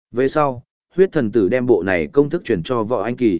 Về sau, huyết thần tử đem bộ này công thức truyền cho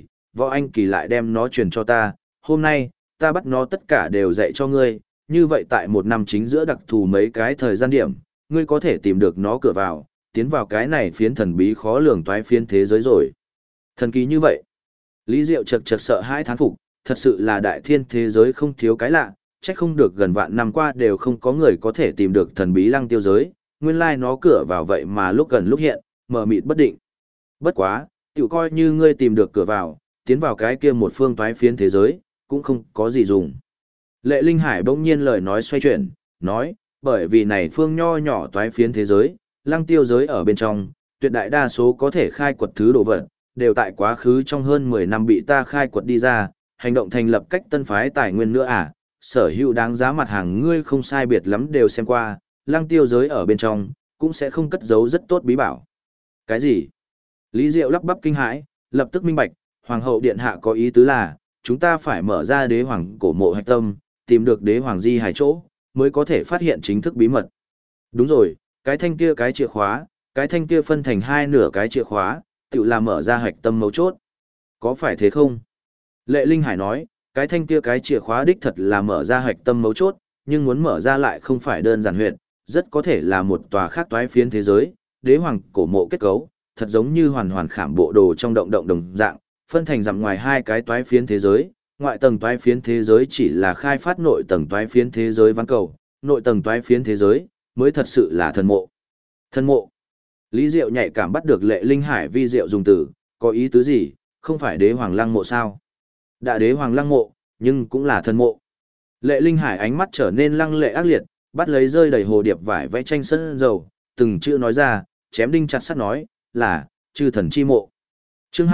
Võ Anh Kỳ lại đem nó truyền cho ta, hôm nay, ta bắt nó tất cả đều dạy cho ngươi, như vậy tại một năm chính giữa đặc thù mấy cái thời gian điểm, ngươi có thể tìm được nó cửa vào, tiến vào cái này phiến thần bí khó lường toái phiến thế giới rồi. Thần kỳ như vậy. Lý Diệu chật chật sợ hãi thán phục, thật sự là đại thiên thế giới không thiếu cái lạ, chắc không được gần vạn năm qua đều không có người có thể tìm được thần bí lăng tiêu giới, nguyên lai nó cửa vào vậy mà lúc gần lúc hiện, mờ mịt bất định. Bất quá, tiểu coi như ngươi tìm được cửa vào, tiến vào cái kia một phương toái phiến thế giới, cũng không có gì dùng. Lệ Linh Hải bỗng nhiên lời nói xoay chuyển, nói, bởi vì này phương nho nhỏ toái phiến thế giới, lăng tiêu giới ở bên trong, tuyệt đại đa số có thể khai quật thứ đồ vật, đều tại quá khứ trong hơn 10 năm bị ta khai quật đi ra, hành động thành lập cách tân phái tài nguyên nữa à, sở hữu đáng giá mặt hàng ngươi không sai biệt lắm đều xem qua, lăng tiêu giới ở bên trong, cũng sẽ không cất giấu rất tốt bí bảo. Cái gì? Lý Diệu lắp bắp kinh hãi, lập tức minh bạch, Hoàng hậu điện hạ có ý tứ là, chúng ta phải mở ra đế hoàng cổ mộ hạch tâm, tìm được đế hoàng di hài chỗ, mới có thể phát hiện chính thức bí mật. Đúng rồi, cái thanh kia cái chìa khóa, cái thanh kia phân thành hai nửa cái chìa khóa, tự là mở ra hạch tâm mấu chốt. Có phải thế không? Lệ Linh Hải nói, cái thanh kia cái chìa khóa đích thật là mở ra hạch tâm mấu chốt, nhưng muốn mở ra lại không phải đơn giản huyệt, rất có thể là một tòa khác toái phiến thế giới, đế hoàng cổ mộ kết cấu, thật giống như hoàn hoàn khảm bộ đồ trong động động đồng dạng, phân thành dặm ngoài hai cái toái phiến thế giới, ngoại tầng toái phiến thế giới chỉ là khai phát nội tầng toái phiến thế giới ván cầu, nội tầng toái phiến thế giới mới thật sự là thần mộ. Thần mộ. Lý Diệu nhạy cảm bắt được Lệ Linh Hải vi diệu dùng từ, có ý tứ gì, không phải đế hoàng lăng mộ sao? Đã đế hoàng lăng mộ, nhưng cũng là thần mộ. Lệ Linh Hải ánh mắt trở nên lăng lệ ác liệt, bắt lấy rơi đầy hồ điệp vải vẽ tranh sân dầu, từng chữ nói ra, chém đinh chặt sắt nói, là, chư thần chi mộ. Chương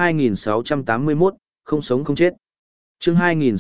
2681, không sống không chết. Chương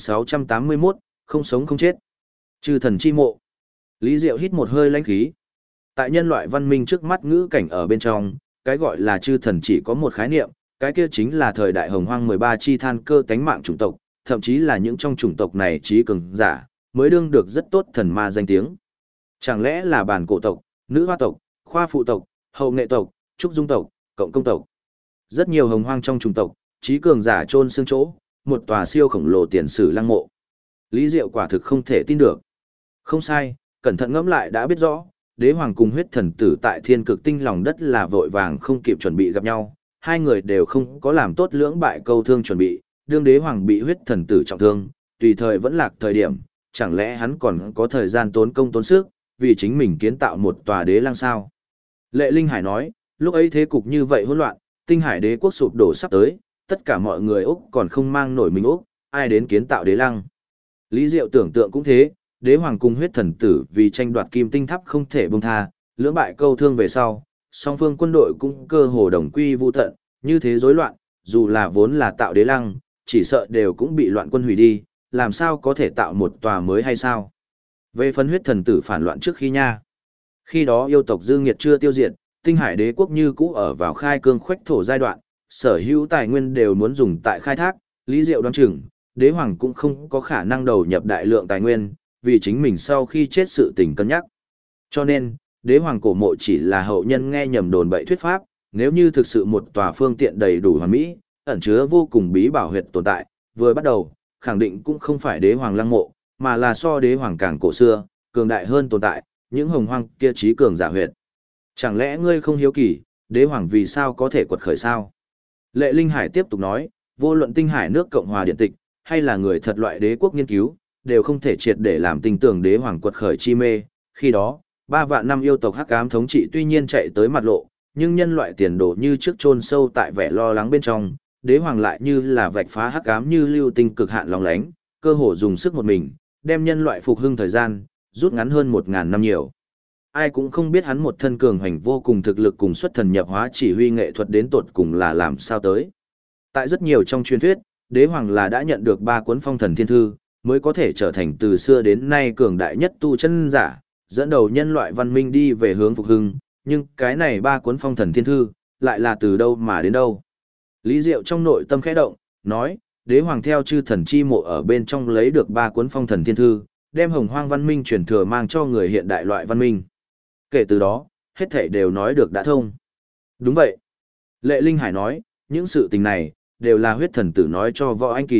2681, không sống không chết. Chư thần chi mộ. Lý Diệu hít một hơi lãnh khí. Tại nhân loại văn minh trước mắt ngữ cảnh ở bên trong, cái gọi là chư thần chỉ có một khái niệm, cái kia chính là thời đại hồng hoang 13 chi than cơ tánh mạng chủng tộc, thậm chí là những trong chủng tộc này trí cường giả, mới đương được rất tốt thần ma danh tiếng. Chẳng lẽ là bản cổ tộc, nữ hoa tộc, khoa phụ tộc, hậu nghệ tộc, trúc dung tộc, cộng công tộc. Rất nhiều hồng hoang trong chủng tộc, trí cường giả chôn xương chỗ, một tòa siêu khổng lồ tiền sử lăng mộ. Lý Diệu quả thực không thể tin được. Không sai, cẩn thận ngẫm lại đã biết rõ, đế hoàng cùng huyết thần tử tại thiên cực tinh lòng đất là vội vàng không kịp chuẩn bị gặp nhau, hai người đều không có làm tốt lưỡng bại câu thương chuẩn bị, đương đế hoàng bị huyết thần tử trọng thương, tùy thời vẫn lạc thời điểm, chẳng lẽ hắn còn có thời gian tốn công tốn sức, vì chính mình kiến tạo một tòa đế lăng sao? Lệ Linh Hải nói, lúc ấy thế cục như vậy hỗn loạn, tinh hải đế quốc sụp đổ sắp tới, tất cả mọi người Úc còn không mang nổi mình Úc, ai đến kiến tạo đế lăng. Lý Diệu tưởng tượng cũng thế, đế hoàng cùng huyết thần tử vì tranh đoạt kim tinh tháp không thể buông tha, lưỡng bại câu thương về sau, song phương quân đội cũng cơ hồ đồng quy vu tận, như thế rối loạn, dù là vốn là tạo đế lăng, chỉ sợ đều cũng bị loạn quân hủy đi, làm sao có thể tạo một tòa mới hay sao? Về phân huyết thần tử phản loạn trước khi nha. Khi đó yêu tộc dư nghiệt chưa tiêu diệt, tinh hải đế quốc như cũ ở vào khai cương khoách thổ giai đoạn, sở hữu tài nguyên đều muốn dùng tại khai thác, Lý Diệu đoán chừng, đế hoàng cũng không có khả năng đầu nhập đại lượng tài nguyên, vì chính mình sau khi chết sự tình cân nhắc. Cho nên, đế hoàng cổ mộ chỉ là hậu nhân nghe nhầm đồn bậy thuyết pháp, nếu như thực sự một tòa phương tiện đầy đủ hoàn mỹ, ẩn chứa vô cùng bí bảo huyệt tồn tại, vừa bắt đầu, khẳng định cũng không phải đế hoàng lăng mộ, mà là so đế hoàng càng cổ xưa, cường đại hơn tồn tại, những hồng hoang kia trí cường giả huyệt. Chẳng lẽ ngươi không hiếu kỳ, đế hoàng vì sao có thể quật khởi sao? Lệ Linh Hải tiếp tục nói, vô luận tinh hải nước Cộng hòa điện tịch, hay là người thật loại đế quốc nghiên cứu, đều không thể triệt để làm tình tưởng đế hoàng quật khởi chi mê. Khi đó, 3 vạn năm yêu tộc hắc ám thống trị tuy nhiên chạy tới mặt lộ, nhưng nhân loại tiền đồ như trước chôn sâu tại vẻ lo lắng bên trong, đế hoàng lại như là vạch phá hắc ám như lưu tinh cực hạn lóng lánh, cơ hồ dùng sức một mình, đem nhân loại phục hưng thời gian, rút ngắn hơn 1000 năm nhiều. Ai cũng không biết hắn một thân cường hành vô cùng thực lực cùng xuất thần nhập hóa chỉ huy nghệ thuật đến tột cùng là làm sao tới. Tại rất nhiều trong truyền thuyết, đế hoàng là đã nhận được 3 cuốn phong thần thiên thư, mới có thể trở thành từ xưa đến nay cường đại nhất tu chân giả, dẫn đầu nhân loại văn minh đi về hướng phục hưng, nhưng cái này 3 cuốn phong thần thiên thư, lại là từ đâu mà đến đâu. Lý Diệu trong nội tâm khẽ động, nói, đế hoàng theo chư thần chi mộ ở bên trong lấy được 3 cuốn phong thần thiên thư, đem hồng hoang văn minh truyền thừa mang cho người hiện đại loại văn minh. Kể từ đó, hết thảy đều nói được đã thông. Đúng vậy. Lệ Linh Hải nói, những sự tình này, đều là huyết thần tử nói cho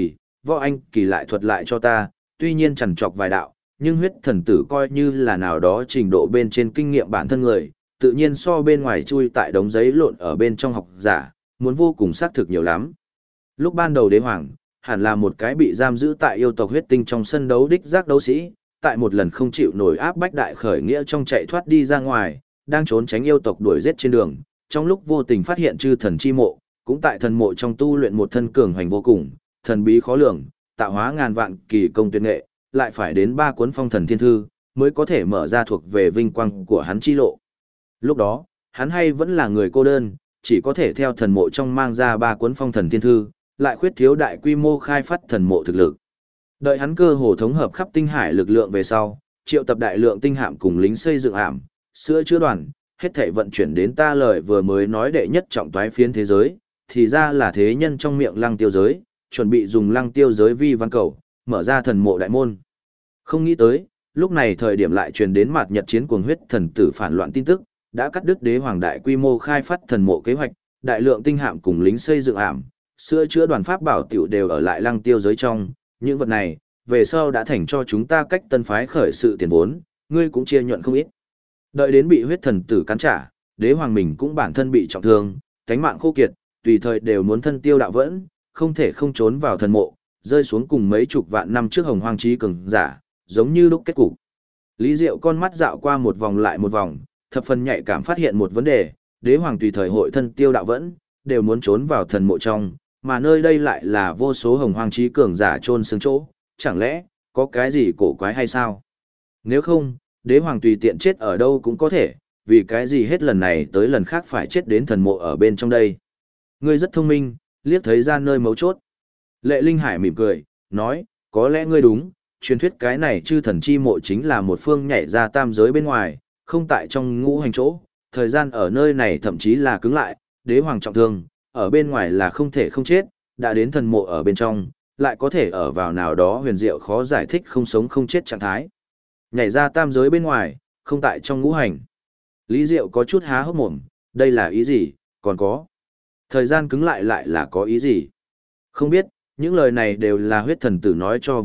Võ Anh Kỳ lại thuật lại cho ta, tuy nhiên chằn trọc vài đạo, nhưng huyết thần tử coi như là nào đó trình độ bên trên kinh nghiệm bản thân người, tự nhiên so bên ngoài chui tại đống giấy lộn ở bên trong học giả, muốn vô cùng xác thực nhiều lắm. Lúc ban đầu đế hoàng, hẳn là một cái bị giam giữ tại yêu tộc huyết tinh trong sân đấu đích giác đấu sĩ, tại một lần không chịu nổi áp bách đại khởi nghĩa trong chạy thoát đi ra ngoài, đang trốn tránh yêu tộc đuổi giết trên đường, trong lúc vô tình phát hiện chư thần chi mộ, cũng tại thần mộ trong tu luyện một thân cường hành vô cùng, thần bí khó lường, tạo hóa ngàn vạn kỳ công tuyệt nghệ, lại phải đến 3 cuốn phong thần thiên thư, mới có thể mở ra thuộc về vinh quang của hắn chi lộ. Lúc đó, hắn hay vẫn là người cô đơn, chỉ có thể theo thần mộ trong mang ra 3 cuốn phong thần thiên thư, lại khuyết thiếu đại quy mô khai phát thần mộ thực lực. Đợi hắn cơ hồ thống hợp khắp tinh hải lực lượng về sau, triệu tập đại lượng tinh hạm cùng lính xây dựng ảm, sữa chữa đoàn, hết thảy vận chuyển đến ta lời vừa mới nói đệ nhất trọng toái phiến thế giới, thì ra là thế nhân trong miệng lăng tiêu giới, chuẩn bị dùng lăng tiêu giới vi văn cầu, mở ra thần mộ đại môn. Không nghĩ tới, lúc này thời điểm lại truyền đến mạt nhật chiến cuồng huyết thần tử phản loạn tin tức, đã cắt đứt đế hoàng đại quy mô khai phát thần mộ kế hoạch, đại lượng tinh hạm cùng lính xây dựng ảm, sữa chữa đoàn pháp bảo tiểu đều ở lại lăng tiêu giới trong, những vật này, về sau đã thành cho chúng ta cách tân phái khởi sự tiền vốn, ngươi cũng chia nhuận không ít. Đợi đến bị huyết thần tử cắn trả, đế hoàng mình cũng bản thân bị trọng thương, cánh mạng khô kiệt, tùy thời đều muốn thân tiêu đạo vẫn, không thể không trốn vào thần mộ, rơi xuống cùng mấy chục vạn năm trước hồng hoang trí cường giả, giống như lúc kết cục. Lý Diệu con mắt dạo qua một vòng lại một vòng, thập phần nhạy cảm phát hiện một vấn đề, đế hoàng tùy thời hội thân tiêu đạo vẫn, đều muốn trốn vào thần mộ trong, mà nơi đây lại là vô số hồng hoang trí cường giả chôn xương chỗ, chẳng lẽ, có cái gì cổ quái hay sao? Nếu không, đế hoàng tùy tiện chết ở đâu cũng có thể, vì cái gì hết lần này tới lần khác phải chết đến thần mộ ở bên trong đây. Ngươi rất thông minh, liếc thấy ra nơi mấu chốt. Lệ Linh Hải mỉm cười, nói, có lẽ ngươi đúng, truyền thuyết cái này chư thần chi mộ chính là một phương nhảy ra tam giới bên ngoài, không tại trong ngũ hành chỗ, thời gian ở nơi này thậm chí là cứng lại, đế hoàng trọng thương, ở bên ngoài là không thể không chết, đã đến thần mộ ở bên trong, lại có thể ở vào nào đó huyền diệu khó giải thích không sống không chết trạng thái. Nhảy ra tam giới bên ngoài, không tại trong ngũ hành. Lý Diệu có chút há hốc mồm, đây là ý gì, còn có. Thời gian cứng lại là có ý gì? Không biết, những lời này đều là huyết thần tử nói cho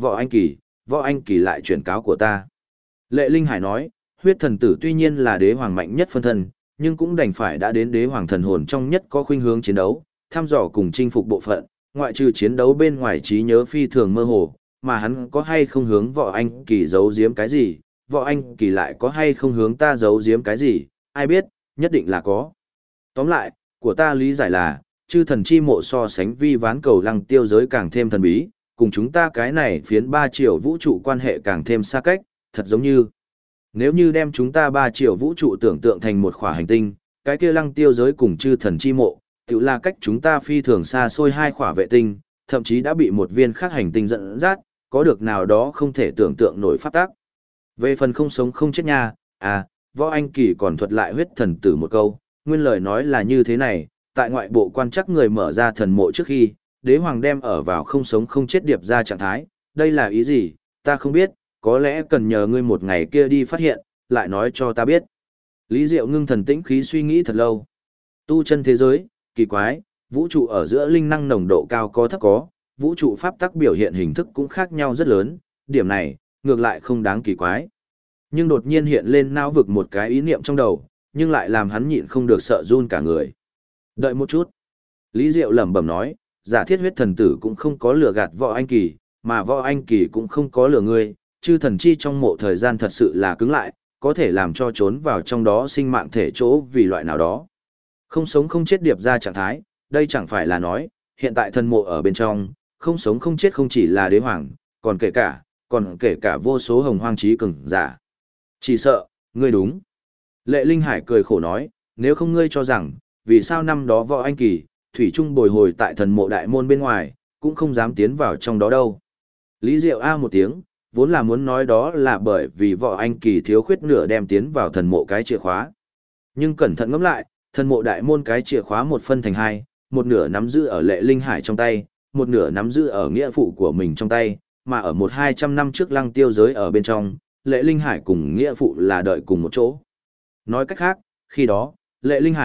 Võ Anh Kỳ lại chuyển cáo của ta. Lệ Linh Hải nói, huyết thần tử tuy nhiên là đế hoàng mạnh nhất phân thân, nhưng cũng đành phải đã đến đế hoàng thần hồn trong nhất có khuynh hướng chiến đấu, thăm dò cùng chinh phục bộ phận, ngoại trừ chiến đấu bên ngoài trí nhớ phi thường mơ hồ, mà hắn có hay không hướng Võ Anh Kỳ giấu giếm cái gì, Võ Anh Kỳ lại có hay không hướng ta giấu giếm cái gì, ai biết, nhất định là có. Tóm lại, của ta lý giải là, chư thần chi mộ so sánh vi ván cầu lăng tiêu giới càng thêm thần bí, cùng chúng ta cái này phiến 3 triệu vũ trụ quan hệ càng thêm xa cách, thật giống như. Nếu như đem chúng ta 3 triệu vũ trụ tưởng tượng thành một khỏa hành tinh, cái kia lăng tiêu giới cùng chư thần chi mộ, tự là cách chúng ta phi thường xa xôi 2 khỏa vệ tinh, thậm chí đã bị một viên khác hành tinh dẫn dắt, có được nào đó không thể tưởng tượng nổi pháp tác. Về phần không sống không chết nha, Võ Anh Kỳ còn thuật lại huyết thần tử một câu, nguyên lời nói là như thế này, tại ngoại bộ quan chắc người mở ra thần mộ trước khi, đế hoàng đem ở vào không sống không chết điệp ra trạng thái, đây là ý gì, ta không biết, có lẽ cần nhờ ngươi một ngày kia đi phát hiện, lại nói cho ta biết. Lý Diệu ngưng thần tĩnh khí suy nghĩ thật lâu. Tu chân thế giới, kỳ quái, vũ trụ ở giữa linh năng nồng độ cao có thấp có, vũ trụ pháp tắc biểu hiện hình thức cũng khác nhau rất lớn, điểm này, ngược lại không đáng kỳ quái. Nhưng đột nhiên hiện lên não vực một cái ý niệm trong đầu, nhưng lại làm hắn nhịn không được sợ run cả người. Đợi một chút. Lý Diệu lẩm bẩm nói, giả thiết huyết thần tử cũng không có lừa gạt Võ Anh Kỳ, mà Võ Anh Kỳ cũng không có lừa ngươi, chư thần chi trong mộ thời gian thật sự là cứng lại, có thể làm cho trốn vào trong đó sinh mạng thể chỗ vì loại nào đó. Không sống không chết điệp ra trạng thái, đây chẳng phải là nói, hiện tại thần mộ ở bên trong, không sống không chết không chỉ là đế hoàng, còn kể cả vô số hồng hoang trí cường giả. Chỉ sợ, ngươi đúng. Lệ Linh Hải cười khổ nói, nếu không ngươi cho rằng, vì sao năm đó Võ Anh Kỳ, thủy trung bồi hồi tại thần mộ đại môn bên ngoài, cũng không dám tiến vào trong đó đâu. Lý Diệu a một tiếng, vốn là muốn nói đó là bởi vì Võ Anh Kỳ thiếu khuyết nửa đem tiến vào thần mộ cái chìa khóa. Nhưng cẩn thận ngẫm lại, thần mộ đại môn cái chìa khóa một phân thành hai, một nửa nắm giữ ở Lệ Linh Hải trong tay, một nửa nắm giữ ở nghĩa phụ của mình trong tay, mà ở 100-200 năm trước lăng tiêu giới ở bên trong, Lệ Linh Hải cùng nghĩa phụ là đợi cùng một chỗ. Nói cách khác, khi đó, Lệ Linh Hải,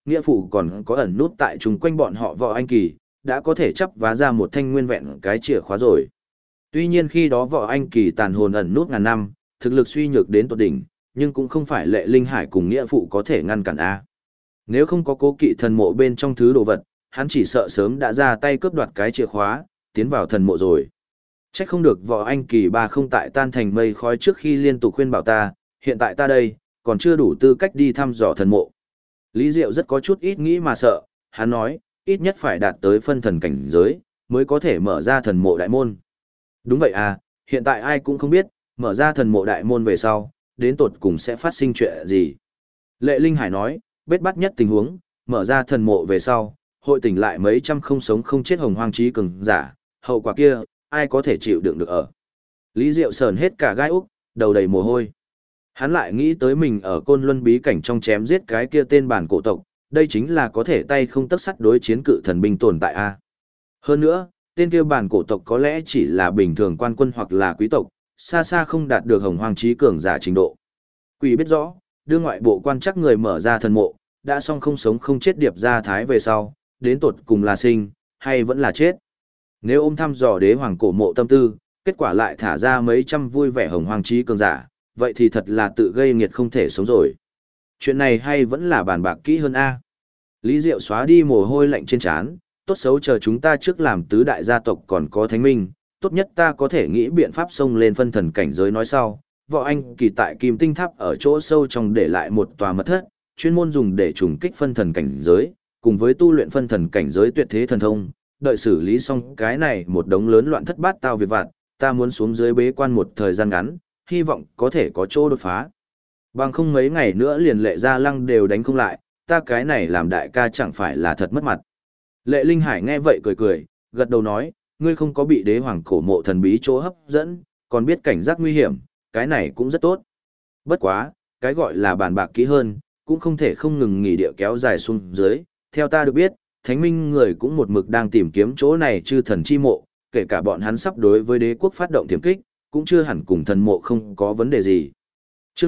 nghĩa phụ còn có ẩn nút tại chung quanh bọn họ Võ Anh Kỳ, đã có thể chấp vá ra một thanh nguyên vẹn cái chìa khóa rồi. Tuy nhiên khi đó Võ Anh Kỳ tàn hồn ẩn nút ngàn năm, thực lực suy nhược đến tột đỉnh, nhưng cũng không phải Lệ Linh Hải cùng nghĩa phụ có thể ngăn cản a. Nếu không có cố kỵ thần mộ bên trong thứ đồ vật, hắn chỉ sợ sớm đã ra tay cướp đoạt cái chìa khóa, tiến vào thần mộ rồi. Trách không được Võ Anh Kỳ ba không tại tan thành mây khói trước khi liên tục khuyên bảo ta, hiện tại ta đây, còn chưa đủ tư cách đi thăm dò thần mộ. Lý Diệu rất có chút ít nghĩ mà sợ, hắn nói, ít nhất phải đạt tới phân thần cảnh giới, mới có thể mở ra thần mộ đại môn. Đúng vậy à, hiện tại ai cũng không biết, mở ra thần mộ đại môn về sau, đến tột cùng sẽ phát sinh chuyện gì. Lệ Linh Hải nói, bết bắt nhất tình huống, mở ra thần mộ về sau, hội tỉnh lại mấy trăm không sống không chết hồng hoang trí cường giả, hậu quả kia, ai có thể chịu đựng được ở. Lý Diệu sờn hết cả gai úc, đầu đầy mồ hôi. Hắn lại nghĩ tới mình ở Côn Luân bí cảnh trong chém giết cái kia tên bản cổ tộc, đây chính là có thể tay không tấc sắt đối chiến cự thần binh tồn tại a. Hơn nữa, tên kia bản cổ tộc có lẽ chỉ là bình thường quan quân hoặc là quý tộc, xa xa không đạt được hồng hoang trí cường giả trình độ. Quỷ biết rõ, đưa ngoại bộ quan chắc người mở ra thần mộ, đã xong không sống không chết điệp ra thái về sau, đến tột cùng là sinh, hay vẫn là chết. Nếu ôm thăm dò đế hoàng cổ mộ tâm tư, kết quả lại thả ra mấy trăm vui vẻ hồng hoang trí cường giả, vậy thì thật là tự gây nghiệt không thể sống rồi. Chuyện này hay vẫn là bàn bạc kỹ hơn a. Lý Diệu xóa đi mồ hôi lạnh trên trán, tốt xấu chờ chúng ta trước làm tứ đại gia tộc còn có thánh minh, tốt nhất ta có thể nghĩ biện pháp xông lên phân thần cảnh giới nói sau. Võ Anh Kỳ tại Kim Tinh Tháp ở chỗ sâu trong để lại một tòa mật thất, chuyên môn dùng để trùng kích phân thần cảnh giới, cùng với tu luyện phân thần cảnh giới tuyệt thế thần thông, đợi xử lý xong cái này một đống lớn loạn thất bát tao việc vặt, ta muốn xuống dưới bế quan một thời gian ngắn, hy vọng có thể có chỗ đột phá. Bằng không mấy ngày nữa liền Lệ Gia Lăng đều đánh không lại, ta cái này làm đại ca chẳng phải là thật mất mặt. Lệ Linh Hải nghe vậy cười cười, gật đầu nói, ngươi không có bị đế hoàng cổ mộ thần bí chỗ hấp dẫn, còn biết cảnh giác nguy hiểm, cái này cũng rất tốt. Bất quá, cái gọi là bàn bạc kỹ hơn, cũng không thể không ngừng nghỉ địa kéo dài xuống dưới. Theo ta được biết, thánh minh người cũng một mực đang tìm kiếm chỗ này chư thần chi mộ, kể cả bọn hắn sắp đối với đế quốc phát động tiềm kích, cũng chưa hẳn cùng thần mộ không có vấn đề gì. Chương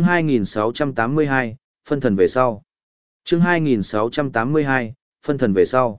2682, phân thần về sau. Chương 2682, phân thần về sau.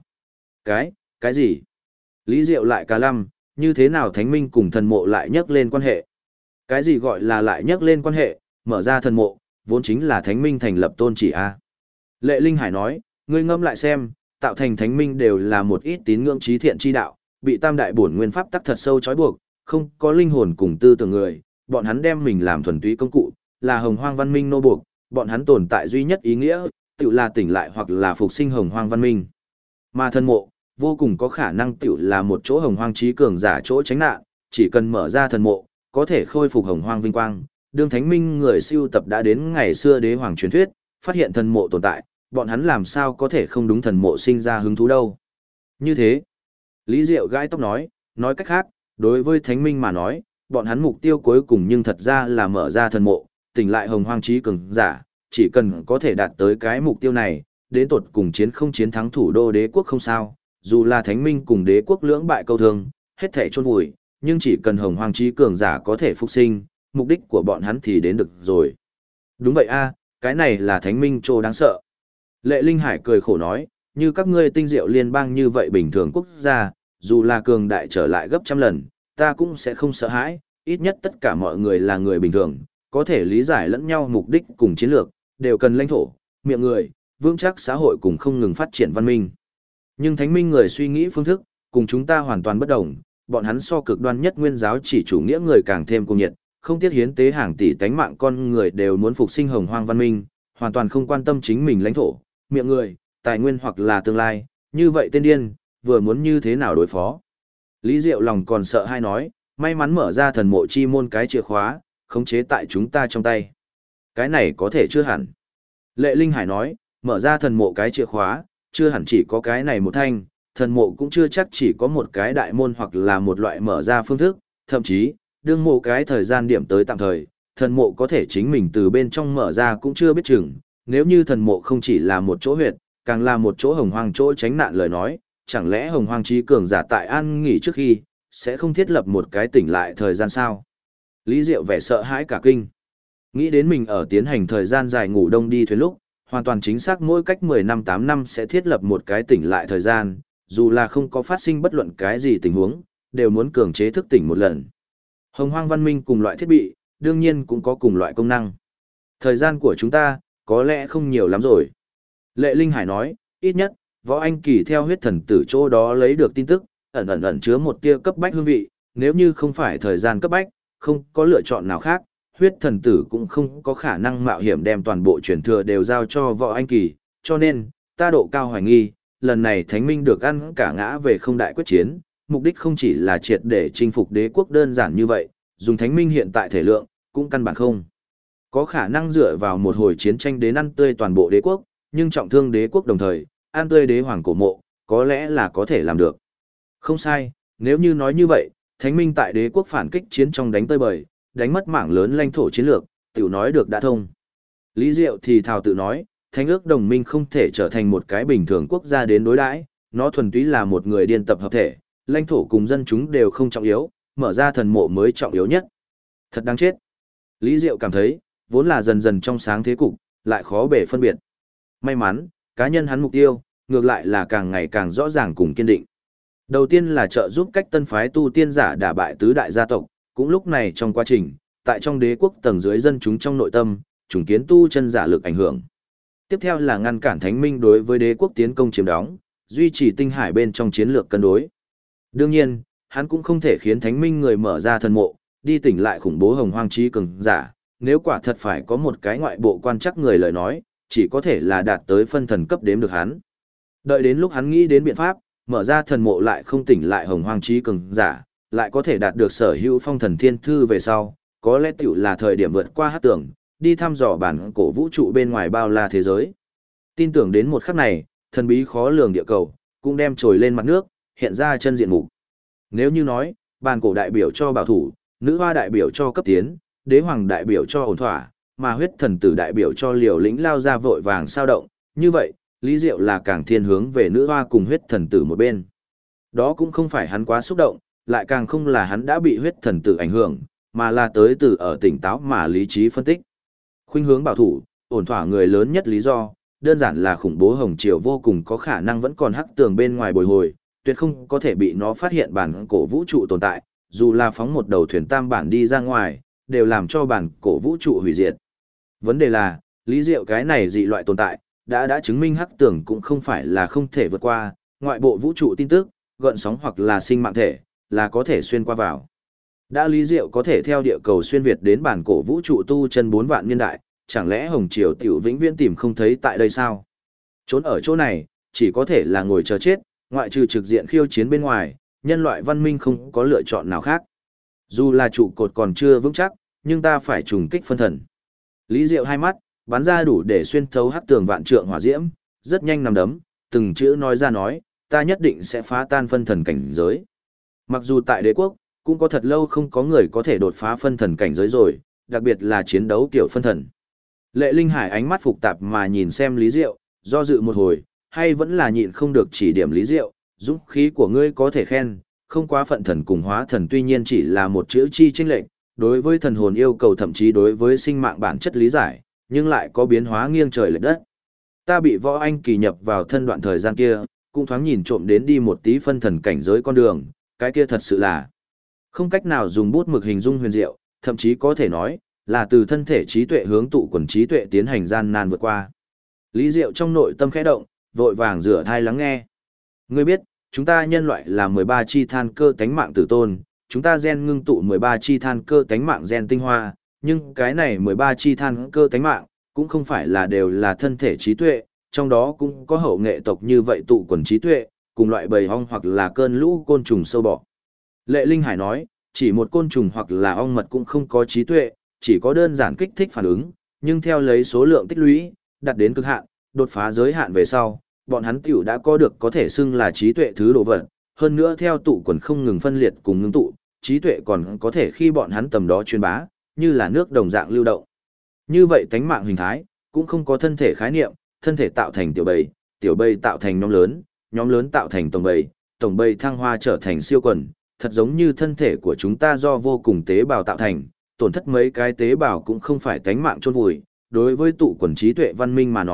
Cái gì? Lý Diệu lại cả lăm, như thế nào thánh minh cùng thần mộ lại nhắc lên quan hệ? Cái gì gọi là lại nhắc lên quan hệ, mở ra thần mộ, vốn chính là thánh minh thành lập tôn chỉ a. Lệ Linh Hải nói, ngươi ngâm lại xem, tạo thành thánh minh đều là một ít tín ngưỡng trí thiện chi đạo, bị tam đại bổn nguyên pháp tắc thật sâu trói buộc, không có linh hồn cùng tư tưởng người, bọn hắn đem mình làm thuần túy công cụ, là hồng hoang văn minh nô buộc, bọn hắn tồn tại duy nhất ý nghĩa, tự là tỉnh lại hoặc là phục sinh hồng hoang văn minh. Mà thần mộ, vô cùng có khả năng tự là một chỗ hồng hoang trí cường giả chỗ tránh nạn, chỉ cần mở ra thần mộ, có thể khôi phục hồng hoang vinh quang. Đương thánh minh người siêu tập đã đến ngày xưa đế hoàng truyền thuyết, phát hiện thần mộ tồn tại, bọn hắn làm sao có thể không đúng thần mộ sinh ra hứng thú đâu. Như thế, Lý Diệu gãi tóc nói cách khác, đối với thánh minh mà nói, bọn hắn mục tiêu cuối cùng nhưng thật ra là mở ra thần mộ, tỉnh lại hồng hoang trí cường giả, chỉ cần có thể đạt tới cái mục tiêu này, đến tột cùng chiến không chiến thắng thủ đô đế quốc không sao, dù là thánh minh cùng đế quốc lưỡng bại câu thương, hết thảy chôn vùi, nhưng chỉ cần hồng hoang trí cường giả có thể phục sinh, mục đích của bọn hắn thì đến được rồi. Đúng vậy a, cái này là thánh minh trô đáng sợ. Lệ Linh Hải cười khổ nói, như các ngươi tinh diệu liên bang như vậy bình thường quốc gia, dù là cường đại trở lại gấp trăm lần, ta cũng sẽ không sợ hãi, ít nhất tất cả mọi người là người bình thường, có thể lý giải lẫn nhau mục đích cùng chiến lược, đều cần lãnh thổ, miệng người, vững chắc xã hội cùng không ngừng phát triển văn minh. Nhưng thánh minh người suy nghĩ phương thức, cùng chúng ta hoàn toàn bất đồng, bọn hắn so cực đoan nhất nguyên giáo chỉ chủ nghĩa người càng thêm cuồng nhiệt, không tiếc hiến tế hàng tỷ tánh mạng con người đều muốn phục sinh hồng hoang văn minh, hoàn toàn không quan tâm chính mình lãnh thổ, miệng người, tài nguyên hoặc là tương lai, như vậy tên điên, vừa muốn như thế nào đối phó. Lý Diệu lòng còn sợ hay nói, may mắn mở ra thần mộ chi môn cái chìa khóa, khống chế tại chúng ta trong tay. Cái này có thể chưa hẳn. Lệ Linh Hải nói, mở ra thần mộ cái chìa khóa, chưa hẳn chỉ có cái này một thanh, thần mộ cũng chưa chắc chỉ có một cái đại môn hoặc là một loại mở ra phương thức, thậm chí, đương mộ cái thời gian điểm tới tạm thời, thần mộ có thể chính mình từ bên trong mở ra cũng chưa biết chừng, nếu như thần mộ không chỉ là một chỗ huyệt, càng là một chỗ hồng hoang chỗ tránh nạn lời nói, chẳng lẽ hồng hoang trí cường giả tại an nghỉ trước khi, sẽ không thiết lập một cái tỉnh lại thời gian sao? Lý Diệu vẻ sợ hãi cả kinh. Nghĩ đến mình ở tiến hành thời gian dài ngủ đông đi thuyền lúc, hoàn toàn chính xác mỗi cách 10 năm 8 năm sẽ thiết lập một cái tỉnh lại thời gian, dù là không có phát sinh bất luận cái gì tình huống, đều muốn cường chế thức tỉnh một lần. Hồng hoang văn minh cùng loại thiết bị, đương nhiên cũng có cùng loại công năng. Thời gian của chúng ta, có lẽ không nhiều lắm rồi. Lệ Linh Hải nói, ít nhất, Võ Anh Kỳ theo huyết thần tử chỗ đó lấy được tin tức, ẩn chứa một tia cấp bách hương vị, nếu như không phải thời gian cấp bách, không có lựa chọn nào khác, huyết thần tử cũng không có khả năng mạo hiểm đem toàn bộ truyền thừa đều giao cho Võ Anh Kỳ, cho nên, ta độ cao hoài nghi, lần này Thánh Minh được ăn cả ngã về không đại quyết chiến, mục đích không chỉ là triệt để chinh phục đế quốc đơn giản như vậy, dùng Thánh Minh hiện tại thể lượng, cũng căn bản không có khả năng dựa vào một hồi chiến tranh đến ăn tươi toàn bộ đế quốc, nhưng trọng thương đế quốc đồng thời, ăn tươi đế hoàng cổ mộ, có lẽ là có thể làm được. Không sai, nếu như nói như vậy, Thánh Minh tại đế quốc phản kích chiến trong đánh tơi bời, đánh mất mảng lớn lãnh thổ chiến lược, tiểu nói được đã thông. Lý Diệu thì thào tự nói, Thánh ước đồng minh không thể trở thành một cái bình thường quốc gia đến đối đãi, nó thuần túy là một người điên tập hợp thể, lãnh thổ cùng dân chúng đều không trọng yếu, mở ra thần mộ mới trọng yếu nhất. Thật đáng chết. Lý Diệu cảm thấy, vốn là dần dần trong sáng thế cục, lại khó bề phân biệt. May mắn, cá nhân hắn mục tiêu, ngược lại là càng ngày càng rõ ràng cùng kiên định. Đầu tiên là trợ giúp cách tân phái tu tiên giả đả bại tứ đại gia tộc, cũng lúc này trong quá trình, tại trong đế quốc tầng dưới dân chúng trong nội tâm, trùng kiến tu chân giả lực ảnh hưởng. Tiếp theo là ngăn cản Thánh Minh đối với đế quốc tiến công chiếm đóng, duy trì tinh hải bên trong chiến lược cân đối. Đương nhiên, hắn cũng không thể khiến Thánh Minh người mở ra thần mộ, đi tỉnh lại khủng bố hồng hoang trí cường giả, nếu quả thật phải có một cái ngoại bộ quan chắc người lời nói, chỉ có thể là đạt tới phân thần cấp đếm được hắn. Đợi đến lúc hắn nghĩ đến biện pháp, mở ra thần mộ lại không tỉnh lại hồng hoang trí cường giả, lại có thể đạt được sở hữu phong thần thiên thư về sau, có lẽ tiểu là thời điểm vượt qua hát tưởng, đi thăm dò bản cổ vũ trụ bên ngoài bao la thế giới. Tin tưởng đến một khắc này, thần bí khó lường địa cầu, cũng đem trồi lên mặt nước, hiện ra chân diện mục. Nếu như nói, bản cổ đại biểu cho bảo thủ, nữ hoa đại biểu cho cấp tiến, đế hoàng đại biểu cho ổn thỏa, mà huyết thần tử đại biểu cho liều lĩnh lao ra vội vàng sao động, như vậy, Lý Diệu là càng thiên hướng về nữ hoa cùng huyết thần tử một bên. Đó cũng không phải hắn quá xúc động, lại càng không là hắn đã bị huyết thần tử ảnh hưởng, mà là tới từ ở tỉnh táo mà lý trí phân tích. Khuynh hướng bảo thủ, ổn thỏa người lớn nhất lý do, đơn giản là khủng bố hồng triều vô cùng có khả năng vẫn còn hắc tường bên ngoài bồi hồi, tuyệt không có thể bị nó phát hiện bản cổ vũ trụ tồn tại, dù là phóng một đầu thuyền tam bản đi ra ngoài, đều làm cho bản cổ vũ trụ hủy diệt. Vấn đề là, Lý Diệu cái này dị loại tồn tại, đã chứng minh hắc tường cũng không phải là không thể vượt qua, ngoại bộ vũ trụ tin tức, gợn sóng hoặc là sinh mạng thể, là có thể xuyên qua vào. Đã Lý Diệu có thể theo địa cầu xuyên Việt đến bản cổ vũ trụ tu chân 4 vạn niên đại, chẳng lẽ Hồng Triều tiểu vĩnh viễn tìm không thấy tại đây sao? Trốn ở chỗ này, chỉ có thể là ngồi chờ chết, ngoại trừ trực diện khiêu chiến bên ngoài, nhân loại văn minh không có lựa chọn nào khác. Dù là trụ cột còn chưa vững chắc, nhưng ta phải trùng kích phân thần. Lý Diệu hai mắt, bắn ra đủ để xuyên thấu hắc tường vạn trượng hỏa diễm, rất nhanh nằm đấm, từng chữ nói ra nói, ta nhất định sẽ phá tan phân thần cảnh giới. Mặc dù tại đế quốc, cũng có thật lâu không có người có thể đột phá phân thần cảnh giới rồi, đặc biệt là chiến đấu kiểu phân thần. Lệ Linh Hải ánh mắt phục tạp mà nhìn xem Lý Diệu, do dự một hồi, hay vẫn là nhịn không được chỉ điểm Lý Diệu, dũng khí của ngươi có thể khen, không quá phận thần cùng hóa thần tuy nhiên chỉ là một chữ chi chênh lệch, đối với thần hồn yêu cầu thậm chí đối với sinh mạng bản chất lý giải, nhưng lại có biến hóa nghiêng trời lệch đất. Ta bị Võ Anh Kỳ nhập vào thân đoạn thời gian kia, cũng thoáng nhìn trộm đến đi một tí phân thần cảnh giới con đường, cái kia thật sự là không cách nào dùng bút mực hình dung huyền diệu, thậm chí có thể nói là từ thân thể trí tuệ hướng tụ quần trí tuệ tiến hành gian nan vượt qua. Lý Diệu trong nội tâm khẽ động, vội vàng rửa thai lắng nghe. Ngươi biết, chúng ta nhân loại là 13 chi than cơ tánh mạng tử tôn, chúng ta gen ngưng tụ 13 chi than cơ tánh mạng gen tinh hoa, nhưng cái này 13 chi than cơ tánh mạng, cũng không phải là đều là thân thể trí tuệ, trong đó cũng có hậu nghệ tộc như vậy tụ quần trí tuệ, cùng loại bầy ong hoặc là cơn lũ côn trùng sâu bọ. Lệ Linh Hải nói, chỉ một côn trùng hoặc là ong mật cũng không có trí tuệ, chỉ có đơn giản kích thích phản ứng, nhưng theo lấy số lượng tích lũy, đạt đến cực hạn, đột phá giới hạn về sau, bọn hắn tiểu đã có được có thể xưng là trí tuệ thứ đồ vật, hơn nữa theo tụ quần không ngừng phân liệt cùng ngưng tụ, trí tuệ còn có thể khi bọn hắn tầm đó truyền bá, như là nước đồng dạng lưu động. Như vậy tánh mạng hình thái, cũng không có thân thể khái niệm, thân thể tạo thành tiểu bầy tạo thành nhóm lớn tạo thành tổng bầy thăng hoa trở thành siêu quần, thật giống như thân thể của chúng ta do vô cùng tế bào tạo thành, tổn thất mấy cái tế bào cũng không phải tánh mạng chôn vùi, đối với tụ quần trí tuệ văn minh mà nói,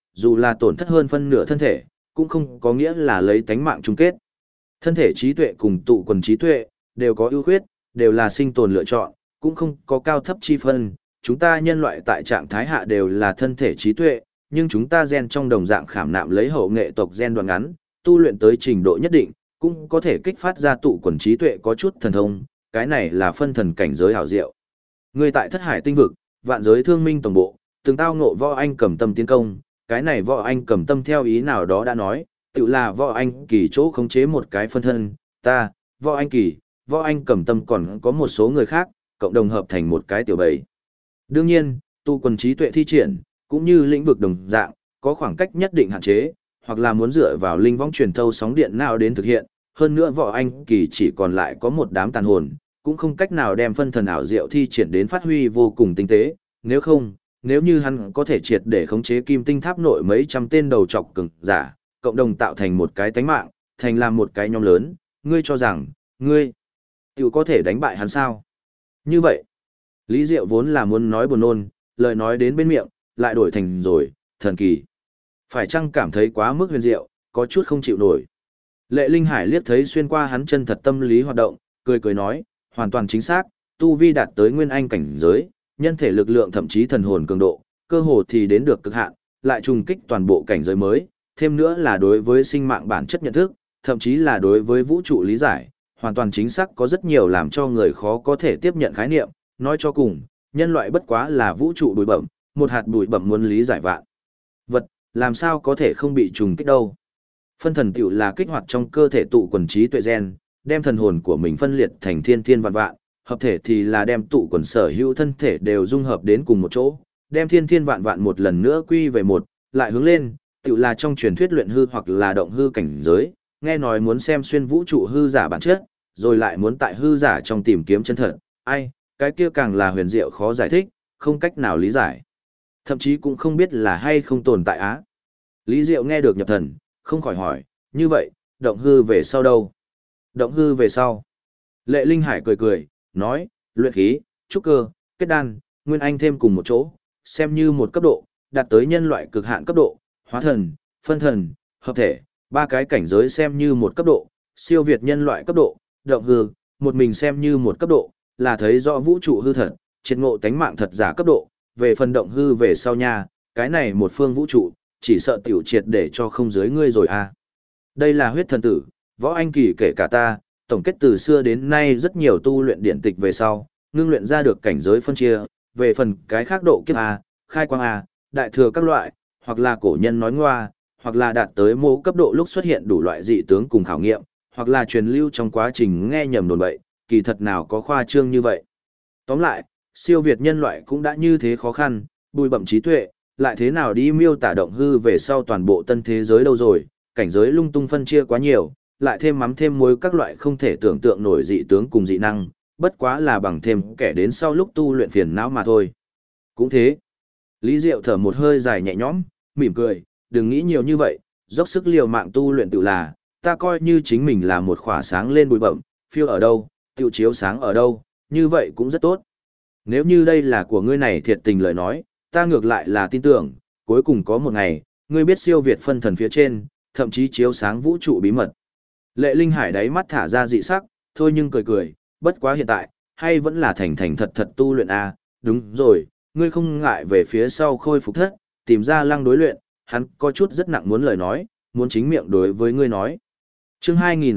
dù là tổn thất hơn phân nửa thân thể, cũng không có nghĩa là lấy tánh mạng chung kết. Thân thể trí tuệ cùng tụ quần trí tuệ, đều có ưu khuyết, đều là sinh tồn lựa chọn, cũng không có cao thấp chi phân. Chúng ta nhân loại tại trạng thái hạ đều là thân thể trí tuệ, nhưng chúng ta gen trong đồng dạng khảm nạm lấy hậu nghệ tộc gen đoạn ngắn, tu luyện tới trình độ nhất định, cũng có thể kích phát ra tụ quần trí tuệ có chút thần thông, cái này là phân thần cảnh giới hảo diệu. Người tại Thất Hải tinh vực, vạn giới thương minh tổng bộ, từng tao ngộ Võ Anh Cầm Tâm tiến công, cái này Võ Anh Cầm Tâm theo ý nào đó đã nói, tự là Võ Anh Kỳ chỗ khống chế một cái phân thân, ta, Võ Anh Kỳ, Võ Anh Cầm Tâm còn có một số người khác, cộng đồng hợp thành một cái tiểu bầy. Đương nhiên, tu quần trí tuệ thi triển, cũng như lĩnh vực đồng dạng, có khoảng cách nhất định hạn chế, hoặc là muốn dựa vào linh võng truyền thâu sóng điện nào đến thực hiện, hơn nữa Võ Anh Kỳ chỉ còn lại có một đám tàn hồn, cũng không cách nào đem phân thần ảo diệu thi triển đến phát huy vô cùng tinh tế, nếu không, nếu như hắn có thể triệt để khống chế kim tinh tháp nội mấy trăm tên đầu trọc cường giả, cộng đồng tạo thành một cái tánh mạng, thành làm một cái nhóm lớn, ngươi cho rằng, ngươi tiểu có thể đánh bại hắn sao? Như vậy, Lý Diệu vốn là muốn nói buồn nôn, lời nói đến bên miệng, lại đổi thành rồi, thần kỳ. Phải chăng cảm thấy quá mức huyền diệu, có chút không chịu nổi. Lệ Linh Hải liếc thấy xuyên qua hắn chân thật tâm lý hoạt động, cười cười nói, hoàn toàn chính xác, tu vi đạt tới nguyên anh cảnh giới, nhân thể lực lượng thậm chí thần hồn cường độ, cơ hồ thì đến được cực hạn, lại trùng kích toàn bộ cảnh giới mới, thêm nữa là đối với sinh mạng bản chất nhận thức, thậm chí là đối với vũ trụ lý giải, hoàn toàn chính xác có rất nhiều làm cho người khó có thể tiếp nhận khái niệm, nói cho cùng, nhân loại bất quá là vũ trụ bụi bẩm, một hạt bụi bẩm muốn lý giải vạn vật, làm sao có thể không bị trùng kích đâu. Phân thần tiểu là kích hoạt trong cơ thể tụ quần trí tuệ gen, đem thần hồn của mình phân liệt thành thiên thiên vạn vạn, hợp thể thì là đem tụ quần sở hữu thân thể đều dung hợp đến cùng một chỗ, đem thiên thiên vạn vạn một lần nữa quy về một, lại hướng lên, tiểu là trong truyền thuyết luyện hư hoặc là động hư cảnh giới, nghe nói muốn xem xuyên vũ trụ hư giả bản chất, rồi lại muốn tại hư giả trong tìm kiếm chân thật, ai, cái kia càng là huyền diệu khó giải thích, không cách nào lý giải. Thậm chí cũng không biết là hay không tồn tại á. Lý Diệu nghe được nhập thần, không khỏi hỏi, như vậy, động hư về sau đâu? Động hư về sau. Lệ Linh Hải cười cười, nói, luyện khí, trúc cơ, kết đan, nguyên anh thêm cùng một chỗ, xem như một cấp độ, đạt tới nhân loại cực hạn cấp độ, hóa thần, phân thần, hợp thể, ba cái cảnh giới xem như một cấp độ, siêu việt nhân loại cấp độ, động hư, một mình xem như một cấp độ, là thấy rõ vũ trụ hư thật, triệt ngộ tánh mạng thật giả cấp độ, về phần động hư về sau nha, cái này một phương vũ trụ, chỉ sợ tiểu triệt để cho không dưới ngươi rồi à. Đây là huyết thần tử, Võ Anh Kỳ kể cả ta, tổng kết từ xưa đến nay rất nhiều tu luyện điển tịch về sau, ngưng luyện ra được cảnh giới phân chia, về phần cái khác độ kiếp A, khai quang A, đại thừa các loại, hoặc là cổ nhân nói ngoa, hoặc là đạt tới mô cấp độ lúc xuất hiện đủ loại dị tướng cùng khảo nghiệm, hoặc là truyền lưu trong quá trình nghe nhầm đồn bậy, kỳ thật nào có khoa trương như vậy. Tóm lại, siêu việt nhân loại cũng đã như thế khó khăn, bùi bẩm trí tuệ, lại thế nào đi miêu tả động hư về sau toàn bộ tân thế giới đâu rồi, cảnh giới lung tung phân chia quá nhiều, lại thêm mắm thêm muối các loại không thể tưởng tượng nổi dị tướng cùng dị năng, bất quá là bằng thêm kẻ đến sau lúc tu luyện phiền não mà thôi. Cũng thế. Lý Diệu thở một hơi dài nhẹ nhõm, mỉm cười, đừng nghĩ nhiều như vậy, dốc sức liều mạng tu luyện tự là, ta coi như chính mình là một khỏa sáng lên bụi bẩm, phiêu ở đâu, tiêu chiếu sáng ở đâu, như vậy cũng rất tốt. Nếu như đây là của ngươi này thiệt tình lời nói, ta ngược lại là tin tưởng, cuối cùng có một ngày, ngươi biết siêu việt phân thần phía trên, thậm chí chiếu sáng vũ trụ bí mật. Lệ Linh Hải đáy mắt thả ra dị sắc, thôi nhưng cười cười, bất quá hiện tại, hay vẫn là thành thành thật thật tu luyện à, đúng rồi, ngươi không ngại về phía sau khôi phục thất, tìm ra lăng đối luyện, hắn có chút rất nặng muốn lời nói, muốn chính miệng đối với ngươi nói. Chương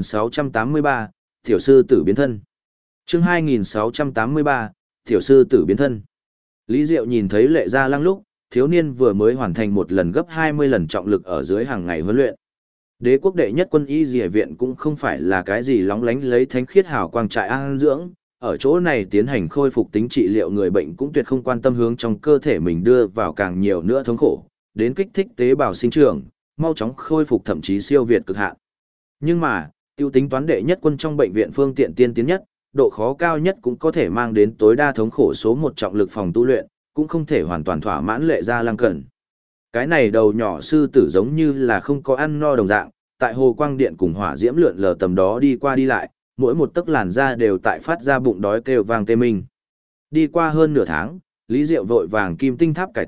2683, Tiểu sư tử biến thân. Chương 2683, Tiểu sư tử biến thân. Lý Diệu nhìn thấy Lệ Gia Lăng lúc, thiếu niên vừa mới hoàn thành một lần gấp 20 lần trọng lực ở dưới hàng ngày huấn luyện. Đế quốc đệ nhất quân y dìa viện cũng không phải là cái gì lóng lánh lấy thánh khiết hào quang trại an dưỡng, ở chỗ này tiến hành khôi phục tính trị liệu người bệnh cũng tuyệt không quan tâm hướng trong cơ thể mình đưa vào càng nhiều nữa thống khổ, đến kích thích tế bào sinh trưởng, mau chóng khôi phục thậm chí siêu việt cực hạn. Nhưng mà, tiêu tính toán đệ nhất quân trong bệnh viện phương tiện tiên tiến nhất, độ khó cao nhất cũng có thể mang đến tối đa thống khổ số một trọng lực phòng tu luyện, cũng không thể hoàn toàn thỏa mãn Lệ Gia Lăng cần. Cái này đầu nhỏ sư tử giống như là không có ăn no đồng dạng, tại hồ quang điện cùng hỏa diễm lượn lờ tầm đó đi qua đi lại, mỗi một tấc làn da đều tại phát ra bụng đói kêu vang tê minh. Đi qua hơn nửa tháng, Lý Diệu vội vàng kim tinh tháp cải tạo,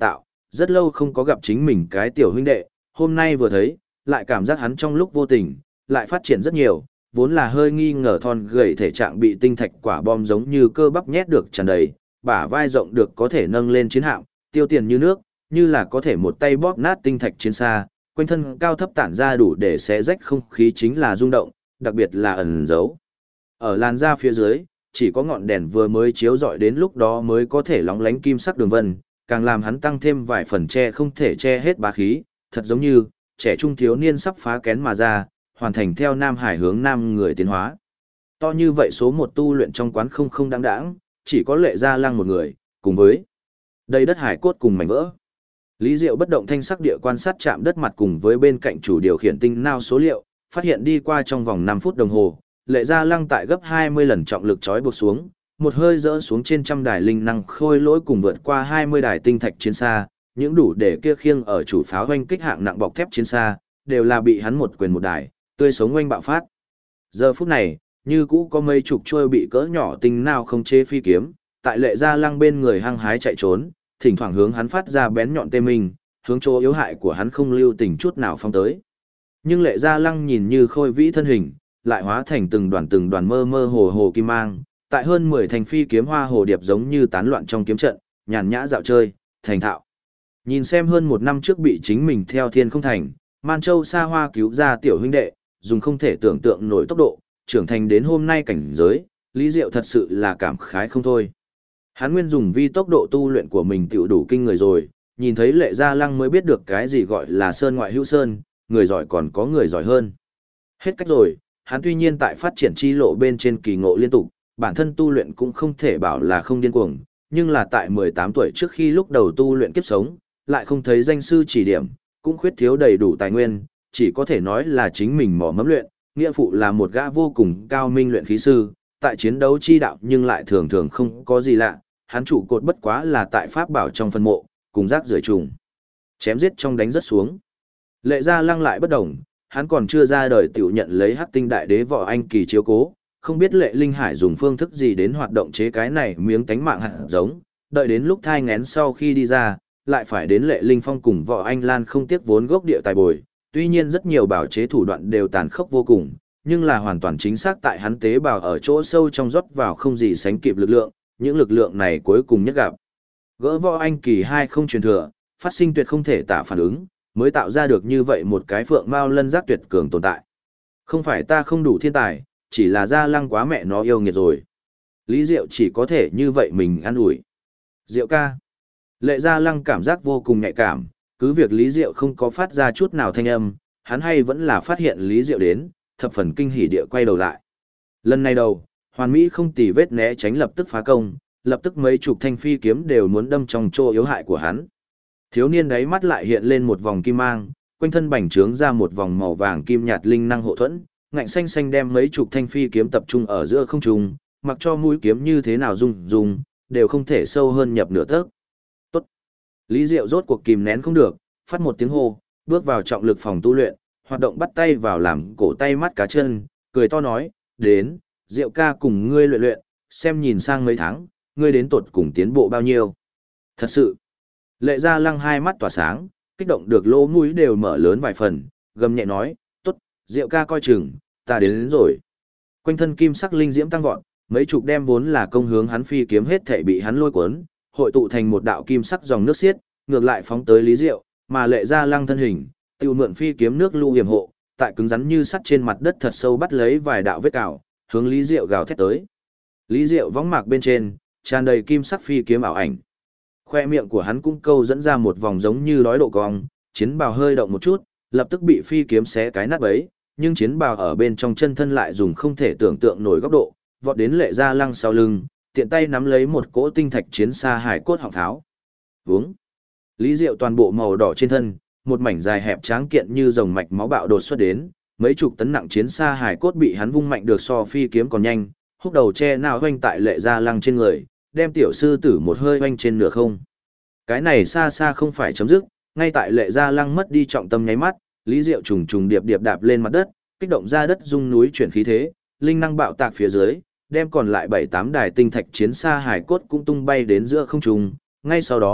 rất lâu không có gặp chính mình cái tiểu huynh đệ, hôm nay vừa thấy, lại cảm giác hắn trong lúc vô tình, lại phát triển rất nhiều, vốn là hơi nghi ngờ thon gầy thể trạng bị tinh thạch quả bom giống như cơ bắp nhét được tràn đầy, bả vai rộng được có thể nâng lên chiến hạm, tiêu tiền như nước, như là có thể một tay bóp nát tinh thạch chiến xa, quanh thân cao thấp tản ra đủ để xé rách không khí chính là rung động, đặc biệt là ẩn giấu. Ở làn da phía dưới, chỉ có ngọn đèn vừa mới chiếu rọi đến lúc đó mới có thể lóng lánh kim sắc đường vân, càng làm hắn tăng thêm vài phần che không thể che hết bá khí, thật giống như trẻ trung thiếu niên sắp phá kén mà ra, hoàn thành theo Nam Hải hướng Nam người tiến hóa. To như vậy số một tu luyện trong quán không đáng đáng, chỉ có Lệ Gia Lăng một người, cùng với đầy đất hải cốt cùng mảnh vỡ. Lý Diệu bất động thanh sắc địa quan sát chạm đất mặt cùng với bên cạnh chủ điều khiển tinh nao số liệu, phát hiện đi qua trong vòng 5 phút đồng hồ, Lệ Gia Lăng tại gấp 20 lần trọng lực trói buộc xuống, một hơi rỡ xuống trên trăm đài linh năng khôi lỗi cùng vượt qua 20 đài tinh thạch chiến xa, những đủ để kia khiêng ở chủ pháo hoanh kích hạng nặng bọc thép chiến xa, đều là bị hắn một quyền một đài, tươi sống oanh bạo phát. Giờ phút này, như cũ có mấy chục trôi bị cỡ nhỏ tinh nào không chế phi kiếm, tại Lệ Gia Lăng bên người hăng hái chạy trốn, thỉnh thoảng hướng hắn phát ra bén nhọn tê minh, hướng chỗ yếu hại của hắn không lưu tình chút nào phong tới. Nhưng Lệ Gia Lăng nhìn như khôi vĩ thân hình, lại hóa thành từng đoàn mơ mơ hồ hồ kim mang, tại hơn 10 thành phi kiếm hoa hồ điệp giống như tán loạn trong kiếm trận, nhàn nhã dạo chơi, thành thạo. Nhìn xem hơn 1 năm trước bị chính mình theo thiên không thành, Man Châu xa hoa cứu ra tiểu huynh đệ, dùng không thể tưởng tượng nổi tốc độ, trưởng thành đến hôm nay cảnh giới, Lý Diệu thật sự là cảm khái không thôi. Hắn nguyên dùng vi tốc độ tu luyện của mình tiểu đủ kinh người rồi, nhìn thấy Lệ Gia Lăng mới biết được cái gì gọi là sơn ngoại hữu sơn, người giỏi còn có người giỏi hơn. Hết cách rồi, hắn tuy nhiên tại phát triển chi lộ bên trên kỳ ngộ liên tục, bản thân tu luyện cũng không thể bảo là không điên cuồng, nhưng là tại 18 tuổi trước khi lúc đầu tu luyện kiếp sống, lại không thấy danh sư chỉ điểm, cũng khuyết thiếu đầy đủ tài nguyên, chỉ có thể nói là chính mình mò mẫm luyện, nghĩa phụ là một gã vô cùng cao minh luyện khí sư, tại chiến đấu chi đạo nhưng lại thường thường không có gì lạ, hắn trụ cột bất quá là tại pháp bảo trong phân mộ, cùng rác rưởi trùng. Chém giết trong đánh rất xuống. Lệ Gia Lăng lại bất đồng, hắn còn chưa ra đời tiểu nhận lấy Hắc Tinh Đại Đế Võ Anh Kỳ chiếu cố, không biết Lệ Linh Hải dùng phương thức gì đến hoạt động chế cái này miếng tánh mạng hạt giống, đợi đến lúc thai nghén sau khi đi ra, lại phải đến Lệ Linh Phong cùng Võ Anh Lan không tiếc vốn gốc địa tài bồi, tuy nhiên rất nhiều bảo chế thủ đoạn đều tàn khốc vô cùng, nhưng là hoàn toàn chính xác tại hắn tế bào ở chỗ sâu trong rót vào không gì sánh kịp lực lượng, những lực lượng này cuối cùng nhất gặp. Gỡ Võ Anh Kỳ 2 không truyền thừa, phát sinh tuyệt không thể tả phản ứng, mới tạo ra được như vậy một cái phượng mao lân giác tuyệt cường tồn tại. Không phải ta không đủ thiên tài, chỉ là Gia Lăng quá mẹ nó yêu nghiệt rồi. Lý Diệu chỉ có thể như vậy mình ăn ủi. Diệu ca. Lệ Gia Lăng cảm giác vô cùng nhạy cảm, cứ việc Lý Diệu không có phát ra chút nào thanh âm, hắn hay vẫn là phát hiện Lý Diệu đến, thập phần kinh hỉ địa quay đầu lại. Lần này đầu, Hoàn Mỹ không tì vết né tránh lập tức phá công, lập tức mấy chục thanh phi kiếm đều muốn đâm trong chỗ yếu hại của hắn. Thiếu niên đáy mắt lại hiện lên một vòng kim mang, quanh thân bành trướng ra một vòng màu vàng kim nhạt linh năng hộ thuẫn, ngạnh xanh xanh đem mấy chục thanh phi kiếm tập trung ở giữa không trung, mặc cho mũi kiếm như thế nào rung, đều không thể sâu hơn nhập nửa tấc. Tốt. Lý Diệu rốt cuộc kìm nén không được, phát một tiếng hô, bước vào trọng lực phòng tu luyện, hoạt động bắt tay vào làm cổ tay mắt cá chân, cười to nói, đến, Diệu ca cùng ngươi luyện luyện, xem nhìn sang mấy tháng, ngươi đến tột cùng tiến bộ bao nhiêu. Thật sự, Lệ Gia Lăng hai mắt tỏa sáng, kích động được lỗ mũi đều mở lớn vài phần, gầm nhẹ nói, tốt, Diệu ca coi chừng, ta đến rồi. Quanh thân kim sắc linh diễm tăng vọt, mấy chục đem vốn là công hướng hắn phi kiếm hết thảy bị hắn lôi cuốn, hội tụ thành một đạo kim sắc dòng nước xiết, ngược lại phóng tới Lý Diệu, mà Lệ Gia Lăng thân hình, tiêu mượn phi kiếm nước lưu hiểm hộ, tại cứng rắn như sắt trên mặt đất thật sâu bắt lấy vài đạo vết cào, hướng Lý Diệu gào thét tới. Lý Diệu võng mạc bên trên, tràn đầy kim sắc phi kiếm ảo ảnh. Khoe miệng của hắn cũng câu dẫn ra một vòng giống như đói độ cong, chiến bào hơi động một chút, lập tức bị phi kiếm xé cái nát bấy, nhưng chiến bào ở bên trong chân thân lại dùng không thể tưởng tượng nổi góc độ, vọt đến Lệ Gia Lăng sau lưng, tiện tay nắm lấy một cỗ tinh thạch chiến xa hải cốt họng tháo. Vướng. Lý Diệu toàn bộ màu đỏ trên thân, một mảnh dài hẹp tráng kiện như rồng mạch máu bạo đột xuất đến, mấy chục tấn nặng chiến xa hải cốt bị hắn vung mạnh được so phi kiếm còn nhanh, húc đầu che nào hoanh tại Lệ Gia Lăng trên người, đem tiểu sư tử một hơi hoanh trên nửa không. Cái này xa xa không phải chấm dứt, ngay tại Lệ Gia Lăng mất đi trọng tâm nháy mắt, Lý Diệu trùng trùng điệp điệp đạp lên mặt đất, kích động ra đất rung núi chuyển khí thế, linh năng bạo tạc phía dưới, đem còn lại 7-8 đài tinh thạch chiến xa hải cốt cũng tung bay đến giữa không trung, ngay sau đó,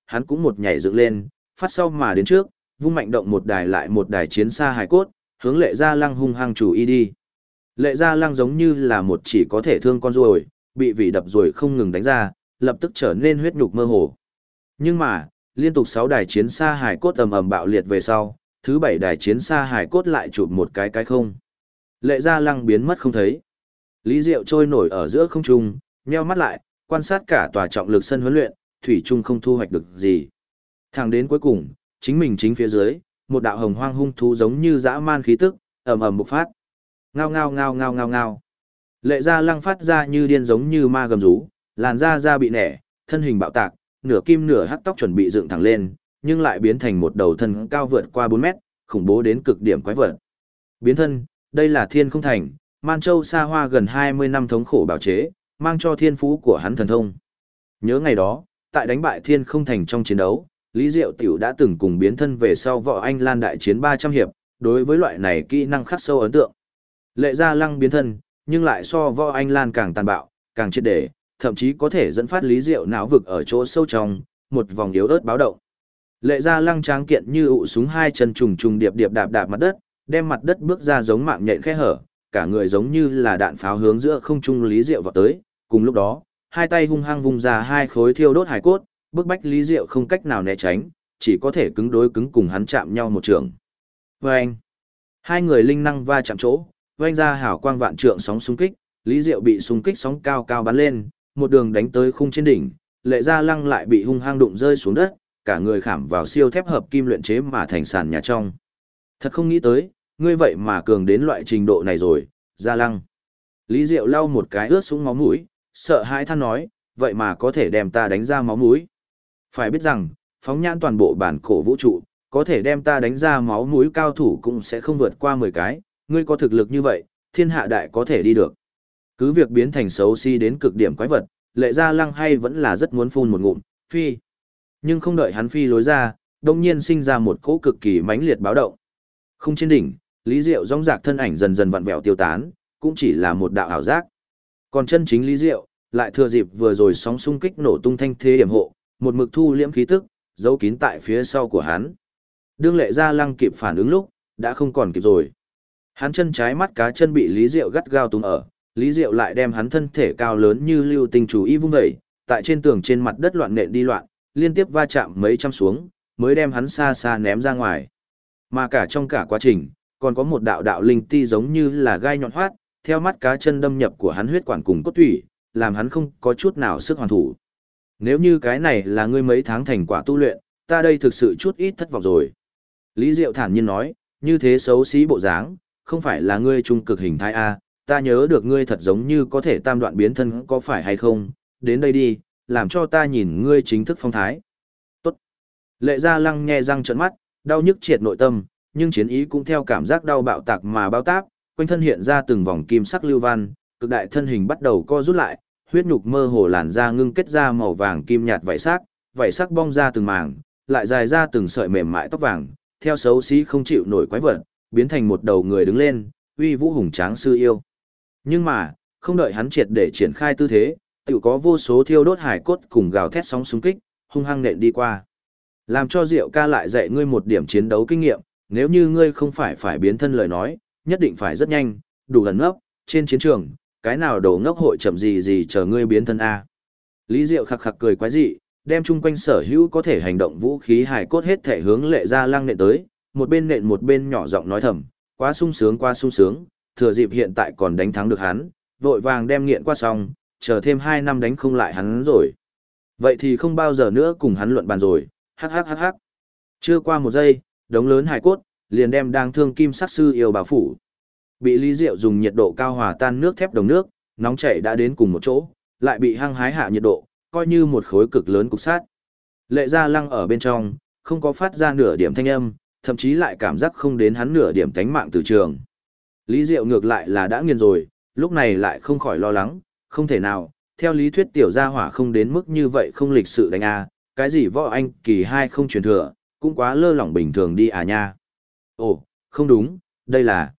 hắn cũng một nhảy dựng lên, phát sau mà đến trước, vung mạnh động một đài lại một đài chiến xa hài cốt, hướng Lệ Gia Lăng hung hăng chủ y đi. Lệ Gia Lăng giống như là một chỉ có thể thương con ruồi, bị vỉ đập rồi không ngừng đánh ra, lập tức trở nên huyết nhục mơ hồ. Nhưng mà, liên tục 6 đài chiến xa hài cốt ầm ầm bạo liệt về sau, thứ 7 đài chiến xa hài cốt lại chụp một cái không. Lệ Gia Lăng biến mất không thấy. Lý Diệu trôi nổi ở giữa không trung, nheo mắt lại, quan sát cả tòa trọng lực sân huấn luyện, thủy chung không thu hoạch được gì. Thẳng đến cuối cùng, chính phía dưới, một đạo hồng hoang hung thú giống như dã man khí tức, ầm ầm bộc phát. Ngao ngao ngao ngao ngao ngao. Lệ Gia Lăng phát ra như điên giống như ma gầm rú, làn da bị nẻ, thân hình bạo tạc, nửa kim nửa hắc tóc chuẩn bị dựng thẳng lên, nhưng lại biến thành một đầu thân cao vượt qua 4 mét, khủng bố đến cực điểm quái vật. Biến thân, đây là Thiên Không Thành, Man Châu xa hoa gần 20 năm thống khổ bào chế, mang cho thiên phú của hắn thần thông. Nhớ ngày đó, tại đánh bại Thiên Không Thành trong chiến đấu, Lý Diệu Tiểu đã từng cùng biến thân về sau Võ Anh Lan đại chiến 300 hiệp, đối với loại này kỹ năng khắc sâu ấn tượng. Lệ Gia Lăng biến thân, nhưng lại so Võ Anh Lan càng tàn bạo, càng triệt để, thậm chí có thể dẫn phát Lý Diệu não vực ở chỗ sâu trong, một vòng yếu ớt báo động. Lệ Gia Lăng tráng kiện như ụ súng hai chân trùng trùng điệp điệp đạp đạp mặt đất, đem mặt đất bước ra giống mạng nhện khe hở, cả người giống như là đạn pháo hướng giữa không trung Lý Diệu vọt tới, cùng lúc đó, hai tay hung hăng vung ra hai khối thiêu đốt hải cốt, bức bách Lý Diệu không cách nào né tránh, chỉ có thể cứng đối cứng cùng hắn chạm nhau một trường. Vâng! Hai người linh năng va chạm chỗ, vang ra hào quang vạn trượng sóng xung kích, Lý Diệu bị xung kích sóng cao cao bắn lên, một đường đánh tới khung trên đỉnh, Lệ Gia Lăng lại bị hung hăng đụng rơi xuống đất, cả người khảm vào siêu thép hợp kim luyện chế mà thành sàn nhà trong. Thật không nghĩ tới, ngươi vậy mà cường đến loại trình độ này rồi, Gia Lăng. Lý Diệu lau một cái ướt sũng máu mũi, sợ hãi than nói, vậy mà có thể đem ta đánh ra máu mũi. Phải biết rằng, phóng nhãn toàn bộ bản cổ vũ trụ, có thể đem ta đánh ra máu mũi cao thủ cũng sẽ không vượt qua 10 cái, ngươi có thực lực như vậy, thiên hạ đại có thể đi được. Cứ việc biến thành xấu xí đến cực điểm quái vật, Lệ Gia Lăng hay vẫn là rất muốn phun một ngụm, phi. Nhưng không đợi hắn phi lối ra, đông nhiên sinh ra một cỗ cực kỳ mãnh liệt báo động. Không trên đỉnh, Lý Diệu rong rạc thân ảnh dần dần vặn vẹo tiêu tán, cũng chỉ là một đạo ảo giác. Còn chân chính Lý Diệu, lại thừa dịp vừa rồi sóng xung kích nổ tung thanh thế điểm hộ, một mực thu liễm khí tức, giấu kín tại phía sau của hắn. Đương Lệ Gia Lăng kịp phản ứng lúc, đã không còn kịp rồi. Hắn chân trái mắt cá chân bị Lý Diệu gắt gao túm ở, Lý Diệu lại đem hắn thân thể cao lớn như lưu tinh chủ y vung vẩy, tại trên tường trên mặt đất loạn nện đi loạn, liên tiếp va chạm mấy trăm xuống, mới đem hắn xa xa ném ra ngoài. Mà cả trong cả quá trình, còn có một đạo đạo linh ti giống như là gai nhọn hoắt, theo mắt cá chân đâm nhập của hắn huyết quản cùng cốt tủy, làm hắn không có chút nào sức hoàn thủ. Nếu như cái này là ngươi mấy tháng thành quả tu luyện, ta đây thực sự chút ít thất vọng rồi. Lý Diệu thản nhiên nói, như thế xấu xí bộ dáng, không phải là ngươi trung cực hình thái A, ta nhớ được ngươi thật giống như có thể tam đoạn biến thân có phải hay không, đến đây đi, làm cho ta nhìn ngươi chính thức phong thái. Tốt. Lệ Gia Lăng nhe răng trợn mắt, đau nhức triệt nội tâm, nhưng chiến ý cũng theo cảm giác đau bạo tạc mà bao táp, quanh thân hiện ra từng vòng kim sắc lưu văn, cực đại thân hình bắt đầu co rút lại, huyết nhục mơ hồ làn da ngưng kết ra màu vàng kim nhạt vảy sắc bong ra từng màng, lại dài ra từng sợi mềm mại tóc vàng, theo xấu xí không chịu nổi quái vật, biến thành một đầu người đứng lên, uy vũ hùng tráng sư yêu. Nhưng mà, không đợi hắn triệt để triển khai tư thế, tự có vô số thiêu đốt hải cốt cùng gào thét sóng xung kích, hung hăng nện đi qua. Làm cho Diệu ca lại dạy ngươi một điểm chiến đấu kinh nghiệm, nếu như ngươi không phải biến thân lời nói, nhất định phải rất nhanh, đủ lần ngốc, trên chiến trường, cái nào đồ ngốc hội chậm gì chờ ngươi biến thân A. Lý Diệu khặc khặc cười quái dị, đem chung quanh sở hữu có thể hành động vũ khí hải cốt hết thể hướng Lệ Gia Lăng nện tới, một bên nện một bên nhỏ giọng nói thầm, quá sung sướng, thừa dịp hiện tại còn đánh thắng được hắn, vội vàng đem nghiện qua xong, chờ thêm 2 năm đánh không lại hắn rồi. Vậy thì không bao giờ nữa cùng hắn luận bàn rồi, hắc. Chưa qua một giây, đống lớn hải cốt, liền đem đang thương kim sắc sư yêu bảo phủ. Bị Lý Diệu dùng nhiệt độ cao hòa tan nước thép đồng nước, nóng chảy đã đến cùng một chỗ, lại bị hăng hái hạ nhiệt độ, coi như một khối cực lớn cục sát. Lệ Gia Lăng ở bên trong, không có phát ra nửa điểm thanh âm, thậm chí lại cảm giác không đến hắn nửa điểm tánh mạng từ trường. Lý Diệu ngược lại là đã nghiền rồi, lúc này lại không khỏi lo lắng, không thể nào, theo lý thuyết tiểu gia hỏa không đến mức như vậy không lịch sự đánh a, cái gì võ anh kỳ 2 không truyền thừa, cũng quá lơ lỏng bình thường đi à nha. Ồ, không đúng, đây là.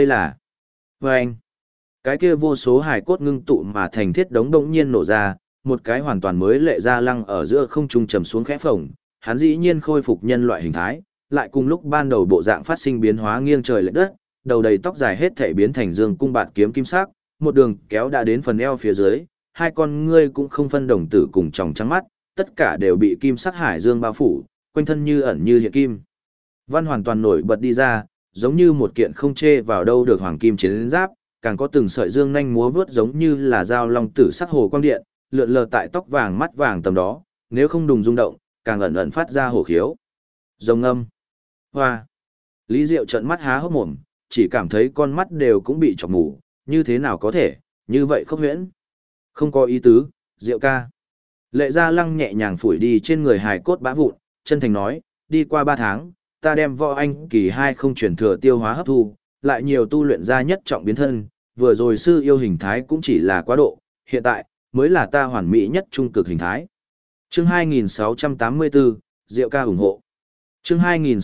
Và anh, cái kia vô số hài cốt ngưng tụ mà thành thiết đống đông nhiên nổ ra, một cái hoàn toàn mới Lệ Gia Lăng ở giữa không trung trầm xuống khẽ phồng, hắn dĩ nhiên khôi phục nhân loại hình thái, lại cùng lúc ban đầu bộ dạng phát sinh biến hóa nghiêng trời lệch đất, đầu đầy tóc dài hết thảy biến thành dương cung bạt kiếm kim sắc, một đường kéo đã đến phần eo phía dưới, hai con ngươi cũng không phân đồng tử cùng tròng trắng mắt, tất cả đều bị kim sắc hải dương bao phủ, quanh thân như ẩn như hiện kim. Văn hoàn toàn nổi bật đi ra, giống như một kiện không chê vào đâu được hoàng kim chiến giáp, càng có từng sợi dương nhanh múa vớt giống như là dao long tử sắc hồ quang điện, lượn lờ tại tóc vàng mắt vàng tầm đó, nếu không đùng rung động, càng ẩn ẩn phát ra hổ khiếu. Rồng âm. Hoa. Lý Diệu trợn mắt há hốc mồm, chỉ cảm thấy con mắt đều cũng bị chọc mù, như thế nào có thể, như vậy không huyễn. Không có ý tứ, Diệu ca. Lệ Gia Lăng nhẹ nhàng phủi đi trên người hài cốt bã vụn, chân thành nói, đi qua 3 tháng, ta đem võ anh kỳ 2 không chuyển thừa tiêu hóa hấp thu, lại nhiều tu luyện ra nhất trọng biến thân, vừa rồi sư yêu hình thái cũng chỉ là quá độ, hiện tại, mới là ta hoàn mỹ nhất trung cực hình thái. Chương 2684, Diệu ca ủng hộ. Chương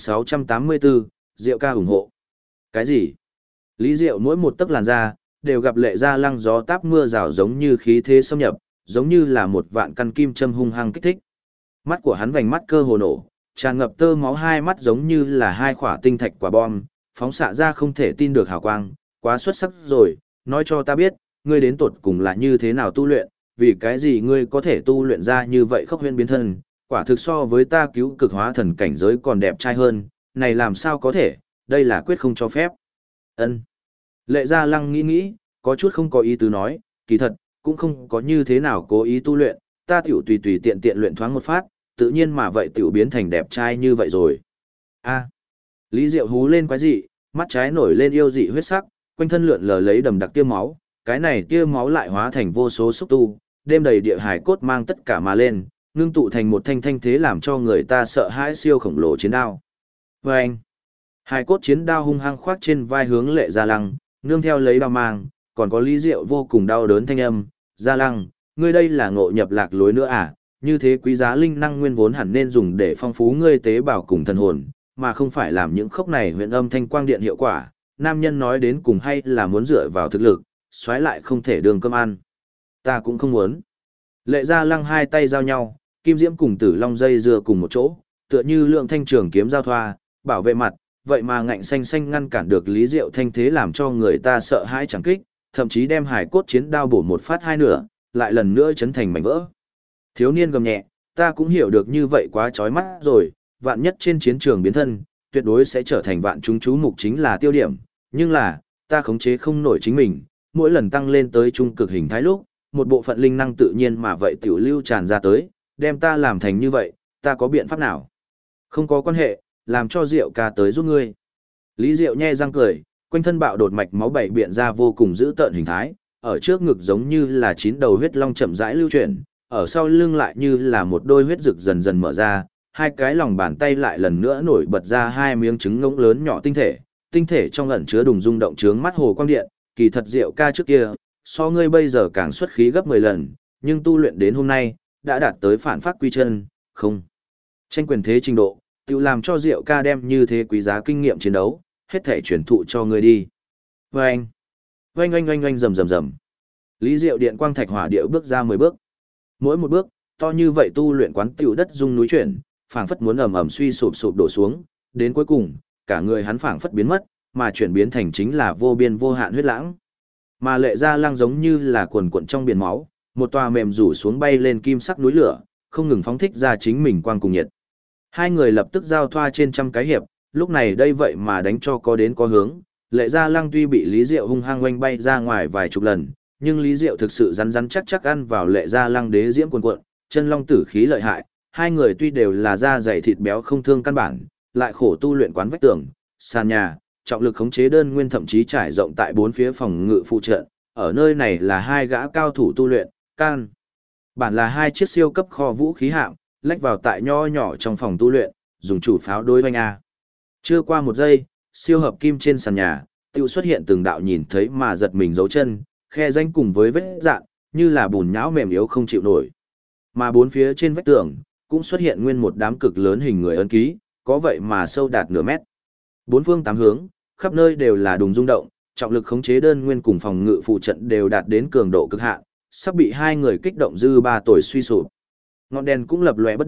2684, Diệu ca ủng hộ. Cái gì? Lý Diệu mỗi một tấc làn da, đều gặp Lệ Gia Lăng gió táp mưa rào giống như khí thế xâm nhập, giống như là một vạn căn kim châm hung hăng kích thích. Mắt của hắn vành mắt cơ hồ nổ, tràn ngập tơ máu, hai mắt giống như là hai quả tinh thạch quả bom, phóng xạ ra không thể tin được hào quang, quá xuất sắc rồi, nói cho ta biết, ngươi đến tột cùng là như thế nào tu luyện, vì cái gì ngươi có thể tu luyện ra như vậy khốc huyễn biến thân, quả thực so với ta cứu cực hóa thần cảnh giới còn đẹp trai hơn, này làm sao có thể, đây là quyết không cho phép. Ân. Lệ Gia Lăng nghĩ nghĩ, có chút không có ý tứ nói, kỳ thật, cũng không có như thế nào cố ý tu luyện, ta tiểu tùy tùy tiện tiện luyện thoáng một phát, tự nhiên mà vậy tiểu biến thành đẹp trai như vậy rồi. A. Lý Diệu hú lên quái dị, mắt trái nổi lên yêu dị huyết sắc, quanh thân lượn lờ lấy đầm đặc tia máu, cái này tia máu lại hóa thành vô số xúc tu, đêm đầy địa hải cốt mang tất cả mà lên, ngưng tụ thành một thanh thanh thế làm cho người ta sợ hãi siêu khổng lồ chiến đao. Vâng! Hải cốt chiến đao hung hăng khoác trên vai hướng Lệ Gia Lăng, nương theo lấy đao mang, còn có Lý Diệu vô cùng đau đớn thanh âm, Gia Lăng, ngươi đây là ngộ nhập lạc lối nữa à, như thế quý giá linh năng nguyên vốn hẳn nên dùng để phong phú ngươi tế bào cùng thần hồn, mà không phải làm những khốc này huyện âm thanh quang điện hiệu quả, nam nhân nói đến cùng hay là muốn dựa vào thực lực, xoáy lại không thể đường cơm ăn. Ta cũng không muốn. Lệ Gia Lăng hai tay giao nhau, kim diễm cùng tử long dây dưa cùng một chỗ, tựa như lượng thanh trường kiếm giao thoa, bảo vệ mặt, vậy mà ngạnh xanh xanh ngăn cản được Lý Diệu thanh thế làm cho người ta sợ hãi chẳng kích, thậm chí đem hải cốt chiến đao bổ một phát hai nửa, lại lần nữa chấn thành mảnh vỡ. Thiếu niên gầm nhẹ, ta cũng hiểu được như vậy quá chói mắt rồi, vạn nhất trên chiến trường biến thân, tuyệt đối sẽ trở thành vạn chúng chú mục chính là tiêu điểm, nhưng là, ta khống chế không nổi chính mình, mỗi lần tăng lên tới trung cực hình thái lúc, một bộ phận linh năng tự nhiên mà vậy tiểu lưu tràn ra tới, đem ta làm thành như vậy, ta có biện pháp nào? Không có quan hệ, làm cho Diệu ca tới giúp ngươi. Lý Diệu nhe răng cười, quanh thân bạo đột mạch máu bảy biện ra vô cùng dữ tợn hình thái, ở trước ngực giống như là 9 đầu huyết long chậm rãi lưu chuyển, ở sau lưng lại như là một đôi huyết rực dần dần mở ra, hai cái lòng bàn tay lại lần nữa nổi bật ra hai miếng trứng ngỗng lớn nhỏ tinh thể trong ẩn chứa đùng rung động chướng mắt hồ quang điện, kỳ thật Diệu ca trước kia, so ngươi bây giờ càng xuất khí gấp 10 lần, nhưng tu luyện đến hôm nay, đã đạt tới phản phát quy chân, không. Tranh quyền thế trình độ, tự làm cho Diệu ca đem như thế quý giá kinh nghiệm chiến đấu, hết thể truyền thụ cho ngươi đi. Vâng! Oanh oanh oanh oanh rầm rầm rầm. Lý Diệu điện quang thạch hỏa điệu bước ra 10 bước. Mỗi một bước, to như vậy tu luyện quán tiểu đất rung núi chuyển, phảng phất muốn ầm ầm suy sụp sụp đổ xuống, đến cuối cùng, cả người hắn phảng phất biến mất, mà chuyển biến thành chính là vô biên vô hạn huyết lãng. Mà Lệ Gia Lăng giống như là cuồn cuộn trong biển máu, một tòa mềm rủ xuống bay lên kim sắc núi lửa, không ngừng phóng thích ra chính mình quang cùng nhiệt. Hai người lập tức giao thoa trên trăm cái hiệp, lúc này đây vậy mà đánh cho có đến có hướng. Lệ Gia Lăng tuy bị Lý Diệu hung hăng oanh bay ra ngoài vài chục lần, nhưng Lý Diệu thực sự rắn rắn chắc chắc ăn vào Lệ Gia Lăng đế diễm cuồn cuộn, chân long tử khí lợi hại. Hai người tuy đều là da dày thịt béo không thương căn bản, lại khổ tu luyện quán vách tường, sàn nhà, trọng lực khống chế đơn nguyên thậm chí trải rộng tại 4 phía phòng ngự phụ trợ. Ở nơi này là hai gã cao thủ tu luyện, can. Bản là hai chiếc siêu cấp kho vũ khí hạng, lách vào tại nho nhỏ trong phòng tu luyện, dùng chủ pháo đối oanh A. Chưa qua một giây, siêu hợp kim trên sàn nhà, tiêu xuất hiện từng đạo nhìn thấy mà giật mình dấu chân, khe danh cùng với vết dạn, như là bùn nhão mềm yếu không chịu nổi. Mà 4 phía trên vách tường, cũng xuất hiện nguyên một đám cực lớn hình người ấn ký, có vậy mà sâu đạt nửa mét. 4 phương 8 hướng, khắp nơi đều là đùng rung động, trọng lực khống chế đơn nguyên cùng phòng ngự phụ trận đều đạt đến cường độ cực hạn, sắp bị hai người kích động dư ba tuổi suy sụp. Ngọn đèn cũng lập lòe bất định,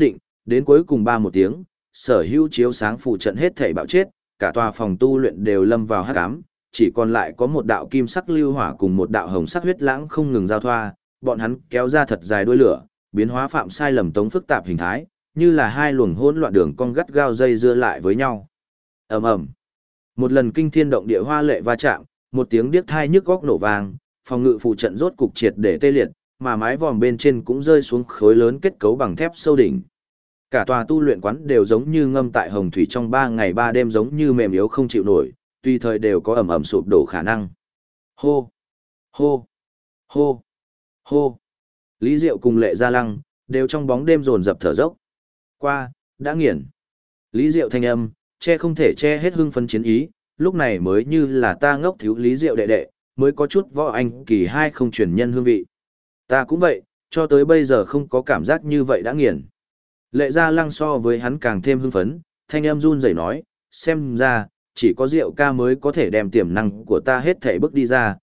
đến cuối cùng ba một tiếng, sở hữu chiếu sáng phụ trận hết thảy bạo chết, cả tòa phòng tu luyện đều lâm vào hắc ám, chỉ còn lại có một đạo kim sắc lưu hỏa cùng một đạo hồng sắc huyết lãng không ngừng giao thoa, bọn hắn kéo ra thật dài đuôi lửa, biến hóa phạm sai lầm tống phức tạp hình thái, như là hai luồng hỗn loạn đường cong gắt gao dây dưa lại với nhau. Ầm ầm. Một lần kinh thiên động địa hoa lệ va chạm, một tiếng điếc tai nhức óc nổ vang, phòng ngự phụ trận rốt cục triệt để tê liệt, mà mái vòm bên trên cũng rơi xuống khối lớn kết cấu bằng thép sâu đỉnh. Cả tòa tu luyện quán đều giống như ngâm tại hồng thủy trong 3 ngày 3 đêm, giống như mềm yếu không chịu nổi, tùy thời đều có ầm ầm sụp đổ khả năng. Hô, hô, hô, hô. Lý Diệu cùng Lệ Gia Lăng đều trong bóng đêm dồn dập thở dốc. Qua, đã nghiền. Lý Diệu thanh âm, che không thể che hết hưng phấn chiến ý, lúc này mới như là ta ngốc thiếu Lý Diệu đệ đệ, mới có chút võ anh kỳ 2 không truyền nhân hương vị. Ta cũng vậy, cho tới bây giờ không có cảm giác như vậy đã nghiền. Lệ Gia Lăng so với hắn càng thêm hưng phấn, thanh âm run rẩy nói, xem ra, chỉ có Diệu ca mới có thể đem tiềm năng của ta hết thể bước đi ra,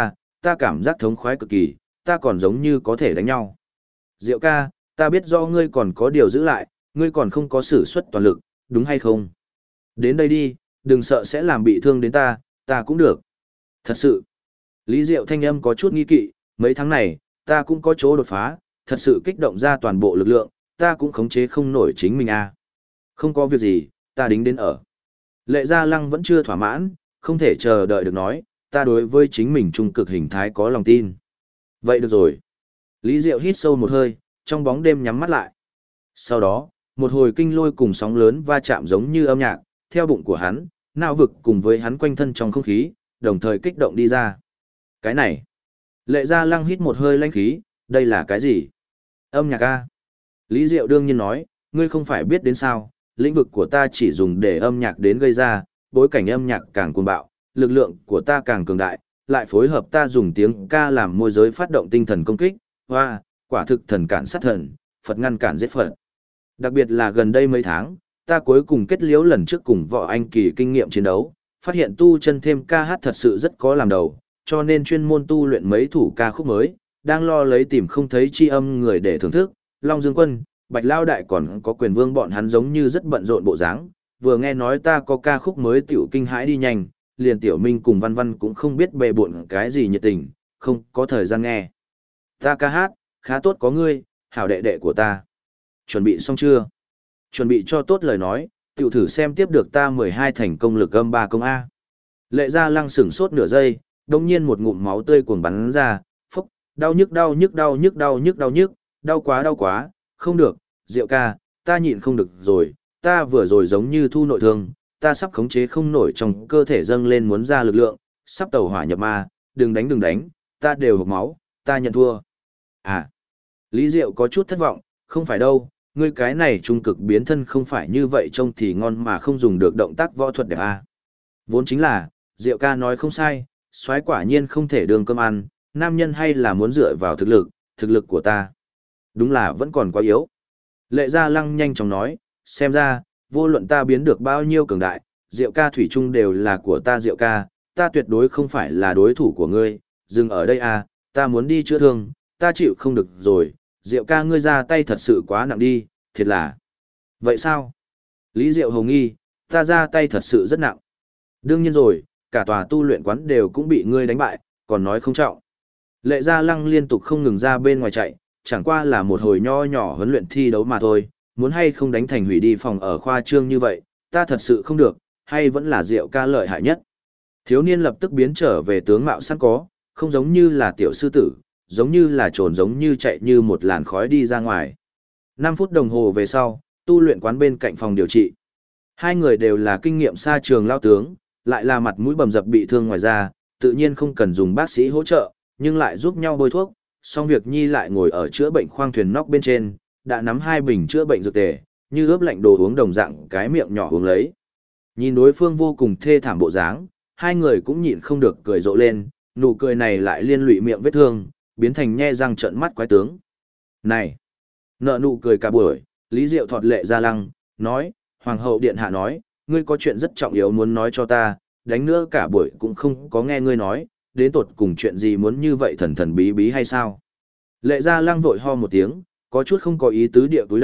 ta cảm giác thống khoái cực kỳ, ta còn giống như có thể đánh nhau. Diệu ca, ta biết do ngươi còn có điều giữ lại, ngươi còn không có sử xuất toàn lực, đúng hay không? Đến đây đi, đừng sợ sẽ làm bị thương đến ta cũng được. Thật sự, Lý Diệu thanh âm có chút nghi kỵ, mấy tháng này, ta cũng có chỗ đột phá, thật sự kích động ra toàn bộ lực lượng, ta cũng khống chế không nổi chính mình a. Không có việc gì, ta đính đến ở. Lệ Gia Lăng vẫn chưa thỏa mãn, không thể chờ đợi được nói, ta đối với chính mình trung cực hình thái có lòng tin. Vậy được rồi. Lý Diệu hít sâu một hơi, trong bóng đêm nhắm mắt lại. Sau đó, một hồi kinh lôi cùng sóng lớn va chạm giống như âm nhạc, theo bụng của hắn, não vực cùng với hắn quanh thân trong không khí, đồng thời kích động đi ra. Cái này. Lệ Gia Lăng hít một hơi lãnh khí, đây là cái gì? Âm nhạc a. Lý Diệu đương nhiên nói, ngươi không phải biết đến sao, lĩnh vực của ta chỉ dùng để âm nhạc đến gây ra, bối cảnh âm nhạc càng cuồng bạo, lực lượng của ta càng cường đại, lại phối hợp ta dùng tiếng ca làm môi giới phát động tinh thần công kích, hoa, quả thực thần cản sát thần, Phật ngăn cản giết Phật. Đặc biệt là gần đây mấy tháng, ta cuối cùng kết liễu lần trước cùng võ anh kỳ kinh nghiệm chiến đấu, phát hiện tu chân thêm ca hát thật sự rất có làm đầu, cho nên chuyên môn tu luyện mấy thủ ca khúc mới, đang lo lấy tìm không thấy chi âm người để thưởng thức. Long Dương Quân, Bạch Lao Đại còn có Quyền Vương bọn hắn giống như rất bận rộn bộ dáng, vừa nghe nói ta có ca khúc mới tiểu kinh hãi đi nhanh, liền Tiểu Minh cùng Văn Văn cũng không biết bề bộn cái gì nhiệt tình, không có thời gian nghe. Ta ca hát, khá tốt có ngươi, hảo đệ đệ của ta. Chuẩn bị xong chưa? Chuẩn bị cho tốt lời nói, tiểu thử xem tiếp được ta 12 thành công lực âm 3 công A. Lệ Gia Lăng sửng sốt nửa giây, đồng nhiên một ngụm máu tươi cuồng bắn ra, phốc, đau nhức đau nhức đau nhức đau nhức đau nhức, đau quá, không được, Diệu ca, ta nhịn không được rồi, ta vừa rồi giống như thu nội thương, ta sắp khống chế không nổi trong cơ thể dâng lên muốn ra lực lượng, sắp tẩu hỏa nhập ma, đừng đánh, ta đều hộc máu, ta nhận thua. À, Lý Diệu có chút thất vọng, không phải đâu, ngươi cái này trung cực biến thân không phải như vậy trông thì ngon mà không dùng được động tác võ thuật đẹp à. Vốn chính là, Diệu ca nói không sai, soái quả nhiên không thể đường cơm ăn, nam nhân hay là muốn dựa vào thực lực của ta. Đúng là vẫn còn quá yếu. Lệ Gia Lăng nhanh chóng nói, xem ra, vô luận ta biến được bao nhiêu cường đại, Diệu ca thủy chung đều là của ta Diệu ca, ta tuyệt đối không phải là đối thủ của ngươi, dừng ở đây à, ta muốn đi chữa thương, ta chịu không được rồi, Diệu ca ngươi ra tay thật sự quá nặng đi, thiệt là. Vậy sao? Lý Diệu hồng nghi, ta ra tay thật sự rất nặng. Đương nhiên rồi, cả tòa tu luyện quán đều cũng bị ngươi đánh bại, còn nói không trọng. Lệ Gia Lăng liên tục không ngừng ra bên ngoài chạy, chẳng qua là một hồi nho nhỏ huấn luyện thi đấu mà thôi, muốn hay không đánh thành hủy đi phòng ở khoa trương như vậy, ta thật sự không được, hay vẫn là Diệu ca lợi hại nhất. Thiếu niên lập tức biến trở về tướng mạo sẵn có, không giống như là tiểu sư tử, giống như là trồn giống như chạy như một làn khói đi ra ngoài. 5 phút đồng hồ về sau, tu luyện quán bên cạnh phòng điều trị. Hai người đều là kinh nghiệm xa trường lao tướng, lại là mặt mũi bầm dập bị thương ngoài da, tự nhiên không cần dùng bác sĩ hỗ trợ, nhưng lại giúp nhau bôi thuốc. Xong việc Nhi lại ngồi ở chữa bệnh khoang thuyền nóc bên trên, đã nắm 2 bình chữa bệnh dược tề, như ướp lạnh đồ uống đồng dạng cái miệng nhỏ uống lấy. Nhìn đối phương vô cùng thê thảm bộ dáng, hai người cũng nhịn không được cười rộ lên, nụ cười này lại liên lụy miệng vết thương, biến thành nhe răng trợn mắt quái tướng. Này! Nợ nụ cười cả buổi, Lý Diệu thọt Lệ Gia Lăng, nói, Hoàng hậu điện hạ nói, ngươi có chuyện rất trọng yếu muốn nói cho ta, đánh nữa cả buổi cũng không có nghe ngươi nói, đến tột cùng chuyện gì muốn như vậy thần thần bí bí hay sao? Lệ Gia Lăng vội ho một tiếng, có chút không có ý tứ địa cúi đầu,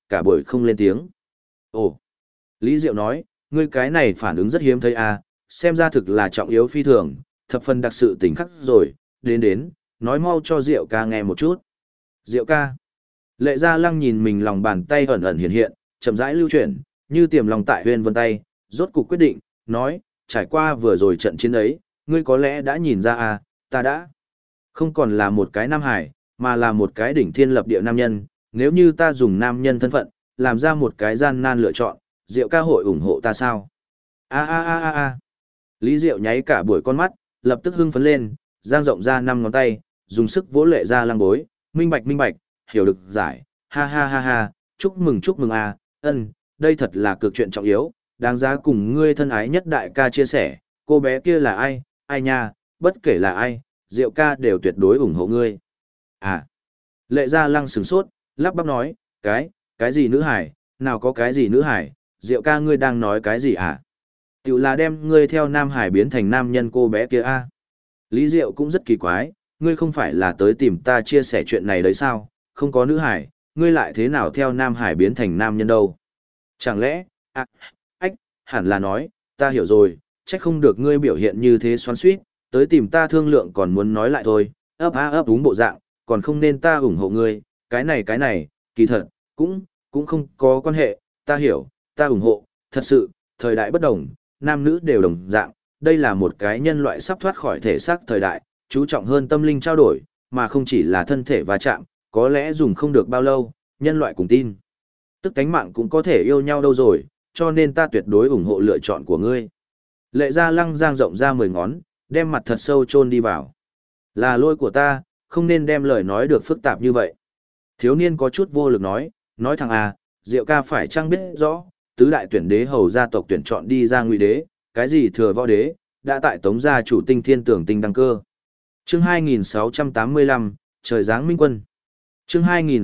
cả buổi không lên tiếng. Ồ, Lý Diệu nói, ngươi cái này phản ứng rất hiếm thấy à, xem ra thực là trọng yếu phi thường, thập phần đặc sự tỉnh khắc rồi, đến, nói mau cho Diệu ca nghe một chút. Diệu ca. Lệ Gia Lăng nhìn mình lòng bàn tay ẩn ẩn hiện hiện, chậm rãi lưu chuyển, như tiềm lòng tại Huyên Vân tay, rốt cục quyết định, nói, trải qua vừa rồi trận chiến ấy, ngươi có lẽ đã nhìn ra à, ta đã không còn là một cái nam hải, mà là một cái đỉnh thiên lập địa nam nhân, nếu như ta dùng nam nhân thân phận, làm ra một cái gian nan lựa chọn, Diệu ca hội ủng hộ ta sao? A. Lý Diệu nháy cả buổi con mắt, lập tức hưng phấn lên, giang rộng ra 5 ngón tay, dùng sức vỗ Lệ Gia Lăng bối, minh bạch, hiểu được giải, ha, chúc mừng a, đây thật là cực chuyện trọng yếu, đáng giá cùng ngươi thân ái nhất đại ca chia sẻ, cô bé kia là ai nha, bất kể là ai, Diệu ca đều tuyệt đối ủng hộ ngươi. À, Lệ Gia Lăng sửng sốt, lắp bắp nói, cái gì nữ hải, nào có cái gì nữ hải, Diệu ca ngươi đang nói cái gì à? Tiểu là đem ngươi theo nam hải biến thành nam nhân cô bé kia a. Lý Diệu cũng rất kỳ quái, ngươi không phải là tới tìm ta chia sẻ chuyện này đấy sao, không có nữ hải, ngươi lại thế nào theo nam hải biến thành nam nhân đâu? Chẳng lẽ, hẳn là nói, ta hiểu rồi, trách không được ngươi biểu hiện như thế xoắn xuýt, tới tìm ta thương lượng còn muốn nói lại thôi, ấp úng bộ dạng, còn không nên ta ủng hộ ngươi, cái này, kỳ thật, cũng không có quan hệ, ta hiểu, ta ủng hộ, thật sự, thời đại bất đồng, nam nữ đều đồng dạng, đây là một cái nhân loại sắp thoát khỏi thể xác thời đại, chú trọng hơn tâm linh trao đổi, mà không chỉ là thân thể va chạm, có lẽ dùng không được bao lâu, nhân loại cùng tin. Tức tánh mạng cũng có thể yêu nhau đâu rồi, cho nên ta tuyệt đối ủng hộ lựa chọn của ngươi. Lệ Gia Lăng giang rộng ra 10 ngón, đem mặt thật sâu chôn đi vào. Là lỗi của ta, không nên đem lời nói được phức tạp như vậy. Thiếu niên có chút vô lực nói thằng à, Diệu ca phải chăng biết rõ, tứ đại tuyển đế hầu gia tộc tuyển chọn đi ra Ngụy đế, cái gì thừa võ đế, đã tại Tống gia chủ tinh thiên tưởng tinh đăng cơ. Chương 2685, trời giáng minh quân. Chương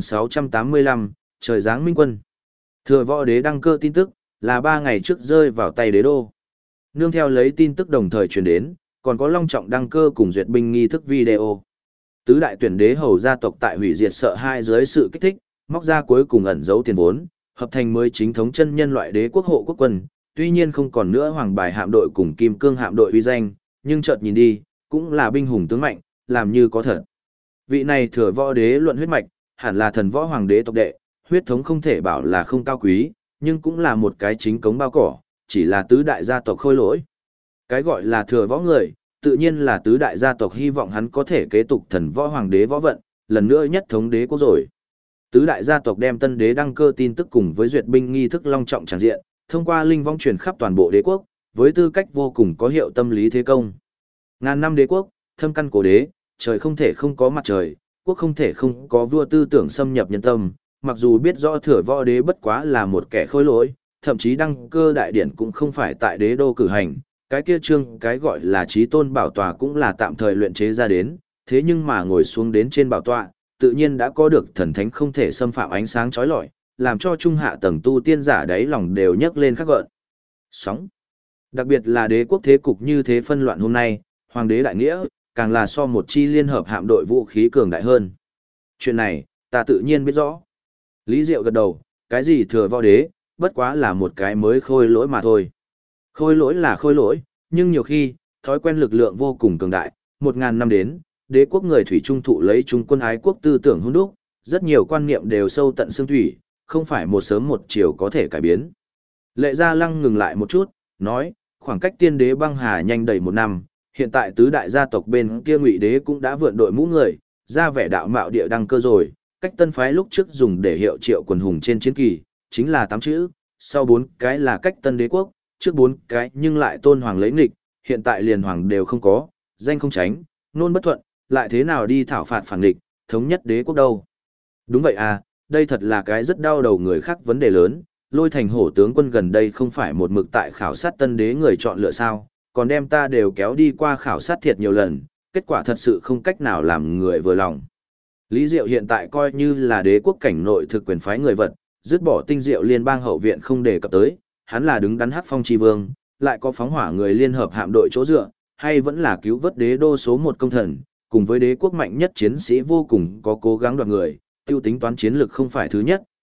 2685, trời giáng minh quân. Thừa võ đế đăng cơ tin tức, là 3 ngày trước rơi vào tay đế đô. Nương theo lấy tin tức đồng thời truyền đến, còn có long trọng đăng cơ cùng duyệt binh nghi thức video. Tứ đại tuyển đế hầu gia tộc tại hủy diệt sợ hai dưới sự kích thích, móc ra cuối cùng ẩn giấu tiền vốn, hợp thành mới chính thống chân nhân loại đế quốc hộ quốc quân, tuy nhiên không còn nữa hoàng bài hạm đội cùng kim cương hạm đội uy danh, nhưng chợt nhìn đi, cũng là binh hùng tướng mạnh, làm như có thật. Vị này thừa võ đế luận huyết mạch, hẳn là thần võ hoàng đế tộc đệ, huyết thống không thể bảo là không cao quý, nhưng cũng là một cái chính cống bao cỏ, chỉ là tứ đại gia tộc khôi lỗi. Cái gọi là thừa võ người, tự nhiên là tứ đại gia tộc hy vọng hắn có thể kế tục thần võ hoàng đế võ vận, lần nữa nhất thống đế quốc rồi. Tứ đại gia tộc đem tân đế đăng cơ tin tức cùng với duyệt binh nghi thức long trọng tràn diện, thông qua linh vong truyền khắp toàn bộ đế quốc, với tư cách vô cùng có hiệu tâm lý thế công. Ngàn năm đế quốc, thâm căn cổ đế, trời không thể không có mặt trời, quốc không thể không có vua tư tưởng xâm nhập nhân tâm, mặc dù biết rõ thừa võ đế bất quá là một kẻ khôi lỗi, thậm chí đăng cơ đại điển cũng không phải tại đế đô cử hành, cái kia trương cái gọi là chí tôn bảo tọa cũng là tạm thời luyện chế ra đến, thế nhưng mà ngồi xuống đến trên bảo tọa, tự nhiên đã có được thần thánh không thể xâm phạm ánh sáng chói lọi, làm cho trung hạ tầng tu tiên giả đáy lòng đều nhấc lên khắc gợn. Sóng. Đặc biệt là đế quốc thế cục như thế phân loạn hôm nay, hoàng đế đại nghĩa, càng là so một chi liên hợp hạm đội vũ khí cường đại hơn. Chuyện này, ta tự nhiên biết rõ. Lý Diệu gật đầu, cái gì thừa võ đế, bất quá là một cái mới khôi lỗi mà thôi. Khôi lỗi là khôi lỗi, nhưng nhiều khi, thói quen lực lượng vô cùng cường đại, 1000 năm đến, đế quốc người thủy trung thụ lấy trung quân ái quốc tư tưởng hôn đúc, rất nhiều quan niệm đều sâu tận xương thủy, không phải một sớm một chiều có thể cải biến. Lệ Gia Lăng ngừng lại một chút, nói, khoảng cách tiên đế băng hà nhanh đầy 1 năm, hiện tại tứ đại gia tộc bên kia Ngụy đế cũng đã vượn đội mũ người, ra vẻ đạo mạo địa đăng cơ rồi, cách tân phái lúc trước dùng để hiệu triệu quần hùng trên chiến kỳ, chính là 8 chữ, sau 4 cái là cách tân đế quốc, trước 4 cái nhưng lại tôn hoàng lấy nghịch, hiện tại liền hoàng đều không có, danh không tránh, nôn bất thuận, lại thế nào đi thảo phạt phản nghịch, thống nhất đế quốc đâu. Đúng vậy à, đây thật là cái rất đau đầu người khác vấn đề lớn, Lôi Thành hổ tướng quân gần đây không phải một mực tại khảo sát tân đế người chọn lựa sao, còn đem ta đều kéo đi qua khảo sát thiệt nhiều lần, kết quả thật sự không cách nào làm người vừa lòng. Lý Diệu hiện tại coi như là đế quốc cảnh nội thực quyền phái người vật, dứt bỏ tinh diệu liên bang hậu viện không đề cập tới, hắn là đứng đắn hắc phong chi vương, lại có phóng hỏa người liên hợp hạm đội chỗ dựa, hay vẫn là cứu vớt đế đô số 1 công thần, cùng với đế quốc mạnh nhất chiến sĩ vô cùng có cố gắng đoạt người, tiêu tính toán chiến lược không phải thứ nhất,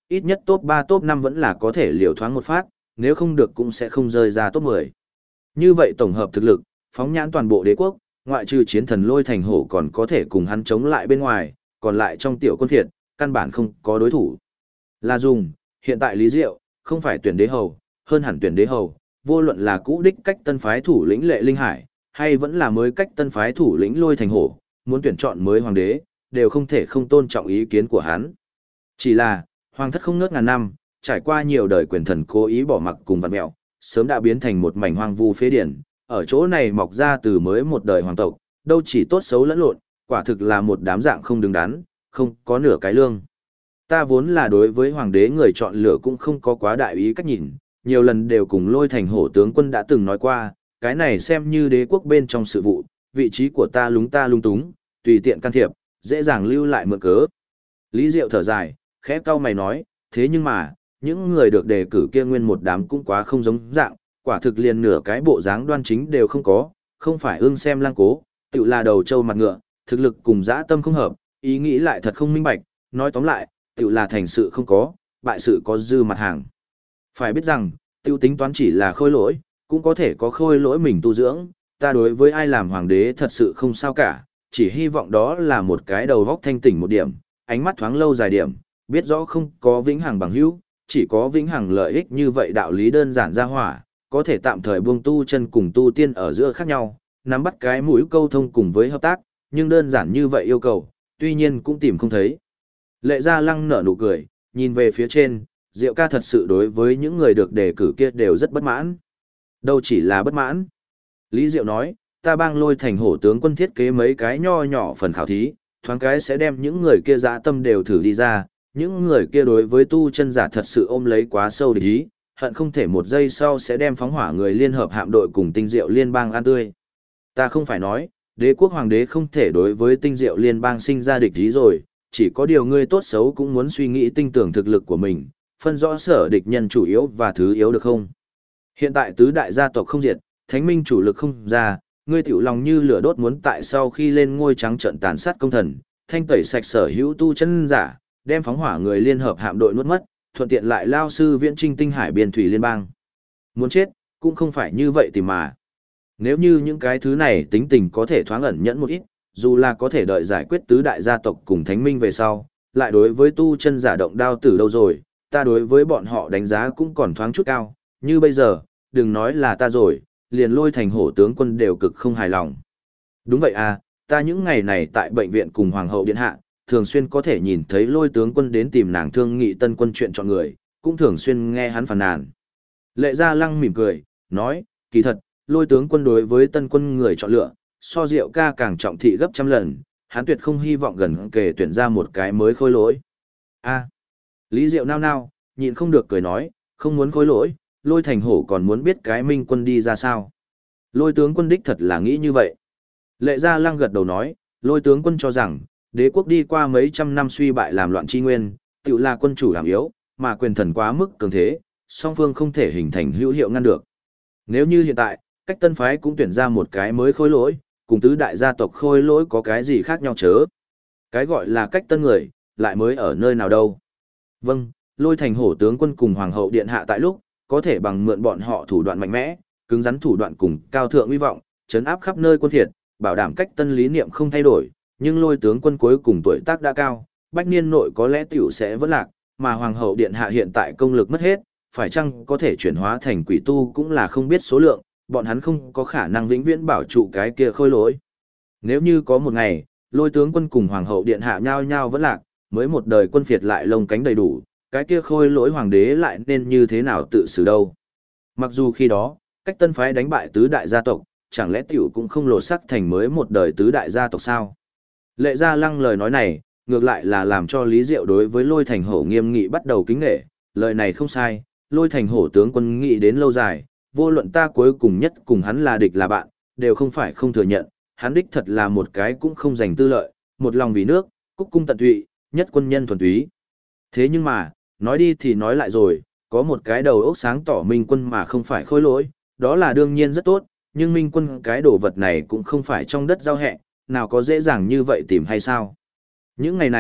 ít nhất top 3 top 5 vẫn là có thể liều thoáng một phát, nếu không được cũng sẽ không rơi ra top 10. Như vậy tổng hợp thực lực, phóng nhãn toàn bộ đế quốc, ngoại trừ chiến thần Lôi Thành Hổ còn có thể cùng hắn chống lại bên ngoài, còn lại trong tiểu quân phiệt, căn bản không có đối thủ. Là dùng, hiện tại Lý Diệu, không phải tuyển đế hầu, hơn hẳn tuyển đế hầu, vô luận là cũ đích cách tân phái thủ lĩnh Lệ Linh Hải, hay vẫn là mới cách tân phái thủ lĩnh Lôi Thành Hổ, muốn tuyển chọn mới hoàng đế, đều không thể không tôn trọng ý kiến của hắn. Chỉ là, hoàng thất không ngớt ngàn năm, trải qua nhiều đời quyền thần cố ý bỏ mặc cùng vặn mẹo, sớm đã biến thành một mảnh hoang vu phế điển, ở chỗ này mọc ra từ mới một đời hoàng tộc, đâu chỉ tốt xấu lẫn lộn, quả thực là một đám dạng không đứng đắn, không có nửa cái lương. Ta vốn là đối với hoàng đế người chọn lựa cũng không có quá đại ý cách nhìn, nhiều lần đều cùng Lôi Thành Hổ tướng quân đã từng nói qua, cái này xem như đế quốc bên trong sự vụ, vị trí của ta lung túng, tùy tiện can thiệp, dễ dàng lưu lại mượn cớ. Lý Diệu thở dài, khẽ cau mày nói, thế nhưng mà, những người được đề cử kia nguyên một đám cũng quá không giống dạng, quả thực liền nửa cái bộ dáng đoan chính đều không có, không phải ương xem lang cố, tự là đầu trâu mặt ngựa, thực lực cùng dã tâm không hợp, ý nghĩ lại thật không minh bạch, nói tóm lại, tự là thành sự không có, bại sự có dư mặt hàng. Phải biết rằng, tiêu tính toán chỉ là khôi lỗi, cũng có thể có khôi lỗi mình tu dưỡng, ta đối với ai làm hoàng đế thật sự không sao cả, chỉ hy vọng đó là một cái đầu góc thanh tỉnh một điểm, ánh mắt thoáng lâu dài điểm, biết rõ không có vĩnh hằng bằng hữu, chỉ có vĩnh hằng lợi ích như vậy đạo lý đơn giản ra hỏa, có thể tạm thời buông tu chân cùng tu tiên ở giữa khác nhau, nắm bắt cái mũi câu thông cùng với hợp tác, nhưng đơn giản như vậy yêu cầu, tuy nhiên cũng tìm không thấy. Lệ Gia Lăng nở nụ cười, nhìn về phía trên, Diệu ca thật sự đối với những người được đề cử kia đều rất bất mãn. Đâu chỉ là bất mãn. Lý Diệu nói, ta bang Lôi Thành Hổ tướng quân thiết kế mấy cái nho nhỏ phần khảo thí, thoáng cái sẽ đem những người kia dã tâm đều thử đi ra, những người kia đối với tu chân giả thật sự ôm lấy quá sâu địch ý, hận không thể một giây sau sẽ đem phóng hỏa người liên hợp hạm đội cùng tinh diệu liên bang ăn tươi. Ta không phải nói, đế quốc hoàng đế không thể đối với tinh diệu liên bang sinh ra địch ý rồi, chỉ có điều ngươi tốt xấu cũng muốn suy nghĩ tinh tưởng thực lực của mình, phân rõ sở địch nhân chủ yếu và thứ yếu được không? Hiện tại tứ đại gia tộc không diệt, thánh minh chủ lực không ra, ngươi tiểu lòng như lửa đốt muốn tại sau khi lên ngôi trắng trận tàn sát công thần, thanh tẩy sạch sở hữu tu chân giả, đem phóng hỏa người liên hợp hạm đội nuốt mất, thuận tiện lại lao sư viễn trinh tinh hải biên thủy liên bang. Muốn chết, cũng không phải như vậy tìm mà. Nếu như những cái thứ này tính tình có thể thoáng ẩn nhẫn một ít, dù là có thể đợi giải quyết tứ đại gia tộc cùng thánh minh về sau, lại đối với tu chân giả động đao tử đâu rồi, ta đối với bọn họ đánh giá cũng còn thoáng chút cao, như bây giờ, đừng nói là ta rồi, liền Lôi Thành Hổ tướng quân đều cực không hài lòng. Đúng vậy à, ta những ngày này tại bệnh viện cùng Hoàng hậu điện hạ, thường xuyên có thể nhìn thấy Lôi tướng quân đến tìm nàng thương nghị tân quân chuyện chọn người, cũng thường xuyên nghe hắn phàn nàn. Lệ Gia Lăng mỉm cười, nói, kỳ thật, Lôi tướng quân đối với tân quân người chọn lựa, so Diệu ca càng trọng thị gấp trăm lần, hắn tuyệt không hy vọng gần kề tuyển ra một cái mới khôi lỗi. A. Lý Diệu nao nao, nhịn không được cười nói, không muốn khôi lỗi, Lôi Thành Hổ còn muốn biết cái minh quân đi ra sao. Lôi tướng quân đích thật là nghĩ như vậy. Lệ Gia Lăng gật đầu nói, Lôi tướng quân cho rằng, đế quốc đi qua mấy trăm năm suy bại làm loạn chi nguyên, tự là quân chủ làm yếu, mà quyền thần quá mức cường thế, song phương không thể hình thành hữu hiệu ngăn được. Nếu như hiện tại, cách tân phái cũng tuyển ra một cái mới khôi lỗi, cùng tứ đại gia tộc khôi lỗi có cái gì khác nhau chớ. Cái gọi là cách tân người, lại mới ở nơi nào đâu. Vâng, Lôi Thành Hổ tướng quân cùng Hoàng hậu điện hạ tại lúc, có thể bằng mượn bọn họ thủ đoạn mạnh mẽ, cứng rắn thủ đoạn cùng cao thượng uy vọng, chấn áp khắp nơi quân thiệt, bảo đảm cách tân lý niệm không thay đổi, nhưng Lôi tướng quân cuối cùng tuổi tác đã cao, bách niên nội có lẽ tiểu sẽ vẫn lạc, mà Hoàng hậu điện hạ hiện tại công lực mất hết, phải chăng có thể chuyển hóa thành quỷ tu cũng là không biết số lượng, bọn hắn không có khả năng vĩnh viễn bảo trụ cái kia khôi lỗi. Nếu như có một ngày, Lôi tướng quân cùng Hoàng hậu điện hạ nhao nhao vẫn lạc, mới một đời quân phiệt lại lông cánh đầy đủ, cái kia khôi lỗi hoàng đế lại nên như thế nào tự xử đâu. Mặc dù khi đó, cách tân phái đánh bại tứ đại gia tộc, chẳng lẽ tiểu cũng không lột sắc thành mới một đời tứ đại gia tộc sao? Lệ Gia Lăng lời nói này, ngược lại là làm cho Lý Diệu đối với Lôi Thành Hổ nghiêm nghị bắt đầu kính nể, lời này không sai, Lôi Thành Hổ tướng quân nghĩ đến lâu dài, vô luận ta cuối cùng nhất cùng hắn là địch là bạn, đều không phải không thừa nhận, hắn đích thật là một cái cũng không dành tư lợi, một lòng vì nước, cúc cung tận tụy, nhất quân nhân thuần túy. Thế nhưng mà, nói đi thì nói lại rồi, có một cái đầu óc sáng tỏ minh quân mà không phải khôi lỗi, đó là đương nhiên rất tốt, nhưng minh quân cái đồ vật này cũng không phải trong đất giao hẹ, nào có dễ dàng như vậy tìm hay sao. Những ngày này,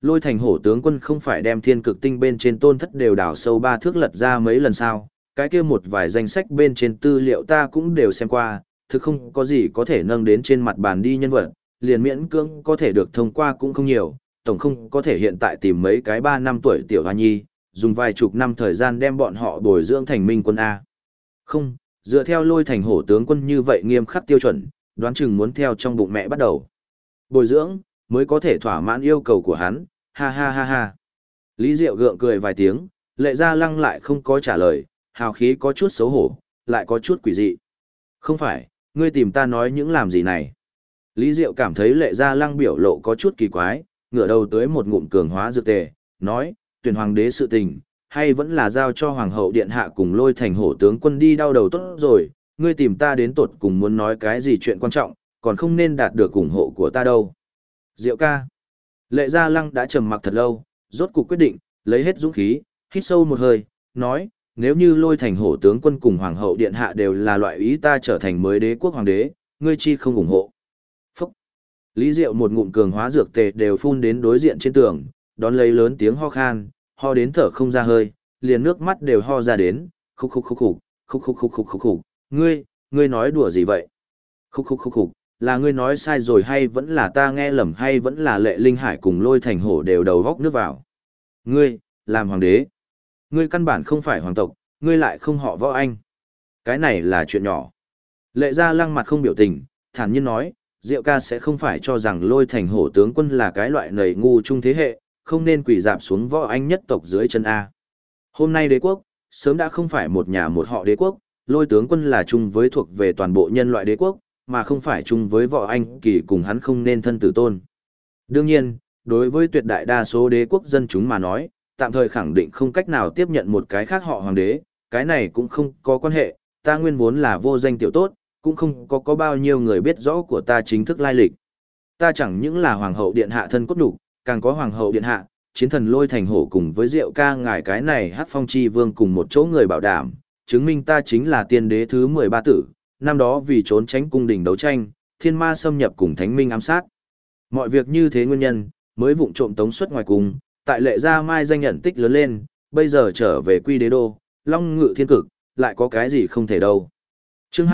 Lôi Thành Hổ tướng quân không phải đem thiên cực tinh bên trên tôn thất đều đào sâu 3 thước lật ra mấy lần sao, cái kia một vài danh sách bên trên tư liệu ta cũng đều xem qua, thực không có gì có thể nâng đến trên mặt bàn đi nhân vật, liền miễn cưỡng có thể được thông qua cũng không nhiều, tổng không có thể hiện tại tìm mấy cái 3 năm tuổi tiểu hoa nhi, dùng vài chục năm thời gian đem bọn họ bồi dưỡng thành minh quân A. Không, dựa theo Lôi Thành Hổ tướng quân như vậy nghiêm khắc tiêu chuẩn, đoán chừng muốn theo trong bụng mẹ bắt đầu bồi dưỡng, mới có thể thỏa mãn yêu cầu của hắn, ha ha ha ha. Lý Diệu gượng cười vài tiếng, Lệ Gia Lăng lại không có trả lời, hào khí có chút xấu hổ, lại có chút quỷ dị. Không phải, ngươi tìm ta nói những làm gì này. Lý Diệu cảm thấy Lệ Gia Lăng biểu lộ có chút kỳ quái, ngửa đầu tới một ngụm cường hóa dược tề, nói, tuyển hoàng đế sự tình, hay vẫn là giao cho hoàng hậu điện hạ cùng Lôi Thành Hổ tướng quân đi đau đầu tốt rồi, ngươi tìm ta đến tột cùng muốn nói cái gì chuyện quan trọng, còn không nên đạt được ủng hộ của ta đâu. Diệu ca. Lệ Gia Lăng đã trầm mặc thật lâu, rốt cuộc quyết định, lấy hết dũng khí, hít sâu một hơi, nói, nếu như Lôi Thành Hổ tướng quân cùng hoàng hậu điện hạ đều là loại ý ta trở thành mới đế quốc hoàng đế, ngươi chi không ủng hộ. Phúc. Lý Diệu một ngụm cường hóa dược tề đều phun đến đối diện trên tường, đón lấy lớn tiếng ho khan, ho đến thở không ra hơi, liền nước mắt đều ho ra đến, khúc khúc khúc khúc, khúc khúc khúc khúc khúc khúc, ngươi nói đùa gì vậy? Khúc khúc khúc khúc, là ngươi nói sai rồi hay vẫn là ta nghe lầm hay vẫn là Lệ Linh Hải cùng Lôi Thành Hổ đều đầu góc nước vào? Ngươi, làm hoàng đế. Ngươi căn bản không phải hoàng tộc, ngươi lại không họ Võ Anh. Cái này là chuyện nhỏ. Lệ Gia Lăng mặt không biểu tình, thản nhiên nói, Diệu ca sẽ không phải cho rằng Lôi Thành Hổ tướng quân là cái loại nầy ngu trung thế hệ, không nên quỳ dạp xuống Võ Anh nhất tộc dưới chân A. Hôm nay đế quốc, sớm đã không phải một nhà một họ đế quốc, Lôi tướng quân là chung với thuộc về toàn bộ nhân loại đế quốc, mà không phải chung với Võ Anh Kỳ cùng hắn không nên thân tử tôn. Đương nhiên, đối với tuyệt đại đa số đế quốc dân chúng mà nói, tạm thời khẳng định không cách nào tiếp nhận một cái khác họ hoàng đế, cái này cũng không có quan hệ, ta nguyên vốn là vô danh tiểu tốt, cũng không có bao nhiêu người biết rõ của ta chính thức lai lịch. Ta chẳng những là hoàng hậu điện hạ thân cốt đủ, càng có hoàng hậu điện hạ, chiến thần Lôi Thành Hổ cùng với Diệu ca ngài cái này hát phong chi vương cùng một chỗ người bảo đảm, chứng minh ta chính là tiên đế thứ 13 tử, năm đó vì trốn tránh cung đình đấu tranh, thiên ma xâm nhập cùng thánh minh ám sát. Mọi việc như thế nguyên nhân, mới vụng trộm tống xuất ngoài cung, tại Lệ Gia mai danh nhận tích lớn lên, bây giờ trở về quy đế đô, long ngự thiên cực, lại có cái gì không thể đâu. Chương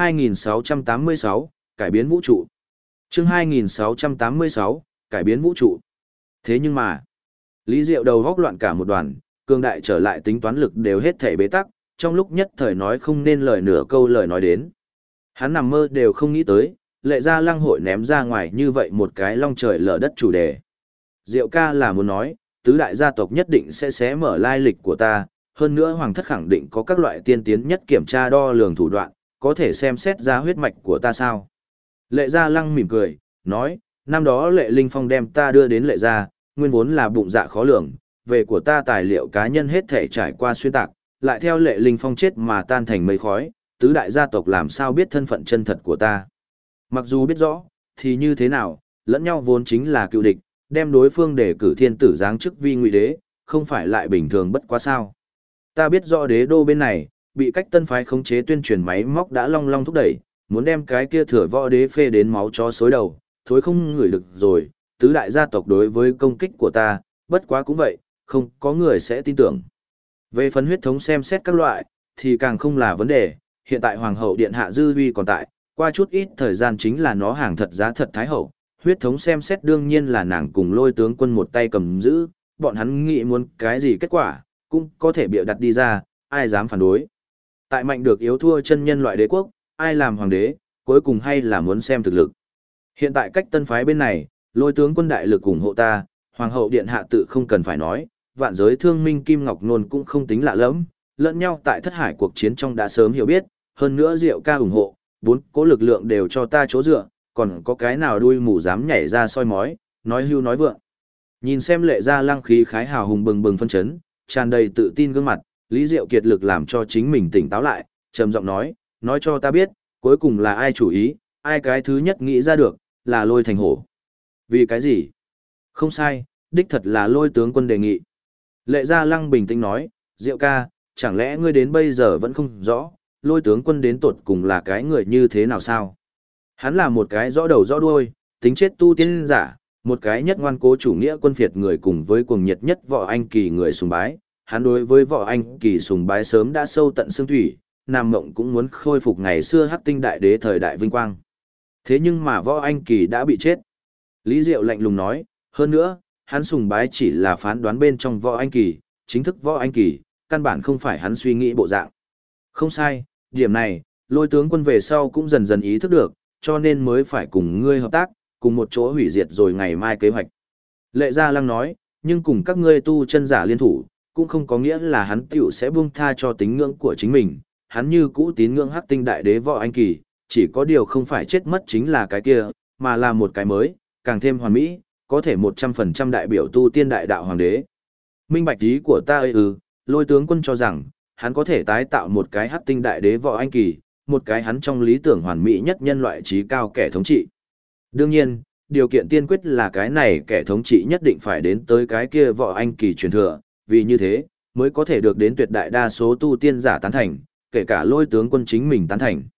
2686, cải biến vũ trụ. Chương 2686, cải biến vũ trụ. Thế nhưng mà, Lý Diệu đầu góc loạn cả một đoàn, cường đại trở lại tính toán lực đều hết thảy bế tắc, trong lúc nhất thời nói không nên lời nửa câu lời nói đến. Hắn nằm mơ đều không nghĩ tới, Lệ Gia Lăng hội ném ra ngoài như vậy một cái long trời lở đất chủ đề. Diệu ca là muốn nói, tứ đại gia tộc nhất định sẽ xé mở lai lịch của ta, hơn nữa hoàng thất khẳng định có các loại tiên tiến nhất kiểm tra đo lường thủ đoạn, có thể xem xét ra huyết mạch của ta sao. Lệ Gia Lăng mỉm cười, nói, năm đó Lệ Linh Phong đem ta đưa đến Lệ Gia, nguyên vốn là bụng dạ khó lường, về của ta tài liệu cá nhân hết thể trải qua xuyên tạc, lại theo Lệ Linh Phong chết mà tan thành mây khói, tứ đại gia tộc làm sao biết thân phận chân thật của ta. Mặc dù biết rõ, thì như thế nào, lẫn nhau vốn chính là cựu địch, đem đối phương để cử thiên tử giáng chức vi ngụy đế, không phải lại bình thường bất quá sao. Ta biết rõ đế đô bên này, bị cách tân phái khống chế tuyên truyền máy móc đã long long thúc đẩy, muốn đem cái kia thừa võ đế phê đến máu chó xối đầu, thối không ngửi được rồi, tứ đại gia tộc đối với công kích của ta, bất quá cũng vậy, không có người sẽ tin tưởng. Về phần huyết thống xem xét các loại, thì càng không là vấn đề, hiện tại Hoàng hậu Điện Hạ Dư Huy còn tại, qua chút ít thời gian chính là nó hàng thật giá thật Thái hậu, huyết thống xem xét đương nhiên là nàng cùng Lôi tướng quân một tay cầm giữ, bọn hắn nghĩ muốn cái gì kết quả, cũng có thể bịa đặt đi ra, ai dám phản đối. Tại mạnh được yếu thua chân nhân loại đế quốc, ai làm hoàng đế, cuối cùng hay là muốn xem thực lực. Hiện tại cách tân phái bên này, Lôi tướng quân đại lực ủng hộ ta, Hoàng hậu Điện Hạ tự không cần phải nói, vạn giới thương minh Kim Ngọc Nôn cũng không tính lạ lắm, lẫn nhau tại thất hải cuộc chiến trong đã sớm hiểu biết, hơn nữa Diệu ca ủng hộ, bốn cố lực lượng đều cho ta chỗ dựa, còn có cái nào đuôi mù dám nhảy ra soi mói, nói hưu nói vượng. Nhìn xem Lệ Gia Lăng khí khái hào hùng bừng bừng phân chấn, tràn đầy tự tin gương mặt, Lý Diệu kiệt lực làm cho chính mình tỉnh táo lại, trầm giọng nói cho ta biết, cuối cùng là ai chủ ý, ai cái thứ nhất nghĩ ra được, là Lôi Thành Hổ. Vì cái gì? Không sai, đích thật là Lôi tướng quân đề nghị. Lệ Gia Lăng bình tĩnh nói, Diệu ca, chẳng lẽ ngươi đến bây giờ vẫn không rõ, Lôi tướng quân đến tột cùng là cái người như thế nào sao? Hắn là một cái rõ đầu rõ đuôi, tính chết tu tiên giả, Một cái nhất ngoan cố chủ nghĩa quân phiệt người cùng với cuồng nhiệt nhất Võ Anh Kỳ người sùng bái, hắn đối với Võ Anh Kỳ sùng bái sớm đã sâu tận xương thủy, Nam Mộng cũng muốn khôi phục ngày xưa Hắc Tinh Đại Đế thời đại vinh quang. Thế nhưng mà Võ Anh Kỳ đã bị chết. Lý Diệu lạnh lùng nói, hơn nữa, hắn sùng bái chỉ là phán đoán bên trong Võ Anh Kỳ, chính thức Võ Anh Kỳ, căn bản không phải hắn suy nghĩ bộ dạng. Không sai, điểm này, Lôi tướng quân về sau cũng dần dần ý thức được, cho nên mới phải cùng ngươi hợp tác, cùng một chỗ hủy diệt rồi ngày mai kế hoạch. Lệ Gia Lăng nói, nhưng cùng các ngươi tu chân giả liên thủ, cũng không có nghĩa là hắn tiểu sẽ buông tha cho tín ngưỡng của chính mình, hắn như cũ tín ngưỡng Hắc Tinh Đại Đế Võ Anh Kỳ, chỉ có điều không phải chết mất chính là cái kia, mà là một cái mới, càng thêm hoàn mỹ, có thể 100% đại biểu tu tiên đại đạo hoàng đế. Minh bạch ý của ta ư, Lôi tướng quân cho rằng, hắn có thể tái tạo một cái Hắc Tinh Đại Đế Võ Anh Kỳ, một cái hắn trong lý tưởng hoàn mỹ nhất nhân loại trí cao kẻ thống trị. Đương nhiên, điều kiện tiên quyết là cái này kẻ thống trị nhất định phải đến tới cái kia Võ Anh Kỳ truyền thừa, vì như thế, mới có thể được đến tuyệt đại đa số tu tiên giả tán thành, kể cả Lôi tướng quân chính mình tán thành.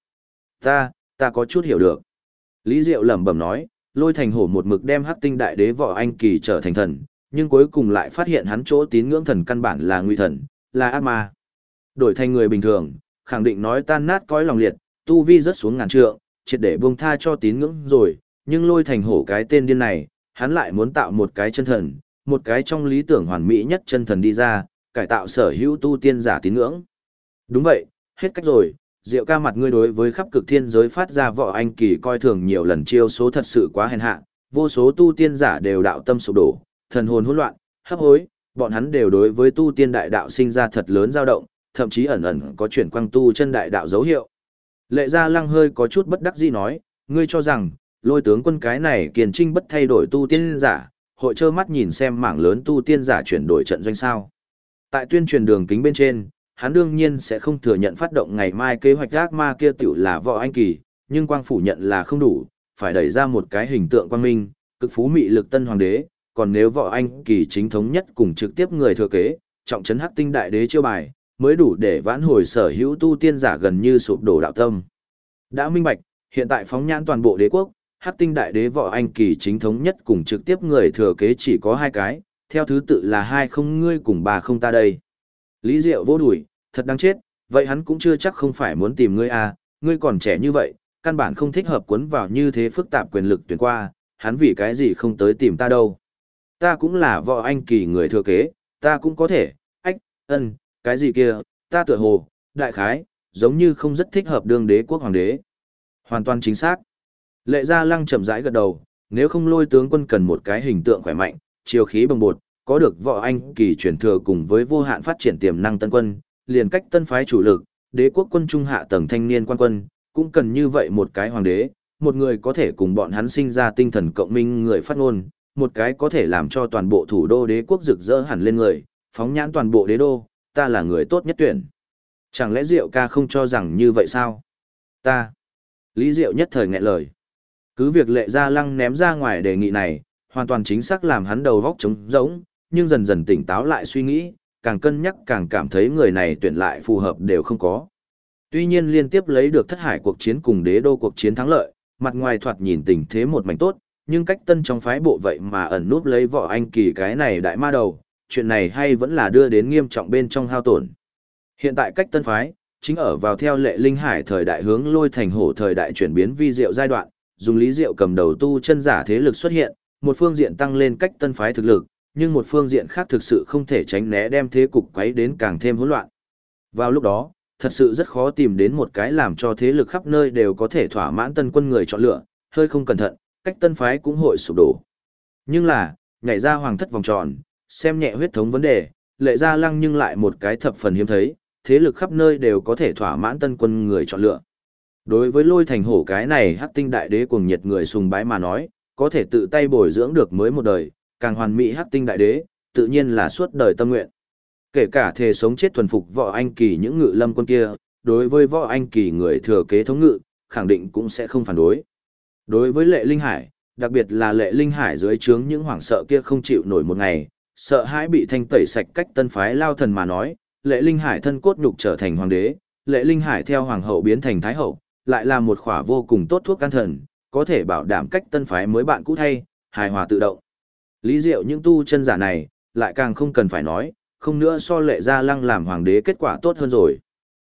Ta có chút hiểu được. Lý Diệu lẩm bẩm nói, Lôi Thành Hổ một mực đem Hắc Tinh Đại Đế Võ Anh Kỳ trở thành thần, nhưng cuối cùng lại phát hiện hắn chỗ tín ngưỡng thần căn bản là nguy thần, là ác ma. Đổi thành người bình thường, khẳng định nói tan nát cõi lòng liệt, tu vi rất xuống ngàn trượng, triệt để buông tha cho tín ngưỡng rồi, nhưng Lôi Thành Hổ cái tên điên này, hắn lại muốn tạo một cái chân thần, một cái trong lý tưởng hoàn mỹ nhất chân thần đi ra, cải tạo sở hữu tu tiên giả tín ngưỡng. Đúng vậy, hết cách rồi, Diệu ca mặt ngươi đối với khắp cực thiên giới phát ra Võ Anh Kỳ coi thường nhiều lần chiêu số thật sự quá hèn hạ, vô số tu tiên giả đều đạo tâm sụp đổ, thần hồn hỗn loạn, hấp hối, bọn hắn đều đối với tu tiên đại đạo sinh ra thật lớn dao động, thậm chí ẩn ẩn có chuyển quang tu chân đại đạo dấu hiệu. Lệ Gia Lăng hơi có chút bất đắc dĩ nói, ngươi cho rằng, Lôi tướng quân cái này kiền trinh bất thay đổi tu tiên giả, hội trơ mắt nhìn xem mảng lớn tu tiên giả chuyển đổi trận doanh sao. Tại tuyên truyền đường kính bên trên, hắn đương nhiên sẽ không thừa nhận phát động ngày mai kế hoạch ác ma kia tiểu là Võ Anh Kỳ, nhưng quang phủ nhận là không đủ, phải đẩy ra một cái hình tượng quang minh, cực phú mị lực tân hoàng đế, còn nếu Võ Anh Kỳ chính thống nhất cùng trực tiếp người thừa kế, trọng trấn Hắc Tinh Đại Đế chiêu bài, mới đủ để vãn hồi sở hữu tu tiên giả gần như sụp đổ đạo tâm. Đã minh bạch, hiện tại phóng nhãn toàn bộ đế quốc, Hắc Tinh Đại Đế Võ Anh Kỳ chính thống nhất cùng trực tiếp người thừa kế chỉ có hai cái, theo thứ tự là 20 ngươi cùng 30 ta đây. Lý Diệu vô đuổi, thật đáng chết, vậy hắn cũng chưa chắc không phải muốn tìm ngươi à, ngươi còn trẻ như vậy, căn bản không thích hợp cuốn vào như thế phức tạp quyền lực tuyển qua, hắn vì cái gì không tới tìm ta đâu. Ta cũng là Võ Anh Kỳ người thừa kế, ta cũng có thể, cái gì kia, ta tựa hồ, đại khái, giống như không rất thích hợp đương đế quốc hoàng đế. Hoàn toàn chính xác. Lệ Gia Lăng chậm rãi gật đầu, nếu không Lôi tướng quân cần một cái hình tượng khỏe mạnh, chiều khí bồng bột, có được Võ Anh Kỳ truyền thừa cùng với vô hạn phát triển tiềm năng tân quân, liền cách tân phái chủ lực, đế quốc quân trung hạ tầng thanh niên quan quân, cũng cần như vậy một cái hoàng đế, một người có thể cùng bọn hắn sinh ra tinh thần cộng minh người phát ngôn, một cái có thể làm cho toàn bộ thủ đô đế quốc rực rỡ hẳn lên người, phóng nhãn toàn bộ đế đô, ta là người tốt nhất tuyển. Chẳng lẽ Diệu ca không cho rằng như vậy sao? Ta. Lý Diệu nhất thời nghẹn lời. Cứ việc Lệ Gia Lăng ném ra ngoài đề nghị này, hoàn toàn chính xác làm hắn đầu vóc trống rỗng, nhưng dần dần tỉnh táo lại suy nghĩ, càng cân nhắc càng cảm thấy người này tuyển lại phù hợp đều không có. Tuy nhiên liên tiếp lấy được thất hải cuộc chiến cùng đế đô cuộc chiến thắng lợi, mặt ngoài thoạt nhìn tình thế một mảnh tốt, nhưng cách tân trong phái bộ vậy mà ẩn núp lấy Võ Anh Kỳ cái này đại ma đầu, chuyện này hay vẫn là đưa đến nghiêm trọng bên trong hao tổn. Hiện tại cách tân phái, chính ở vào theo Lệ Linh Hải thời đại hướng Lôi Thành Hổ thời đại chuyển biến vi diệu giai đoạn, dùng Lý Diệu cầm đầu tu chân giả thế lực xuất hiện, một phương diện tăng lên cách tân phái thực lực, nhưng một phương diện khác thực sự không thể tránh né đem thế cục quấy đến càng thêm hỗn loạn. Vào lúc đó, thật sự rất khó tìm đến một cái làm cho thế lực khắp nơi đều có thể thỏa mãn tân quân người chọn lựa, hơi không cẩn thận, cách tân phái cũng hội sụp đổ. Nhưng là, nhảy ra hoàng thất vòng tròn, xem nhẹ huyết thống vấn đề, Lệ Gia Lăng nhưng lại một cái thập phần hiếm thấy, thế lực khắp nơi đều có thể thỏa mãn tân quân người chọn lựa. Đối với Lôi Thành Hổ cái này Hắc Tinh Đại Đế cuồng nhiệt người sùng bái mà nói, có thể tự tay bồi dưỡng được mới một đời, càng hoàn mỹ Hắc Tinh Đại Đế, tự nhiên là suốt đời tâm nguyện. Kể cả thề sống chết thuần phục Võ Anh Kỳ những ngự lâm quân kia, đối với Võ Anh Kỳ người thừa kế thống ngự, khẳng định cũng sẽ không phản đối. Đối với Lệ Linh Hải, đặc biệt là Lệ Linh Hải dưới trướng những hoảng sợ kia không chịu nổi một ngày, sợ hãi bị thanh tẩy sạch cách tân phái lao thần mà nói, Lệ Linh Hải thân cốt nhục trở thành hoàng đế, Lệ Linh Hải theo hoàng hậu biến thành thái hậu, lại là một khỏa vô cùng tốt thuốc can thần, có thể bảo đảm cách tân phái mới bạn cũ thay, hài hòa tự động. Lý Diệu những tu chân giả này, lại càng không cần phải nói, không nữa so Lệ Gia Lăng làm hoàng đế kết quả tốt hơn rồi.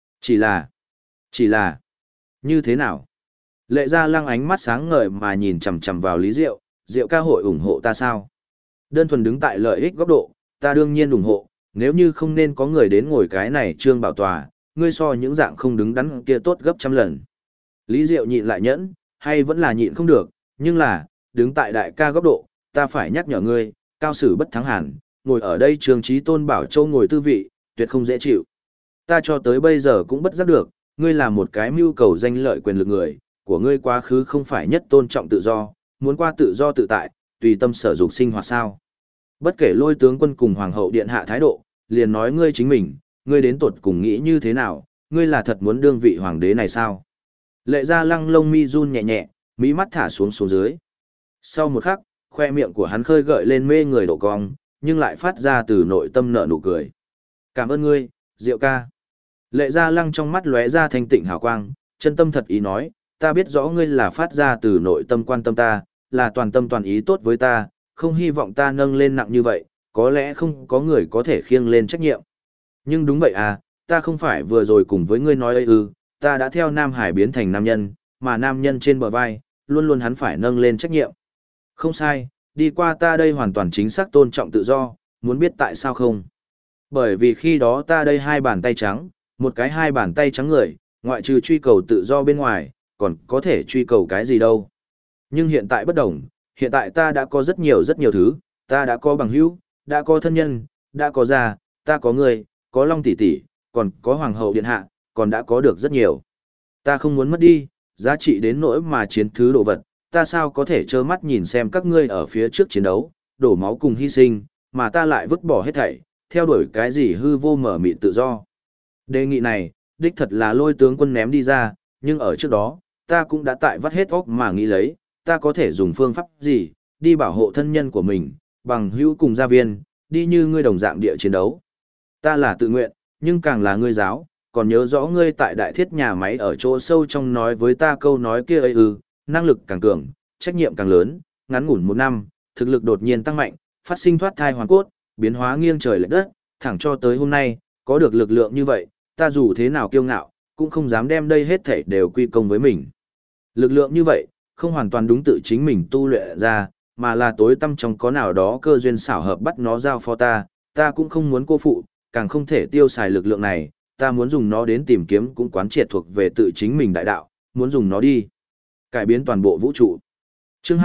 Chỉ là, như thế nào? Lệ Gia Lăng ánh mắt sáng ngời mà nhìn chằm chằm vào Lý Diệu, Diệu ca hội ủng hộ ta sao? Đơn thuần đứng tại lợi ích góc độ, ta đương nhiên ủng hộ, nếu như không nên có người đến ngồi cái này trương bảo tòa, ngươi so những dạng không đứng đắn kia tốt gấp trăm lần. Lý Diệu nhịn lại nhẫn, hay vẫn là nhịn không được, nhưng là, đứng tại đại ca góc độ, ta phải nhắc nhở ngươi, cao sử bất thắng hẳn, ngồi ở đây Trường Chí Tôn Bảo Châu ngồi tư vị, tuyệt không dễ chịu. Ta cho tới bây giờ cũng bất giác được, ngươi là một cái mưu cầu danh lợi quyền lực người, của ngươi quá khứ không phải nhất tôn trọng tự do, muốn qua tự do tự tại, tùy tâm sở dục sinh hoạt sao. Bất kể Lôi tướng quân cùng Hoàng hậu điện hạ thái độ, liền nói ngươi chính mình, ngươi đến tột cùng nghĩ như thế nào, ngươi là thật muốn đương vị hoàng đế này sao? Lệ Gia Lăng lông mi run nhẹ nhẹ, mí mắt thả xuống xuống dưới. Sau một khắc, khoe miệng của hắn khơi gợi lên mê người độ cong, nhưng lại phát ra từ nội tâm nở nụ cười. Cảm ơn ngươi, Diệu ca. Lệ Gia Lăng trong mắt lóe ra thanh tịnh hào quang, chân tâm thật ý nói, ta biết rõ ngươi là phát ra từ nội tâm quan tâm ta, là toàn tâm toàn ý tốt với ta, không hy vọng ta nâng lên nặng như vậy, có lẽ không có người có thể khiêng lên trách nhiệm. Nhưng đúng vậy à, ta không phải vừa rồi cùng với ngươi nói ấy ư, ta đã theo Nam Hải biến thành nam nhân, mà nam nhân trên bờ vai, luôn luôn hắn phải nâng lên trách nhiệm. Không sai, đi qua ta đây hoàn toàn chính xác tôn trọng tự do, muốn biết tại sao không? Bởi vì khi đó ta đây hai bàn tay trắng, một cái hai bàn tay trắng người, ngoại trừ truy cầu tự do bên ngoài, còn có thể truy cầu cái gì đâu. Nhưng hiện tại bất đồng, hiện tại ta đã có rất nhiều thứ, ta đã có bằng hữu, đã có thân nhân, đã có gia, ta có người, có Long tỷ tỷ, còn có Hoàng hậu điện hạ, còn đã có được rất nhiều. Ta không muốn mất đi, giá trị đến nỗi mà chiến thứ đồ vật, ta sao có thể trơ mắt nhìn xem các ngươi ở phía trước chiến đấu, đổ máu cùng hy sinh, mà ta lại vứt bỏ hết thảy, theo đuổi cái gì hư vô mở mịt tự do. Đề nghị này, đích thật là Lôi tướng quân ném đi ra, nhưng ở trước đó, ta cũng đã tại vắt hết óc mà nghĩ lấy, ta có thể dùng phương pháp gì, đi bảo hộ thân nhân của mình, bằng hữu cùng gia viên, đi như ngươi đồng dạng địa chiến đấu. Ta là tự nguyện, nhưng càng là ngươi giáo, còn nhớ rõ ngươi tại đại thiết nhà máy ở chỗ sâu trong nói với ta câu nói kia ấy ư, năng lực càng cường, trách nhiệm càng lớn, ngắn ngủn một năm, thực lực đột nhiên tăng mạnh, phát sinh thoát thai hoàn cốt, biến hóa nghiêng trời lệch đất, thẳng cho tới hôm nay, có được lực lượng như vậy, ta dù thế nào kiêu ngạo, cũng không dám đem đây hết thảy đều quy công với mình. Lực lượng như vậy, không hoàn toàn đúng tự chính mình tu luyện ra, mà là tối tâm trong có nào đó cơ duyên xảo hợp bắt nó giao phó ta cũng không muốn cô phụ, càng không thể tiêu xài lực lượng này, ta muốn dùng nó đến tìm kiếm cũng quán triệt thuộc về tự chính mình đại đạo, muốn dùng nó đi cải biến toàn bộ vũ trụ. Chương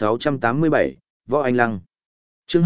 2687, Võ Anh Lăng. Chương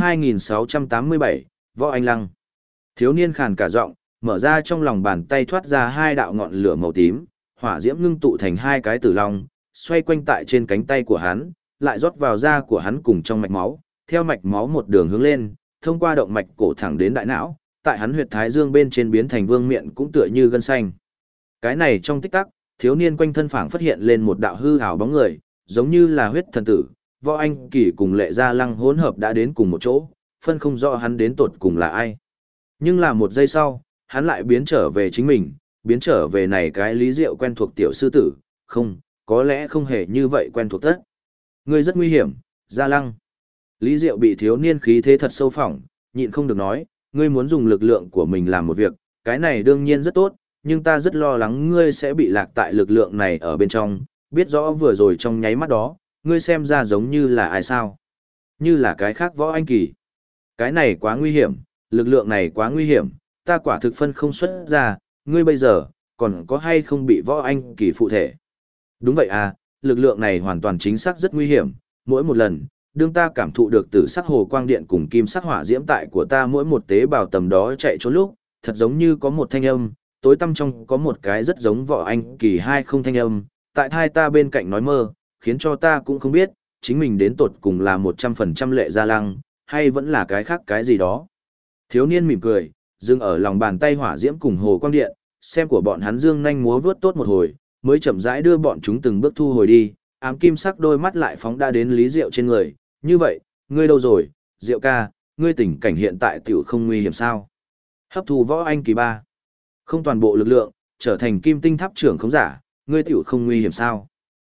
2687, Võ Anh Lăng. Thiếu niên khàn cả giọng, mở ra trong lòng bàn tay thoát ra hai đạo ngọn lửa màu tím, hỏa diễm ngưng tụ thành hai cái tử long, xoay quanh tại trên cánh tay của hắn, lại rót vào da của hắn cùng trong mạch máu, theo mạch máu một đường hướng lên, thông qua động mạch cổ thẳng đến đại não, tại hắn huyệt thái dương bên trên biến thành vương miện cũng tựa như gân xanh. Cái này trong tích tắc, thiếu niên quanh thân phảng phát hiện lên một đạo hư ảo bóng người, giống như là huyết thần tử, Võ Anh Kỳ cùng Lệ Gia Lăng hỗn hợp đã đến cùng một chỗ, phân không rõ hắn đến tột cùng là ai. Nhưng là một giây sau, hắn lại biến trở về chính mình, biến trở về này cái Lý Diệu quen thuộc tiểu sư tử, không, có lẽ không hề như vậy quen thuộc tất. Ngươi rất nguy hiểm, Gia Lăng. Lý Diệu bị thiếu niên khí thế thật sâu phỏng, nhịn không được nói, ngươi muốn dùng lực lượng của mình làm một việc, cái này đương nhiên rất tốt, nhưng ta rất lo lắng ngươi sẽ bị lạc tại lực lượng này ở bên trong, biết rõ vừa rồi trong nháy mắt đó, ngươi xem ra giống như là ai sao? Như là cái khác Võ Anh Kỳ. Cái này quá nguy hiểm, lực lượng này quá nguy hiểm, ta quả thực phân không xuất ra, ngươi bây giờ, còn có hay không bị Võ Anh Kỳ phụ thể? Đúng vậy à, lực lượng này hoàn toàn chính xác rất nguy hiểm, mỗi một lần, đương ta cảm thụ được tử sắc hồ quang điện cùng kim sắc hỏa diễm tại của ta mỗi một tế bào tầm đó chạy trốn lúc, thật giống như có một thanh âm, tối tăm trong có một cái rất giống Võ Anh Kỳ hai không thanh âm, tại thai ta bên cạnh nói mơ, khiến cho ta cũng không biết, chính mình đến tột cùng là 100% Lệ Gia Lăng, hay vẫn là cái khác cái gì đó. Thiếu niên mỉm cười, dừng ở lòng bàn tay hỏa diễm cùng hồ quang điện, xem của bọn hắn dương nhanh múa vướt tốt một hồi, mới chậm rãi đưa bọn chúng từng bước thu hồi đi, ám kim sắc đôi mắt lại phóng đã đến Lý Diệu trên người, như vậy, ngươi đâu rồi, Diệu ca, ngươi tình cảnh hiện tại tiểu không nguy hiểm sao? Hấp thu Võ Anh Kỳ 3. Không toàn bộ lực lượng, trở thành kim tinh tháp trưởng khống giả, ngươi tiểu không nguy hiểm sao?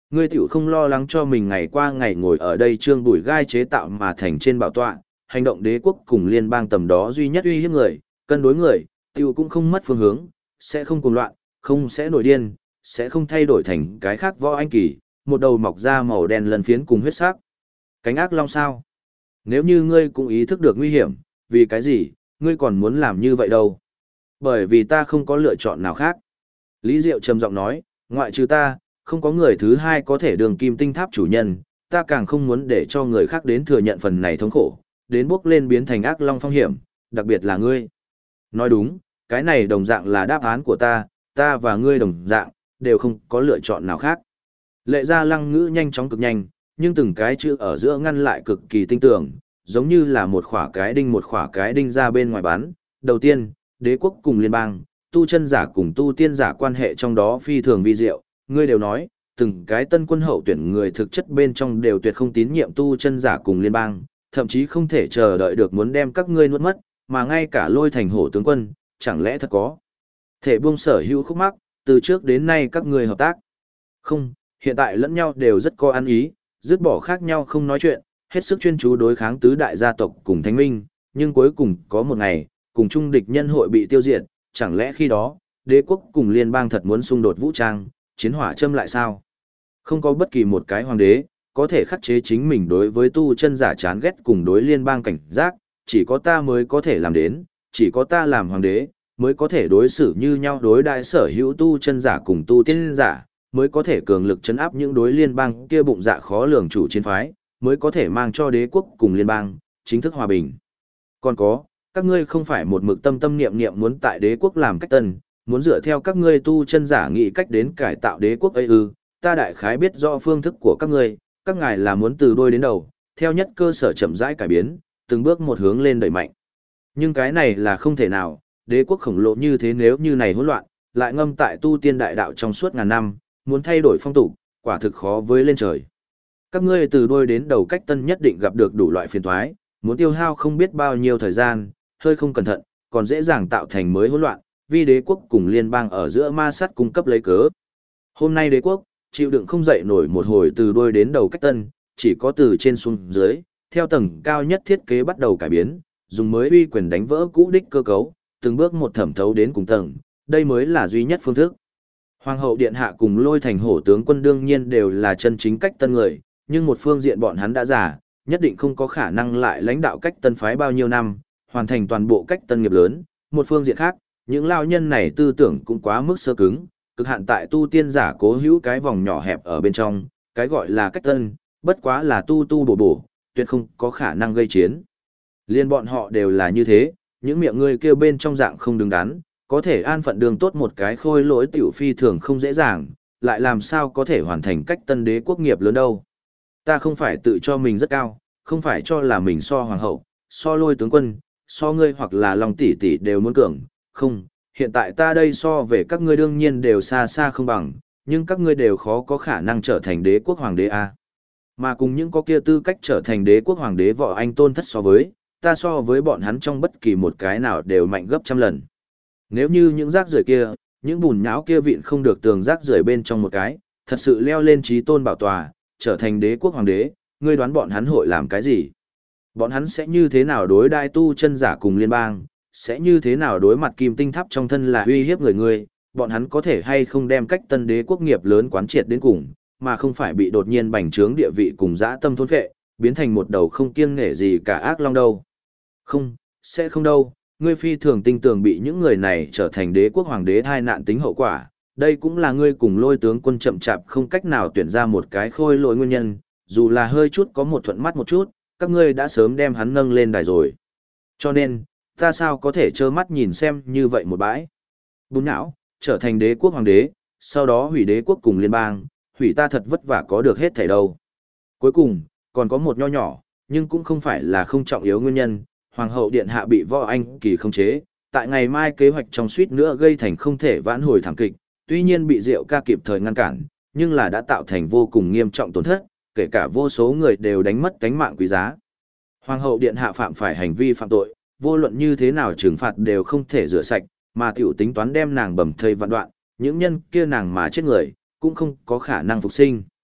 Ngươi tiểu không lo lắng cho mình ngày qua ngày ngồi ở đây trương bùi gai chế tạo mà thành trên bảo tọa, hành động đế quốc cùng liên bang tầm đó duy nhất uy hiếp người, cân đối người, tiểu cũng không mất phương hướng, sẽ không cuồng loạn, không sẽ nổi điên, sẽ không thay đổi thành cái khác võ anh kỳ, một đầu mọc ra màu đen lần phiến cùng huyết sắc. Cánh ác long sao? Nếu như ngươi cũng ý thức được nguy hiểm, vì cái gì, ngươi còn muốn làm như vậy đâu? Bởi vì ta không có lựa chọn nào khác. Lý Diệu trầm giọng nói, ngoại trừ ta, không có người thứ hai có thể đường kim tinh tháp chủ nhân, ta càng không muốn để cho người khác đến thừa nhận phần này thống khổ, đến bước lên biến thành ác long phong hiểm, đặc biệt là ngươi. Nói đúng, cái này đồng dạng là đáp án của ta và ngươi đồng dạng, đều không có lựa chọn nào khác. Lệ Gia Lăng ngữ nhanh chóng cực nhanh, nhưng từng cái chữ ở giữa ngăn lại cực kỳ tinh tường, giống như là một khỏa cái đinh ra bên ngoài bán. Đầu tiên, đế quốc cùng liên bang, tu chân giả cùng tu tiên giả quan hệ trong đó phi thường vi diệu, ngươi đều nói, từng cái tân quân hậu tuyển người thực chất bên trong đều tuyệt không tín nhiệm tu chân giả cùng liên bang, thậm chí không thể chờ đợi được muốn đem các ngươi nuốt mất, mà ngay cả Lôi Thành Hổ tướng quân, chẳng lẽ thật có thể buông sở hữu khúc mắc, từ trước đến nay các ngươi hợp tác. Không, hiện tại lẫn nhau đều rất có ăn ý, dứt bỏ khác nhau không nói chuyện, hết sức chuyên chú đối kháng tứ đại gia tộc cùng thánh minh, nhưng cuối cùng có một ngày, cùng chung địch nhân hội bị tiêu diệt, chẳng lẽ khi đó, đế quốc cùng liên bang thật muốn xung đột vũ trang, chiến hỏa châm lại sao? Không có bất kỳ một cái hoàng đế, có thể khắc chế chính mình đối với tu chân giả chán ghét cùng đối liên bang cảnh giác, chỉ có ta mới có thể làm đến, chỉ có ta làm hoàng đế, mới có thể đối xử như nhau đối đại sở hữu tu chân giả cùng tu tiên giả, mới có thể cường lực chấn áp những đối liên bang kia bụng dạ khó lường chủ chiến phái, mới có thể mang cho đế quốc cùng liên bang chính thức hòa bình. Còn có, các ngươi không phải một mực tâm tâm niệm niệm muốn tại đế quốc làm cách tân, muốn dựa theo các ngươi tu chân giả nghĩ cách đến cải tạo đế quốc ấy ư? Ta đại khái biết rõ phương thức của các ngươi, các ngài là muốn từ đuôi đến đầu, theo nhất cơ sở chậm rãi cải biến, từng bước một hướng lên đẩy mạnh. Nhưng cái này là không thể nào, đế quốc khổng lồ như thế nếu như này hỗn loạn, lại ngâm tại tu tiên đại đạo trong suốt ngàn năm, muốn thay đổi phong tục, quả thực khó với lên trời. Các ngươi từ đuôi đến đầu cách tân nhất định gặp được đủ loại phiền toái, muốn tiêu hao không biết bao nhiêu thời gian, hơi không cẩn thận, còn dễ dàng tạo thành mới hỗn loạn, vì đế quốc cùng liên bang ở giữa ma sát cung cấp lấy cớ. Hôm nay đế quốc, chịu đựng không dậy nổi một hồi từ đuôi đến đầu cách tân, chỉ có từ trên xuống dưới, theo tầng cao nhất thiết kế bắt đầu cải biến, dùng mới uy quyền đánh vỡ cũ đích cơ cấu, từng bước một thẩm thấu đến cùng tầng, đây mới là duy nhất phương thức. Hoàng hậu điện hạ cùng Lôi Thành Hổ tướng quân đương nhiên đều là chân chính cách tân người, nhưng một phương diện bọn hắn đã già, nhất định không có khả năng lại lãnh đạo cách tân phái bao nhiêu năm, hoàn thành toàn bộ cách tân nghiệp lớn. Một phương diện khác, những lao nhân này tư tưởng cũng quá mức sơ cứng, cực hạn tại tu tiên giả cố hữu cái vòng nhỏ hẹp ở bên trong, cái gọi là cách tân, bất quá là tu tu bổ bổ, tuyệt không có khả năng gây chiến. Liên bọn họ đều là như thế, những miệng người kêu bên trong dạng không đứng đắn, có thể an phận đường tốt một cái khôi lỗi tiểu phi thường không dễ dàng, lại làm sao có thể hoàn thành cách tân đế quốc nghiệp lớn đâu. Ta không phải tự cho mình rất cao, không phải cho là mình so hoàng hậu, so Lôi tướng quân, so ngươi hoặc là Long tỷ tỷ đều muốn cường, không, hiện tại ta đây so về các ngươi đương nhiên đều xa xa không bằng, nhưng các ngươi đều khó có khả năng trở thành đế quốc hoàng đế a. Mà cùng những có kia tư cách trở thành đế quốc hoàng đế võ anh tôn thất so với, ta so với bọn hắn trong bất kỳ một cái nào đều mạnh gấp trăm lần. Nếu như những rác rưởi kia, những bùn nhão kia vịn không được tường rác rưởi bên trong một cái, thật sự leo lên trí tôn bảo tòa, trở thành đế quốc hoàng đế, ngươi đoán bọn hắn hội làm cái gì? Bọn hắn sẽ như thế nào đối đai tu chân giả cùng liên bang, sẽ như thế nào đối mặt kim tinh tháp trong thân là uy hiếp người, bọn hắn có thể hay không đem cách tân đế quốc nghiệp lớn quán triệt đến cùng, mà không phải bị đột nhiên bành trướng địa vị cùng dã tâm thôn phệ, biến thành một đầu không kiêng nể gì cả ác long đâu. Không, sẽ không đâu, ngươi phi thường tin tưởng bị những người này trở thành đế quốc hoàng đế thai nạn tính hậu quả, đây cũng là ngươi cùng Lôi tướng quân chậm chạp không cách nào tuyển ra một cái khôi lỗi nguyên nhân, dù là hơi chút có một thuận mắt một chút, các ngươi đã sớm đem hắn nâng lên đài rồi. Cho nên, ta sao có thể trơ mắt nhìn xem như vậy một bãi. Bún não, trở thành đế quốc hoàng đế, sau đó hủy đế quốc cùng liên bang, hủy ta thật vất vả có được hết thảy đâu. Cuối cùng, còn có một nho nhỏ, nhưng cũng không phải là không trọng yếu nguyên nhân, hoàng hậu điện hạ bị Võ Anh Kỳ khống chế, tại ngày mai kế hoạch trong suýt nữa gây thành không thể vãn hồi thảm kịch, tuy nhiên bị Diệu Ca kịp thời ngăn cản, nhưng là đã tạo thành vô cùng nghiêm trọng tổn thất, kể cả vô số người đều đánh mất cánh mạng quý giá. Hoàng hậu điện hạ phạm phải hành vi phạm tội, vô luận như thế nào trừng phạt đều không thể rửa sạch, mà tiểu tính toán đem nàng bầm thây vạn đoạn, những nhân kia nàng mà chết người, cũng không có khả năng phục sinh.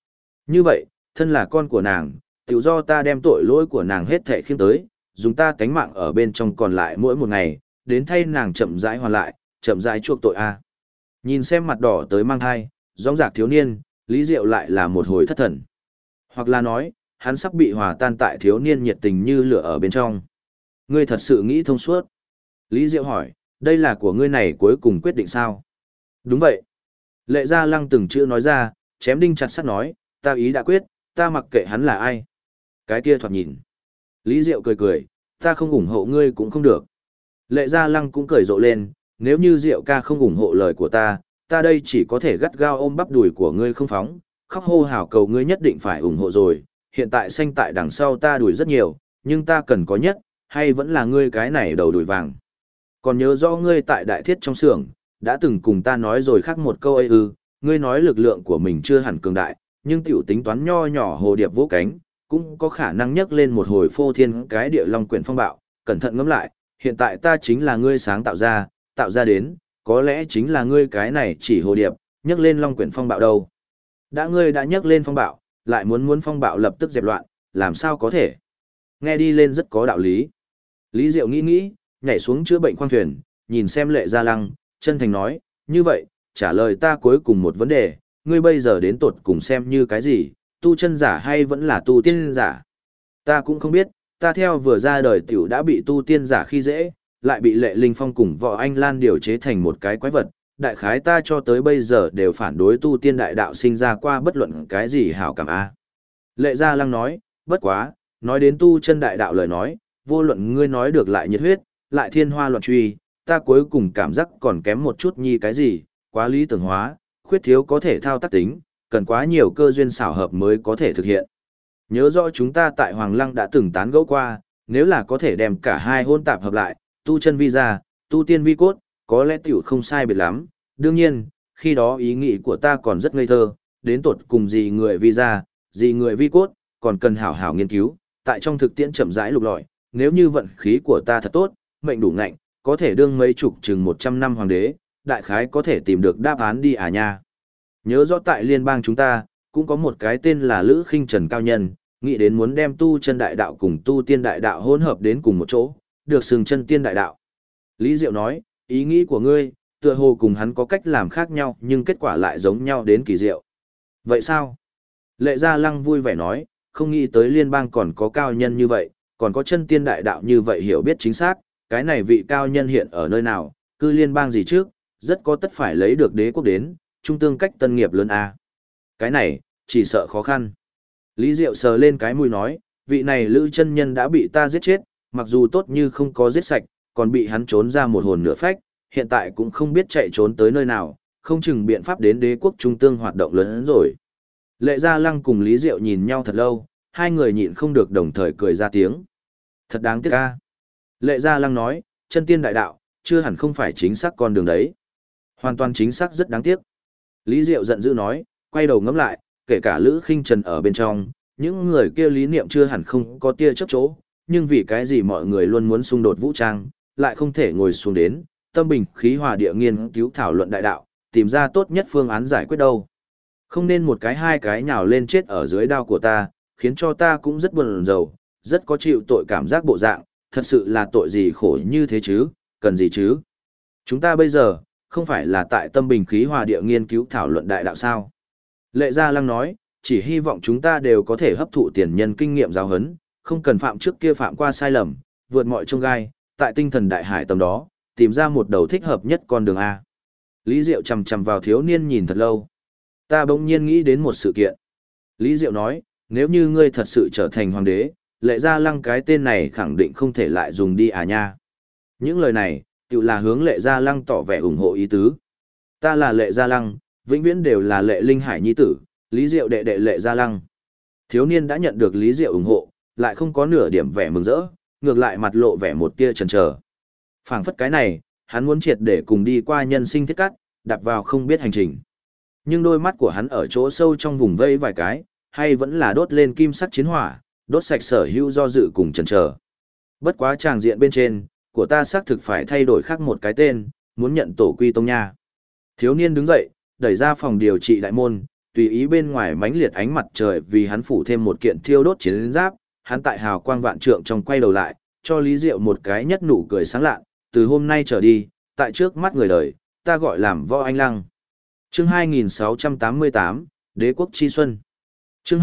Như vậy, thân là con của nàng, tự do ta đem tội lỗi của nàng hết thảy khiêm tới, dùng ta tánh mạng ở bên trong còn lại mỗi một ngày, đến thay nàng chậm rãi hoàn lại, chậm rãi chuộc tội a. Nhìn xem mặt đỏ tới mang thai, rõng rạc thiếu niên, Lý Diệu lại là một hồi thất thần. Hoặc là nói, hắn sắp bị hòa tan tại thiếu niên nhiệt tình như lửa ở bên trong. Ngươi thật sự nghĩ thông suốt. Lý Diệu hỏi, đây là của ngươi này cuối cùng quyết định sao? Đúng vậy. Lệ Gia Lăng từng chữ nói ra, chém đinh chặt sắt nói, ta ý đã quyết, ta mặc kệ hắn là ai. Cái kia thoạt nhìn. Lý Diệu cười cười, ta không ủng hộ ngươi cũng không được. Lệ Gia Lăng cũng cười rộ lên, nếu như Diệu ca không ủng hộ lời của ta đây chỉ có thể gắt gao ôm bắp đùi của ngươi không phóng, khóc hô hào cầu ngươi nhất định phải ủng hộ rồi. Hiện tại xanh tại đằng sau ta đùi rất nhiều, nhưng ta cần có nhất, hay vẫn là ngươi cái này đầu đùi vàng. Còn nhớ rõ ngươi tại đại thiết trong xưởng đã từng cùng ta nói rồi khác một câu ấy ư, ngươi nói lực lượng của mình chưa hẳn cường đại, nhưng tiểu tính toán nho nhỏ hồ điệp vỗ cánh, cũng có khả năng nhấc lên một hồi phô thiên cái địa long quyển phong bạo, cẩn thận ngẫm lại, hiện tại ta chính là ngươi sáng tạo ra đến, có lẽ chính là ngươi cái này chỉ hồ điệp, nhấc lên long quyển phong bạo đâu. Ngươi đã nhấc lên phong bạo, lại muốn phong bạo lập tức dẹp loạn, làm sao có thể? Nghe đi lên rất có đạo lý. Lý Diệu nghĩ, nhảy xuống chữa bệnh khoang thuyền, nhìn xem Lệ Gia Lăng, chân thành nói, như vậy, trả lời ta cuối cùng một vấn đề, ngươi bây giờ đến tột cùng xem như cái gì, tu chân giả hay vẫn là tu tiên giả? Ta cũng không biết, ta theo vừa ra đời tiểu đã bị tu tiên giả khi dễ, lại bị Lệ Linh Phong cùng Võ Anh Lan điều chế thành một cái quái vật, đại khái ta cho tới bây giờ đều phản đối tu tiên đại đạo sinh ra qua bất luận cái gì hảo cảm a. Lệ Gia Lăng nói, bất quá, nói đến tu chân đại đạo lời nói, vô luận ngươi nói được lại nhiệt huyết, lại thiên hoa loạn truy, ta cuối cùng cảm giác còn kém một chút nhi cái gì, quá lý tưởng hóa, khuyết thiếu có thể thao tác tính, cần quá nhiều cơ duyên xảo hợp mới có thể thực hiện. Nhớ rõ chúng ta tại Hoàng Lăng đã từng tán gẫu qua, nếu là có thể đem cả hai hôn tạp hợp lại, tu chân vi ra, tu tiên vi cốt, có lẽ tiểu không sai biệt lắm. Đương nhiên, khi đó ý nghĩ của ta còn rất ngây thơ, đến tột cùng gì người vi ra, gì người vi cốt, còn cần hảo hảo nghiên cứu, tại trong thực tiễn chậm rãi lục lọi, nếu như vận khí của ta thật tốt, mệnh đủ ngạnh, có thể đương mấy chục chừng 100 năm hoàng đế, đại khái có thể tìm được đáp án đi à nha. Nhớ rõ tại liên bang chúng ta, cũng có một cái tên là Lữ Khinh Trần cao nhân, nghĩ đến muốn đem tu chân đại đạo cùng tu tiên đại đạo hỗn hợp đến cùng một chỗ, được xưng chân tiên đại đạo. Lý Diệu nói, ý nghĩ của ngươi, tựa hồ cùng hắn có cách làm khác nhau nhưng kết quả lại giống nhau đến kỳ diệu. Vậy sao? Lệ Gia Lăng vui vẻ nói, không nghĩ tới liên bang còn có cao nhân như vậy, còn có chân tiên đại đạo như vậy hiểu biết chính xác, cái này vị cao nhân hiện ở nơi nào, cư liên bang gì trước, rất có tất phải lấy được đế quốc đến, trung tương cách tân nghiệp lớn a. Cái này, chỉ sợ khó khăn. Lý Diệu sờ lên cái mũi nói, vị này Lữ chân nhân đã bị ta giết chết, mặc dù tốt như không có giết sạch, còn bị hắn trốn ra một hồn nửa phách, hiện tại cũng không biết chạy trốn tới nơi nào, không chừng biện pháp đến đế quốc trung tương hoạt động lớn hơn rồi. Lệ Gia Lăng cùng Lý Diệu nhìn nhau thật lâu, hai người nhịn không được đồng thời cười ra tiếng. Thật đáng tiếc ca. Lệ Gia Lăng nói, chân tiên đại đạo, chưa hẳn không phải chính xác con đường đấy. Hoàn toàn chính xác rất đáng tiếc. Lý Diệu giận dữ nói, quay đầu ngẫm lại, kể cả Lữ Khinh Trần ở bên trong, những người kia lý niệm chưa hẳn không có tia chấp chỗ, nhưng vì cái gì mọi người luôn muốn xung đột vũ trang, lại không thể ngồi xuống đến, tâm bình khí hòa địa nghiên cứu thảo luận đại đạo, tìm ra tốt nhất phương án giải quyết đâu. Không nên một cái hai cái nhào lên chết ở dưới đao của ta, khiến cho ta cũng rất buồn rầu, rất có chịu tội cảm giác bộ dạng, thật sự là tội gì khổ như thế chứ, cần gì chứ. Chúng ta bây giờ, không phải là tại tâm bình khí hòa địa nghiên cứu thảo luận đại đạo sao. Lệ Gia Lăng nói, chỉ hy vọng chúng ta đều có thể hấp thụ tiền nhân kinh nghiệm giáo huấn, không cần phạm trước kia phạm qua sai lầm, vượt mọi chông gai, tại tinh thần đại hải tầm đó, tìm ra một đầu thích hợp nhất con đường A. Lý Diệu chầm chầm vào thiếu niên nhìn thật lâu. Ta bỗng nhiên nghĩ đến một sự kiện. Lý Diệu nói, nếu như ngươi thật sự trở thành hoàng đế, Lệ Gia Lăng cái tên này khẳng định không thể lại dùng đi à nha. Những lời này, tự là hướng Lệ Gia Lăng tỏ vẻ ủng hộ ý tứ. Ta là Lệ Gia Lăng, vĩnh viễn đều là Lệ Linh Hải nhi tử, Lý Diệu đệ đệ Lệ Gia Lăng. Thiếu niên đã nhận được Lý Diệu ủng hộ, lại không có nửa điểm vẻ mừng rỡ, ngược lại mặt lộ vẻ một tia chần chờ. Phảng phất cái này, hắn muốn triệt để cùng đi qua nhân sinh thiết cắt, đạp vào không biết hành trình. Nhưng đôi mắt của hắn ở chỗ sâu trong vùng vây vài cái, hay vẫn là đốt lên kim sắc chiến hỏa, đốt sạch sở hữu do dự cùng chần chờ. Bất quá tràng diện bên trên, của ta xác thực phải thay đổi khác một cái tên, muốn nhận tổ quy tông nha. Thiếu niên đứng dậy, đẩy ra phòng điều trị đại môn, tùy ý bên ngoài mánh liệt ánh mặt trời vì hắn phủ thêm một kiện thiêu đốt chiến giáp, hắn tại hào quang vạn trượng trong quay đầu lại, cho Lý Diệu một cái nhất nụ cười sáng lạ, từ hôm nay trở đi, tại trước mắt người đời, ta gọi làm Võ Anh Lăng. Chương 2688, Đế quốc chi xuân. Chương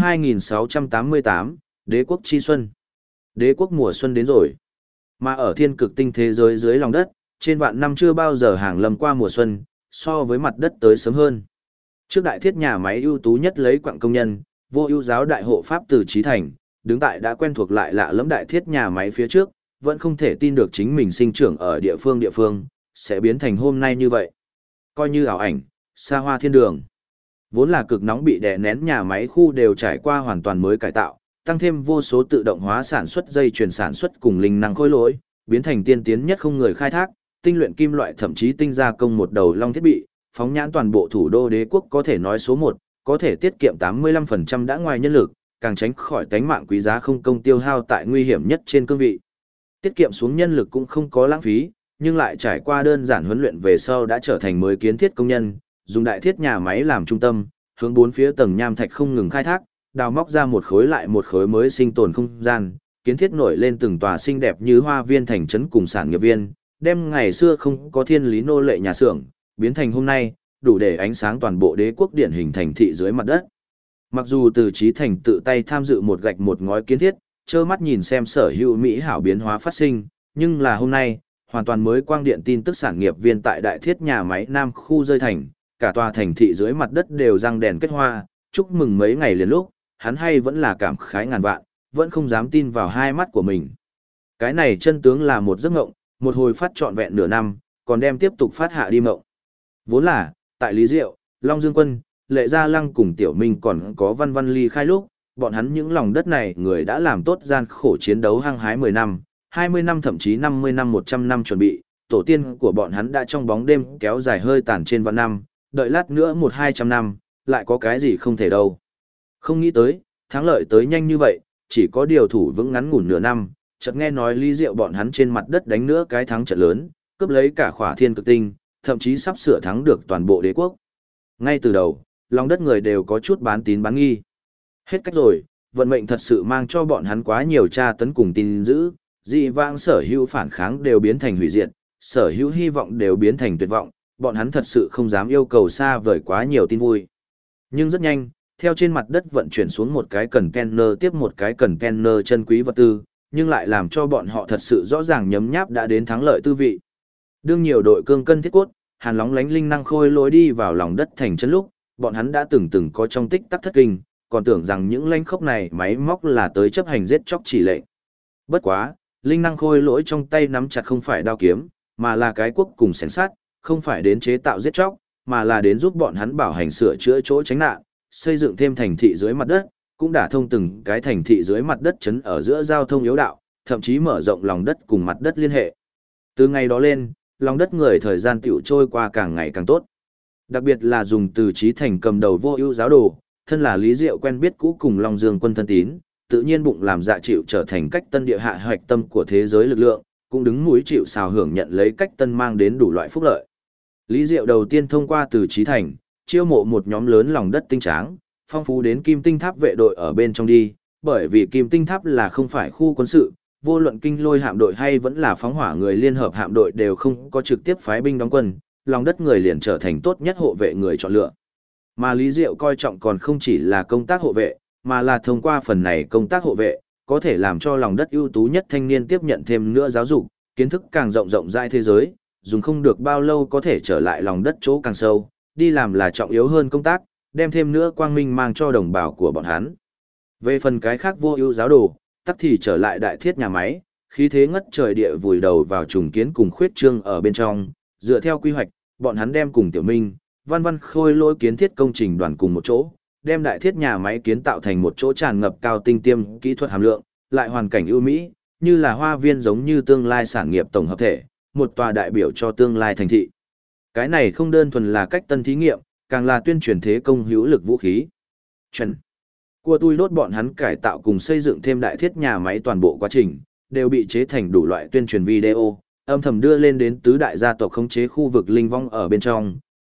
2688, Đế quốc chi xuân. Đế quốc mùa xuân đến rồi. Mà ở thiên cực tinh thế giới dưới lòng đất, trên vạn năm chưa bao giờ hàng lâm qua mùa xuân, so với mặt đất tới sớm hơn. Trước đại thiết nhà máy ưu tú nhất lấy quặng công nhân, vô ưu giáo đại hộ pháp Từ Chí Thành, đứng tại đã quen thuộc lại lạ lẫm đại thiết nhà máy phía trước, vẫn không thể tin được chính mình sinh trưởng ở địa phương, sẽ biến thành hôm nay như vậy. Coi như ảo ảnh, xa hoa thiên đường. Vốn là cực nóng bị đè nén nhà máy khu đều trải qua hoàn toàn mới cải tạo, tăng thêm vô số tự động hóa sản xuất dây chuyển sản xuất cùng linh năng khối lỗi, biến thành tiên tiến nhất không người khai thác, tinh luyện kim loại thậm chí tinh gia công một đầu long thiết bị, phóng nhãn toàn bộ thủ đô đế quốc có thể nói số 1, có thể tiết kiệm 85% đã ngoài nhân lực, càng tránh khỏi tánh mạng quý giá không công tiêu hao tại nguy hiểm nhất trên cương vị. Tiết kiệm xuống nhân lực cũng không có lãng phí, nhưng lại trải qua đơn giản huấn luyện về sau đã trở thành mới kiến thiết công nhân, dùng đại thiết nhà máy làm trung tâm, hướng bốn phía tầng nham thạch không ngừng khai thác, đào móc ra một khối lại một khối mới sinh tồn không gian, kiến thiết nổi lên từng tòa xinh đẹp như hoa viên thành trấn cùng sản nghiệp viên, đem ngày xưa không có thiên lý nô lệ nhà xưởng, biến thành hôm nay, đủ để ánh sáng toàn bộ đế quốc điển hình thành thị dưới mặt đất. Mặc dù Từ Chí Thành tự tay tham dự một gạch một ngói kiến thiết, trơ mắt nhìn xem sở hữu mỹ hảo biến hóa phát sinh, nhưng là hôm nay, hoàn toàn mới quang điện tin tức sản nghiệp viên tại đại thiết nhà máy Nam khu rơi thành, cả tòa thành thị dưới mặt đất đều răng đèn kết hoa, chúc mừng mấy ngày liền lúc, hắn hay vẫn là cảm khái ngàn vạn, vẫn không dám tin vào hai mắt của mình. Cái này chân tướng là một giấc mộng, một hồi phát trọn vẹn nửa năm, còn đem tiếp tục phát hạ đi mộng. Vốn là, tại Lý Diệu, Long Dương Quân, Lệ Gia Lăng cùng Tiểu Minh còn có Văn Văn ly khai lúc, bọn hắn những lòng đất này người đã làm tốt gian khổ chiến đấu hăng hái 10 năm, 20 năm thậm chí 50 năm 100 năm chuẩn bị, tổ tiên của bọn hắn đã trong bóng đêm kéo dài hơi tàn trên vạn năm, đợi lát nữa 100-200 năm, lại có cái gì không thể đâu. Không nghĩ tới, thắng lợi tới nhanh như vậy, chỉ có điều thủ vững ngắn ngủn nửa năm, chợt nghe nói Lý Diệu bọn hắn trên mặt đất đánh nữa cái thắng trận lớn, cướp lấy cả khỏa thiên cực tinh, thậm chí sắp sửa thắng được toàn bộ đế quốc. Ngay từ đầu, lòng đất người đều có chút bán tín bán nghi. Hết cách rồi, vận mệnh thật sự mang cho bọn hắn quá nhiều tra tấn cùng tin dữ, dị vãng sở hữu phản kháng đều biến thành hủy diệt, sở hữu hy vọng đều biến thành tuyệt vọng, bọn hắn thật sự không dám yêu cầu xa vời quá nhiều tin vui. Nhưng rất nhanh, theo trên mặt đất vận chuyển xuống một cái container tiếp một cái container chân quý vật tư, nhưng lại làm cho bọn họ thật sự rõ ràng nhấm nháp đã đến thắng lợi tư vị. Đương nhiều đội cương cân thiết cốt, hàn lóng lánh linh năng khôi lối đi vào lòng đất thành chân lúc, bọn hắn đã từng có trong tích tắc thất kinh, còn tưởng rằng những lanh khốc này máy móc là tới chấp hành giết chóc chỉ lệnh. Bất quá, linh năng khôi lỗi trong tay nắm chặt không phải đao kiếm, mà là cái cuốc cùng xẻng sắt, không phải đến chế tạo giết chóc, mà là đến giúp bọn hắn bảo hành sửa chữa chỗ tránh nạn, xây dựng thêm thành thị dưới mặt đất, cũng đã thông từng cái thành thị dưới mặt đất chấn ở giữa giao thông yếu đạo, thậm chí mở rộng lòng đất cùng mặt đất liên hệ. Từ ngày đó lên, lòng đất người thời gian tiểu trôi qua càng ngày càng tốt. Đặc biệt là dùng Từ Chí Thành cầm đầu vô ưu giáo đồ, thân là Lý Diệu quen biết cũ cùng Long Dương Quân thân tín, tự nhiên bụng làm dạ chịu trở thành cách tân địa hạ hoạch tâm của thế giới lực lượng, cũng đứng mũi chịu sào hưởng nhận lấy cách tân mang đến đủ loại phúc lợi. Lý Diệu đầu tiên thông qua Từ Chí Thành, chiêu mộ một nhóm lớn lòng đất tinh tráng, phong phú đến Kim Tinh Tháp vệ đội ở bên trong đi, bởi vì Kim Tinh Tháp là không phải khu quân sự, vô luận kinh lôi hạm đội hay vẫn là phóng hỏa người liên hợp hạm đội đều không có trực tiếp phái binh đóng quân, lòng đất người liền trở thành tốt nhất hộ vệ người chọn lựa. Mà Lý Diệu coi trọng còn không chỉ là công tác hộ vệ, mà là thông qua phần này công tác hộ vệ, có thể làm cho lòng đất ưu tú nhất thanh niên tiếp nhận thêm nữa giáo dục, kiến thức càng rộng rộng rãi thế giới, dùng không được bao lâu có thể trở lại lòng đất chỗ càng sâu, đi làm là trọng yếu hơn công tác, đem thêm nữa quang minh mang cho đồng bào của bọn hắn. Về phần cái khác vô ưu giáo đồ, tắc thì trở lại đại thiết nhà máy, khí thế ngất trời địa vùi đầu vào trùng kiến cùng khuyết trương ở bên trong, dựa theo quy hoạch, bọn hắn đem cùng Tiểu Minh, Văn Văn khôi lỗi kiến thiết công trình đoàn cùng một chỗ, đem đại thiết nhà máy kiến tạo thành một chỗ tràn ngập cao tinh tiêm kỹ thuật hàm lượng, lại hoàn cảnh ưu mỹ, như là hoa viên giống như tương lai sản nghiệp tổng hợp thể, một tòa đại biểu cho tương lai thành thị. Cái này không đơn thuần là cách tân thí nghiệm, càng là tuyên truyền thế công hữu lực vũ khí. Chuẩn. Của tôi đốt bọn hắn cải tạo cùng xây dựng thêm đại thiết nhà máy toàn bộ quá trình, đều bị chế thành đủ loại tuyên truyền video, âm thầm đưa lên đến tứ đại gia tộc khống chế khu vực linh vong ở bên trong,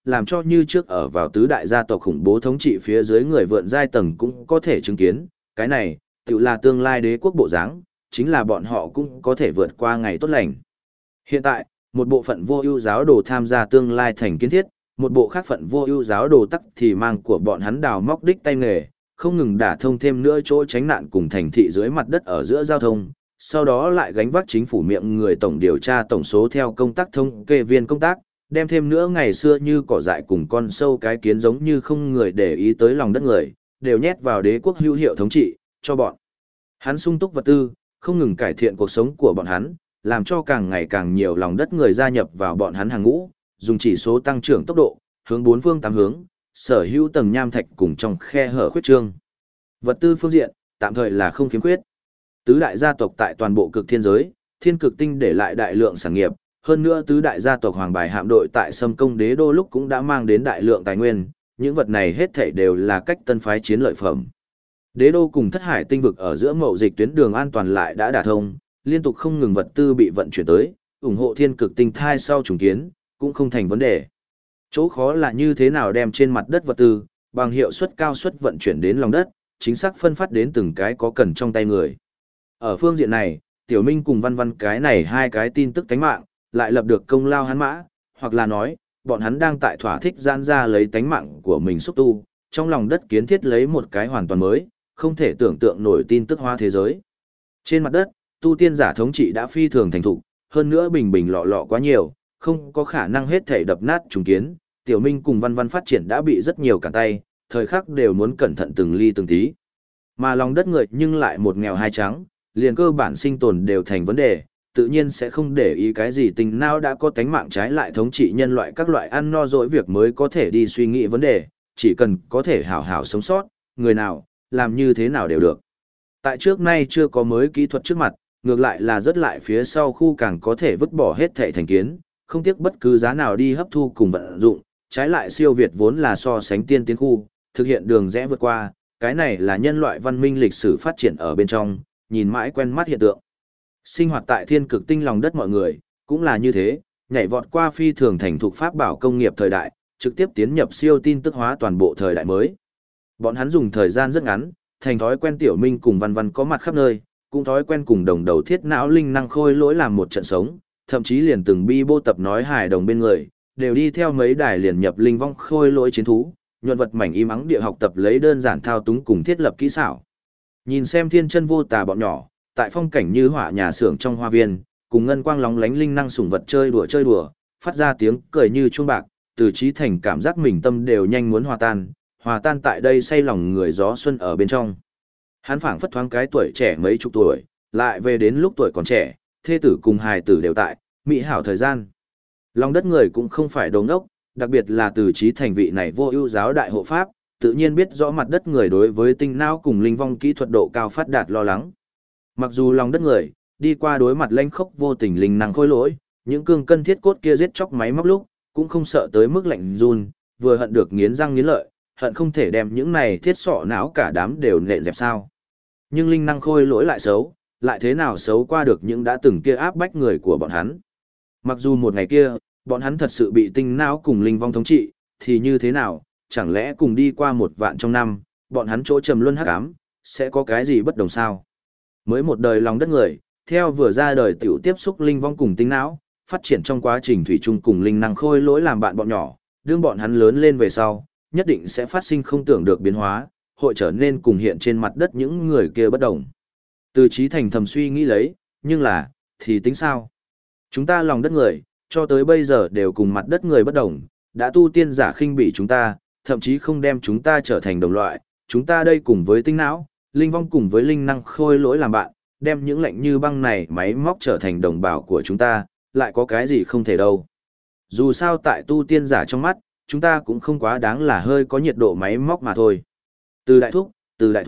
làm cho như trước ở vào tứ đại gia tộc khủng bố thống trị phía dưới người vượn giai tầng cũng có thể chứng kiến, cái này, tự là tương lai đế quốc bộ dáng, chính là bọn họ cũng có thể vượt qua ngày tốt lành. Hiện tại, một bộ phận vô ưu giáo đồ tham gia tương lai thành kiến thiết, một bộ khác phận vô ưu giáo đồ tắc thì mang của bọn hắn đào móc đích tay nghề, không ngừng đả thông thêm nữa chỗ tránh nạn cùng thành thị dưới mặt đất ở giữa giao thông, sau đó lại gánh vác chính phủ miệng người tổng điều tra tổng số theo công tác thống kê viên công tác, đem thêm nữa ngày xưa như cỏ dại cùng con sâu cái kiến giống như không người để ý tới lòng đất người, đều nhét vào đế quốc hữu hiệu thống trị, cho bọn hắn sung túc vật tư, không ngừng cải thiện cuộc sống của bọn hắn, làm cho càng ngày càng nhiều lòng đất người gia nhập vào bọn hắn hàng ngũ, dùng chỉ số tăng trưởng tốc độ, hướng bốn phương tám hướng, sở hữu tầng nham thạch cùng trong khe hở khuyết trương. Vật tư phương diện, tạm thời là không khiếm khuyết. Tứ đại gia tộc tại toàn bộ cực thiên giới, thiên cực tinh để lại đại lượng sản nghiệp, hơn nữa tứ đại gia tộc hoàng bài hạm đội tại Sâm Công Đế đô lúc cũng đã mang đến đại lượng tài nguyên, những vật này hết thảy đều là cách tân phái chiến lợi phẩm. Đế đô cùng Thất Hải tinh vực ở giữa mậu dịch tuyến đường an toàn lại đã đả thông, liên tục không ngừng vật tư bị vận chuyển tới, ủng hộ thiên cực tinh thai sau trùng kiến, cũng không thành vấn đề. Chỗ khó là như thế nào đem trên mặt đất vật tư, bằng hiệu suất cao suất vận chuyển đến lòng đất, chính xác phân phát đến từng cái có cần trong tay người. Ở phương diện này, Tiểu Minh cùng Văn Văn cái này hai cái tin tức tánh mạng, lại lập được công lao hắn mã, hoặc là nói, bọn hắn đang tại thỏa thích gian ra lấy tánh mạng của mình xúc tu, trong lòng đất kiến thiết lấy một cái hoàn toàn mới, không thể tưởng tượng nổi tin tức hóa thế giới. Trên mặt đất, tu tiên giả thống trị đã phi thường thành thục, hơn nữa bình bình lọ lọ quá nhiều, không có khả năng hết thể đập nát trùng kiến, Tiểu Minh cùng Văn Văn phát triển đã bị rất nhiều cản tay, thời khắc đều muốn cẩn thận từng ly từng tí. Mà lòng đất người nhưng lại một nghèo hai trắng, liền cơ bản sinh tồn đều thành vấn đề, tự nhiên sẽ không để ý cái gì tình nào đã có tánh mạng trái lại thống trị nhân loại các loại ăn no dỗi việc mới có thể đi suy nghĩ vấn đề, chỉ cần có thể hảo hảo sống sót, người nào, làm như thế nào đều được. Tại trước nay chưa có mới kỹ thuật trước mặt, ngược lại là rất lại phía sau khu càng có thể vứt bỏ hết thể thành kiến, không tiếc bất cứ giá nào đi hấp thu cùng vận dụng, trái lại siêu việt vốn là so sánh tiên tiến khu, thực hiện đường rẽ vượt qua, cái này là nhân loại văn minh lịch sử phát triển ở bên trong, nhìn mãi quen mắt hiện tượng. Sinh hoạt tại thiên cực tinh lòng đất mọi người, cũng là như thế, nhảy vọt qua phi thường thành thục pháp bảo công nghiệp thời đại, trực tiếp tiến nhập siêu tin tức hóa toàn bộ thời đại mới. Bọn hắn dùng thời gian rất ngắn, thành thói quen Tiểu Minh cùng Văn Văn có mặt khắp nơi, cũng thói quen cùng đồng đầu thiết não linh năng khôi lỗi làm một trận sống, thậm chí liền từng bi bô tập nói hài đồng bên người, đều đi theo mấy đài liền nhập linh vong khôi lỗi chiến thú, nhuận vật mảnh im ắng địa học tập lấy đơn giản thao túng cùng thiết lập kỹ xảo. Nhìn xem thiên chân vô tà bọn nhỏ, tại phong cảnh như họa nhà xưởng trong hoa viên, cùng ngân quang lóng lánh linh năng sủng vật chơi đùa, phát ra tiếng cười như chuông bạc, Từ Chí Thành cảm giác mình tâm đều nhanh muốn hòa tan tại đây say lòng người gió xuân ở bên trong. Hắn phảng phất thoáng cái tuổi trẻ mấy chục tuổi, lại về đến lúc tuổi còn trẻ, thê tử cùng hài tử đều tại, mỹ hảo thời gian. Lòng đất người cũng không phải đồ ngốc, đặc biệt là Từ Chí Thành vị này vô ưu giáo đại hộ pháp, tự nhiên biết rõ mặt đất người đối với tinh não cùng linh vong kỹ thuật độ cao phát đạt lo lắng. Mặc dù lòng đất người đi qua đối mặt lãnh khốc vô tình linh năng khôi lỗi, những cương cân thiết cốt kia giết chóc máy móc lúc, cũng không sợ tới mức lạnh run, vừa hận được nghiến răng nghiến lợi, hận không thể đem những này thiết sọ não cả đám đều nện dẹp sao. Nhưng linh năng khôi lỗi lại xấu, lại thế nào xấu qua được những đã từng kia áp bách người của bọn hắn. Mặc dù một ngày kia, bọn hắn thật sự bị tinh não cùng linh vong thống trị, thì như thế nào, chẳng lẽ cùng đi qua 1 vạn trong năm, bọn hắn chỗ trầm luân hắc ám, sẽ có cái gì bất đồng sao? Mới một đời lòng đất người, theo vừa ra đời tiểu tiếp xúc linh vong cùng tinh não, phát triển trong quá trình thủy chung cùng linh năng khôi lỗi làm bạn bọn nhỏ, đương bọn hắn lớn lên về sau, nhất định sẽ phát sinh không tưởng được biến hóa, hội trở nên cùng hiện trên mặt đất những người kia bất đồng. Từ Chí Thành thầm suy nghĩ lấy, nhưng là, thì tính sao? Chúng ta lòng đất người, cho tới bây giờ đều cùng mặt đất người bất đồng, đã tu tiên giả khinh bỉ chúng ta, thậm chí không đem chúng ta trở thành đồng loại, chúng ta đây cùng với tinh não, linh vong cùng với linh năng khôi lỗi làm bạn, đem những lạnh như băng này máy móc trở thành đồng bào của chúng ta, lại có cái gì không thể đâu. Dù sao tại tu tiên giả trong mắt, chúng ta cũng không quá đáng là hơi có nhiệt độ máy móc mà thôi. Từ đại thúc,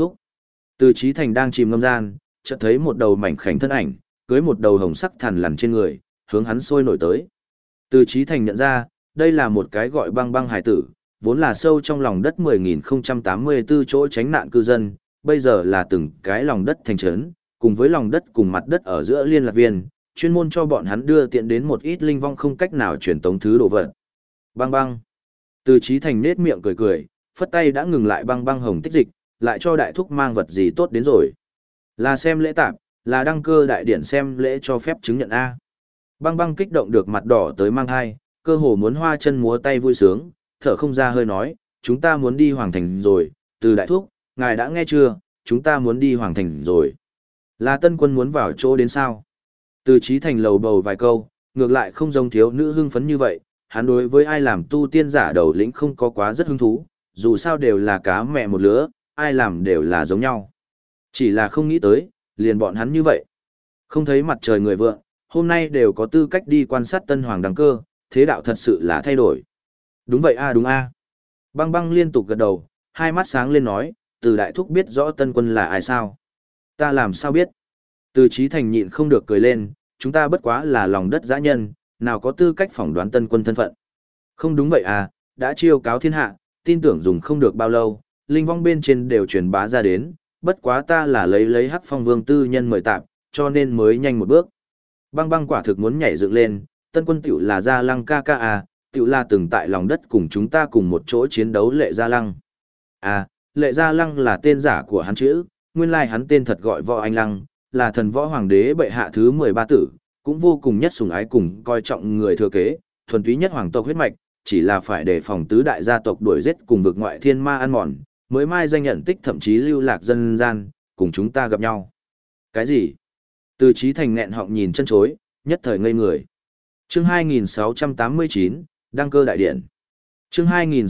Từ Chí Thành đang chìm ngâm gian, chợt thấy một đầu mảnh khảnh thân ảnh, cưới một đầu hồng sắc thằn lằn trên người, hướng hắn sôi nổi tới. Từ Chí Thành nhận ra, đây là một cái gọi băng băng hải tử, vốn là sâu trong lòng đất 10.084 chỗ tránh nạn cư dân, bây giờ là từng cái lòng đất thành trấn, cùng với lòng đất cùng mặt đất ở giữa liên lạc viên, chuyên môn cho bọn hắn đưa tiện đến một ít linh vong không cách nào truyền tống thứ đồ vật. Băng băng. Từ Chí Thành nết miệng cười cười, phất tay đã ngừng lại băng băng hồng tích dịch, lại cho đại thúc mang vật gì tốt đến rồi. Là xem lễ tạp, là đăng cơ đại điển xem lễ cho phép chứng nhận A. Băng băng kích động được mặt đỏ tới mang hai, cơ hồ muốn hoa chân múa tay vui sướng, thở không ra hơi nói, chúng ta muốn đi Hoàng Thành rồi, từ đại thúc, ngài đã nghe chưa, chúng ta muốn đi Hoàng Thành rồi. Là Tân Quân muốn vào chỗ đến sao? Từ Chí Thành lầu bầu vài câu, ngược lại không giống thiếu nữ hưng phấn như vậy, hắn đối với ai làm tu tiên giả đầu lĩnh không có quá rất hứng thú, dù sao đều là cá mẹ một lứa, ai làm đều là giống nhau. Chỉ là không nghĩ tới, liền bọn hắn như vậy. Không thấy mặt trời người vượng, hôm nay đều có tư cách đi quan sát Tân Hoàng đăng cơ, thế đạo thật sự là thay đổi. Đúng vậy a đúng a. Băng băng liên tục gật đầu, hai mắt sáng lên nói, từ đại thúc biết rõ Tân Quân là ai sao? Ta làm sao biết? Từ Chí Thành nhịn không được cười lên, chúng ta bất quá là lòng đất dã nhân, nào có tư cách phỏng đoán Tân Quân thân phận. Không đúng vậy à, đã chiêu cáo thiên hạ, tin tưởng dùng không được bao lâu, linh vong bên trên đều truyền bá ra đến, bất quá ta là lấy Hắc Phong Vương tư nhân mời tạm, cho nên mới nhanh một bước. Băng băng quả thực muốn nhảy dựng lên, Tân Quân tiểu là Gia Lăng ca ca à, tiểu là từng tại lòng đất cùng chúng ta cùng một chỗ chiến đấu Lệ Gia Lăng. À, Lệ Gia Lăng là tên giả của hắn chữ, nguyên lai hắn tên thật gọi Võ Anh Lăng, là thần võ hoàng đế bệ hạ thứ 13 tử, cũng vô cùng nhất sủng ái cùng coi trọng người thừa kế, thuần túy nhất hoàng tộc huyết mạch, chỉ là phải đề phòng tứ đại gia tộc đuổi giết cùng vực ngoại thiên ma ăn mòn, mới mai danh nhận tích thậm chí lưu lạc dân gian, cùng chúng ta gặp nhau. Cái gì? Từ Chí Thành nghẹn họng nhìn chân chối, nhất thời ngây người. Chương 2689, đăng cơ đại điện. Chương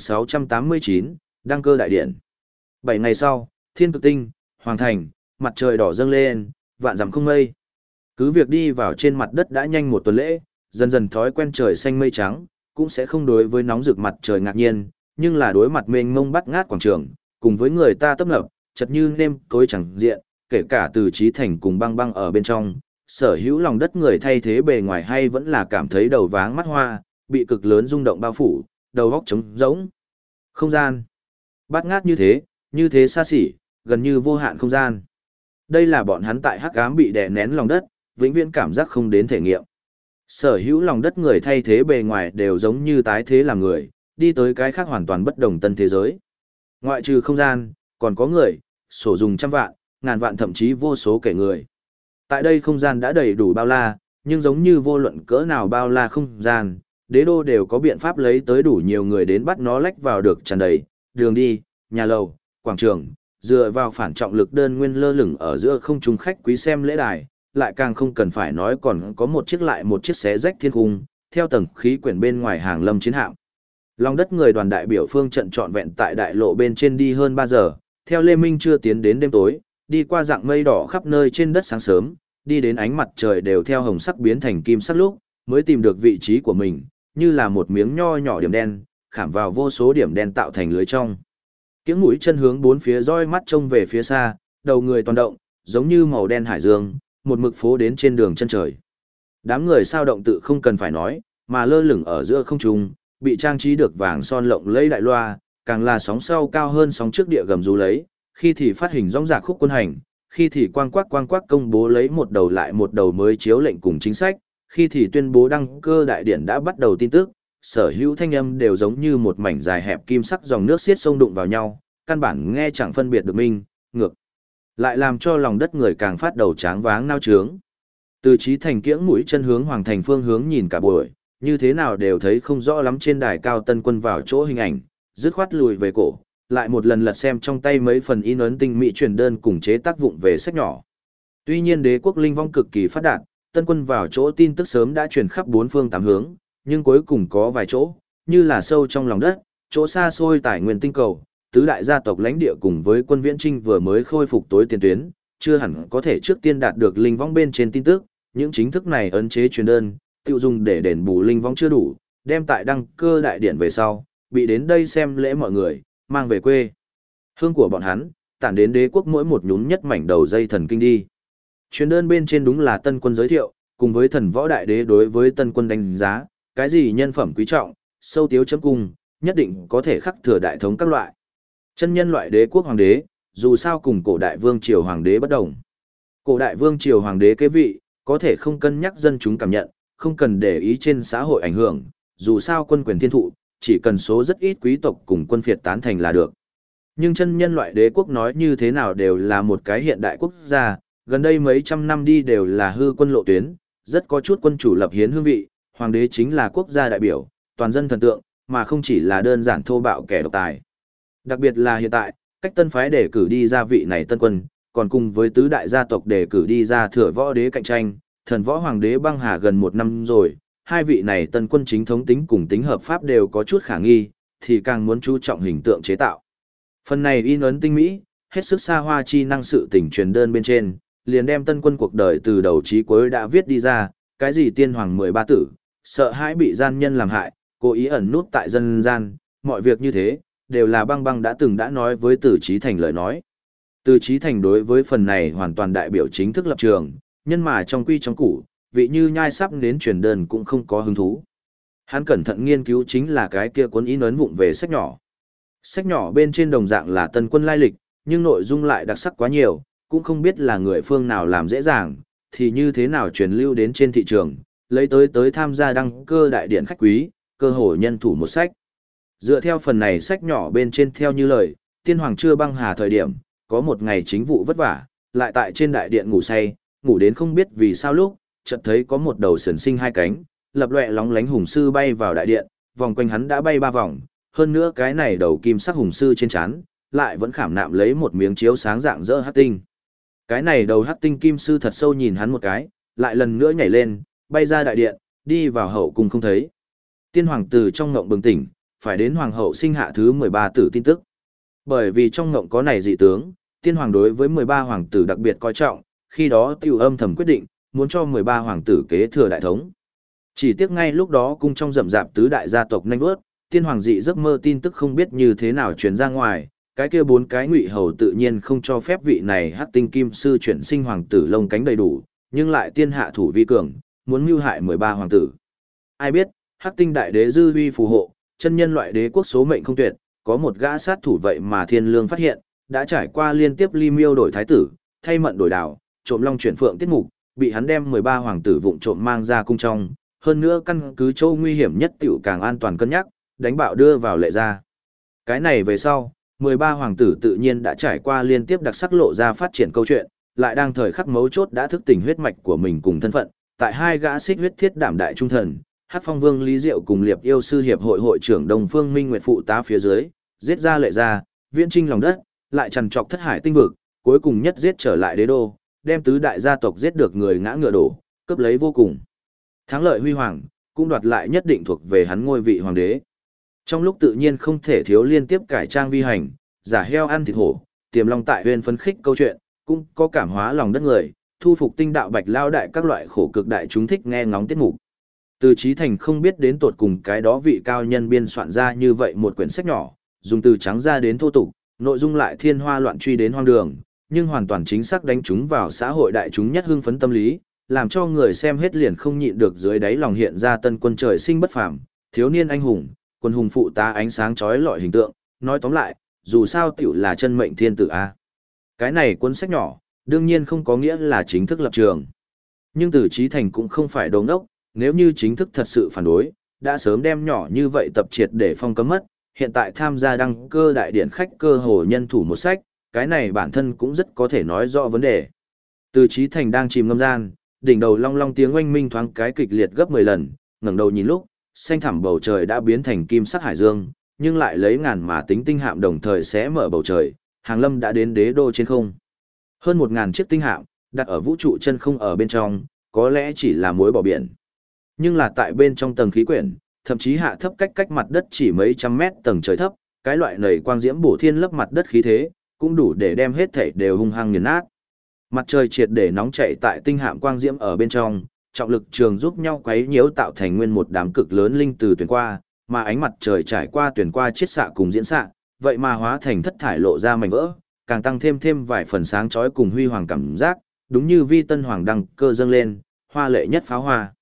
2689, đăng cơ đại điện. 7 ngày sau, Thiên Cực Tinh, Hoàng Thành, mặt trời đỏ dâng lên, vạn dặm không mây. Cứ việc đi vào trên mặt đất đã nhanh một tuần lễ, dần dần thói quen trời xanh mây trắng, cũng sẽ không đối với nóng rực mặt trời ngạc nhiên, nhưng là đối mặt mênh mông bắt ngát quảng trường, cùng với người ta tấp nập, chật như nêm cối chẳng diện, kể cả Từ Chí Thành cùng băng băng ở bên trong, sở hữu lòng đất người thay thế bề ngoài hay vẫn là cảm thấy đầu váng mắt hoa, bị cực lớn rung động bao phủ, đầu óc trống rỗng. Không gian. Bát ngát như thế xa xỉ, gần như vô hạn không gian. Đây là bọn hắn tại hắc ám bị đè nén lòng đất, vĩnh viễn cảm giác không đến thể nghiệm. Sở hữu lòng đất người thay thế bề ngoài đều giống như tái thế làm người, đi tới cái khác hoàn toàn bất đồng tân thế giới. Ngoại trừ không gian, còn có người, sổ dùng trăm vạn, ngàn vạn thậm chí vô số kẻ người. Tại đây không gian đã đầy đủ bao la, nhưng giống như vô luận cỡ nào bao la không gian, đế đô đều có biện pháp lấy tới đủ nhiều người đến bắt nó lách vào được tràn đầy, đường đi, nhà lầu, quảng trường, dựa vào phản trọng lực đơn nguyên lơ lửng ở giữa không trung khách quý xem lễ đài, lại càng không cần phải nói còn có một chiếc lại một chiếc xé rách thiên cung, theo tầng khí quyển bên ngoài hàng lâm chiến hạm. Lòng đất người đoàn đại biểu phương trận trọn vẹn tại đại lộ bên trên đi hơn 3 giờ, theo Lê Minh chưa tiến đến đêm tối, đi qua dạng mây đỏ khắp nơi trên đất sáng sớm, đi đến ánh mặt trời đều theo hồng sắc biến thành kim sắc lúc, mới tìm được vị trí của mình, như là một miếng nho nhỏ điểm đen, khảm vào vô số điểm đen tạo thành lưới trong. Kiếng mũi chân hướng bốn phía roi mắt trông về phía xa, đầu người toàn động, giống như màu đen hải dương, một mực phố đến trên đường chân trời. Đám người sao động tự không cần phải nói, mà lơ lửng ở giữa không trung, bị trang trí được vàng son lộng lẫy đại loa, càng là sóng sau cao hơn sóng trước địa gầm rú lấy, khi thì phát hình rong rạc khúc quân hành, khi thì quang quắc công bố lấy một đầu lại một đầu mới chiếu lệnh cùng chính sách, khi thì tuyên bố đăng cơ đại điển đã bắt đầu tin tức, sở hữu thanh âm đều giống như một mảnh dài hẹp kim sắc dòng nước xiết sông đụng vào nhau, căn bản nghe chẳng phân biệt được minh, ngược. Lại làm cho lòng đất người càng phát đầu tráng váng nao trướng. Từ Chí Thành kiễng mũi chân hướng Hoàng Thành phương hướng nhìn cả buổi, như thế nào đều thấy không rõ lắm trên đài cao Tân Quân vào chỗ hình ảnh, dứt khoát lùi về cổ, lại một lần lật xem trong tay mấy phần in ấn tinh mỹ truyền đơn cùng chế tác vụng về sách nhỏ. Tuy nhiên đế quốc linh vong cực kỳ phát đạt, Tân Quân vào chỗ tin tức sớm đã truyền khắp bốn phương tám hướng, nhưng cuối cùng có vài chỗ, như là sâu trong lòng đất, chỗ xa xôi tài nguyên tinh cầu, tứ đại gia tộc lãnh địa cùng với quân viễn trinh vừa mới khôi phục tối tiền tuyến, chưa hẳn có thể trước tiên đạt được linh vong bên trên tin tức, những chính thức này ấn chế truyền đơn, tiêu dùng để đền bù linh vong chưa đủ, đem tại đăng cơ đại điển về sau, bị đến đây xem lễ mọi người, mang về quê. Hương của bọn hắn, tản đến đế quốc mỗi một nhún nhất mảnh đầu dây thần kinh đi. Truyền đơn bên trên đúng là Tân Quân giới thiệu, cùng với thần võ đại đế đối với Tân Quân đánh giá, cái gì nhân phẩm quý trọng, sâu tiếu chấm cung, nhất định có thể khắc thừa đại thống các loại. Chân nhân loại đế quốc hoàng đế, dù sao cùng cổ đại vương triều hoàng đế bất đồng. Cổ đại vương triều hoàng đế kế vị, có thể không cân nhắc dân chúng cảm nhận, không cần để ý trên xã hội ảnh hưởng, dù sao quân quyền thiên thụ, chỉ cần số rất ít quý tộc cùng quân phiệt tán thành là được. Nhưng chân nhân loại đế quốc nói như thế nào đều là một cái hiện đại quốc gia, gần đây mấy trăm năm đi đều là hư quân lộ tuyến, rất có chút quân chủ lập hiến hương vị, hoàng đế chính là quốc gia đại biểu, toàn dân thần tượng, mà không chỉ là đơn giản thô bạo kẻ độc tài. Đặc biệt là hiện tại, cách tân phái đề cử đi ra vị này tân quân, còn cùng với tứ đại gia tộc đề cử đi ra thừa võ đế cạnh tranh, thần võ hoàng đế băng hà gần 1 năm rồi, hai vị này tân quân chính thống tính cùng tính hợp pháp đều có chút khả nghi, thì càng muốn chú trọng hình tượng chế tạo. Phần này in ấn tinh mỹ, hết sức xa hoa chi năng sự tình truyền đơn bên trên, liền đem tân quân cuộc đời từ đầu chí cuối đã viết đi ra, cái gì tiên hoàng 13 tử, sợ hãi bị gian nhân làm hại, cố ý ẩn nút tại dân gian, mọi việc như thế, đều là băng băng đã từng đã nói với Từ Chí Thành lời nói. Từ Chí Thành đối với phần này hoàn toàn đại biểu chính thức lập trường, nhân mà trong quy trong củ, vị như nhai sắp đến truyền đơn cũng không có hứng thú. Hắn cẩn thận nghiên cứu chính là cái kia cuốn in ấn vụng về sách nhỏ. Sách nhỏ bên trên đồng dạng là tân quân lai lịch, nhưng nội dung lại đặc sắc quá nhiều, cũng không biết là người phương nào làm dễ dàng, thì như thế nào truyền lưu đến trên thị trường, lấy tới tham gia đăng cơ đại điện khách quý, cơ hội nhân thủ một sách. Dựa theo phần này sách nhỏ bên trên theo như lời, tiên hoàng chưa băng hà thời điểm, có một ngày chính vụ vất vả, lại tại trên đại điện ngủ say, ngủ đến không biết vì sao lúc, chợt thấy có một đầu sườn sinh hai cánh, lập loè lóng lánh hùng sư bay vào đại điện, vòng quanh hắn đã bay 3 vòng, hơn nữa cái này đầu kim sắc hùng sư trên trán lại vẫn khảm nạm lấy một miếng chiếu sáng dạng dỡ hắc tinh. Cái này đầu hắc tinh kim sư thật sâu nhìn hắn một cái, lại lần nữa nhảy lên, bay ra đại điện, đi vào hậu cung không thấy. Tiên hoàng tử trong ngộng bừng tỉnh, phải đến hoàng hậu sinh hạ thứ 13 tử tin tức. Bởi vì trong ngộng có này dị tướng, tiên hoàng đối với 13 hoàng tử đặc biệt coi trọng, khi đó tiểu âm thầm quyết định, muốn cho 13 hoàng tử kế thừa đại thống. Chỉ tiếc ngay lúc đó cung trong rậm rạp tứ đại gia tộc nhanh vớt, tiên hoàng dị giấc mơ tin tức không biết như thế nào truyền ra ngoài, cái kia 4 cái ngụy hầu tự nhiên không cho phép vị này hắc tinh kim sư chuyển sinh hoàng tử lông cánh đầy đủ, nhưng lại tiên hạ thủ vi cường, muốn mưu hại 13 hoàng tử. Ai biết, hắc tinh đại đế dư uy phù hộ, chân nhân loại đế quốc số mệnh không tuyệt, có một gã sát thủ vậy mà thiên lương phát hiện, đã trải qua liên tiếp ly miêu đổi thái tử, thay mận đổi đảo, trộm long chuyển phượng tiết mục, bị hắn đem 13 hoàng tử vụng trộm mang ra cung trong, hơn nữa căn cứ châu nguy hiểm nhất tiểu càng an toàn cân nhắc, đánh bạo đưa vào lệ ra. Cái này về sau, 13 hoàng tử tự nhiên đã trải qua liên tiếp đặc sắc lộ ra phát triển câu chuyện, lại đang thời khắc mấu chốt đã thức tỉnh huyết mạch của mình cùng thân phận, tại hai gã xích huyết thiết đảm đại trung thần, Hắc Phong Vương Lý Diệu cùng Liệp Yêu sư hiệp hội hội trưởng Đông Phương Minh Nguyệt phụ tá phía dưới, giết ra lệ ra, viễn trinh lòng đất, lại trằn trọc thất hải tinh vực, cuối cùng nhất giết trở lại đế đô, đem tứ đại gia tộc giết được người ngã ngựa đổ, cướp lấy vô cùng thắng lợi huy hoàng, cũng đoạt lại nhất định thuộc về hắn ngôi vị hoàng đế. Trong lúc tự nhiên không thể thiếu liên tiếp cải trang vi hành, giả heo ăn thịt hổ, tiềm long tại huyên phấn khích câu chuyện, cũng có cảm hóa lòng đất người, thu phục tinh đạo bạch lao đại các loại khổ cực đại chúng thích nghe ngóng tiết mục. Từ Chí Thành không biết đến tột cùng cái đó vị cao nhân biên soạn ra như vậy một quyển sách nhỏ, dùng từ trắng ra đến thô tục, nội dung lại thiên hoa loạn truy đến hoang đường, nhưng hoàn toàn chính xác đánh trúng vào xã hội đại chúng nhất hưng phấn tâm lý, làm cho người xem hết liền không nhịn được dưới đáy lòng hiện ra tân quân trời sinh bất phàm, thiếu niên anh hùng, quân hùng phụ tá ánh sáng chói lọi hình tượng, nói tóm lại, dù sao tiểu là chân mệnh thiên tử a. Cái này cuốn sách nhỏ, đương nhiên không có nghĩa là chính thức lập trường. Nhưng Từ Chí Thành cũng không phải đồ ngốc, nếu như chính thức thật sự phản đối, đã sớm đem nhỏ như vậy tập triệt để phong cấm mất, hiện tại tham gia đăng cơ đại điện khách cơ hồ nhân thủ một sách, cái này bản thân cũng rất có thể nói rõ vấn đề. Từ Chí Thành đang chìm ngâm gian, đỉnh đầu long long tiếng oanh minh thoáng cái kịch liệt gấp 10 lần, ngẩng đầu nhìn lúc, xanh thẳm bầu trời đã biến thành kim sắc hải dương, nhưng lại lấy ngàn mà tính tinh hạm đồng thời sẽ mở bầu trời, hàng lâm đã đến đế đô trên không. Hơn 1000 chiếc tinh hạm, đặt ở vũ trụ chân không ở bên trong, có lẽ chỉ là muối bỏ biển. Nhưng là tại bên trong tầng khí quyển, thậm chí hạ thấp cách mặt đất chỉ mấy trăm mét tầng trời thấp, cái loại nầy quang diễm bổ thiên lấp mặt đất khí thế, cũng đủ để đem hết thảy đều hung hăng nghiền nát. Mặt trời triệt để nóng chảy tại tinh hạm quang diễm ở bên trong, trọng lực trường giúp nhau quấy nhiễu tạo thành nguyên một đám cực lớn linh từ tuyển qua, mà ánh mặt trời trải qua tuyển qua chiết xạ cùng diễn xạ, vậy mà hóa thành thất thải lộ ra mảnh vỡ, càng tăng thêm vài phần sáng chói cùng huy hoàng cảm giác, đúng như vi tân hoàng đăng cơ dâng lên, hoa lệ nhất pháo hoa.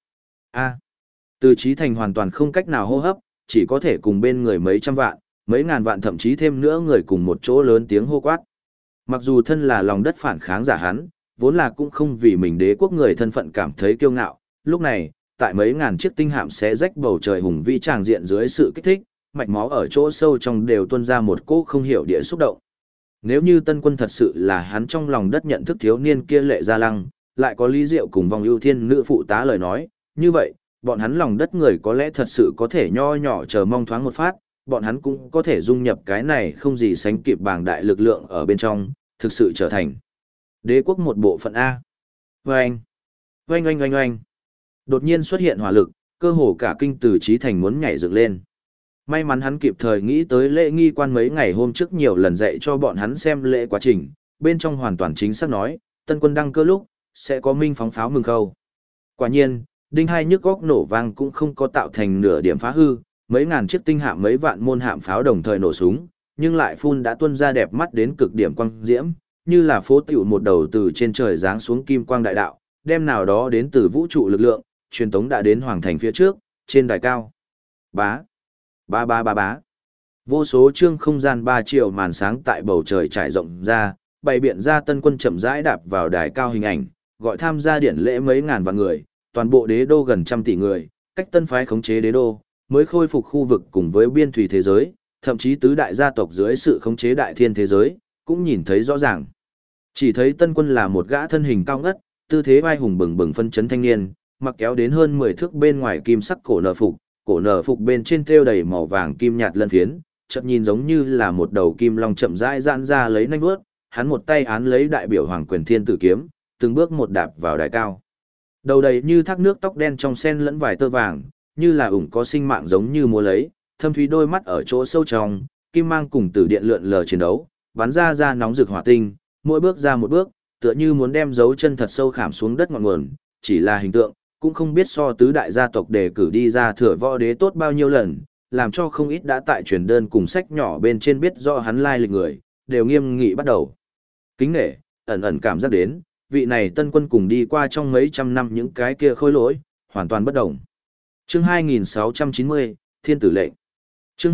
Từ Chí Thành hoàn toàn không cách nào hô hấp, chỉ có thể cùng bên người mấy trăm vạn, mấy ngàn vạn thậm chí thêm nữa người cùng một chỗ lớn tiếng hô quát. Mặc dù thân là lòng đất phản kháng giả hắn, vốn là cũng không vì mình đế quốc người thân phận cảm thấy kiêu ngạo, lúc này, tại mấy ngàn chiếc tinh hạm xé rách bầu trời hùng vĩ tràng diện dưới sự kích thích, mạch máu ở chỗ sâu trong đều tuôn ra một cỗ không hiểu địa xúc động. Nếu như Tân Quân thật sự là hắn trong lòng đất nhận thức thiếu niên kia Lệ Gia Lăng, lại có Lý Diệu cùng vòng ưu thiên nữ phụ tá lời nói, như vậy, bọn hắn lòng đất người có lẽ thật sự có thể nho nhỏ chờ mong thoáng một phát, bọn hắn cũng có thể dung nhập cái này không gì sánh kịp bảng đại lực lượng ở bên trong, thực sự trở thành đế quốc một bộ phận A. Oanh! Oanh oanh oanh oanh! Đột nhiên xuất hiện hỏa lực, cơ hồ cả kinh Từ Chí Thành muốn nhảy dựng lên. May mắn hắn kịp thời nghĩ tới lễ nghi quan mấy ngày hôm trước nhiều lần dạy cho bọn hắn xem lễ quá trình, bên trong hoàn toàn chính xác nói, Tân Quân đăng cơ lúc, sẽ có minh phóng pháo mừng khâu. Quả nhiên, đinh hai nhức góc nổ vang cũng không có tạo thành nửa điểm phá hư, mấy ngàn chiếc tinh hạm mấy vạn môn hạm pháo đồng thời nổ súng, nhưng lại phun đã tuôn ra đẹp mắt đến cực điểm quang diễm, như là phố tiểu một đầu từ trên trời giáng xuống kim quang đại đạo, đem nào đó đến từ vũ trụ lực lượng, truyền tống đã đến hoàng thành phía trước, trên đài cao. Bá, bá bá bá bá. Vô số chương không gian 3 triệu màn sáng tại bầu trời trải rộng ra, bày biện ra Tân Quân chậm rãi đạp vào đài cao hình ảnh, gọi tham gia điển lễ mấy ngàn vạn người, toàn bộ đế đô gần 100 tỷ người, cách Tân phái khống chế đế đô, mới khôi phục khu vực cùng với biên thủy thế giới, thậm chí tứ đại gia tộc dưới sự khống chế đại thiên thế giới, cũng nhìn thấy rõ ràng. Chỉ thấy Tân Quân là một gã thân hình cao ngất, tư thế vai hùng bừng bừng phân chấn thanh niên, mặc kéo đến hơn 10 thước bên ngoài kim sắc cổ nở phục bên trên thêu đầy màu vàng kim nhạt lân phiến, chợt nhìn giống như là một đầu kim long chậm rãi giãn ra lấy nanh vuốt, hắn một tay án lấy đại biểu hoàng quyền thiên tử kiếm, từng bước một đạp vào đài cao. Đầu đầy như thác nước tóc đen trong sen lẫn vài tơ vàng, như là ủng có sinh mạng giống như múa lấy, thâm thúy đôi mắt ở chỗ sâu trong, kim mang cùng tử điện lượn lờ chiến đấu, bắn ra nóng rực hỏa tinh, mỗi bước ra một bước, tựa như muốn đem dấu chân thật sâu khảm xuống đất ngọn nguồn, chỉ là hình tượng, cũng không biết so tứ đại gia tộc đề cử đi ra thừa võ đế tốt bao nhiêu lần, làm cho không ít đã tại truyền đơn cùng sách nhỏ bên trên biết rõ hắn lai lịch người, đều nghiêm nghị bắt đầu. Kính nể, ẩn ẩn cảm giác đến, vị này Tân Quân cùng đi qua trong mấy trăm năm những cái kia khôi lỗi, hoàn toàn bất đồng. Chương 2690, Thiên tử lệnh. Chương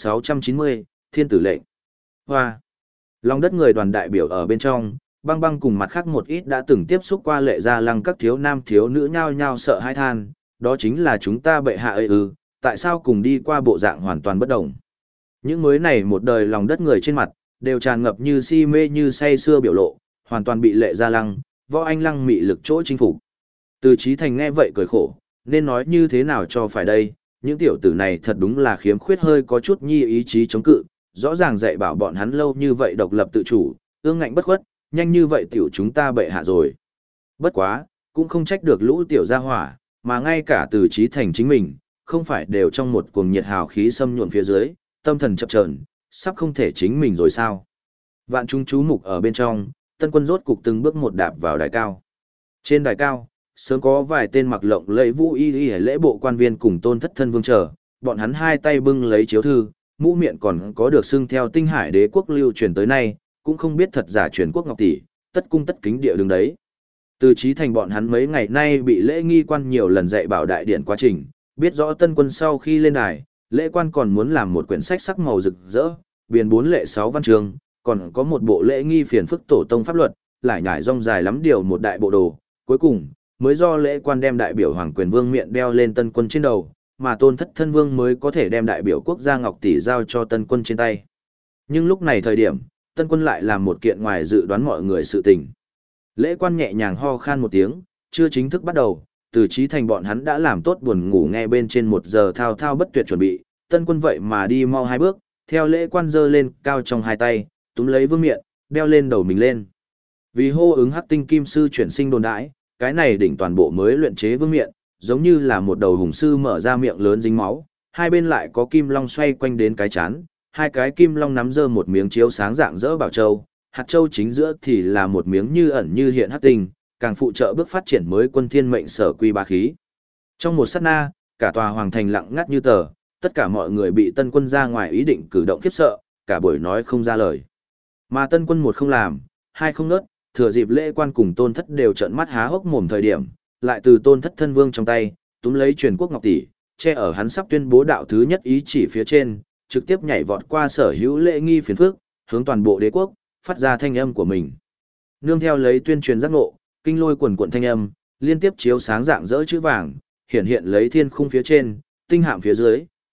2690, Thiên tử lệnh. Hoa. Lòng đất người đoàn đại biểu ở bên trong, băng băng cùng mặt khác một ít đã từng tiếp xúc qua Lệ Gia Lăng các thiếu nam thiếu nữ nhao nhao sợ hãi than, đó chính là chúng ta bệ hạ ơi ư, tại sao cùng đi qua bộ dạng hoàn toàn bất đồng. Những mới này một đời lòng đất người trên mặt, đều tràn ngập như si mê như say xưa biểu lộ, hoàn toàn bị Lệ Gia Lăng, Võ Anh Lăng mị lực chỗ chinh phục. Từ Chí Thành nghe vậy cười khổ, nên nói như thế nào cho phải đây, những tiểu tử này thật đúng là khiếm khuyết hơi có chút nhi ý chí chống cự, rõ ràng dạy bảo bọn hắn lâu như vậy độc lập tự chủ, ương ngạnh bất khuất, nhanh như vậy tiểu chúng ta bệ hạ rồi. Bất quá, cũng không trách được lũ tiểu gia hỏa, mà ngay cả Từ Chí Thành chính mình, không phải đều trong một cuồng nhiệt hào khí xâm nhuộm phía dưới, tâm thần chập chờn, sắp không thể chính mình rồi sao. Vạn chúng chú mục ở bên trong, Tân Quân rốt cục từng bước một đạp vào đài cao. Trên đài cao, sớm có vài tên mặc lộng lẫy vũ y lễ bộ quan viên cùng Tôn Thất Thân Vương chờ, bọn hắn hai tay bưng lấy chiếu thư, mũ miệng còn có được xưng theo Tinh Hải Đế quốc lưu truyền tới nay, cũng không biết thật giả truyền quốc ngọc tỷ, tất cung tất kính địa đứng đấy. Từ Chí Thành bọn hắn mấy ngày nay bị lễ nghi quan nhiều lần dạy bảo đại điện quá trình, biết rõ Tân Quân sau khi lên đài, lễ quan còn muốn làm một quyển sách sắc màu rực rỡ, biên 4 lệ 6 văn chương, còn có một bộ lễ nghi phiền phức tổ tông pháp luật, lại nhải rong dài lắm điều một đại bộ đồ, cuối cùng mới do lễ quan đem đại biểu hoàng quyền vương miện đeo lên Tân Quân trên đầu, mà Tôn Thất Thân Vương mới có thể đem đại biểu quốc gia ngọc tỷ giao cho Tân Quân trên tay. Nhưng lúc này thời điểm, Tân Quân lại làm một kiện ngoài dự đoán mọi người sự tình. Lễ quan nhẹ nhàng ho khan một tiếng, chưa chính thức bắt đầu, Từ Chí Thành bọn hắn đã làm tốt buồn ngủ nghe bên trên 1 giờ thao thao bất tuyệt chuẩn bị, Tân Quân vậy mà đi mau 2 bước, theo lễ quan giơ lên cao trong 2 tay, túm lấy vương miện, đeo lên đầu mình lên. Vì hô ứng Hắc Tinh Kim Sư chuyển sinh đồn đãi, cái này đỉnh toàn bộ mới luyện chế vương miện, giống như là một đầu hùng sư mở ra miệng lớn dính máu, hai bên lại có kim long xoay quanh đến cái chán, hai cái kim long nắm giơ một miếng chiếu sáng dạng dỡ bảo châu, hạt châu chính giữa thì là một miếng như ẩn như hiện hắc tinh, càng phụ trợ bước phát triển mới quân thiên mệnh sở quy bá khí. Trong một sát na, cả tòa hoàng thành lặng ngắt như tờ, tất cả mọi người bị Tân Quân ra ngoài ý định cử động khiếp sợ, cả buổi nói không ra lời. Mà Tân Quân một không làm, hai không nớt, thừa dịp lễ quan cùng Tôn Thất đều trợn mắt há hốc mồm thời điểm, lại từ Tôn Thất Thân Vương trong tay, túm lấy truyền quốc ngọc tỷ, che ở hắn sắp tuyên bố đạo thứ nhất ý chỉ phía trên, trực tiếp nhảy vọt qua sở hữu lễ nghi phiền phức, hướng toàn bộ đế quốc, phát ra thanh âm của mình. Nương theo lấy tuyên truyền giác ngộ, kinh lôi quần quần thanh âm, liên tiếp chiếu sáng dạng rỡ chữ vàng, hiện hiện lấy thiên khung phía trên, tinh hạm phía dưới,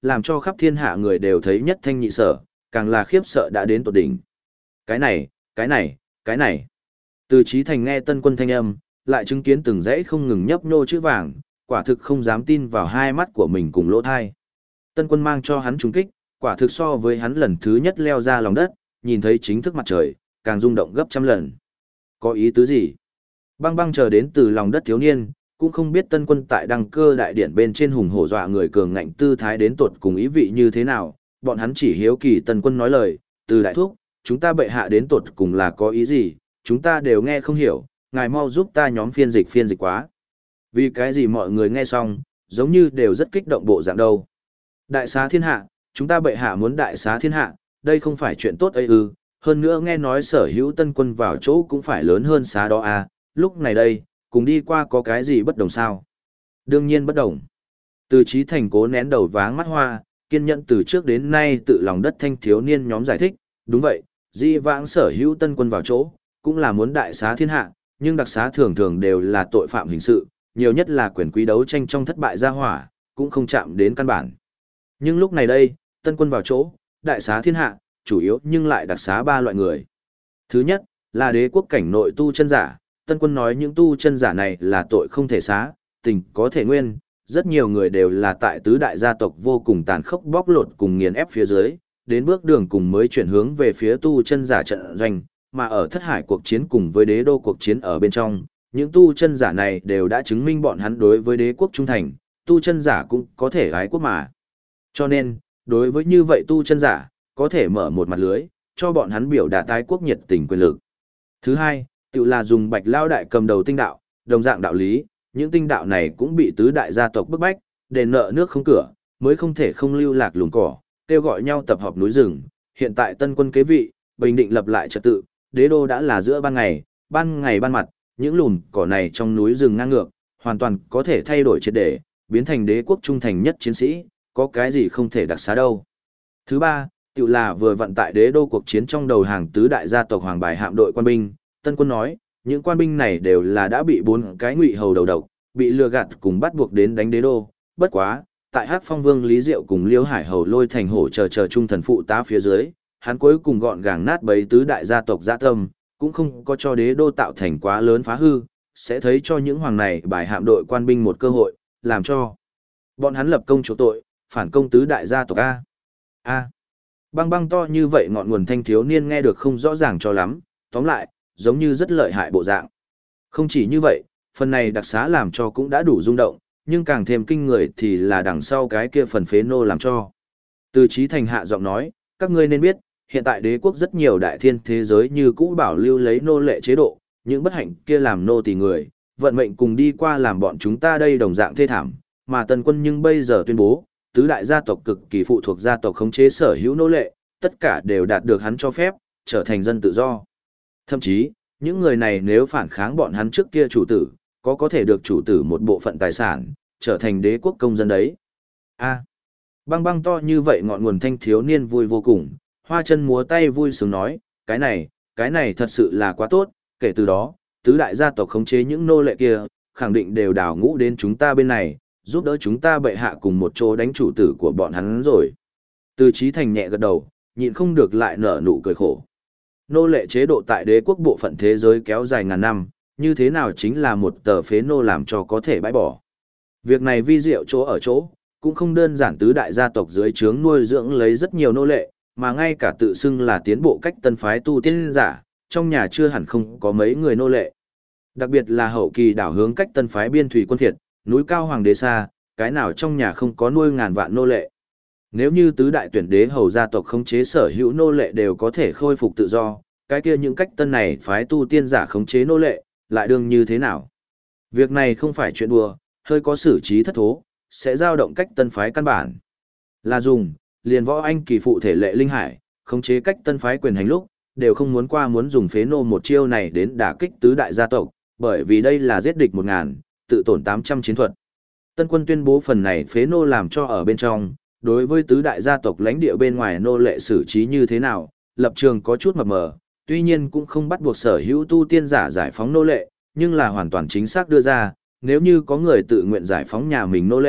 làm cho khắp thiên hạ người đều thấy nhất thanh nhị sở, càng là khiếp sợ đã đến tột đỉnh. Cái này, cái này, cái này. Từ Chí Thành nghe Tân Quân thanh âm, lại chứng kiến từng dãy không ngừng nhấp nhô chữ vàng, quả thực không dám tin vào hai mắt của mình cùng lỗ thai. Tân Quân mang cho hắn trùng kích, quả thực so với hắn lần thứ nhất leo ra lòng đất, nhìn thấy chính thức mặt trời, càng rung động gấp trăm lần. Có ý tứ gì? Băng băng chờ đến từ lòng đất thiếu niên, cũng không biết Tân Quân tại đăng cơ đại điển bên trên hùng hổ dọa người cường ngạnh tư thái đến tột cùng ý vị như thế nào, bọn hắn chỉ hiếu kỳ Tân Quân nói lời, từ đại thúc, chúng ta bệ hạ đến tột cùng là có ý gì, chúng ta đều nghe không hiểu, ngài mau giúp ta nhóm phiên dịch quá. Vì cái gì mọi người nghe xong, giống như đều rất kích động bộ dạng đâu. Đại xá thiên hạ, chúng ta bệ hạ muốn đại xá thiên hạ, đây không phải chuyện tốt ấy ư, hơn nữa nghe nói sở hữu Tân Quân vào chỗ cũng phải lớn hơn xá đó à, lúc này đây, cùng đi qua có cái gì bất đồng sao? Đương nhiên bất đồng. Từ Chí Thành cố nén đầu váng mắt hoa, kiên nhẫn từ trước đến nay tự lòng đất thanh thiếu niên nhóm giải thích, đúng vậy, di vãng sở hữu Tân Quân vào chỗ, cũng là muốn đại xá thiên hạ, nhưng đặc xá thường thường đều là tội phạm hình sự, nhiều nhất là quyền quý đấu tranh trong thất bại gia hỏa, cũng không chạm đến căn bản. Nhưng lúc này đây, Tân Quân vào chỗ, đại xá thiên hạ, chủ yếu nhưng lại đặc xá ba loại người. Thứ nhất, là đế quốc cảnh nội tu chân giả, Tân Quân nói những tu chân giả này là tội không thể xá, tình có thể nguyên, rất nhiều người đều là tại tứ đại gia tộc vô cùng tàn khốc bóc lột cùng nghiền ép phía dưới, đến bước đường cùng mới chuyển hướng về phía tu chân giả trận doanh, mà ở thất hải cuộc chiến cùng với đế đô cuộc chiến ở bên trong, những tu chân giả này đều đã chứng minh bọn hắn đối với đế quốc trung thành, tu chân giả cũng có thể gái quốc mà. Cho nên, đối với như vậy tu chân giả, có thể mở một mặt lưới, cho bọn hắn biểu đạt tái quốc nhiệt tình quyền lực. Thứ hai, tự là dùng Bạch Lao đại cầm đầu tinh đạo, đồng dạng đạo lý, những tinh đạo này cũng bị tứ đại gia tộc bức bách, đền nợ nước không cửa, mới không thể không lưu lạc lùng cỏ, kêu gọi nhau tập hợp núi rừng. Hiện tại Tân Quân kế vị, bình định lập lại trật tự, đế đô đã là giữa ban ngày ban mặt, những lùn cỏ này trong núi rừng ngang ngược, hoàn toàn có thể thay đổi triệt để, biến thành đế quốc trung thành nhất chiến sĩ, có cái gì không thể đặc xá đâu. Thứ ba, tự là vừa vận tại đế đô cuộc chiến trong đầu hàng tứ đại gia tộc Hoàng Bài hạm đội quan binh, Tân Quân nói, những quan binh này đều là đã bị bốn cái ngụy hầu đầu độc, bị lừa gạt cùng bắt buộc đến đánh đế đô, bất quá, tại Hắc Phong Vương Lý Diệu cùng Liêu Hải Hầu Lôi Thành hổ chờ trung thần phụ tá phía dưới, hắn cuối cùng gọn gàng nát bấy tứ đại gia tộc dã tâm, cũng không có cho đế đô tạo thành quá lớn phá hư, sẽ thấy cho những hoàng này bài hạm đội quan binh một cơ hội, làm cho bọn hắn lập công chỗ tội, phản công tứ đại gia tộc A. Băng băng to như vậy ngọn nguồn thanh thiếu niên nghe được không rõ ràng cho lắm, tóm lại, giống như rất lợi hại bộ dạng. Không chỉ như vậy, phần này đặc xá làm cho cũng đã đủ rung động, nhưng càng thêm kinh người thì là đằng sau cái kia phần phế nô làm cho. Từ Chí Thành hạ giọng nói, các ngươi nên biết, hiện tại đế quốc rất nhiều đại thiên thế giới như cũ bảo lưu lấy nô lệ chế độ, những bất hạnh kia làm nô tỳ người, vận mệnh cùng đi qua làm bọn chúng ta đây đồng dạng thê thảm, mà Tân Quân nhưng bây giờ tuyên bố, tứ đại gia tộc cực kỳ phụ thuộc gia tộc khống chế sở hữu nô lệ, tất cả đều đạt được hắn cho phép, trở thành dân tự do. Thậm chí, những người này nếu phản kháng bọn hắn trước kia chủ tử, có thể được chủ tử một bộ phận tài sản, trở thành đế quốc công dân đấy. Băng băng to như vậy ngọn nguồn thanh thiếu niên vui vô cùng, hoa chân múa tay vui sướng nói, cái này thật sự là quá tốt, kể từ đó, tứ đại gia tộc khống chế những nô lệ kia, khẳng định đều đào ngũ đến chúng ta bên này, giúp đỡ chúng ta bệ hạ cùng một chỗ đánh chủ tử của bọn hắn rồi. Từ Chí Thành nhẹ gật đầu, nhịn không được lại nở nụ cười khổ. Nô lệ chế độ tại đế quốc bộ phận thế giới kéo dài ngàn năm, như thế nào chính là một tờ phế nô làm cho có thể bãi bỏ. Việc này vi diệu chỗ ở chỗ, cũng không đơn giản tứ đại gia tộc dưới trướng nuôi dưỡng lấy rất nhiều nô lệ, mà ngay cả tự xưng là tiến bộ cách tân phái tu tiên giả, trong nhà chưa hẳn không có mấy người nô lệ. Đặc biệt là hậu kỳ đảo hướng cách tân phái biên thủy quân thiệt, núi cao hoàng đế xa, cái nào trong nhà không có nuôi ngàn vạn nô lệ. Nếu như tứ đại tuyển đế hầu gia tộc khống chế sở hữu nô lệ đều có thể khôi phục tự do, cái kia những cách tân này phái tu tiên giả khống chế nô lệ, lại đương như thế nào? Việc này không phải chuyện đùa, hơi có xử trí thất thố, sẽ dao động cách tân phái căn bản. Là dùng, liền võ anh kỳ phụ thể lệ linh hải, khống chế cách tân phái quyền hành lúc, đều không muốn dùng phế nô một chiêu này đến đả kích tứ đại gia tộc, bởi vì đây là giết địch 1000, tự tổn 800 chiến thuật. Tân Quân tuyên bố phần này phế nô làm cho ở bên trong, đối với tứ đại gia tộc lãnh địa bên ngoài nô lệ xử trí như thế nào, lập trường có chút mập mờ, tuy nhiên cũng không bắt buộc sở hữu tu tiên giả giải phóng nô lệ, nhưng là hoàn toàn chính xác đưa ra, nếu như có người tự nguyện giải phóng nhà mình nô lệ,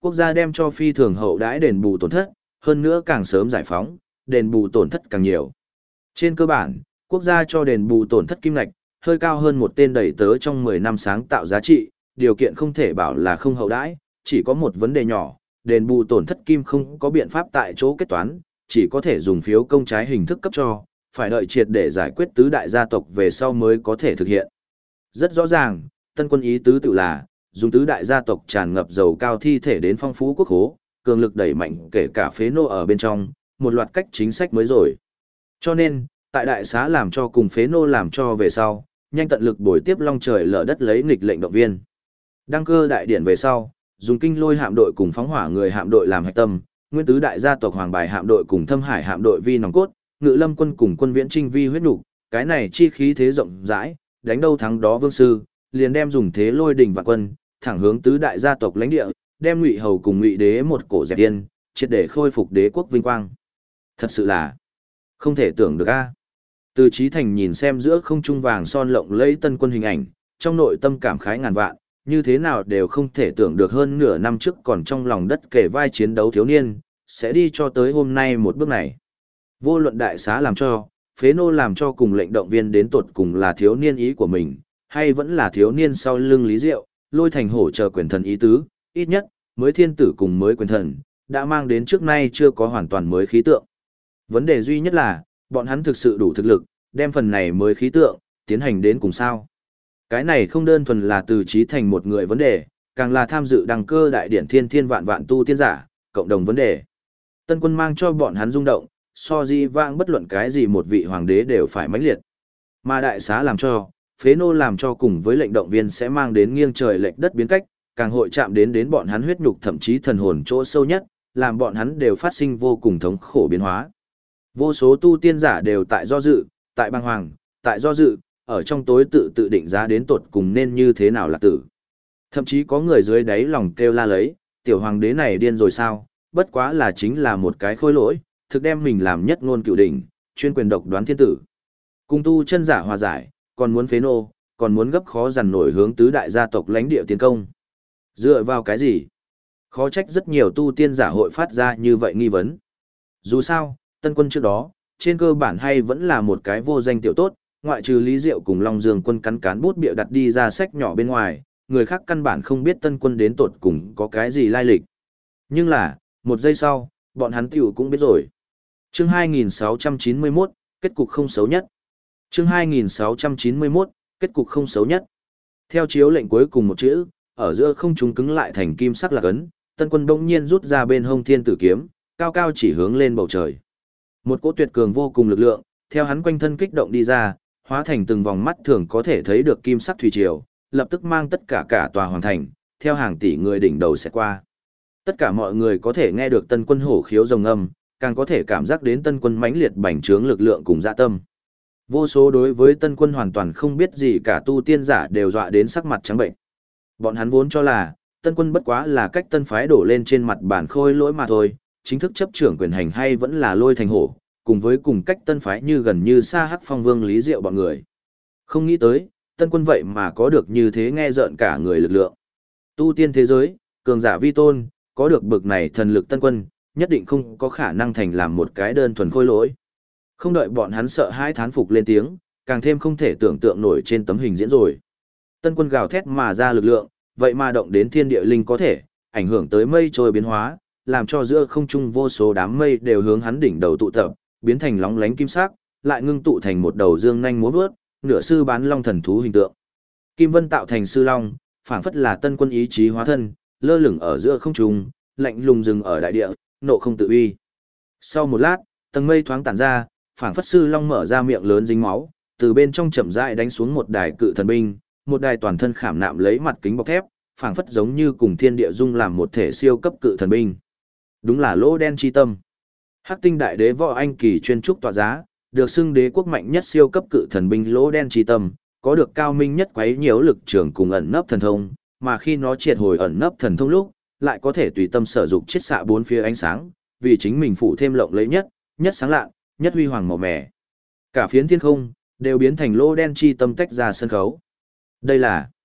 quốc gia đem cho phi thường hậu đãi đền bù tổn thất, hơn nữa càng sớm giải phóng, đền bù tổn thất càng nhiều. Trên cơ bản, quốc gia cho đền bù tổn thất kim ngạch, hơi cao hơn một tên đẩy tớ trong 10 năm sáng tạo giá trị, điều kiện không thể bảo là không hậu đãi, chỉ có một vấn đề nhỏ, đền bù tổn thất kim không có biện pháp tại chỗ kết toán, chỉ có thể dùng phiếu công trái hình thức cấp cho, phải đợi triệt để giải quyết tứ đại gia tộc về sau mới có thể thực hiện. Rất rõ ràng, Tân quân ý tứ tự là, dùng tứ đại gia tộc tràn ngập dầu cao thi thể đến phong phú quốc hố, cường lực đẩy mạnh kể cả phế nô ở bên trong, một loạt cách chính sách mới rồi. Cho nên, tại đại xá làm cho cùng phế nô làm cho về sau, nhanh tận lực bồi tiếp long trời lở đất lấy nghịch lệnh động viên. Đăng cơ đại điển về sau, dùng kinh lôi hạm đội cùng phóng hỏa người hạm đội làm hạch tâm, nguyên tứ đại gia tộc hoàng bài hạm đội cùng thâm hải hạm đội vi nòng cốt, ngự lâm quân cùng quân viễn trinh vi huyết nục, cái này chi khí thế rộng rãi, đánh đâu thắng đó vương sư, liền đem dùng thế lôi đỉnh vạn quân, thẳng hướng tứ đại gia tộc lãnh địa, đem Ngụy Hầu cùng Ngụy Đế một cổ dẹp yên, triệt để khôi phục đế quốc vinh quang. Thật sự là không thể tưởng được a. Từ Chí Thành nhìn xem giữa không trung vàng son lộng lẫy tân quân hình ảnh, trong nội tâm cảm khái ngàn vạn, như thế nào đều không thể tưởng được hơn nửa năm trước còn trong lòng đất kể vai chiến đấu thiếu niên, sẽ đi cho tới hôm nay một bước này. Vô luận đại xá làm cho, phế nô làm cho cùng lệnh động viên đến tột cùng là thiếu niên ý của mình, hay vẫn là thiếu niên sau lưng Lý Diệu, Lôi Thành Hổ chờ quyền thần ý tứ, ít nhất, mới thiên tử cùng mới quyền thần, đã mang đến trước nay chưa có hoàn toàn mới khí tượng. Vấn đề duy nhất là, bọn hắn thực sự đủ thực lực, đem phần này mới khí tượng, tiến hành đến cùng sao. Cái này không đơn thuần là từ Chí Thành một người vấn đề, càng là tham dự đăng cơ đại điển thiên thiên vạn vạn tu tiên giả, cộng đồng vấn đề. Tân quân mang cho bọn hắn rung động, so di vãng bất luận cái gì một vị hoàng đế đều phải mãnh liệt. Mà đại xá làm cho, phế nô làm cho cùng với lệnh động viên sẽ mang đến nghiêng trời lệch đất biến cách, càng hội chạm đến bọn hắn huyết nhục thậm chí thần hồn chỗ sâu nhất, làm bọn hắn đều phát sinh vô cùng thống khổ biến hóa. Vô số tu tiên giả đều tại do dự, tại bàng hoàng, tại do dự, ở trong tối tự định giá đến tột cùng nên như thế nào là tử. Thậm chí có người dưới đáy lòng kêu la lấy, tiểu hoàng đế này điên rồi sao, bất quá là chính là một cái khôi lỗi, thực đem mình làm nhất ngôn cựu đỉnh, chuyên quyền độc đoán thiên tử. Cung tu chân giả hòa giải, còn muốn phế nô, còn muốn gấp khó dằn nổi hướng tứ đại gia tộc lãnh địa tiến công. Dựa vào cái gì? Khó trách rất nhiều tu tiên giả hội phát ra như vậy nghi vấn. Dù sao, tân quân trước đó, trên cơ bản hay vẫn là một cái vô danh tiểu tốt, ngoại trừ Lý Diệu cùng Long Dương quân cắn cán bút bịa đặt đi ra sách nhỏ bên ngoài, người khác căn bản không biết tân quân đến tột cùng có cái gì lai lịch. Nhưng là, một giây sau, bọn hắn tiểu cũng biết rồi. Chương 2691, kết cục không xấu nhất. Chương 2691, kết cục không xấu nhất. Theo chiếu lệnh cuối cùng một chữ, ở giữa không trung cứng lại thành kim sắc lạc ấn, tân quân bỗng nhiên rút ra bên hông thiên tử kiếm, cao cao chỉ hướng lên bầu trời. Một cỗ tuyệt cường vô cùng lực lượng, theo hắn quanh thân kích động đi ra, hóa thành từng vòng mắt thường có thể thấy được kim sắc thủy triều, lập tức mang tất cả tòa hoàng thành, theo hàng tỷ người đỉnh đầu sẽ qua. Tất cả mọi người có thể nghe được tân quân hổ khiếu rồng âm, càng có thể cảm giác đến tân quân mãnh liệt bành trướng lực lượng cùng dạ tâm. Vô số đối với tân quân hoàn toàn không biết gì cả tu tiên giả đều dọa đến sắc mặt trắng bệnh. Bọn hắn vốn cho là, tân quân bất quá là cách tân phái đổ lên trên mặt bản khôi lỗi mà thôi, chính thức chấp trưởng quyền hành hay vẫn là Lôi Thành Hổ, cùng với cùng cách tân phái như gần như xa Hắc Phong Vương Lý Diệu bọn người. Không nghĩ tới, tân quân vậy mà có được như thế nghe rợn cả người lực lượng. Tu tiên thế giới, cường giả vi tôn, có được bực này thần lực tân quân, nhất định không có khả năng thành làm một cái đơn thuần khôi lỗi. Không đợi bọn hắn sợ hãi thán phục lên tiếng, càng thêm không thể tưởng tượng nổi trên tấm hình diễn rồi. Tân quân gào thét mà ra lực lượng, vậy mà động đến thiên địa linh có thể, ảnh hưởng tới mây trôi biến hóa, làm cho giữa không trung vô số đám mây đều hướng hắn đỉnh đầu tụ tập, biến thành lóng lánh kim sắc, lại ngưng tụ thành một đầu dương nhanh múa vớt, nửa sư bán long thần thú hình tượng. Kim vân tạo thành sư long, phảng phất là tân quân ý chí hóa thân, lơ lửng ở giữa không trung, lạnh lùng dừng ở đại địa, nộ không tự uy. Sau một lát, tầng mây thoáng tản ra, phảng phất sư long mở ra miệng lớn dính máu, từ bên trong chậm rãi đánh xuống một đài cự thần binh, một đài toàn thân khảm nạm lấy mặt kính bọc thép, phảng phất giống như cùng thiên địa dung làm một thể siêu cấp cự thần binh. Đúng là lỗ đen chi tâm. Hắc tinh đại đế võ anh kỳ chuyên trúc tọa giá, được xưng đế quốc mạnh nhất siêu cấp cự thần binh lỗ đen chi tâm, có được cao minh nhất quấy nhiễu lực trường cùng ẩn nấp thần thông, mà khi nó triệt hồi ẩn nấp thần thông lúc, lại có thể tùy tâm sở dụng chiết xạ bốn phía ánh sáng, vì chính mình phủ thêm lộng lẫy nhất, nhất sáng lạng, nhất huy hoàng màu mè. Cả phiến thiên không đều biến thành lỗ đen chi tâm tách ra sân khấu. Đây là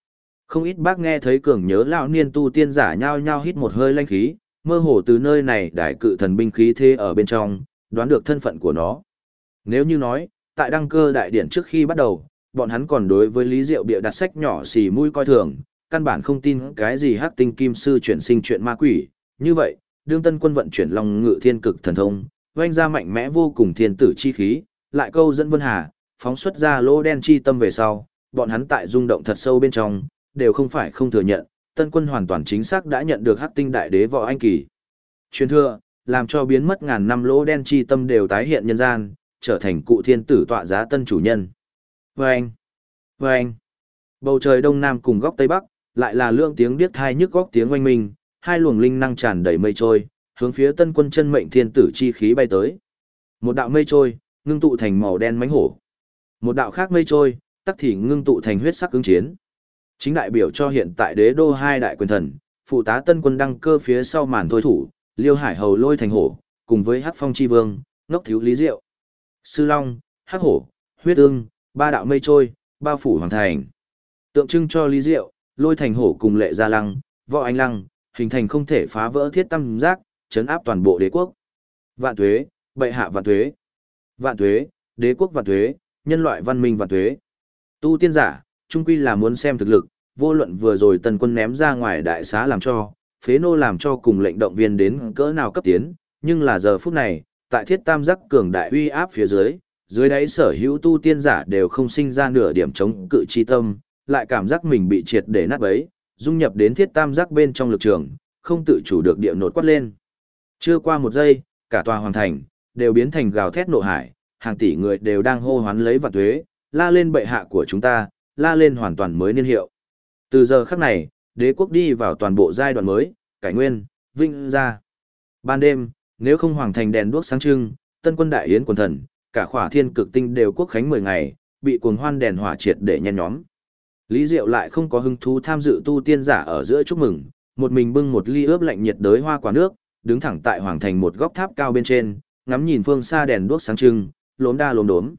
Không ít bác nghe thấy cường nhớ lão niên tu tiên giả nhao nhao hít một hơi lanh khí, mơ hồ từ nơi này đại cự thần binh khí thế ở bên trong, đoán được thân phận của nó. Nếu như nói, tại đăng cơ đại điển trước khi bắt đầu, bọn hắn còn đối với Lý Diệu bịa đặt sách nhỏ xì mũi coi thường, căn bản không tin cái gì hắc tinh kim sư chuyển sinh chuyện ma quỷ. Như vậy, đương Tân Quân vận chuyển Long Ngự Thiên Cực thần thông, oanh ra mạnh mẽ vô cùng thiên tử chi khí, lại câu dẫn Vân Hà, phóng xuất ra lỗ đen chi tâm về sau, bọn hắn tại rung động thật sâu bên trong, đều không phải không thừa nhận, Tân Quân hoàn toàn chính xác đã nhận được hắc tinh đại đế Võ Anh Kỳ truyền thừa, làm cho biến mất ngàn năm lỗ đen chi tâm đều tái hiện nhân gian, trở thành cụ thiên tử tọa giá tân chủ nhân. Vâng! Vâng! Bầu trời đông nam cùng góc tây bắc, lại là lượng tiếng điếc thai nhức góc tiếng oanh minh, hai luồng linh năng tràn đầy mây trôi, hướng phía Tân Quân chân mệnh thiên tử chi khí bay tới. Một đạo mây trôi, ngưng tụ thành màu đen mãnh hổ. Một đạo khác mây trôi, tắc thì ngưng tụ thành huyết sắc ứng chiến. Chính đại biểu cho hiện tại đế đô hai đại quyền thần, phụ tá Tân Quân đăng cơ phía sau màn thôi thủ, Liêu Hải Hầu lôi thành hổ, cùng với Hắc Phong chi vương, ngốc thiếu Lý Diệu. Sư Long, Hắc Hổ, Huyết Ưng, ba đạo mây trôi, bao phủ hoàng thành. Tượng trưng cho Lý Diệu, lôi thành hổ cùng Lệ Gia Lăng, Võ Anh Lăng, hình thành không thể phá vỡ thiết tam giác, chấn áp toàn bộ đế quốc. Vạn tuế, bệ hạ vạn tuế. Vạn tuế, đế quốc vạn tuế, nhân loại văn minh vạn tuế. Tu tiên giả, chung quy là muốn xem thực lực, vô luận vừa rồi Tân Quân ném ra ngoài đại xá làm cho, phế nô làm cho cùng lệnh động viên đến cỡ nào cấp tiến, nhưng là giờ phút này, tại thiết tam giác cường đại uy áp phía dưới đáy sở hữu tu tiên giả đều không sinh ra nửa điểm chống cự chi tâm, lại cảm giác mình bị triệt để nát bấy, dung nhập đến thiết tam giác bên trong lực trường, không tự chủ được địa nột quát lên. Chưa qua một giây, cả tòa hoàng thành đều biến thành gào thét nộ hải, hàng tỷ người đều đang hô hoán lấy vạn tuế, la lên bệ hạ của chúng ta, la lên hoàn toàn mới niên hiệu. Từ giờ khắc này, đế quốc đi vào toàn bộ giai đoạn mới, cải nguyên, vinh ra. Ban đêm, nếu không hoàng thành đèn đuốc sáng trưng, Tân Quân đại yến quần thần, cả khỏa thiên cực tinh đều quốc khánh 10 ngày, bị cuồng hoan đèn hỏa triệt để nhen nhóm. Lý Diệu lại không có hứng thú tham dự tu tiên giả ở giữa chúc mừng, một mình bưng một ly ướp lạnh nhiệt đới hoa quả nước, đứng thẳng tại hoàng thành một góc tháp cao bên trên, ngắm nhìn phương xa đèn đuốc sáng trưng, lốm đa lốm đốm.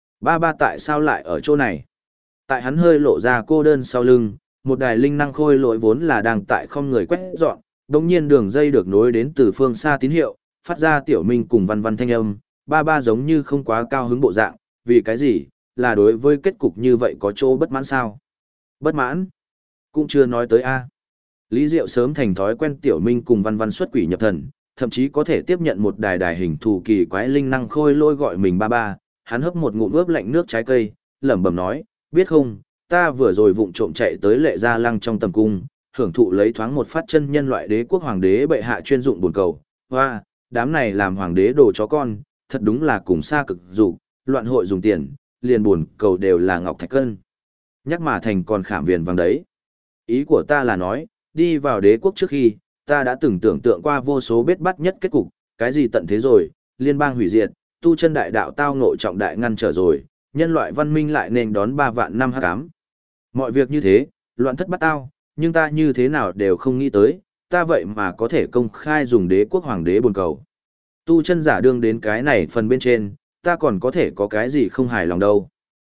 Ba tại sao lại ở chỗ này? Tại hắn hơi lộ ra cô đơn sau lưng, một đài linh năng khôi lỗi vốn là đang tại không người quét dọn, đồng nhiên đường dây được nối đến từ phương xa tín hiệu, phát ra tiểu minh cùng văn văn thanh âm, ba giống như không quá cao hứng bộ dạng, vì cái gì, là đối với kết cục như vậy có chỗ bất mãn sao? Bất mãn? Cũng chưa nói tới A. Lý Diệu sớm thành thói quen tiểu minh cùng văn văn xuất quỷ nhập thần, thậm chí có thể tiếp nhận một đài hình thù kỳ quái linh năng khôi lôi gọi mình ba, hắn hấp một ngụm ướp lạnh nước trái cây, lẩm bẩm nói, biết không, ta vừa rồi vụng trộm chạy tới Lệ Gia Lăng trong tầm cung, hưởng thụ lấy thoáng một phát chân nhân loại đế quốc hoàng đế bệ hạ chuyên dụng buồn cầu. Hoa, đám này làm hoàng đế đồ chó con, thật đúng là cùng xa cực dục, loạn hội dùng tiền, liền buồn cầu đều là ngọc thạch cân. Nhắc mà thành còn khảm viền vàng đấy. Ý của ta là nói, đi vào đế quốc trước khi, ta đã từng tưởng tượng qua vô số bết bắt nhất kết cục, cái gì tận thế rồi, liên bang hủy diệt, tu chân đại đạo tao ngộ trọng đại ngăn trở rồi, nhân loại văn minh lại nên đón 3 vạn năm hắc ám. Mọi việc như thế, loạn thất bắt tao, nhưng ta như thế nào đều không nghĩ tới, ta vậy mà có thể công khai dùng đế quốc hoàng đế buồn cầu. Tu chân giả đương đến cái này phần bên trên, ta còn có thể có cái gì không hài lòng đâu.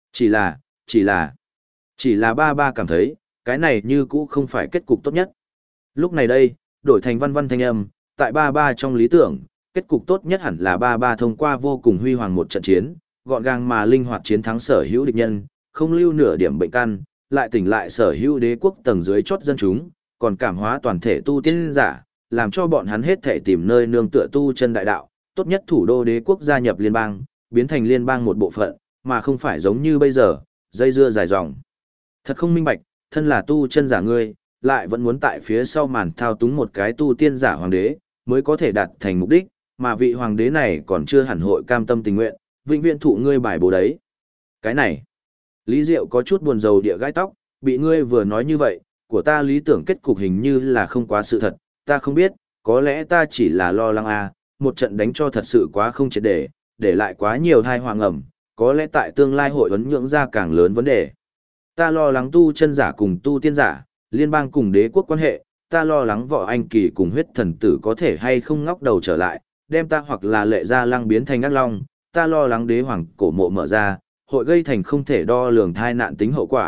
Chỉ là ba cảm thấy, cái này như cũ không phải kết cục tốt nhất. Lúc này đây, đổi thành văn văn thanh âm, tại ba trong lý tưởng, kết cục tốt nhất hẳn là ba thông qua vô cùng huy hoàng một trận chiến, gọn gàng mà linh hoạt chiến thắng sở hữu địch nhân, không lưu nửa điểm bệnh căn, lại tỉnh lại sở hữu đế quốc tầng dưới chót dân chúng, còn cảm hóa toàn thể tu tiên giả, làm cho bọn hắn hết thể tìm nơi nương tựa tu chân đại đạo, tốt nhất thủ đô đế quốc gia nhập liên bang, biến thành liên bang một bộ phận, mà không phải giống như bây giờ, dây dưa dài dòng. Thật không minh bạch, thân là tu chân giả ngươi, lại vẫn muốn tại phía sau màn thao túng một cái tu tiên giả hoàng đế, mới có thể đạt thành mục đích, mà vị hoàng đế này còn chưa hẳn hội cam tâm tình nguyện, vĩnh viễn thụ ngươi bài bố đấy. Cái này, Lý Diệu có chút buồn rầu địa gai tóc, bị ngươi vừa nói như vậy, của ta lý tưởng kết cục hình như là không quá sự thật, ta không biết, có lẽ ta chỉ là lo lắng một trận đánh cho thật sự quá không triệt để lại quá nhiều thai hoàng ẩm, có lẽ tại tương lai hội ấn nhượng ra càng lớn vấn đề. Ta lo lắng tu chân giả cùng tu tiên giả, liên bang cùng đế quốc quan hệ, ta lo lắng Võ Anh Kỳ cùng huyết thần tử có thể hay không ngóc đầu trở lại, đem ta hoặc là Lệ Gia Lăng biến thành ác long, ta lo lắng đế hoàng cổ mộ mở ra, hội gây thành không thể đo lường thai nạn tính hậu quả,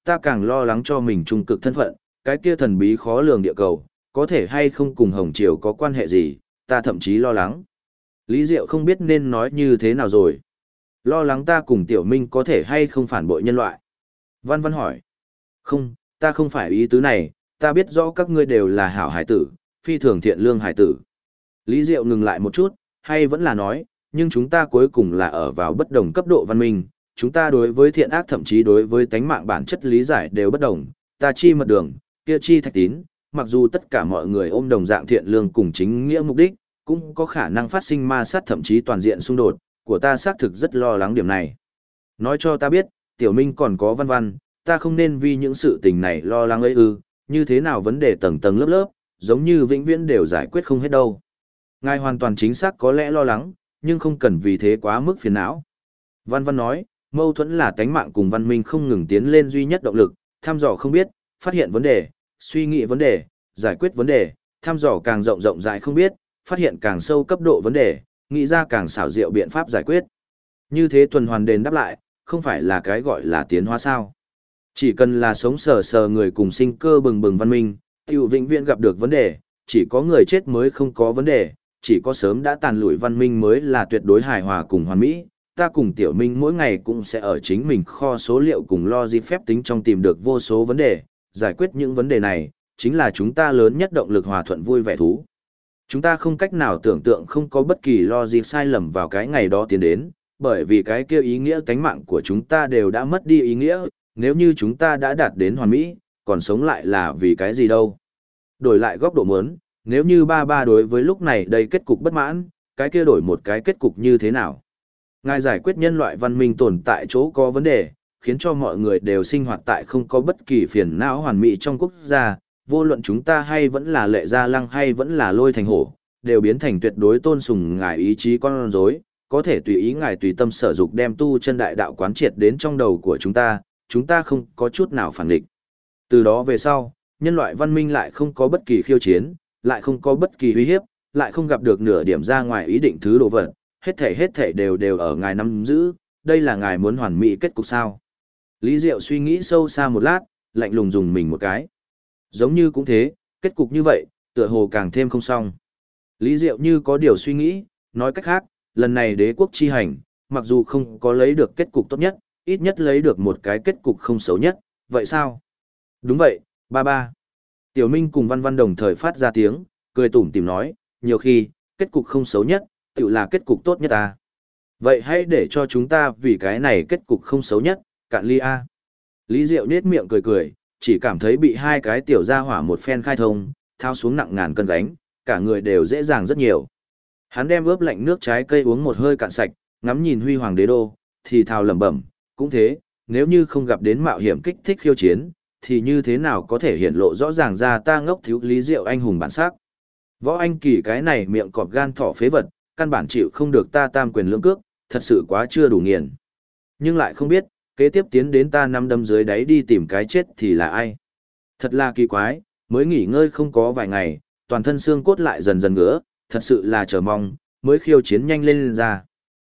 ta càng lo lắng cho mình trung cực thân phận, cái kia thần bí khó lường địa cầu, có thể hay không cùng Hồng Triều có quan hệ gì, ta thậm chí lo lắng. Lý Diệu không biết nên nói như thế nào rồi. Lo lắng ta cùng Tiểu Minh có thể hay không phản bội nhân loại. Văn Văn hỏi. Không, ta không phải ý tứ này, ta biết rõ các ngươi đều là hảo hải tử, phi thường thiện lương hải tử. Lý Diệu ngừng lại một chút, hay vẫn là nói, nhưng chúng ta cuối cùng là ở vào bất đồng cấp độ văn minh, chúng ta đối với thiện ác thậm chí đối với tánh mạng bản chất lý giải đều bất đồng, ta chi mật đường, kia chi thạch tín, mặc dù tất cả mọi người ôm đồng dạng thiện lương cùng chính nghĩa mục đích, cũng có khả năng phát sinh ma sát thậm chí toàn diện xung đột, của ta xác thực rất lo lắng điểm này. Nói cho ta biết, Tiểu Minh còn có Văn Văn, ta không nên vì những sự tình này lo lắng ấy ư, như thế nào vấn đề tầng tầng lớp lớp, giống như vĩnh viễn đều giải quyết không hết đâu. Ngài hoàn toàn chính xác có lẽ lo lắng, nhưng không cần vì thế quá mức phiền não. Văn Văn nói, mâu thuẫn là tánh mạng cùng văn minh không ngừng tiến lên duy nhất động lực, thăm dò không biết, phát hiện vấn đề, suy nghĩ vấn đề, giải quyết vấn đề, thăm dò càng rộng rộng rãi không biết, phát hiện càng sâu cấp độ vấn đề, nghĩ ra càng xảo diệu biện pháp giải quyết. Như thế tuần hoàn đền đáp lại, không phải là cái gọi là tiến hóa sao. Chỉ cần là sống sờ sờ người cùng sinh cơ bừng bừng văn minh, tiểu vĩnh viễn gặp được vấn đề, chỉ có người chết mới không có vấn đề, chỉ có sớm đã tàn lụi văn minh mới là tuyệt đối hài hòa cùng hoàn mỹ. Ta cùng Tiểu Minh mỗi ngày cũng sẽ ở chính mình kho số liệu cùng logic phép tính trong tìm được vô số vấn đề, giải quyết những vấn đề này, chính là chúng ta lớn nhất động lực hòa thuận vui vẻ thú. Chúng ta không cách nào tưởng tượng không có bất kỳ logic sai lầm vào cái ngày đó tiến đến, bởi vì cái kia ý nghĩa tánh mạng của chúng ta đều đã mất đi ý nghĩa, nếu như chúng ta đã đạt đến hoàn mỹ, còn sống lại là vì cái gì đâu. Đổi lại góc độ muốn, nếu như ba đối với lúc này đây kết cục bất mãn, cái kia đổi một cái kết cục như thế nào? Ngài giải quyết nhân loại văn minh tồn tại chỗ có vấn đề, khiến cho mọi người đều sinh hoạt tại không có bất kỳ phiền não hoàn mỹ trong quốc gia, vô luận chúng ta hay vẫn là Lệ Gia Lăng hay vẫn là Lôi Thành Hổ, đều biến thành tuyệt đối tôn sùng ngài ý chí con rối, có thể tùy ý ngài tùy tâm sở dục đem tu chân đại đạo quán triệt đến trong đầu của chúng ta không có chút nào phản địch. Từ đó về sau, nhân loại văn minh lại không có bất kỳ khiêu chiến, lại không có bất kỳ uy hiếp, lại không gặp được nửa điểm ra ngoài ý định thứ đồ vật, hết thảy đều ở ngài nắm giữ, đây là ngài muốn hoàn mỹ kết cục sao. Lý Diệu suy nghĩ sâu xa một lát, lạnh lùng dùng mình một cái. Giống như cũng thế, kết cục như vậy, tựa hồ càng thêm không xong. Lý Diệu như có điều suy nghĩ, nói cách khác, lần này đế quốc chi hành, mặc dù không có lấy được kết cục tốt nhất, ít nhất lấy được một cái kết cục không xấu nhất, vậy sao? Đúng vậy, ba. Tiểu Minh cùng Văn Văn đồng thời phát ra tiếng, cười tủm tỉm nói, nhiều khi, kết cục không xấu nhất, tự là kết cục tốt nhất ta. Vậy hãy để cho chúng ta vì cái này kết cục không xấu nhất, cạn ly A. Lý Diệu nết miệng cười, chỉ cảm thấy bị hai cái tiểu gia hỏa một phen khai thông, thao xuống nặng ngàn cân gánh, cả người đều dễ dàng rất nhiều. Hắn đem ướp lạnh nước trái cây uống một hơi cạn sạch, ngắm nhìn huy hoàng đế đô, thì thào lẩm bẩm, cũng thế, nếu như không gặp đến mạo hiểm kích thích khiêu chiến, thì như thế nào có thể hiện lộ rõ ràng ra ta ngốc thiếu Lý Diệu anh hùng bản sắc. Võ Anh Kỳ cái này miệng cọp gan thỏ phế vật, căn bản chịu không được ta tam quyền lưỡng cước, thật sự quá chưa đủ nghiền. Nhưng lại không biết, kế tiếp tiến đến ta năm đâm dưới đáy đi tìm cái chết thì là ai. Thật là kỳ quái, mới nghỉ ngơi không có vài ngày, toàn thân xương cốt lại dần dần ngứa, thật sự là chờ mong, mới khiêu chiến nhanh lên ra.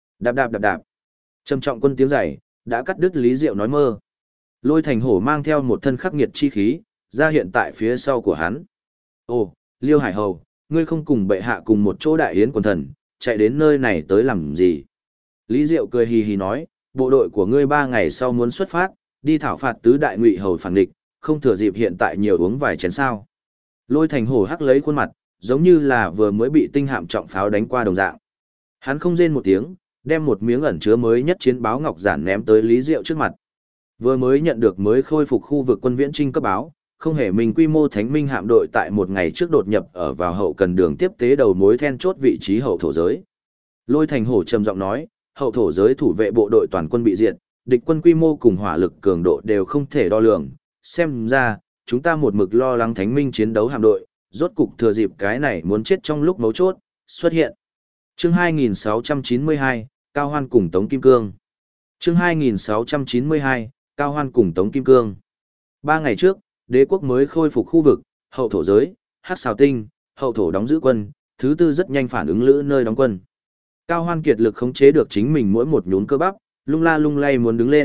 Đạp. Trầm trọng quân tiếng giày, đã cắt đứt Lý Diệu nói mơ. Lôi Thành Hổ mang theo một thân khắc nghiệt chi khí, ra hiện tại phía sau của hắn. Ồ, Liêu Hải Hầu, ngươi không cùng bệ hạ cùng một chỗ đại yến quần thần, chạy đến nơi này tới làm gì? Lý Diệu cười hì hì nói, bộ đội của ngươi 3 ngày sau muốn xuất phát, đi thảo phạt tứ đại ngụy hầu phản địch, không thừa dịp hiện tại nhiều uống vài chén sao. Lôi Thành Hổ hắc lấy khuôn mặt, giống như là vừa mới bị tinh hạm trọng pháo đánh qua đồng dạng. Hắn không rên một tiếng, đem một miếng ẩn chứa mới nhất chiến báo ngọc giản ném tới Lý Diệu trước mặt. Vừa mới nhận được mới khôi phục khu vực quân viễn trinh cấp báo, không hề mình quy mô thánh minh hạm đội tại một ngày trước đột nhập ở vào hậu cần đường tiếp tế đầu mối then chốt vị trí hậu thổ giới. Lôi Thành Hổ trầm giọng nói, hậu thổ giới thủ vệ bộ đội toàn quân bị diệt, địch quân quy mô cùng hỏa lực cường độ đều không thể đo lường. Xem ra, chúng ta một mực lo lắng thánh minh chiến đấu hạm đội, rốt cục thừa dịp cái này muốn chết trong lúc mấu chốt, xuất hiện. Chương 2692, Cao Hoan cùng Tống Kim Cương. Chương 2692, Cao Hoan cùng Tống Kim Cương. 3 ngày trước, đế quốc mới khôi phục khu vực, hậu thổ giới, Hắc Xào Tinh, hậu thổ đóng giữ quân, thứ tư rất nhanh phản ứng lữ nơi đóng quân. Cao Hoan kiệt lực khống chế được chính mình mỗi một nhún cơ bắp, lung la lung lay muốn đứng lên,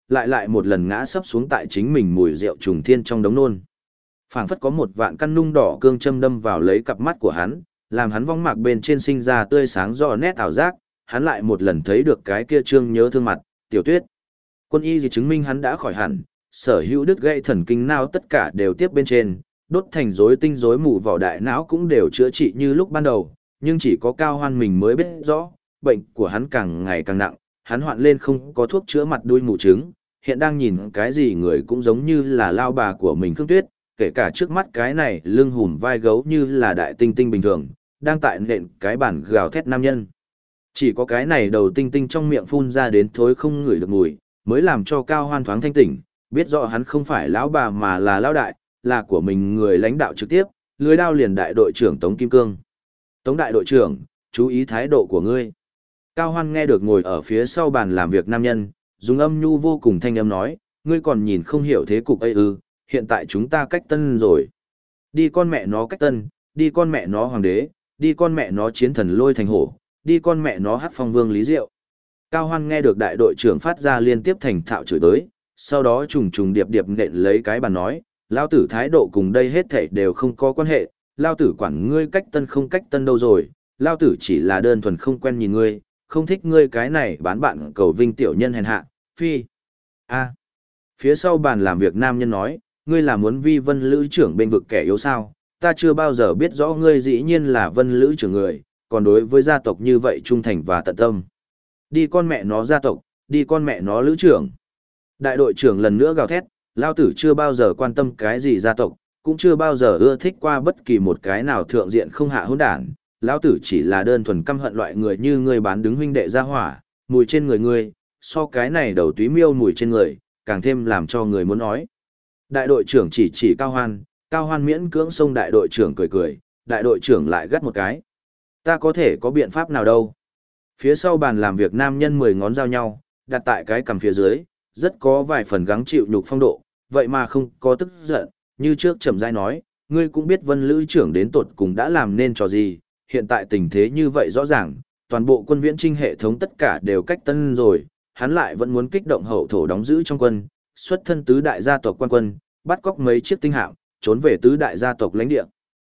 lại một lần ngã sấp xuống tại chính mình mùi rượu trùng thiên trong đống nôn. Phảng phất có một vạn căn nung đỏ cương châm đâm vào lấy cặp mắt của hắn, làm hắn vong mạc bên trên sinh ra tươi sáng rõ nét ảo giác, hắn lại một lần thấy được cái kia trương nhớ thương mặt, Tiểu Tuyết. Quân y gì chứng minh hắn đã khỏi hẳn, sở hữu đứt gãy thần kinh não tất cả đều tiếp bên trên, đốt thành rối tinh rối mù vỏ đại não cũng đều chữa trị như lúc ban đầu, nhưng chỉ có Cao Hoan mình mới biết rõ, bệnh của hắn càng ngày càng nặng, hắn hoạn lên không có thuốc chữa mặt đuôi mù trứng, hiện đang nhìn cái gì người cũng giống như là lao bà của mình Khương Tuyết, kể cả trước mắt cái này lưng hùm vai gấu như là đại tinh tinh bình thường, đang tại nện cái bản gào thét nam nhân. Chỉ có cái này đầu tinh tinh trong miệng phun ra đến thối không ngửi được mùi, mới làm cho Cao Hoan thoáng thanh tỉnh, biết rõ hắn không phải lão bà mà là lão đại, là của mình người lãnh đạo trực tiếp, lưới đao liền đại đội trưởng Tống Kim Cương. Tống đại đội trưởng, chú ý thái độ của ngươi. Cao Hoan nghe được ngồi ở phía sau bàn làm việc nam nhân, dùng âm nhu vô cùng thanh âm nói, ngươi còn nhìn không hiểu thế cục ấy ư, hiện tại chúng ta cách tân rồi. Đi con mẹ nó cách tân, đi con mẹ nó hoàng đế, đi con mẹ nó chiến thần lôi thành hổ, đi con mẹ nó hát phong vương lý diệu. Cao Hoan nghe được đại đội trưởng phát ra liên tiếp thành thạo chửi tới, sau đó trùng trùng điệp điệp nện lấy cái bàn nói, lao tử thái độ cùng đây hết thảy đều không có quan hệ, lao tử quản ngươi cách tân không cách tân đâu rồi, lao tử chỉ là đơn thuần không quen nhìn ngươi, không thích ngươi cái này bán bạn cầu vinh tiểu nhân hèn hạ, phi. A. Phía sau bàn làm việc nam nhân nói, ngươi là muốn vi Vân Lữ trưởng bên vực kẻ yếu sao, ta chưa bao giờ biết rõ ngươi dĩ nhiên là Vân Lữ trưởng người, còn đối với gia tộc như vậy trung thành và tận tâm. Đi con mẹ nó gia tộc, đi con mẹ nó Lữ trưởng. Đại đội trưởng lần nữa gào thét, lao tử chưa bao giờ quan tâm cái gì gia tộc, cũng chưa bao giờ ưa thích qua bất kỳ một cái nào thượng diện không hạ hỗn đản. Lão tử chỉ là đơn thuần căm hận loại người như ngươi bán đứng huynh đệ gia hỏa, mùi trên người ngươi, so cái này đầu túy miêu mùi trên người, càng thêm làm cho người muốn nói. Đại đội trưởng chỉ Cao Hoan miễn cưỡng xông đại đội trưởng cười cười, đại đội trưởng lại gắt một cái. Ta có thể có biện pháp nào đâu. Phía sau bàn làm việc nam nhân 10 ngón giao nhau, đặt tại cái cằm phía dưới, rất có vài phần gắng chịu nhục phong độ, vậy mà không có tức giận, như trước chậm rãi nói, ngươi cũng biết Vân Lữ trưởng đến tột cùng đã làm nên trò gì, hiện tại tình thế như vậy rõ ràng, toàn bộ quân viễn trinh hệ thống tất cả đều cách tân rồi, hắn lại vẫn muốn kích động hậu thổ đóng giữ trong quân, xuất thân tứ đại gia tộc quan quân, bắt cóc mấy chiếc tinh hạm, trốn về tứ đại gia tộc lãnh địa.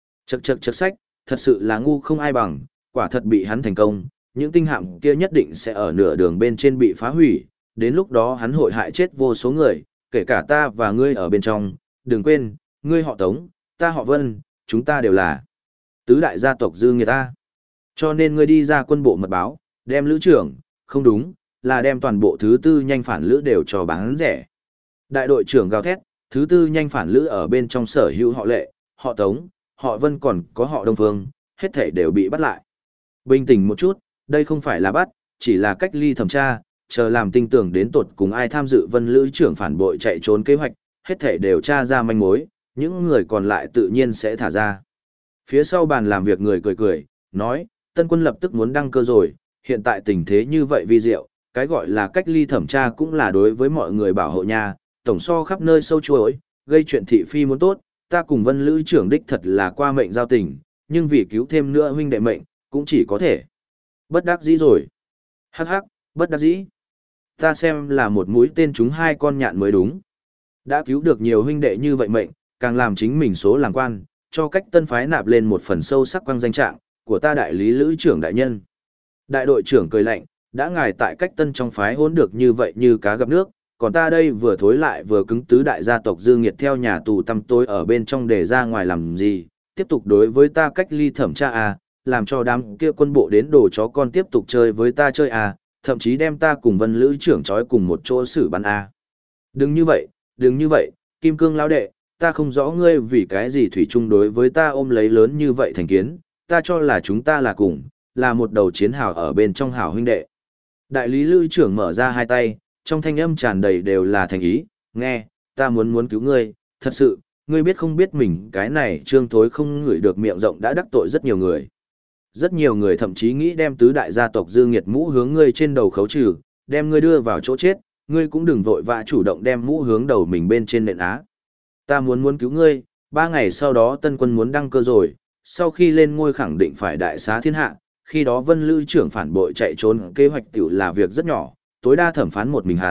Chậc sách, thật sự là ngu không ai bằng, quả thật bị hắn thành công, những tinh hạm kia nhất định sẽ ở nửa đường bên trên bị phá hủy, đến lúc đó hắn hội hại chết vô số người, kể cả ta và ngươi ở bên trong, đừng quên, ngươi họ Tống, ta họ Vân, chúng ta đều là tứ đại gia tộc dư người ta. Cho nên ngươi đi ra quân bộ mật báo, đem Lữ trưởng, không đúng, là đem toàn bộ thứ tư nhanh phản Lữ đều cho bán rẻ. Đại đội trưởng gào thét, thứ tư nhanh phản Lữ ở bên trong sở hữu họ Lệ, họ Tống, họ Vân còn có họ Đông Phương, hết thảy đều bị bắt lại. Bình tĩnh một chút, đây không phải là bắt, chỉ là cách ly thẩm tra, chờ làm tinh tưởng đến tột cùng ai tham dự Vân Lữ trưởng phản bội chạy trốn kế hoạch, hết thảy đều tra ra manh mối, những người còn lại tự nhiên sẽ thả ra. Phía sau bàn làm việc người cười cười, nói, tân quân lập tức muốn đăng cơ rồi, hiện tại tình thế như vậy vi diệu, cái gọi là cách ly thẩm tra cũng là đối với mọi người bảo hộ nhà, tổng so khắp nơi sâu chuối, gây chuyện thị phi muốn tốt, ta cùng Vân Lữ trưởng đích thật là qua mệnh giao tình, nhưng vì cứu thêm nữa huynh đệ mệnh, cũng chỉ có thể. Bất đắc dĩ rồi. Hắc hắc, bất đắc dĩ. Ta xem là một mũi tên trúng hai con nhạn mới đúng. Đã cứu được nhiều huynh đệ như vậy mệnh, càng làm chính mình số làm quan, cho cách tân phái nạp lên một phần sâu sắc quang danh trạng của ta đại lý Lữ trưởng đại nhân. Đại đội trưởng cười lạnh, đã ngài tại cách tân trong phái hỗn được như vậy như cá gặp nước, còn ta đây vừa thối lại vừa cứng tứ đại gia tộc dư nghiệt theo nhà tù tăm tối ở bên trong để ra ngoài làm gì, tiếp tục đối với ta cách ly thẩm tra à, làm cho đám kia quân bộ đến đồ chó con tiếp tục chơi với ta chơi à, thậm chí đem ta cùng Vân Lữ trưởng trói cùng một chỗ xử bắn à. Đừng như vậy, Kim Cương lão đệ, ta không rõ ngươi vì cái gì thủy chung đối với ta ôm lấy lớn như vậy thành kiến, ta cho là chúng ta là cùng, là một đầu chiến hào ở bên trong hào huynh đệ. Đại lý Lữ trưởng mở ra hai tay, trong thanh âm tràn đầy đều là thành ý, nghe, ta muốn cứu ngươi, thật sự, ngươi biết không biết mình cái này trương thối không ngửi được miệng rộng đã đắc tội rất nhiều người. Rất nhiều người thậm chí nghĩ đem tứ đại gia tộc dư nghiệt mũ hướng ngươi trên đầu khấu trừ, đem ngươi đưa vào chỗ chết, ngươi cũng đừng vội vã chủ động đem mũ hướng đầu mình bên trên nền á. Ta muốn cứu ngươi, 3 ngày sau đó tân quân muốn đăng cơ rồi, sau khi lên ngôi khẳng định phải đại xá thiên hạ, khi đó Vân Lữ trưởng phản bội chạy trốn kế hoạch tiểu là việc rất nhỏ, tối đa thẩm phán một mình hắn,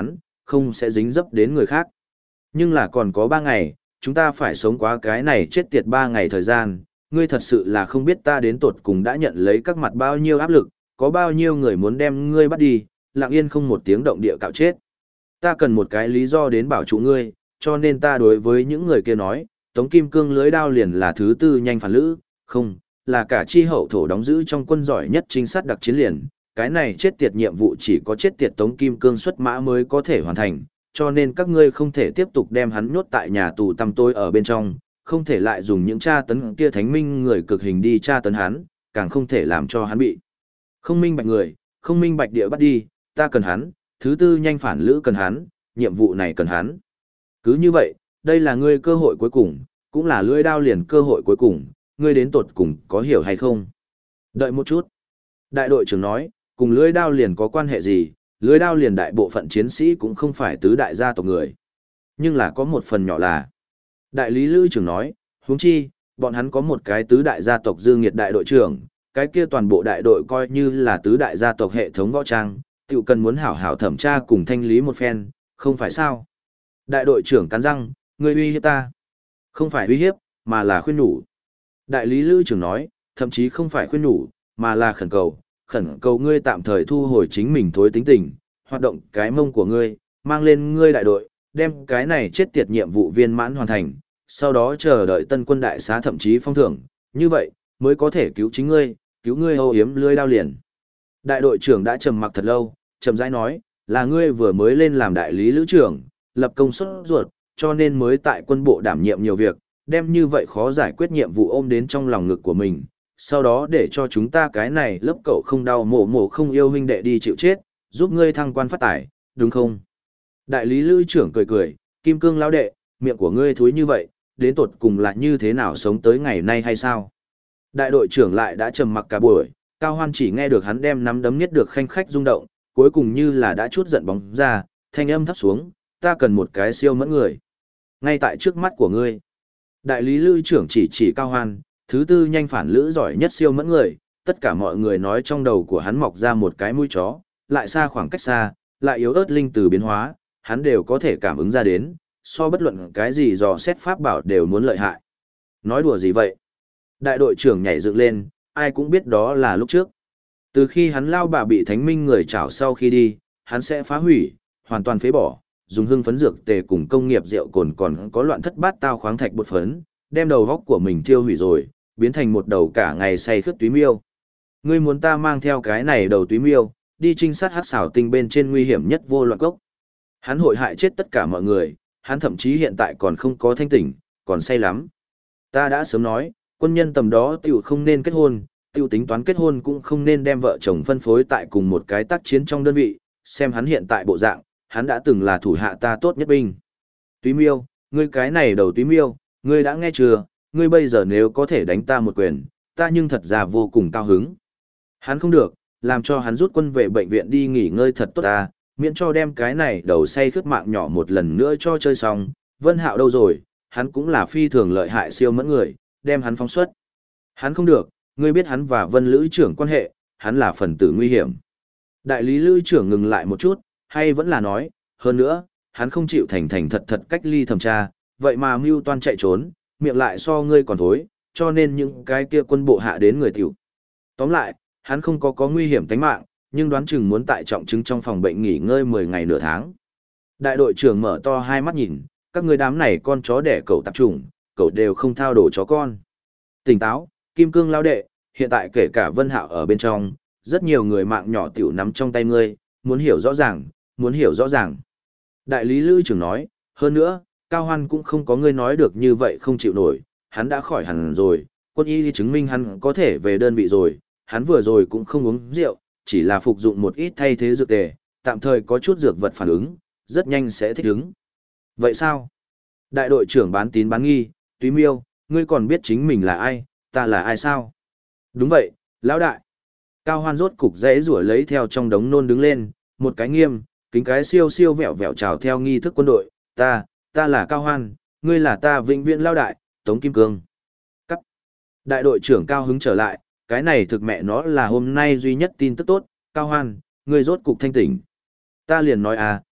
không sẽ dính dấp đến người khác. Nhưng là còn có 3 ngày, chúng ta phải sống qua cái này chết tiệt 3 ngày thời gian, ngươi thật sự là không biết ta đến tột cùng đã nhận lấy các mặt bao nhiêu áp lực, có bao nhiêu người muốn đem ngươi bắt đi, lặng yên không một tiếng động địa cạo chết. Ta cần một cái lý do đến bảo trụ ngươi, cho nên ta đối với những người kia nói, Tống Kim Cương lưới đao liền là thứ tư nhanh phản lữ, không, là cả chi hậu thổ đóng giữ trong quân giỏi nhất trinh sát đặc chiến liền, cái này chết tiệt nhiệm vụ chỉ có chết tiệt Tống Kim Cương xuất mã mới có thể hoàn thành, cho nên các ngươi không thể tiếp tục đem hắn nhốt tại nhà tù tăm tối ở bên trong, không thể lại dùng những tra tấn kia thánh minh người cực hình đi tra tấn hắn, càng không thể làm cho hắn bị không minh bạch người, không minh bạch địa bắt đi, ta cần hắn, thứ tư nhanh phản lữ cần hắn, nhiệm vụ này cần hắn. Cứ như vậy, đây là ngươi cơ hội cuối cùng, cũng là lưỡi đao liền cơ hội cuối cùng, ngươi đến tột cùng có hiểu hay không? Đợi một chút. Đại đội trưởng nói, cùng lưỡi đao liền có quan hệ gì, lưỡi đao liền đại bộ phận chiến sĩ cũng không phải tứ đại gia tộc người. Nhưng là có một phần nhỏ là. Đại lý lữ trưởng nói, huống chi, bọn hắn có một cái tứ đại gia tộc Dương Nghiệt đại đội trưởng, cái kia toàn bộ đại đội coi như là tứ đại gia tộc hệ thống võ trang, tiểu cần muốn hảo hảo thẩm tra cùng thanh lý một phen, không phải sao? Đại đội trưởng cắn răng, ngươi uy hiếp ta. Không phải uy hiếp, mà là khuyên nhủ. Đại lý lữ trưởng nói, thậm chí không phải khuyên nhủ, mà là khẩn cầu ngươi tạm thời thu hồi chính mình thối tính tình, hoạt động cái mông của ngươi, mang lên ngươi đại đội, đem cái này chết tiệt nhiệm vụ viên mãn hoàn thành, sau đó chờ đợi tân quân đại xá thậm chí phong thưởng, như vậy, mới có thể cứu chính ngươi, cứu ngươi âu yếm lưỡi đao liền. Đại đội trưởng đã trầm mặc thật lâu, chậm rãi nói, là ngươi vừa mới lên làm đại lý lữ trưởng, lập công suất ruột, cho nên mới tại quân bộ đảm nhiệm nhiều việc, đem như vậy khó giải quyết nhiệm vụ ôm đến trong lòng ngực của mình, sau đó để cho chúng ta cái này lớp cậu không đau mổ mổ không yêu huynh đệ đi chịu chết, giúp ngươi thăng quan phát tài, đúng không? Đại lý lữ trưởng cười cười, Kim Cương lão đệ, miệng của ngươi thúi như vậy, đến tột cùng là như thế nào sống tới ngày nay hay sao? Đại đội trưởng lại đã trầm mặc cả buổi, Cao Hoan chỉ nghe được hắn đem nắm đấm niết được khanh khách rung động, cuối cùng như là đã chút giận bóng ra, thanh âm thấp xuống, ta cần một cái siêu mẫn người. Ngay tại trước mắt của ngươi. Đại lý lữ trưởng chỉ Cao Hoan, thứ tư nhanh phản lữ giỏi nhất siêu mẫn người, tất cả mọi người nói trong đầu của hắn mọc ra một cái mũi chó, lại xa khoảng cách xa, lại yếu ớt linh từ biến hóa, hắn đều có thể cảm ứng ra đến, so bất luận cái gì dò xét pháp bảo đều muốn lợi hại. Nói đùa gì vậy? Đại đội trưởng nhảy dựng lên, ai cũng biết đó là lúc trước. Từ khi hắn lao bà bị thánh minh người chảo sau khi đi, hắn sẽ phá hủy, hoàn toàn phế bỏ, dùng hương phấn dược tề cùng công nghiệp rượu cồn còn có loạn thất bát tao khoáng thạch bột phấn, đem đầu góc của mình thiêu hủy rồi, biến thành một đầu cả ngày say khướt túy miêu. Ngươi muốn ta mang theo cái này đầu túy miêu, đi trinh sát hắc xảo tinh bên trên nguy hiểm nhất vô loạn gốc. Hắn hội hại chết tất cả mọi người, hắn thậm chí hiện tại còn không có thanh tỉnh, còn say lắm. Ta đã sớm nói, quân nhân tầm đó tiểu không nên kết hôn, tiểu tính toán kết hôn cũng không nên đem vợ chồng phân phối tại cùng một cái tác chiến trong đơn vị, xem hắn hiện tại bộ dạng, hắn đã từng là thủ hạ ta tốt nhất binh. Túy miêu, ngươi cái này đầu túy miêu, ngươi đã nghe chưa, ngươi bây giờ nếu có thể đánh ta một quyền, ta nhưng thật ra vô cùng cao hứng. Hắn không được, làm cho hắn rút quân về bệnh viện đi nghỉ ngơi thật tốt ta, miễn cho đem cái này đầu say khướt mạng nhỏ một lần nữa cho chơi xong. Vân Hạo đâu rồi, hắn cũng là phi thường lợi hại siêu mẫn người, đem hắn phóng xuất. Hắn không được, ngươi biết hắn và Vân Lữ trưởng quan hệ, hắn là phần tử nguy hiểm. Đại lý Lữ trưởng ngừng lại một chút, hay vẫn là nói, hơn nữa, hắn không chịu thành thành thật thật cách ly thẩm tra, vậy mà mưu toan chạy trốn, miệng lại so ngươi còn thối, cho nên những cái kia quân bộ hạ đến người tiểu. Tóm lại, hắn không có nguy hiểm tính mạng, nhưng đoán chừng muốn tại trọng chứng trong phòng bệnh nghỉ ngơi 10 ngày nửa tháng. Đại đội trưởng mở to hai mắt nhìn, các người đám này con chó đẻ cẩu tạp chủng, cậu đều không thao đổ chó con. Tỉnh táo, Kim Cương lao đệ, hiện tại kể cả Vân Hạo ở bên trong, rất nhiều người mạng nhỏ tiểu nắm trong tay ngươi, muốn hiểu rõ ràng, muốn hiểu rõ ràng. Đại lý Lữ trưởng nói, hơn nữa, Cao Hoan cũng không có ngươi nói được như vậy không chịu nổi, hắn đã khỏi hẳn rồi, quân y chứng minh hắn có thể về đơn vị rồi, hắn vừa rồi cũng không uống rượu, chỉ là phục dụng một ít thay thế dược tề, tạm thời có chút dược vật phản ứng, rất nhanh sẽ thích ứng. Vậy sao? Đại đội trưởng bán tín bán nghi, Túy Miêu, ngươi còn biết chính mình là ai, ta là ai sao? Đúng vậy, lão đại. Cao Hoan rốt cục dễ rủa lấy theo trong đống nôn đứng lên, một cái nghiêm, kính cái siêu siêu vẹo vẹo chào theo nghi thức quân đội, ta là Cao Hoan, ngươi là ta vĩnh viễn lão đại, Tống Kim Cương. Cắt. Đại đội trưởng cao hứng trở lại, cái này thực mẹ nó là hôm nay duy nhất tin tức tốt, Cao Hoan, ngươi rốt cục thanh tỉnh. Ta liền nói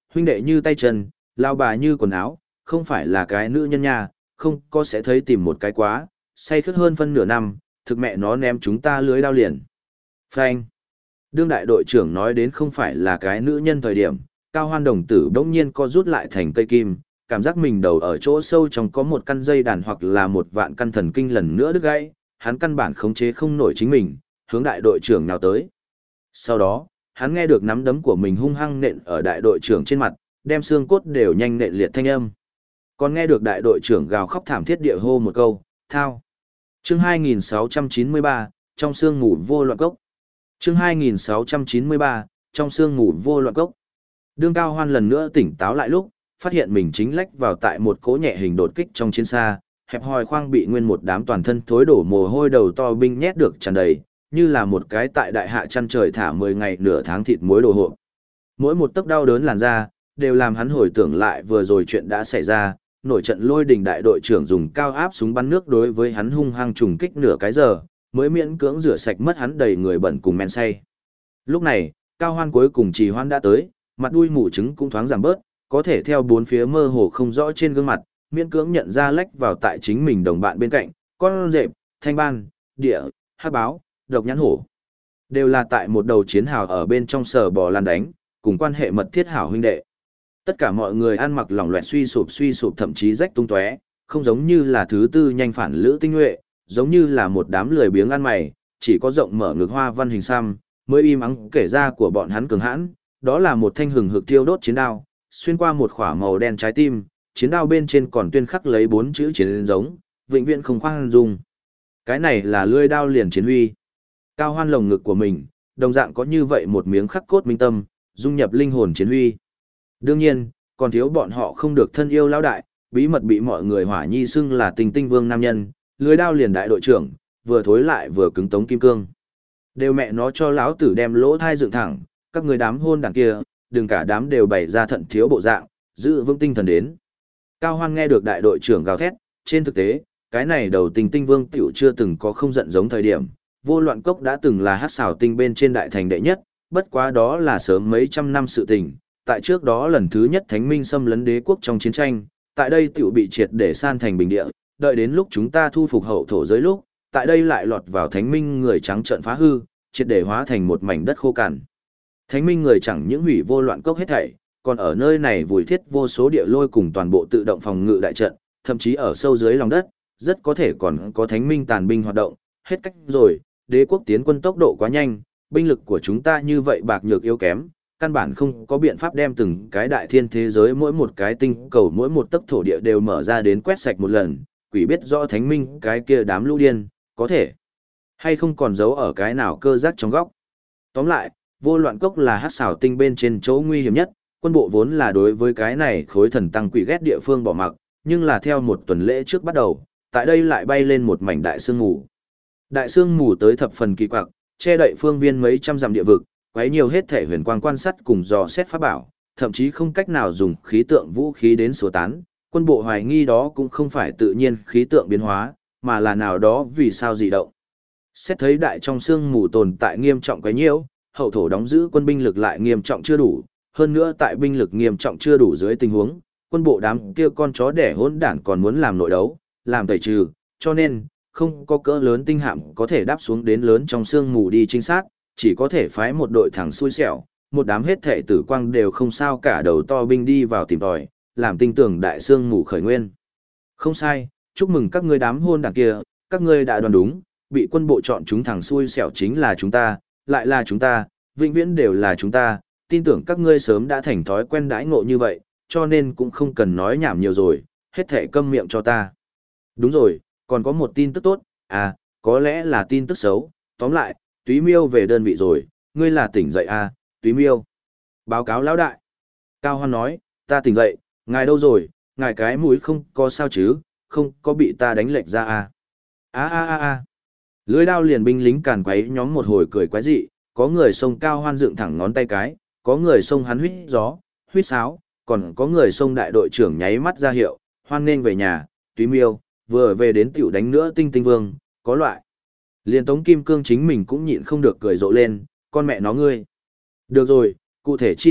huynh đệ như tay chân, lao bà như quần áo, không phải là cái nữ nhân nha, không có sẽ thấy tìm một cái quá, say khướt hơn phân nửa năm, thực mẹ nó ném chúng ta lưới đao liền. Phanh. Đương đại đội trưởng nói đến không phải là cái nữ nhân thời điểm, Cao Hoan đồng tử bỗng nhiên co rút lại thành cây kim, cảm giác mình đầu ở chỗ sâu trong có một căn dây đàn hoặc là một vạn căn thần kinh lần nữa đứt gãy, hắn căn bản khống chế không nổi chính mình, hướng đại đội trưởng nào tới. Sau đó, hắn nghe được nắm đấm của mình hung hăng nện ở đại đội trưởng trên mặt, đem xương cốt đều nhanh nện liệt thanh âm. Còn nghe được đại đội trưởng gào khóc thảm thiết địa hô một câu, thao. Chương 2693, trong sương ngủ vô loạn cốc. Chương 2693, trong sương ngủ vô loạn cốc. Đương Cao Hoan lần nữa tỉnh táo lại lúc, phát hiện mình chính lách vào tại một cỗ nhẹ hình đột kích trong chiến xa, hẹp hòi khoang bị nguyên một đám toàn thân thối đổ mồ hôi đầu to binh nhét được tràn đầy, như là một cái tại đại hạ chăn trời thả 10 ngày nửa tháng thịt muối đồ hộp. Mỗi một tấc đau đớn làn da, đều làm hắn hồi tưởng lại vừa rồi chuyện đã xảy ra, nổi trận lôi đình đại đội trưởng dùng cao áp súng bắn nước đối với hắn hung hăng trùng kích nửa cái giờ, mới miễn cưỡng rửa sạch mất hắn đầy người bẩn cùng men say. Lúc này, Cao Hoan cuối cùng trì hoan đã tới, mặt đuôi mủ trứng cũng thoáng giảm bớt, có thể theo bốn phía mơ hồ không rõ trên gương mặt, miễn cưỡng nhận ra lách vào tại chính mình đồng bạn bên cạnh, con rệp, thanh ban, địa, hắc báo, độc nhãn hổ. Đều là tại một đầu chiến hào ở bên trong sở bò lan đánh, cùng quan hệ mật thiết hảo huynh đệ. Tất cả mọi người ăn mặc lỏng loẹt suy sụp thậm chí rách tung tóe, không giống như là thứ tư nhanh phản lữ tinh nhuệ, giống như là một đám lười biếng ăn mày, chỉ có rộng mở ngực hoa văn hình xăm, mới im ắng kể ra của bọn hắn cường hãn, đó là một thanh hừng hực thiêu đốt chiến đao, xuyên qua một khỏa màu đen trái tim, chiến đao bên trên còn tuyên khắc lấy 4 chữ chiến giống, vĩnh viễn không khoan dung. Cái này là lưỡi đao liền chiến huy. Cao Hoan lồng ngực của mình, đồng dạng có như vậy một miếng khắc cốt minh tâm, dung nhập linh hồn chiến huy. Đương nhiên, còn thiếu bọn họ không được thân yêu lão đại, bí mật bị mọi người hỏa nhi xưng là Tình Tinh Vương nam nhân, lưỡi đao liền đại đội trưởng, vừa thối lại vừa cứng tống kim cương. Đều mẹ nó cho lão tử đem lỗ thai dựng thẳng, các người đám hôn đảng kia, đừng cả đám đều bày ra thận thiếu bộ dạng, giữ vững tinh thần đến. Cao Hoan nghe được đại đội trưởng gào thét, trên thực tế, cái này đầu Tình Tinh Vương tiểu chưa từng có không giận giống thời điểm, vô loạn cốc đã từng là hát xảo tinh bên trên đại thành đệ nhất, bất quá đó là sớm mấy trăm năm sự tình, tại trước đó lần thứ nhất Thánh Minh xâm lấn đế quốc trong chiến tranh, tại đây tiểu bị triệt để san thành bình địa, đợi đến lúc chúng ta thu phục hậu thổ giới lúc, tại đây lại lọt vào Thánh Minh người trắng trợn phá hư, triệt để hóa thành một mảnh đất khô cằn. Thánh Minh người chẳng những hủy vô loạn cốc hết thảy, còn ở nơi này vùi thiết vô số địa lôi cùng toàn bộ tự động phòng ngự đại trận, thậm chí ở sâu dưới lòng đất, rất có thể còn có Thánh Minh tàn binh hoạt động, hết cách rồi, đế quốc tiến quân tốc độ quá nhanh, binh lực của chúng ta như vậy bạc nhược yếu kém, căn bản không có biện pháp đem từng cái đại thiên thế giới mỗi một cái tinh cầu mỗi một tấc thổ địa đều mở ra đến quét sạch một lần, quỷ biết rõ Thánh Minh cái kia đám lũ điên, có thể hay không còn giấu ở cái nào cơ giác trong góc. Tóm lại, vô loạn cốc là hát xảo tinh bên trên chỗ nguy hiểm nhất, quân bộ vốn là đối với cái này khối thần tăng quỷ ghét địa phương bỏ mặc, nhưng là theo một tuần lễ trước bắt đầu, tại đây lại bay lên một mảnh đại sương mù. Đại sương mù tới thập phần kỳ quặc, che đậy phương viên mấy trăm dặm địa vực, quấy nhiều hết thể huyền quang quan sát cùng dò xét pháp bảo, thậm chí không cách nào dùng khí tượng vũ khí đến sửa tán. Quân bộ hoài nghi đó cũng không phải tự nhiên khí tượng biến hóa, mà là nào đó vì sao dị động. Xét thấy đại trong sương mù tồn tại nghiêm trọng quấy nhiễu, hậu thổ đóng giữ quân binh lực lại nghiêm trọng chưa đủ, hơn nữa tại binh lực nghiêm trọng chưa đủ dưới tình huống, quân bộ đám kia con chó đẻ hỗn đản còn muốn làm nội đấu, làm tẩy trừ, cho nên không có cỡ lớn tinh hạm có thể đáp xuống đến lớn trong sương mù đi trinh sát, chỉ có thể phái một đội thẳng xui xẻo, một đám hết thể tử quang đều không sao cả đầu to binh đi vào tìm tòi, làm tinh tưởng đại sương mù khởi nguyên. Không sai, chúc mừng các ngươi đám hôn đảng kia, các ngươi đã đoán đúng, bị quân bộ chọn chúng thẳng xui xẻo chính là chúng ta, lại là chúng ta, vĩnh viễn đều là chúng ta, tin tưởng các ngươi sớm đã thành thói quen đãi ngộ như vậy, cho nên cũng không cần nói nhảm nhiều rồi, hết thể câm miệng cho ta. Đúng rồi, còn có một tin tức tốt, à, có lẽ là tin tức xấu, tóm lại, Túy Miêu về đơn vị rồi, ngươi là tỉnh dậy à, Túy Miêu. Báo cáo lão đại. Cao Hoan nói, ta tỉnh dậy, ngài đâu rồi, ngài cái mũi không có sao chứ, không có bị ta đánh lệch ra à. Lưỡi đao liền binh lính càn quấy nhóm một hồi cười quái dị, có người xông Cao Hoan dựng thẳng ngón tay cái, có người xông hắn huýt gió, huýt sáo, còn có người xông đại đội trưởng nháy mắt ra hiệu, hoan nghênh về nhà, Túy Miêu, vừa về đến tiểu đánh nữa Tinh Tinh Vương, có loại. Liên Tống Kim Cương chính mình cũng nhịn không được cười rộ lên, con mẹ nó ngươi. Được rồi, cụ thể chi tiết,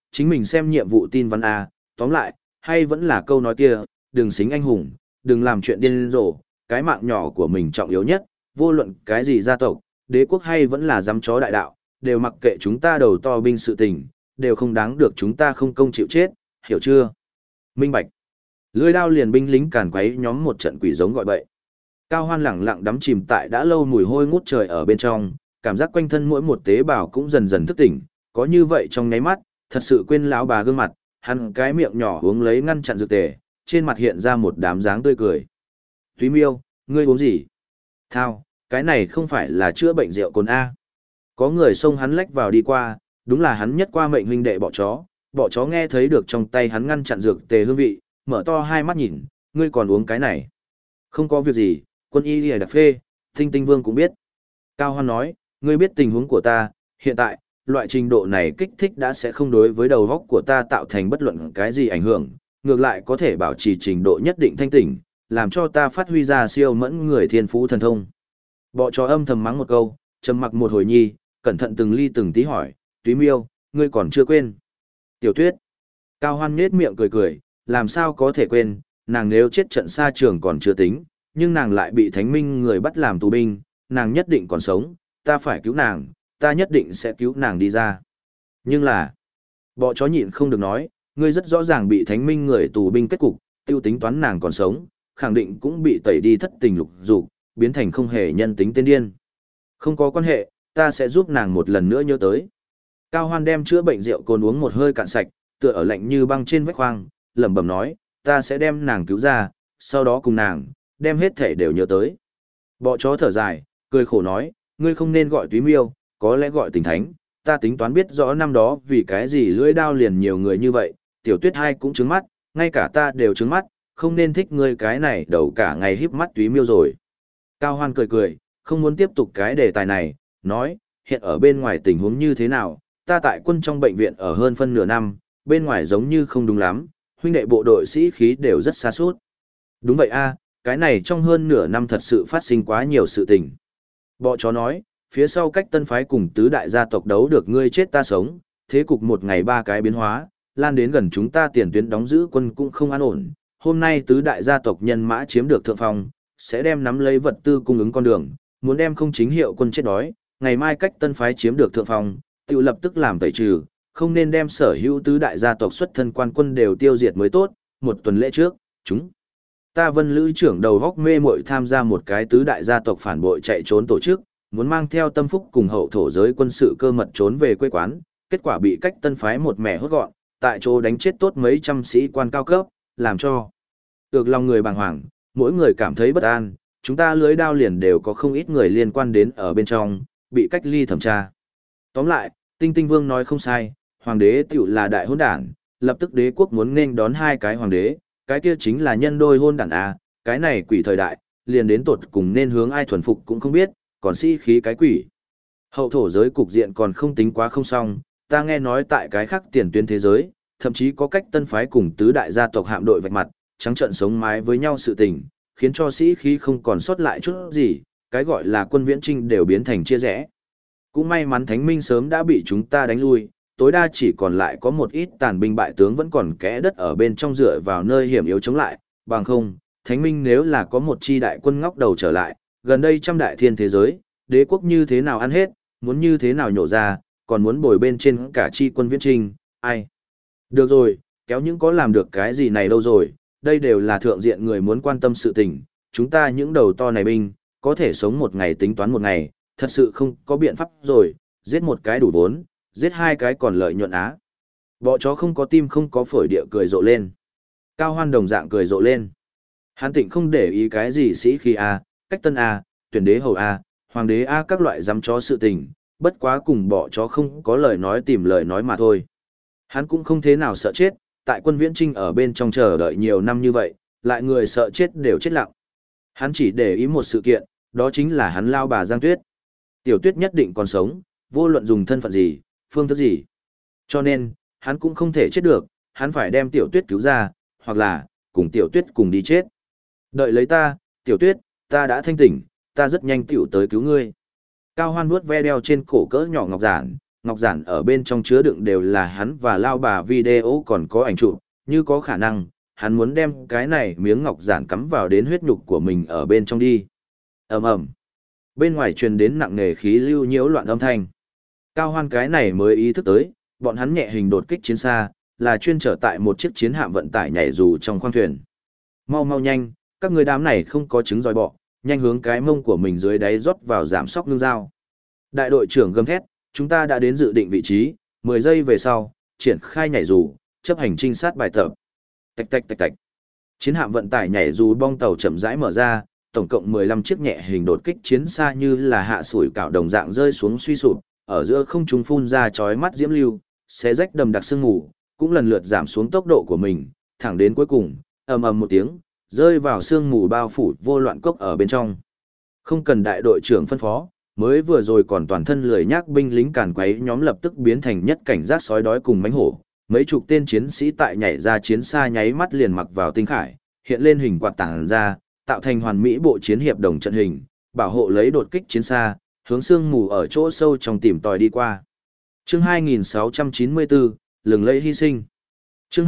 chính mình xem nhiệm vụ tin văn A, tóm lại, hay vẫn là câu nói kia, đừng xính anh hùng, đừng làm chuyện điên rồ, cái mạng nhỏ của mình trọng yếu nhất, vô luận cái gì gia tộc, đế quốc hay vẫn là giám chó đại đạo, đều mặc kệ chúng ta đầu to binh sự tình, đều không đáng được chúng ta không công chịu chết, hiểu chưa? Minh bạch. Lưỡi đao liền binh lính càn quấy nhóm một trận quỷ giống gọi bậy. Cao Hoan lẳng lặng đắm chìm tại đã lâu mùi hôi ngút trời ở bên trong, cảm giác quanh thân mỗi một tế bào cũng dần dần thức tỉnh, có như vậy trong nháy mắt, thật sự quên lão bà gương mặt, hắn cái miệng nhỏ uống lấy ngăn chặn dược tề, trên mặt hiện ra một đám dáng tươi cười. Túy Miêu, ngươi uống gì? Thao, cái này không phải là chữa bệnh rượu cồn A. Có người xông hắn lách vào đi qua, đúng là hắn nhất qua mệnh huynh đệ bọ chó nghe thấy được trong tay hắn ngăn chặn dược tề hương vị, mở to hai mắt nhìn, ngươi còn uống cái này. Không có việc gì, quân y lìa đặc phê, Tinh Tinh Vương cũng biết. Cao Hoan nói, ngươi biết tình huống của ta, hiện tại, loại trình độ này kích thích đã sẽ không đối với đầu óc của ta tạo thành bất luận cái gì ảnh hưởng, ngược lại có thể bảo trì trình độ nhất định thanh tỉnh, làm cho ta phát huy ra siêu mẫn người thiên phú thần thông. Bọ chó âm thầm mắng một câu, trầm mặc một hồi nhi, cẩn thận từng ly từng tí hỏi, Túy Miêu, ngươi còn chưa quên. Tiểu Tuyết. Cao Hoan nhếch miệng cười cười, làm sao có thể quên, nàng nếu chết trận xa trường còn chưa tính, nhưng nàng lại bị Thánh Minh người bắt làm tù binh, nàng nhất định còn sống, ta phải cứu nàng, ta nhất định sẽ cứu nàng đi ra. Nhưng là, bọ chó nhịn không được nói, ngươi rất rõ ràng bị Thánh Minh người tù binh kết cục, tiêu tính toán nàng còn sống, khẳng định cũng bị tẩy đi thất tình lục dục, biến thành không hề nhân tính tên điên. Không có quan hệ, ta sẽ giúp nàng một lần nữa nhớ tới. Cao Hoan đem chữa bệnh rượu cồn uống một hơi cạn sạch, tựa ở lạnh như băng trên vách khoang, lẩm bẩm nói, ta sẽ đem nàng cứu ra, sau đó cùng nàng, đem hết thể đều nhớ tới. Bọ chó thở dài, cười khổ nói, ngươi không nên gọi Túy Miêu, có lẽ gọi Tình Thánh, ta tính toán biết rõ năm đó vì cái gì lưỡi đao liền nhiều người như vậy, Tiểu Tuyết hai cũng trứng mắt, ngay cả ta đều trứng mắt, không nên thích ngươi cái này đầu cả ngày híp mắt Túy Miêu rồi. Cao Hoan cười cười, không muốn tiếp tục cái đề tài này, nói, hiện ở bên ngoài tình huống như thế nào, ta tại quân trong bệnh viện ở hơn phân nửa năm, bên ngoài giống như không đúng lắm, huynh đệ bộ đội sĩ khí đều rất xa suốt. Đúng vậy a, cái này trong hơn nửa năm thật sự phát sinh quá nhiều sự tình. Bọ chó nói, phía sau cách tân phái cùng tứ đại gia tộc đấu được ngươi chết ta sống, thế cục một ngày ba cái biến hóa, lan đến gần chúng ta tiền tuyến đóng giữ quân cũng không an ổn. Hôm nay tứ đại gia tộc nhân mã chiếm được thượng phong, sẽ đem nắm lấy vật tư cung ứng con đường, muốn đem không chính hiệu quân chết đói, ngày mai cách tân phái chiếm được thượng phong, tự lập tức làm tẩy trừ, không nên đem sở hữu tứ đại gia tộc xuất thân quan quân đều tiêu diệt mới tốt. Một tuần lễ trước, chúng ta Vân Lữ trưởng đầu góc mê muội tham gia một cái tứ đại gia tộc phản bội chạy trốn tổ chức, muốn mang theo Tâm Phúc cùng hậu thổ giới quân sự cơ mật trốn về quê quán, kết quả bị cách tân phái một mẻ hốt gọn, tại chỗ đánh chết tốt mấy trăm sĩ quan cao cấp, làm cho được lòng người bàng hoàng, mỗi người cảm thấy bất an, chúng ta lưới đao liền đều có không ít người liên quan đến ở bên trong, bị cách ly thẩm tra. Tóm lại, Tinh Tinh Vương nói không sai, hoàng đế tiểu là đại hôn đản, lập tức đế quốc muốn nên đón hai cái hoàng đế, cái kia chính là nhân đôi hôn đản a, cái này quỷ thời đại, liền đến tột cùng nên hướng ai thuần phục cũng không biết, còn sĩ khí cái quỷ. Hậu thổ giới cục diện còn không tính quá không xong, ta nghe nói tại cái khác tiền tuyến thế giới, thậm chí có cách tân phái cùng tứ đại gia tộc hạm đội vạch mặt, trắng trợn sống mái với nhau sự tình, khiến cho sĩ khí không còn sót lại chút gì, cái gọi là quân viễn trinh đều biến thành chia rẽ. Cũng may mắn Thánh Minh sớm đã bị chúng ta đánh lui, tối đa chỉ còn lại có một ít tàn binh bại tướng vẫn còn kẽ đất ở bên trong dựa vào nơi hiểm yếu chống lại, bằng không, Thánh Minh nếu là có một chi đại quân ngóc đầu trở lại, gần đây trăm đại thiên thế giới, đế quốc như thế nào ăn hết, muốn như thế nào nhổ ra, còn muốn bồi bên trên cả chi quân viễn trinh, ai. Được rồi, kéo những có làm được cái gì này đâu rồi, đây đều là thượng diện người muốn quan tâm sự tình, chúng ta những đầu to này binh, có thể sống một ngày tính toán một ngày, thật sự không có biện pháp rồi, giết một cái đủ vốn, giết hai cái còn lợi nhuận á. Bọ chó không có tim không có phổi địa cười rộ lên. Cao Hoan đồng dạng cười rộ lên. Hán Tịnh không để ý cái gì sĩ khí a, cách tân a, tuyển đế hầu a, hoàng đế a các loại dám chó sự tình, bất quá cùng bọ chó không có lời nói tìm lời nói mà thôi. Hắn cũng không thế nào sợ chết, tại quân viễn trinh ở bên trong chờ đợi nhiều năm như vậy, lại người sợ chết đều chết lặng. Hắn chỉ để ý một sự kiện, đó chính là hắn lao bà Giang Tuyết. Tiểu Tuyết nhất định còn sống, vô luận dùng thân phận gì, phương thức gì. Cho nên, hắn cũng không thể chết được, hắn phải đem Tiểu Tuyết cứu ra, hoặc là, cùng Tiểu Tuyết cùng đi chết. Đợi lấy ta, Tiểu Tuyết, ta đã thanh tỉnh, ta rất nhanh tiểu tới cứu ngươi. Cao Hoan vuốt ve đeo trên cổ cỡ nhỏ ngọc giản, ngọc giản ở bên trong chứa đựng đều là hắn và lao bà video còn có ảnh chụp, như có khả năng, hắn muốn đem cái này miếng ngọc giản cắm vào đến huyết nhục của mình ở bên trong đi. Ầm ầm. Bên ngoài truyền đến nặng nề khí lưu nhiễu loạn âm thanh. Cao Hoan cái này mới ý thức tới, bọn hắn nhẹ hình đột kích chiến xa, là chuyên trở tại một chiếc chiến hạm vận tải nhảy dù trong khoang thuyền. Mau mau nhanh, các người đám này không có trứng giòi bọ, nhanh hướng cái mông của mình dưới đáy rót vào giảm sóc nương dao. Đại đội trưởng gầm thét, chúng ta đã đến dự định vị trí, 10 giây về sau, triển khai nhảy dù, chấp hành trinh sát bài tập. Tạch tạch tạch tạch. Chiến hạm vận tải nhảy dù bong tàu chậm rãi mở ra, tổng cộng 15 chiếc nhẹ hình đột kích chiến xa như là hạ sủi cảo đồng dạng rơi xuống suy sụp, ở giữa không trung phun ra chói mắt diễm lưu, xé rách đầm đặc sương mù, cũng lần lượt giảm xuống tốc độ của mình, thẳng đến cuối cùng, ầm ầm một tiếng, rơi vào sương mù bao phủ vô loạn cốc ở bên trong. Không cần đại đội trưởng phân phó, mới vừa rồi còn toàn thân lười nhác binh lính càn quấy nhóm lập tức biến thành nhất cảnh giác sói đói cùng mánh hổ. Mấy chục tên chiến sĩ tại nhảy ra chiến xa nháy mắt liền mặc vào tinh khải, hiện lên hình quạt tảng ra, tạo thành hoàn mỹ bộ chiến hiệp đồng trận hình, bảo hộ lấy đột kích chiến xa, hướng sương mù ở chỗ sâu trong tìm tòi đi qua. Chương 2694, lừng lẫy hy sinh. Chương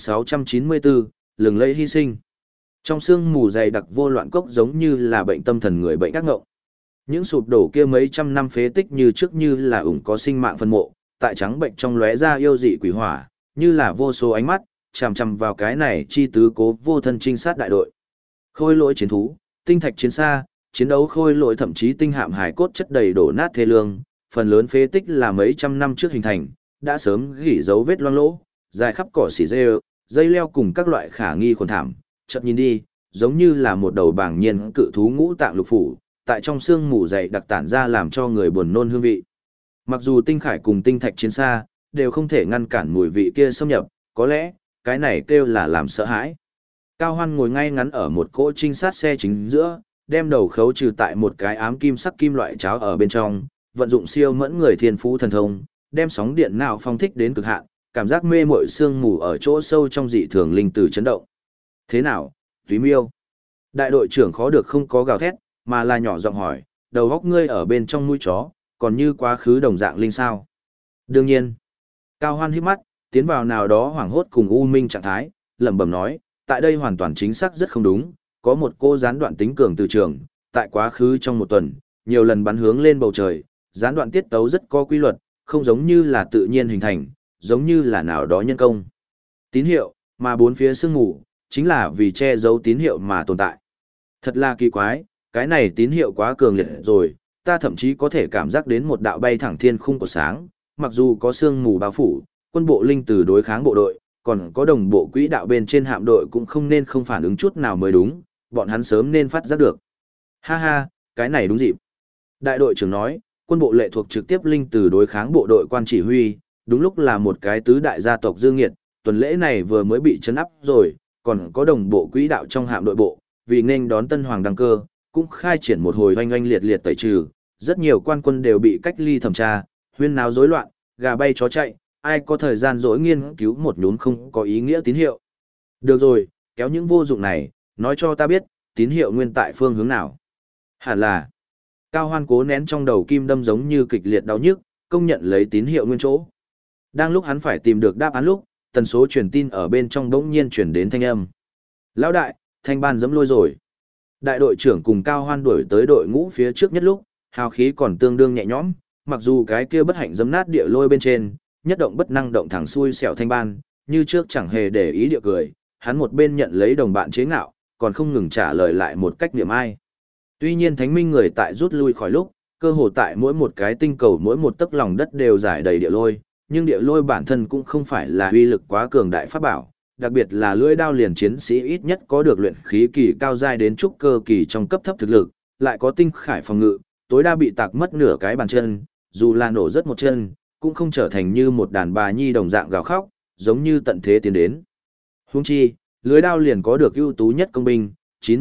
2694, lừng lẫy hy sinh. Trong sương mù dày đặc vô loạn cốc giống như là bệnh tâm thần người bệnh ác ngộng. Những sụp đổ kia mấy trăm năm phế tích như trước như là ủng có sinh mạng phân mộ, tại trắng bệnh trong lóe ra yêu dị quỷ hỏa, như là vô số ánh mắt, chằm chằm vào cái này chi tứ cố vô thân trinh sát đại đội. Khôi lỗi chiến thú, tinh thạch chiến xa, chiến đấu khôi lỗi thậm chí tinh hạm hải cốt chất đầy đổ nát thê lương, phần lớn phế tích là mấy trăm năm trước hình thành, đã sớm gỉ dấu vết loang lỗ, dài khắp cỏ xỉ rêu, dây leo cùng các loại khả nghi khuẩn thảm, chợt nhìn đi, giống như là một đầu bảng nhiên cự thú ngũ tạng lục phủ, tại trong xương mù dày đặc tản ra làm cho người buồn nôn hương vị. Mặc dù tinh khải cùng tinh thạch chiến xa, đều không thể ngăn cản mùi vị kia xâm nhập, có lẽ, cái này kêu là làm sợ hãi. Cao Hoan ngồi ngay ngắn ở một cỗ trinh sát xe chính giữa, đem đầu khấu trừ tại một cái ám kim sắc kim loại cháo ở bên trong, vận dụng siêu mẫn người thiên phú thần thông, đem sóng điện nào phong thích đến cực hạn, cảm giác mê mội xương mù ở chỗ sâu trong dị thường linh từ chấn động. Thế nào, Túy Miêu? Đại đội trưởng khó được không có gào thét, mà là nhỏ giọng hỏi, đầu góc ngươi ở bên trong mũi chó, còn như quá khứ đồng dạng linh sao? Đương nhiên. Cao Hoan hít mắt, tiến vào nào đó hoảng hốt cùng u minh trạng thái, lẩm bẩm nói, tại đây hoàn toàn chính xác rất không đúng, có một cô gián đoạn tính cường từ trường, tại quá khứ trong một tuần, nhiều lần bắn hướng lên bầu trời, gián đoạn tiết tấu rất có quy luật, không giống như là tự nhiên hình thành, giống như là nào đó nhân công. Tín hiệu, mà bốn phía sương mù, chính là vì che giấu tín hiệu mà tồn tại. Thật là kỳ quái, cái này tín hiệu quá cường liệt rồi, ta thậm chí có thể cảm giác đến một đạo bay thẳng thiên khung của sáng, mặc dù có sương mù bao phủ, quân bộ linh từ đối kháng bộ đội, còn có đồng bộ quỹ đạo bên trên hạm đội cũng không nên không phản ứng chút nào mới đúng, bọn hắn sớm nên phát giác được. Ha ha, cái này đúng dịp. Đại đội trưởng nói, quân bộ lệ thuộc trực tiếp linh từ đối kháng bộ đội quan chỉ huy, đúng lúc là một cái tứ đại gia tộc dương nghiệt, tuần lễ này vừa mới bị chấn áp rồi, còn có đồng bộ quỹ đạo trong hạm đội bộ, vì nên đón tân hoàng đăng cơ, cũng khai triển một hồi oanh oanh liệt liệt tẩy trừ, rất nhiều quan quân đều bị cách ly thẩm tra, huyên náo rối loạn, gà bay chó chạy, ai có thời gian dỗi nghiên cứu một nhún không có ý nghĩa tín hiệu. Được rồi, kéo những vô dụng này, nói cho ta biết, tín hiệu nguyên tại phương hướng nào. Hẳn là, Cao Hoan cố nén trong đầu kim đâm giống như kịch liệt đau nhức, công nhận lấy tín hiệu nguyên chỗ. Đang lúc hắn phải tìm được đáp án lúc, tần số truyền tin ở bên trong bỗng nhiên truyền đến thanh âm. Lão đại, thanh ban dẫm lôi rồi. Đại đội trưởng cùng Cao Hoan đuổi tới đội ngũ phía trước nhất lúc, hào khí còn tương đương nhẹ nhõm, mặc dù cái kia bất hạnh dẫm nát địa lôi bên trên, nhất động bất năng động thẳng xuôi xẻo thanh ban, như trước chẳng hề để ý địa cười, hắn một bên nhận lấy đồng bạn chế ngạo, còn không ngừng trả lời lại một cách niệm ai. Tuy nhiên thánh minh người tại rút lui khỏi lúc, cơ hồ tại mỗi một cái tinh cầu mỗi một tấc lòng đất đều giải đầy địa lôi, nhưng địa lôi bản thân cũng không phải là uy lực quá cường đại pháp bảo, đặc biệt là lưỡi đao liền chiến sĩ ít nhất có được luyện khí kỳ cao giai đến trúc cơ kỳ trong cấp thấp thực lực, lại có tinh khải phòng ngự, tối đa bị tạc mất nửa cái bàn chân, dù là nổ rất một chân, cũng không trở thành như một đàn bà nhi đồng dạng gào khóc, giống như tận thế tiến đến. Huống chi, lưới đao liền có được ưu tú nhất công binh,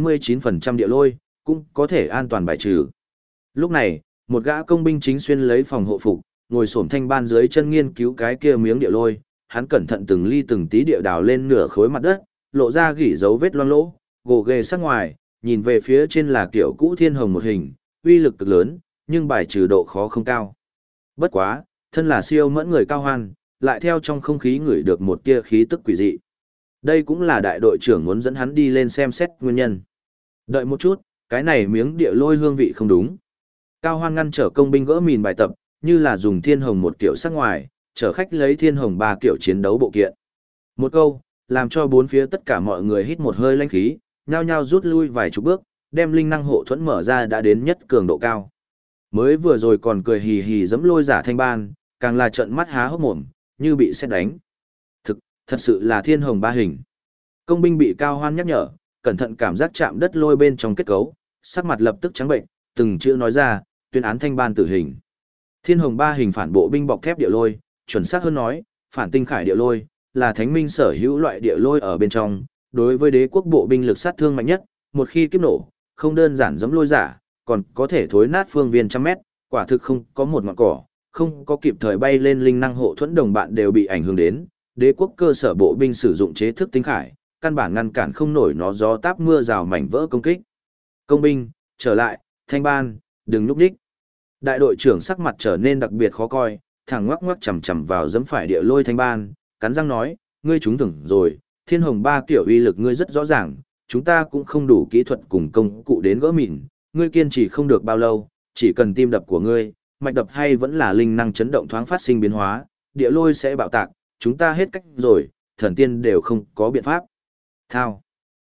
99% địa lôi, cũng có thể an toàn bài trừ. Lúc này, một gã công binh chính xuyên lấy phòng hộ phục, ngồi xổm thanh ban dưới chân nghiên cứu cái kia miếng địa lôi, hắn cẩn thận từng ly từng tí địa đào lên nửa khối mặt đất, lộ ra gỉ dấu vết loang lỗ, gồ ghề sắc ngoài, nhìn về phía trên là kiểu cũ thiên hồng một hình, uy lực cực lớn, nhưng bài trừ độ khó không cao. Bất quá, thân là siêu mẫn người Cao Hoan, lại theo trong không khí ngửi được một tia khí tức quỷ dị. Đây cũng là đại đội trưởng muốn dẫn hắn đi lên xem xét nguyên nhân. Đợi một chút, cái này miếng địa lôi hương vị không đúng. Cao Hoan ngăn trở công binh gỡ mìn bài tập, như là dùng thiên hồng một kiểu sắc ngoài, chở khách lấy thiên hồng ba kiểu chiến đấu bộ kiện. Một câu, làm cho bốn phía tất cả mọi người hít một hơi lãnh khí, nhao nhao rút lui vài chục bước, đem linh năng hộ thuẫn mở ra đã đến nhất cường độ cao. Mới vừa rồi còn cười hì hì giẫm lôi giả Thanh Ban, càng là trợn mắt há hốc mồm, như bị sét đánh. Thật sự là thiên hồng ba hình. Công binh bị Cao Hoan nhắc nhở, cẩn thận cảm giác chạm đất lôi bên trong kết cấu, sắc mặt lập tức trắng bệnh, từng chữ nói ra, tuyên án Thanh Ban tử hình. Thiên hồng ba hình phản bộ binh bọc thép địa lôi, chuẩn xác hơn nói, phản tinh khải địa lôi, là thánh minh sở hữu loại địa lôi ở bên trong, đối với đế quốc bộ binh lực sát thương mạnh nhất, một khi kiếp nổ, không đơn giản giẫm lôi giả, còn có thể thối nát phương viên trăm mét, quả thực không có một ngọn cỏ, không có kịp thời bay lên linh năng hộ thuẫn đồng bạn đều bị ảnh hưởng đến, đế quốc cơ sở bộ binh sử dụng chế thức tinh khải, căn bản ngăn cản không nổi nó gió táp mưa rào mảnh vỡ công kích. Công binh, trở lại, Thanh Ban, đừng núp đích. Đại đội trưởng sắc mặt trở nên đặc biệt khó coi, thẳng ngoắc ngoắc chầm chầm vào giẫm phải địa lôi Thanh Ban, cắn răng nói, ngươi trúng thưởng rồi, thiên hồng ba kiểu uy lực ngươi rất rõ ràng, chúng ta cũng không đủ kỹ thuật cùng công cụ đến gỡ mìn, ngươi kiên trì không được bao lâu, chỉ cần tim đập của ngươi, mạch đập hay vẫn là linh năng chấn động thoáng phát sinh biến hóa, địa lôi sẽ bạo tạc, chúng ta hết cách rồi, thần tiên đều không có biện pháp. Thao.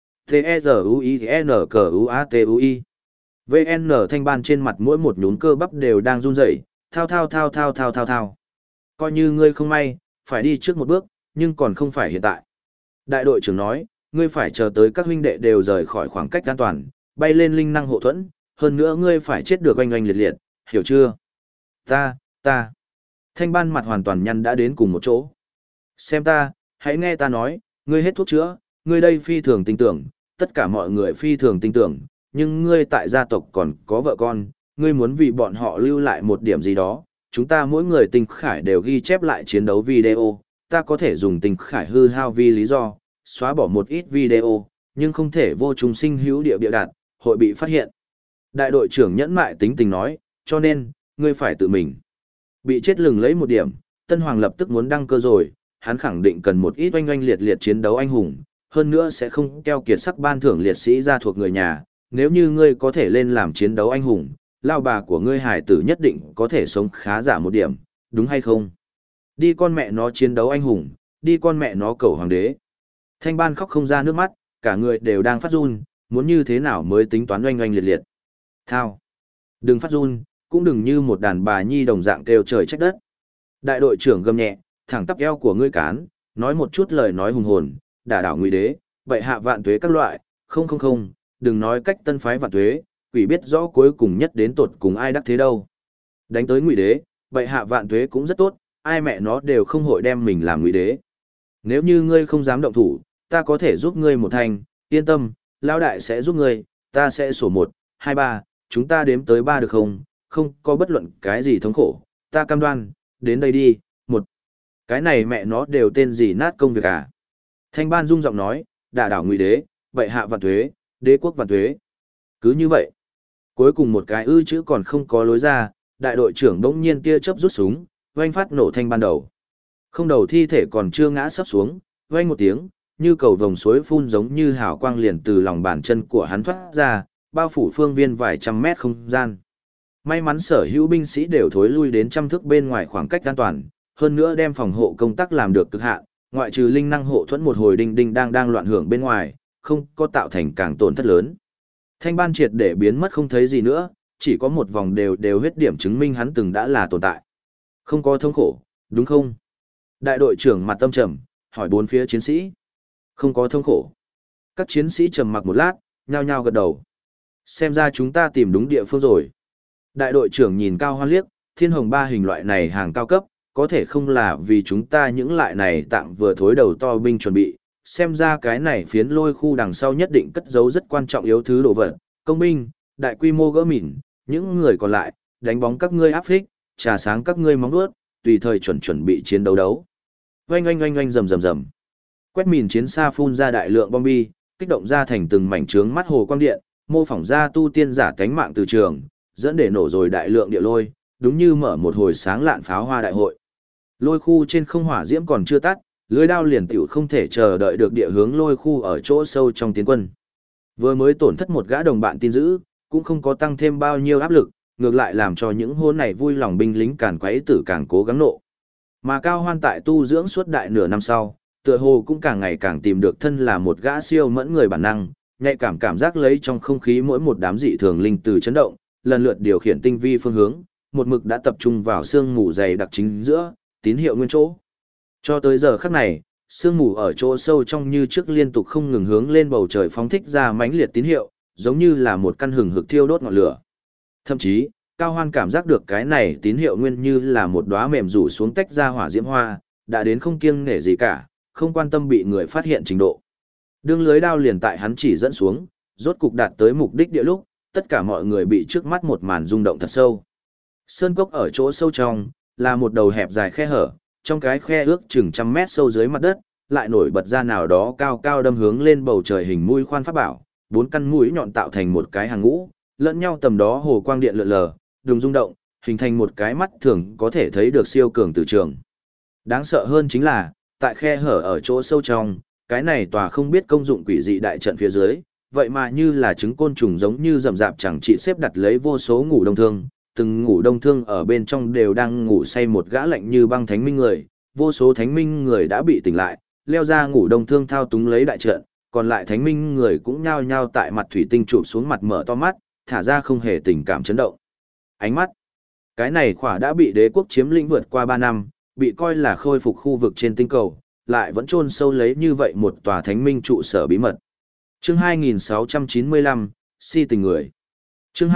T-E-Z-U-I-N-C-U-A-T-U-I VN Thanh Ban trên mặt mỗi một nhún cơ bắp đều đang run rẩy, thao. Coi như ngươi không may, phải đi trước một bước, nhưng còn không phải hiện tại. Đại đội trưởng nói, ngươi phải chờ tới các huynh đệ đều rời khỏi khoảng cách an toàn, bay lên linh năng hộ thuẫn, hơn nữa ngươi phải chết được oanh oanh liệt liệt, hiểu chưa? Ta. Thanh Ban mặt hoàn toàn nhăn đã đến cùng một chỗ. Xem ta, hãy nghe ta nói, ngươi hết thuốc chữa, ngươi đây phi thường tin tưởng, tất cả mọi người phi thường tin tưởng, nhưng ngươi tại gia tộc còn có vợ con, ngươi muốn vì bọn họ lưu lại một điểm gì đó, chúng ta mỗi người tinh khải đều ghi chép lại chiến đấu video, ta có thể dùng tinh khải hư hao vì lý do, xóa bỏ một ít video, nhưng không thể vô trùng sinh hữu địa bịa đặt, hội bị phát hiện. Đại đội trưởng nhẫn mại tính tình nói, cho nên, ngươi phải tự mình. Bị chết lừng lấy một điểm, Tân Hoàng lập tức muốn đăng cơ rồi, hắn khẳng định cần một ít oanh oanh liệt liệt chiến đấu anh hùng, hơn nữa sẽ không keo kiệt sắc ban thưởng liệt sĩ ra thuộc người nhà, nếu như ngươi có thể lên làm chiến đấu anh hùng, lao bà của ngươi hải tử nhất định có thể sống khá giả một điểm, đúng hay không? Đi con mẹ nó chiến đấu anh hùng, đi con mẹ nó cầu hoàng đế. Thanh Ban khóc không ra nước mắt, cả người đều đang phát run, muốn như thế nào mới tính toán oanh oanh liệt liệt. Thao. Đừng phát run, cũng đừng như một đàn bà nhi đồng dạng kêu trời trách đất. Đại đội trưởng gầm nhẹ, thẳng tắp eo của ngươi cán, nói một chút lời nói hùng hồn, đả đảo Ngụy Đế, vậy hạ vạn tuế các loại, không, đừng nói cách tân phái vạn tuế, quỷ biết rõ cuối cùng nhất đến tột cùng ai đắc thế đâu. Đánh tới Ngụy Đế, vậy hạ vạn tuế cũng rất tốt, ai mẹ nó đều không hội đem mình làm Ngụy Đế. Nếu như ngươi không dám động thủ, ta có thể giúp ngươi một thành, yên tâm, lão đại sẽ giúp ngươi, ta sẽ sổ 1, 2, 3, chúng ta đếm tới 3 được không? Không có bất luận cái gì thống khổ, ta cam đoan, đến đây đi, 1. Cái này mẹ nó đều tên gì nát công việc à? Thanh Ban rung giọng nói, đả đảo Ngụy Đế, vậy hạ vạn tuế, đế quốc vạn tuế. Cứ như vậy. Cuối cùng một cái ư chữ còn không có lối ra, đại đội trưởng bỗng nhiên tia chớp rút súng, oanh phát nổ Thanh Ban đầu. Không đầu thi thể còn chưa ngã sắp xuống, oanh một tiếng, như cầu vồng suối phun giống như hào quang liền từ lòng bàn chân của hắn thoát ra, bao phủ phương viên vài trăm mét không gian. May mắn sở hữu binh sĩ đều thối lui đến trăm thước bên ngoài khoảng cách an toàn, hơn nữa đem phòng hộ công tác làm được cực hạn, ngoại trừ linh năng hộ thuẫn một hồi đinh đinh đang loạn hưởng bên ngoài, không có tạo thành càng tổn thất lớn. Thanh Ban triệt để biến mất không thấy gì nữa, chỉ có một vòng đều huyết điểm chứng minh hắn từng đã là tồn tại. Không có thống khổ, đúng không? Đại đội trưởng mặt tâm trầm, hỏi bốn phía chiến sĩ. Không có thống khổ. Các chiến sĩ trầm mặc một lát, nhao nhao gật đầu. Xem ra chúng ta tìm đúng địa phương rồi. Đại đội trưởng nhìn Cao Hoan liếc, thiên hồng ba hình loại này hàng cao cấp, có thể không là vì chúng ta những lại này tặng vừa thối đầu to binh chuẩn bị. Xem ra cái này phiến lôi khu đằng sau nhất định cất giấu rất quan trọng yếu thứ đồ vật, công binh, đại quy mô gỡ mìn, những người còn lại, đánh bóng các ngươi áp phích, trà sáng các ngươi móng vuốt, tùy thời chuẩn bị chiến đấu đấu. Oanh oanh oanh oanh rầm rầm rầm. Quét mìn chiến xa phun ra đại lượng bom bi, kích động ra thành từng mảnh trướng mắt hồ quang điện, mô phỏng ra tu tiên giả cánh mạng từ trường, dẫn để nổ rồi đại lượng địa lôi, đúng như mở một hồi sáng lạn pháo hoa đại hội. Lôi khu trên không hỏa diễm còn chưa tắt, lưới đao liền tiểu không thể chờ đợi được địa hướng lôi khu ở chỗ sâu trong tiến quân. Vừa mới tổn thất một gã đồng bạn tin giữ, cũng không có tăng thêm bao nhiêu áp lực, ngược lại làm cho những hôn này vui lòng binh lính càn quấy tử càng cố gắng nộ. Mà Cao Hoan tại tu dưỡng suốt đại nửa năm sau, tựa hồ cũng càng ngày càng tìm được thân là một gã siêu mẫn người bản năng, nhạy cảm giác lấy trong không khí mỗi một đám dị thường linh từ chấn động, lần lượt điều khiển tinh vi phương hướng, một mực đã tập trung vào sương mù dày đặc chính giữa, tín hiệu nguyên chỗ. Cho tới giờ khắc này, sương mù ở chỗ sâu trong như trước liên tục không ngừng hướng lên bầu trời phóng thích ra mãnh liệt tín hiệu, giống như là một căn hừng hực thiêu đốt ngọn lửa. Thậm chí, Cao Hoan cảm giác được cái này tín hiệu nguyên như là một đóa mềm rủ xuống tách ra hỏa diễm hoa, đã đến không kiêng nể gì cả, không quan tâm bị người phát hiện trình độ. Đương lưới đao liền tại hắn chỉ dẫn xuống, rốt cục đạt tới mục đích địa lúc, tất cả mọi người bị trước mắt một màn rung động thật sâu. Sơn cốc ở chỗ sâu trong, là một đầu hẹp dài khe hở, trong cái khe ước chừng trăm mét sâu dưới mặt đất, lại nổi bật ra nào đó cao cao đâm hướng lên bầu trời hình mũi khoan pháp bảo, bốn căn mũi nhọn tạo thành một cái hàng ngũ, lẫn nhau tầm đó hồ quang điện lượn lờ, đùng rung động, hình thành một cái mắt thường có thể thấy được siêu cường từ trường. Đáng sợ hơn chính là, tại khe hở ở chỗ sâu trong, cái này tòa không biết công dụng quỷ dị đại trận phía dưới, vậy mà như là trứng côn trùng giống như rậm rạp chẳng trị xếp đặt lấy vô số ngủ đông thương, từng ngủ đông thương ở bên trong đều đang ngủ say một gã lạnh như băng thánh minh người, vô số thánh minh người đã bị tỉnh lại, leo ra ngủ đông thương thao túng lấy đại trận, còn lại thánh minh người cũng nhao nhao tại mặt thủy tinh chụp xuống mặt mở to mắt, thả ra không hề tình cảm chấn động. Ánh mắt, cái này khỏa đã bị đế quốc chiếm lĩnh vượt qua 3 năm, bị coi là khôi phục khu vực trên tinh cầu, lại vẫn chôn sâu lấy như vậy một tòa thánh minh trụ sở bí mật. Chương 2695, si tình người. Chương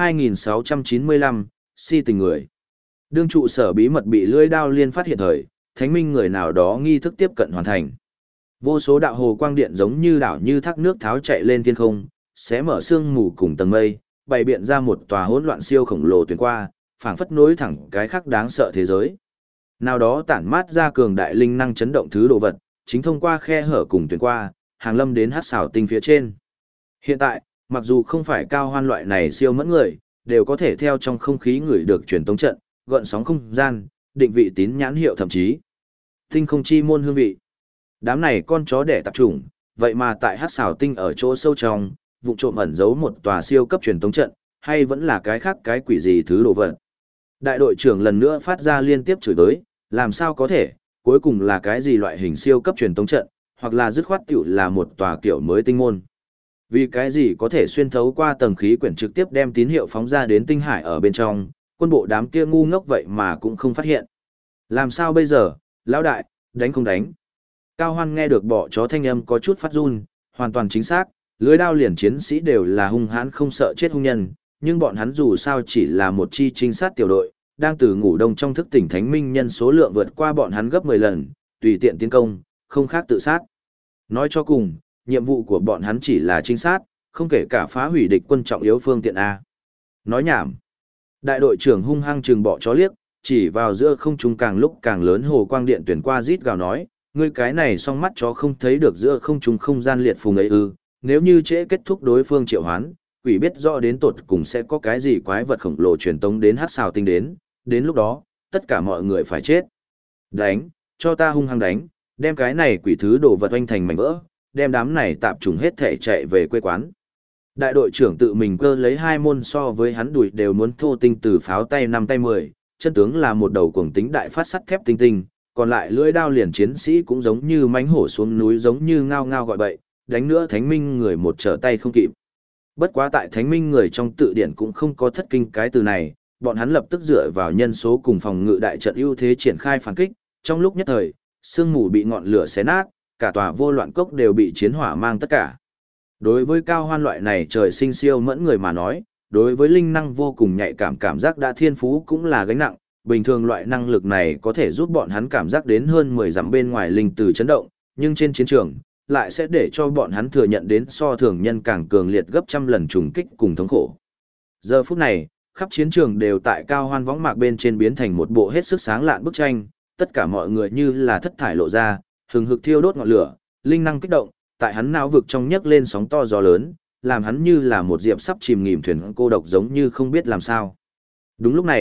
2695, si tình người. Đương trụ sở bí mật bị lưỡi đao liên phát hiện thời, thánh minh người nào đó nghi thức tiếp cận hoàn thành. Vô số đạo hồ quang điện giống như đảo như thác nước tháo chạy lên thiên không, xé mở sương mù cùng tầng mây, bày biện ra một tòa hỗn loạn siêu khổng lồ tuyến qua, phảng phất nối thẳng cái khác đáng sợ thế giới. Nào đó tản mát ra cường đại linh năng chấn động thứ đồ vật, chính thông qua khe hở cùng tuyến qua, hàng lâm đến hắc xảo tinh phía trên. Hiện tại, mặc dù không phải Cao Hoan loại này siêu mẫn người, đều có thể theo trong không khí ngửi được truyền tống trận, gợn sóng không gian, định vị tín nhãn hiệu thậm chí tinh không chi môn hương vị. Đám này con chó đẻ tạp chủng, vậy mà tại hắc xảo tinh ở chỗ sâu trong, vụ trộm ẩn giấu một tòa siêu cấp truyền tống trận, hay vẫn là cái khác cái quỷ gì thứ đồ vật. Đại đội trưởng lần nữa phát ra liên tiếp chửi tới, làm sao có thể, cuối cùng là cái gì loại hình siêu cấp truyền tống trận, hoặc là dứt khoát tiểu là một tòa kiểu mới tinh môn. Vì cái gì có thể xuyên thấu qua tầng khí quyển trực tiếp đem tín hiệu phóng ra đến tinh hải ở bên trong, quân bộ đám kia ngu ngốc vậy mà cũng không phát hiện. Làm sao bây giờ, lão đại, đánh không đánh? Cao Hoan nghe được bọ chó thanh âm có chút phát run, hoàn toàn chính xác, lưới đao liền chiến sĩ đều là hung hãn không sợ chết hung nhân, nhưng bọn hắn dù sao chỉ là một chi trinh sát tiểu đội, đang từ ngủ đông trong thức tỉnh thánh minh nhân số lượng vượt qua bọn hắn gấp 10 lần, tùy tiện tiến công, không khác tự sát. Nói cho cùng, nhiệm vụ của bọn hắn chỉ là trinh sát, không kể cả phá hủy địch quân trọng yếu phương tiện A. Nói nhảm. Đại đội trưởng hung hăng trừng bọ chó liếc, chỉ vào giữa không trung càng lúc càng lớn hồ quang điện tuyển qua rít gào nói, ngươi cái này song mắt chó không thấy được giữa không trung không gian liệt phùng ấy ư, nếu như trễ kết thúc đối phương triệu hoán, quỷ biết rõ đến tột cùng sẽ có cái gì quái vật khổng lồ truyền tống đến hắc xào tinh đến lúc đó, tất cả mọi người phải chết. Đánh, cho ta hung hăng đánh, đem cái này quỷ thứ đồ vật oanh thành mảnh vỡ, đem đám này tạp trùng hết thể chạy về quê quán. Đại đội trưởng tự mình cơ lấy hai môn so với hắn đùi đều muốn thô tinh từ pháo tay 5 tay 10, chân tướng là một đầu cuồng tính đại phát sắt thép tinh tinh, còn lại lưỡi đao liền chiến sĩ cũng giống như mánh hổ xuống núi giống như ngao ngao gọi bậy, đánh nữa thánh minh người một trở tay không kịp. Bất quá tại thánh minh người trong tự điển cũng không có thất kinh cái từ này, bọn hắn lập tức dựa vào nhân số cùng phòng ngự đại trận ưu thế triển khai phản kích, trong lúc nhất thời, sương mù bị ngọn lửa xé nát, cả tòa vô loạn cốc đều bị chiến hỏa mang tất cả. Đối với Cao Hoan loại này trời sinh siêu mẫn người mà nói, đối với linh năng vô cùng nhạy cảm giác đã thiên phú cũng là gánh nặng, bình thường loại năng lực này có thể giúp bọn hắn cảm giác đến hơn 10 dặm bên ngoài linh từ chấn động, nhưng trên chiến trường, lại sẽ để cho bọn hắn thừa nhận đến so thường nhân càng cường liệt gấp trăm lần trùng kích cùng thống khổ. Giờ phút này, khắp chiến trường đều tại Cao Hoan võng mạc bên trên biến thành một bộ hết sức sáng lạn bức tranh, tất cả mọi người như là thất thải lộ ra, hừng hực thiêu đốt ngọn lửa, linh năng kích động, tại hắn não vực trong nhấc lên sóng to gió lớn, làm hắn như là một diệp sắp chìm nghỉm thuyền cô độc giống như không biết làm sao. Đúng lúc này,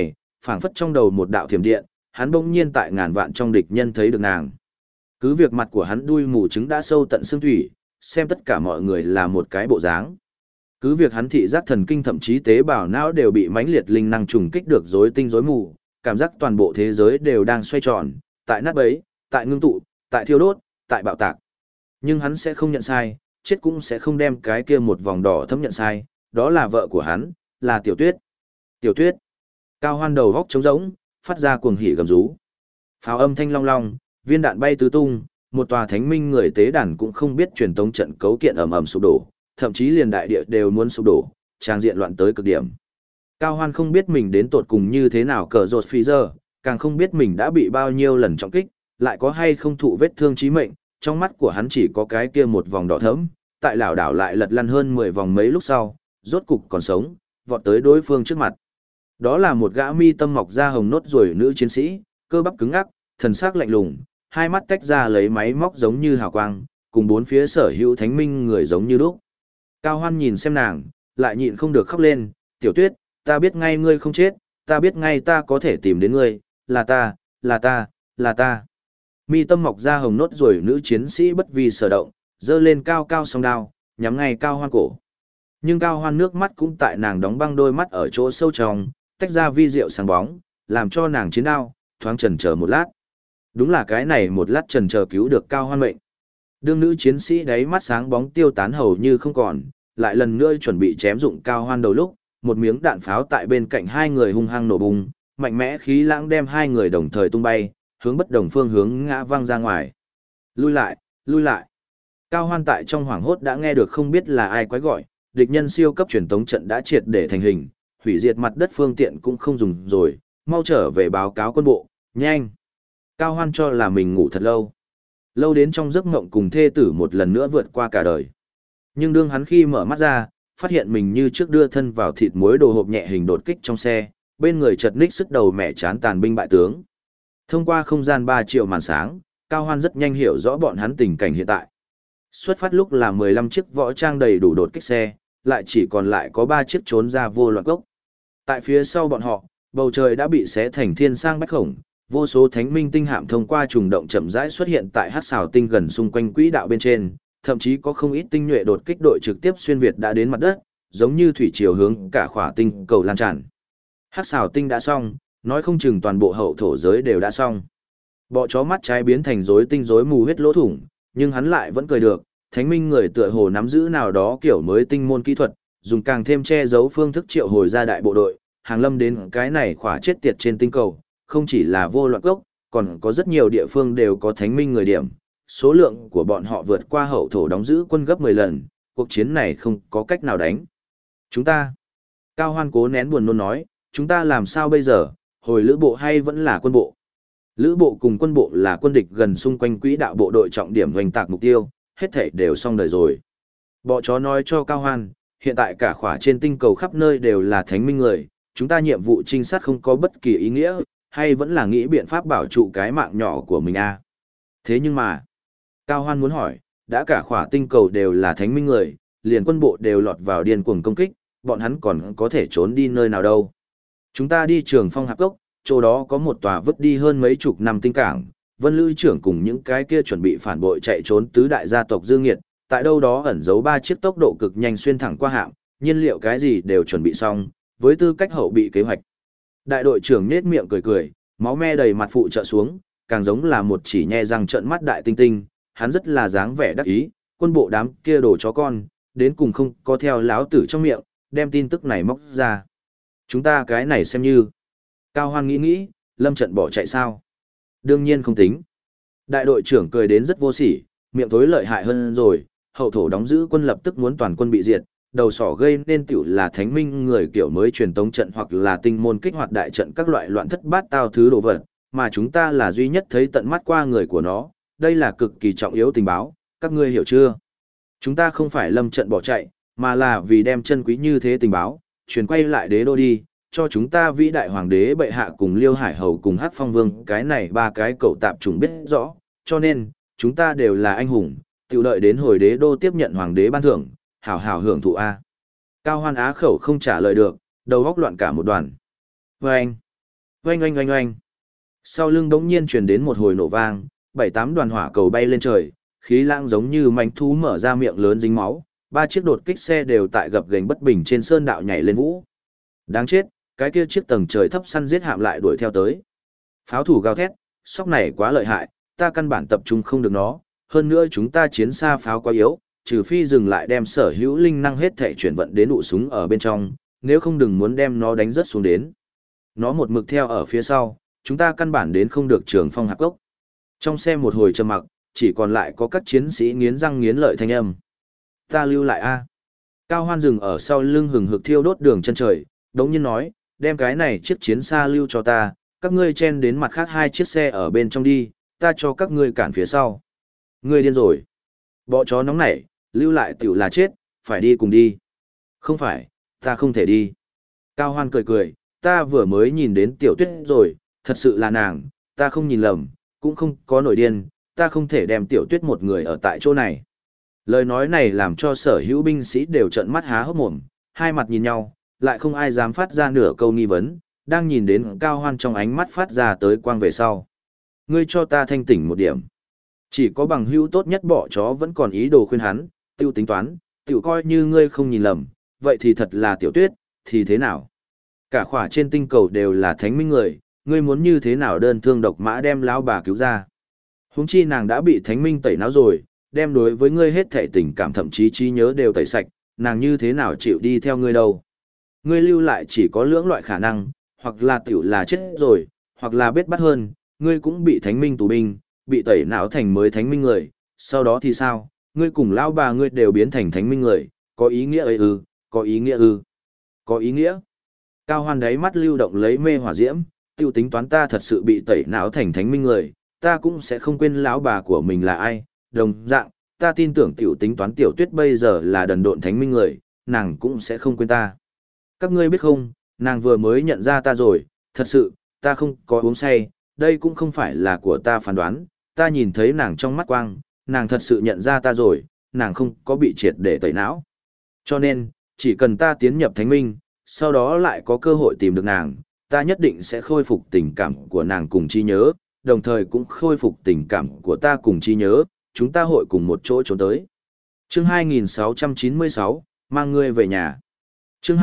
phảng phất trong đầu một đạo thiểm điện, hắn bỗng nhiên tại ngàn vạn trong địch nhân thấy được nàng. Cứ việc mặt của hắn đuôi mù trứng đã sâu tận xương thủy, xem tất cả mọi người là một cái bộ dáng. Cứ việc hắn thị giác thần kinh thậm chí tế bào não đều bị mãnh liệt linh năng trùng kích được rối tinh rối mù, cảm giác toàn bộ thế giới đều đang xoay tròn, tại nát bấy, tại ngưng tụ, tại thiêu đốt, tại bạo tạc. Nhưng hắn sẽ không nhận sai, chết cũng sẽ không đem cái kia một vòng đỏ thấm nhận sai, đó là vợ của hắn, là Tiểu Tuyết. Tiểu Tuyết. Cao Hoan đầu góc trống rỗng, phát ra cuồng hỉ gầm rú. Pháo âm thanh long long, viên đạn bay tứ tung, một tòa thánh minh người tế đàn cũng không biết truyền tống trận cấu kiện ầm ầm sụp đổ, thậm chí liền đại địa đều muốn sụp đổ, trang diện loạn tới cực điểm. Cao Hoan không biết mình đến tột cùng như thế nào cờ rột phi giờ, càng không biết mình đã bị bao nhiêu lần trọng kích, lại có hay không thụ vết thương chí mệnh, trong mắt của hắn chỉ có cái kia một vòng đỏ thẫm, tại lảo đảo lại lật lăn hơn 10 vòng mấy lúc sau, rốt cục còn sống, vọt tới đối phương trước mặt. Đó là một gã mi tâm mọc ra hồng nốt ruồi nữ chiến sĩ, cơ bắp cứng ngắc, thần sắc lạnh lùng, hai mắt tách ra lấy máy móc giống như hào quang, cùng bốn phía sở hữu thánh minh người giống như lúc. Cao Hoan nhìn xem nàng, lại nhịn không được khóc lên, Tiểu Tuyết, ta biết ngay ngươi không chết, ta biết ngay ta có thể tìm đến ngươi, là ta, là ta, là ta. Mi tâm mọc ra hồng nốt ruồi nữ chiến sĩ bất vi sở động, dơ lên cao cao song đao, nhắm ngay Cao Hoan cổ. Nhưng Cao Hoan nước mắt cũng tại nàng đóng băng đôi mắt ở chỗ sâu trong, tách ra vi diệu sáng bóng, làm cho nàng chiến đao, thoáng chần chờ một lát. Đúng là cái này một lát chần chờ cứu được Cao Hoan mệnh. Đương nữ chiến sĩ đáy mắt sáng bóng tiêu tán hầu như không còn, lại lần nữa chuẩn bị chém dụng Cao Hoan đầu lúc, một miếng đạn pháo tại bên cạnh hai người hung hăng nổ bùng, mạnh mẽ khí lãng đem hai người đồng thời tung bay, hướng bất đồng phương hướng ngã văng ra ngoài. Lui lại, lui lại. Cao Hoan tại trong hoảng hốt đã nghe được không biết là ai quái gọi, địch nhân siêu cấp truyền tống trận đã triệt để thành hình, hủy diệt mặt đất phương tiện cũng không dùng rồi, mau trở về báo cáo quân bộ, nhanh. Cao Hoan cho là mình ngủ thật lâu. Lâu đến trong giấc mộng cùng thê tử một lần nữa vượt qua cả đời. Nhưng đương hắn khi mở mắt ra, phát hiện mình như trước đưa thân vào thịt muối đồ hộp nhẹ hình đột kích trong xe, bên người chật ních sức đầu mẹ chán tàn binh bại tướng. Thông qua không gian 3 triệu màn sáng, Cao Hoan rất nhanh hiểu rõ bọn hắn tình cảnh hiện tại. Xuất phát lúc là 15 chiếc võ trang đầy đủ đột kích xe, lại chỉ còn lại có 3 chiếc trốn ra vô loạn gốc. Tại phía sau bọn họ, bầu trời đã bị xé thành thiên sang bách khổng, vô số thánh minh tinh hạm thông qua trùng động chậm rãi xuất hiện tại hắc xào tinh gần xung quanh quỹ đạo bên trên, thậm chí có không ít tinh nhuệ đột kích đội trực tiếp xuyên việt đã đến mặt đất, giống như thủy triều hướng cả khỏa tinh cầu lan tràn. Hắc xào tinh đã xong, nói không chừng toàn bộ hậu thổ giới đều đã xong. Bọ chó mắt trái biến thành rối tinh rối mù huyết lỗ thủng, nhưng hắn lại vẫn cười được, thánh minh người tựa hồ nắm giữ nào đó kiểu mới tinh môn kỹ thuật, dùng càng thêm che giấu phương thức triệu hồi ra đại bộ đội, hàng lâm đến cái này khỏa chết tiệt trên tinh cầu, không chỉ là vô loạn gốc, còn có rất nhiều địa phương đều có thánh minh người điểm, số lượng của bọn họ vượt qua hậu thổ đóng giữ quân gấp 10 lần, cuộc chiến này không có cách nào đánh. Chúng ta, Cao Hoan cố nén buồn nôn nói, chúng ta làm sao bây giờ, hồi lữ bộ hay vẫn là quân bộ? Lữ bộ cùng quân bộ là quân địch gần xung quanh quỹ đạo bộ đội trọng điểm hoành tạc mục tiêu, hết thảy đều xong đời rồi. Bọ chó nói cho Cao Hoan, hiện tại cả khỏa trên tinh cầu khắp nơi đều là thánh minh người, chúng ta nhiệm vụ trinh sát không có bất kỳ ý nghĩa, hay vẫn là nghĩ biện pháp bảo trụ cái mạng nhỏ của mình à? Thế nhưng mà, Cao Hoan muốn hỏi, đã cả khỏa tinh cầu đều là thánh minh người, liền quân bộ đều lọt vào điên cuồng công kích, bọn hắn còn có thể trốn đi nơi nào đâu? Chúng ta đi Trường Phong Hạp Cốc, chỗ đó có một tòa vứt đi hơn mấy chục năm tinh cảng, Vân Lữ trưởng cùng những cái kia chuẩn bị phản bội chạy trốn tứ đại gia tộc Dương Nghiệt, tại đâu đó ẩn giấu 3 chiếc tốc độ cực nhanh xuyên thẳng qua hạm, nhiên liệu cái gì đều chuẩn bị xong, với tư cách hậu bị kế hoạch. Đại đội trưởng nhếch miệng cười cười, máu me đầy mặt phụ trợ xuống, càng giống là một chỉ nhe răng trợn mắt đại tinh tinh, hắn rất là dáng vẻ đắc ý, quân bộ đám kia đồ chó con, đến cùng không có theo láo tử trong miệng, đem tin tức này móc ra. Chúng ta cái này xem như. Cao Hoan nghĩ, lâm trận bỏ chạy sao? Đương nhiên không tính. Đại đội trưởng cười đến rất vô sỉ, miệng thối lợi hại hơn rồi, hậu thổ đóng giữ quân lập tức muốn toàn quân bị diệt, đầu sỏ gây nên tiểu là thánh minh người kiểu mới truyền tống trận hoặc là tinh môn kích hoạt đại trận các loại loạn thất bát tao thứ đồ vật, mà chúng ta là duy nhất thấy tận mắt qua người của nó, đây là cực kỳ trọng yếu tình báo, các ngươi hiểu chưa? Chúng ta không phải lâm trận bỏ chạy, mà là vì đem chân quý như thế tình báo, truyền quay lại đế đô đi, cho chúng ta vĩ đại hoàng đế bệ hạ cùng Liêu Hải Hầu cùng Hắc Phong Vương, cái này 3 cái cậu tạp chủng biết rõ, cho nên, chúng ta đều là anh hùng, tiểu đợi đến hồi đế đô tiếp nhận hoàng đế ban thưởng, hảo hảo hưởng thụ A. Cao Hoan á khẩu không trả lời được, đầu góc loạn cả một đoàn. Vâng! Oanh oanh oanh oanh. Sau lưng bỗng nhiên truyền đến một hồi nổ vang, 7-8 đoàn hỏa cầu bay lên trời, khí lãng giống như manh thú mở ra miệng lớn dính máu, 3 chiếc đột kích xe đều tại gập ghềnh bất bình trên sơn đạo nhảy lên vũ. Đáng chết, cái kia chiếc tầng trời thấp săn giết hạm lại đuổi theo tới. Pháo thủ gào thét, sóc này quá lợi hại, ta căn bản tập trung không được nó, hơn nữa chúng ta chiến xa pháo quá yếu, trừ phi dừng lại đem sở hữu linh năng hết thể chuyển vận đến ụ súng ở bên trong, nếu không đừng muốn đem nó đánh rớt xuống đến. Nó một mực theo ở phía sau, chúng ta căn bản đến không được trường phong hạp gốc. Trong xe một hồi trầm mặc, chỉ còn lại có các chiến sĩ nghiến răng nghiến lợi thanh âm. Ta lưu lại a. Cao Hoan dừng ở sau lưng hừng hực thiêu đốt đường chân trời, đống nhiên nói, đem cái này chiếc chiến xa lưu cho ta, các ngươi chen đến mặt khác 2 chiếc xe ở bên trong đi, ta cho các ngươi cản phía sau. Ngươi điên rồi. Bọ chó nóng nảy, lưu lại tiểu là chết, phải đi cùng đi. Không phải, ta không thể đi. Cao Hoan cười cười, ta vừa mới nhìn đến Tiểu Tuyết rồi, thật sự là nàng, ta không nhìn lầm, cũng không có nổi điên, ta không thể đem Tiểu Tuyết một người ở tại chỗ này. Lời nói này làm cho sở hữu binh sĩ đều trợn mắt há hốc mồm, hai mặt nhìn nhau, lại không ai dám phát ra nửa câu nghi vấn, đang nhìn đến Cao Hoan trong ánh mắt phát ra tới quang về sau. Ngươi cho ta thanh tỉnh một điểm. Chỉ có bằng hữu tốt nhất bỏ chó vẫn còn ý đồ khuyên hắn, tiêu tính toán, tiểu coi như ngươi không nhìn lầm, vậy thì thật là Tiểu Tuyết, thì thế nào? Cả khỏa trên tinh cầu đều là thánh minh người, ngươi muốn như thế nào đơn thương độc mã đem lão bà cứu ra? Huống chi nàng đã bị thánh minh tẩy não rồi, đem đối với ngươi hết thảy tình cảm thậm chí trí nhớ đều tẩy sạch, nàng như thế nào chịu đi theo ngươi đâu? Ngươi lưu lại chỉ có lưỡng loại khả năng, hoặc là tiểu là chết rồi, hoặc là bết bắt hơn, ngươi cũng bị thánh minh tù binh, bị tẩy não thành mới thánh minh người, sau đó thì sao? Ngươi cùng lão bà ngươi đều biến thành thánh minh người, có ý nghĩa ấy ư, có ý nghĩa ư, có ý nghĩa. Cao Hoan đáy mắt lưu động lấy mê hỏa diễm, tiêu tính toán ta thật sự bị tẩy não thành thánh minh người, ta cũng sẽ không quên lão bà của mình là ai, đồng dạng, ta tin tưởng tiểu tính toán Tiểu Tuyết bây giờ là đần độn thánh minh người, nàng cũng sẽ không quên ta. Các ngươi biết không, nàng vừa mới nhận ra ta rồi, thật sự, ta không có uống say, đây cũng không phải là của ta phán đoán, ta nhìn thấy nàng trong mắt quang, nàng thật sự nhận ra ta rồi, nàng không có bị triệt để tẩy não. Cho nên, chỉ cần ta tiến nhập thánh minh, sau đó lại có cơ hội tìm được nàng, ta nhất định sẽ khôi phục tình cảm của nàng cùng trí nhớ, đồng thời cũng khôi phục tình cảm của ta cùng trí nhớ, chúng ta hội cùng một chỗ trốn tới. Chương 2696, mang ngươi về nhà. Chương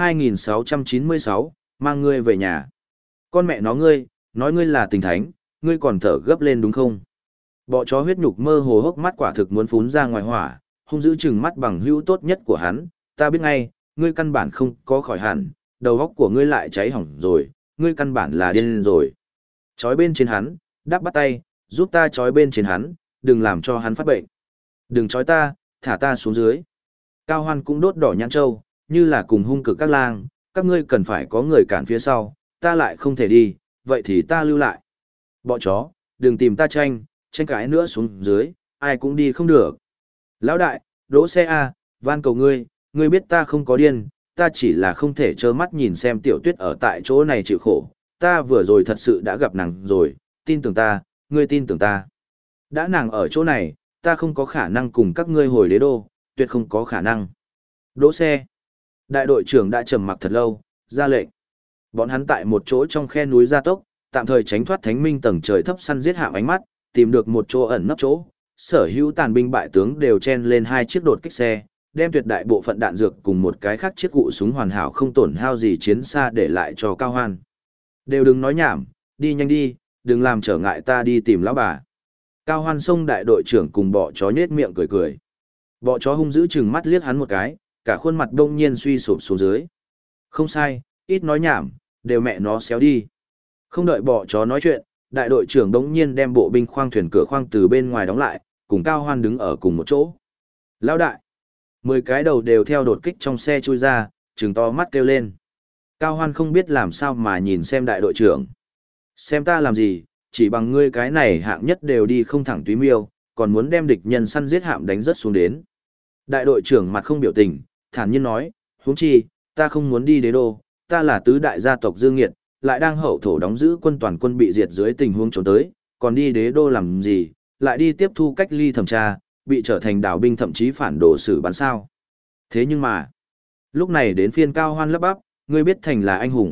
2696, mang ngươi về nhà. Con mẹ nó ngươi, nói ngươi là tình thánh, ngươi còn thở gấp lên đúng không? Bọ chó huyết nhục mơ hồ hốc mắt quả thực muốn phún ra ngoài hỏa, hung dữ chừng mắt bằng hữu tốt nhất của hắn, ta biết ngay, ngươi căn bản không có khỏi hẳn, đầu óc của ngươi lại cháy hỏng rồi, ngươi căn bản là điên rồi. Chói bên trên hắn, đáp bắt tay, giúp ta chói bên trên hắn, đừng làm cho hắn phát bệnh. Đừng chói ta, thả ta xuống dưới. Cao Hoan cũng đốt đỏ nhãn châu, như là cùng hung cực các lang, các ngươi cần phải có người cản phía sau, ta lại không thể đi, vậy thì ta lưu lại. Bọ chó, đừng tìm ta tranh cãi nữa xuống dưới, ai cũng đi không được. Lão đại, đỗ xe A, van cầu ngươi, ngươi biết ta không có điên, ta chỉ là không thể trơ mắt nhìn xem Tiểu Tuyết ở tại chỗ này chịu khổ, ta vừa rồi thật sự đã gặp nàng rồi, tin tưởng ta, ngươi tin tưởng ta. Đã nàng ở chỗ này, ta không có khả năng cùng các ngươi hồi đế đô, tuyệt không có khả năng. Đỗ xe. Đại đội trưởng đã trầm mặc thật lâu, ra lệnh. Bọn hắn tại một chỗ trong khe núi gia tốc, tạm thời tránh thoát thánh minh tầng trời thấp săn giết hạm ánh mắt, tìm được một chỗ ẩn nấp chỗ. Sở hữu tàn binh bại tướng đều chen lên 2 chiếc đột kích xe, đem tuyệt đại bộ phận đạn dược cùng một cái khác chiếc cụ súng hoàn hảo không tổn hao gì chiến xa để lại cho Cao Hoan. Đều đừng nói nhảm, đi nhanh đi, đừng làm trở ngại ta đi tìm lão bà. Cao Hoan xông đại đội trưởng cùng bọ chó nhếch miệng cười cười. Bọ chó hung dữ chừng mắt liếc hắn một cái, cả khuôn mặt đông nhiên suy sụp xuống dưới. Không sai, ít nói nhảm, đều mẹ nó xéo đi. Không đợi bọ chó nói chuyện, đại đội trưởng đống nhiên đem bộ binh khoang thuyền cửa khoang từ bên ngoài đóng lại, cùng Cao Hoan đứng ở cùng một chỗ. Lão đại! 10 cái đầu đều theo đột kích trong xe chui ra, trừng to mắt kêu lên. Cao Hoan không biết làm sao mà nhìn xem đại đội trưởng. Xem ta làm gì, chỉ bằng ngươi cái này hạng nhất đều đi không thẳng túy miêu, còn muốn đem địch nhân săn giết hạm đánh rất xuống đến. Đại đội trưởng mặt không biểu tình, thản nhiên nói, huống chi, ta không muốn đi đế đô, ta là tứ đại gia tộc Dương Nghiệt, lại đang hậu thổ đóng giữ quân toàn quân bị diệt dưới tình huống trốn tới, còn đi đế đô làm gì, lại đi tiếp thu cách ly thẩm tra, bị trở thành đảo binh thậm chí phản đồ xử bắn sao. Thế nhưng mà, lúc này đến phiên Cao Hoan lắp bắp, ngươi biết thành là anh hùng,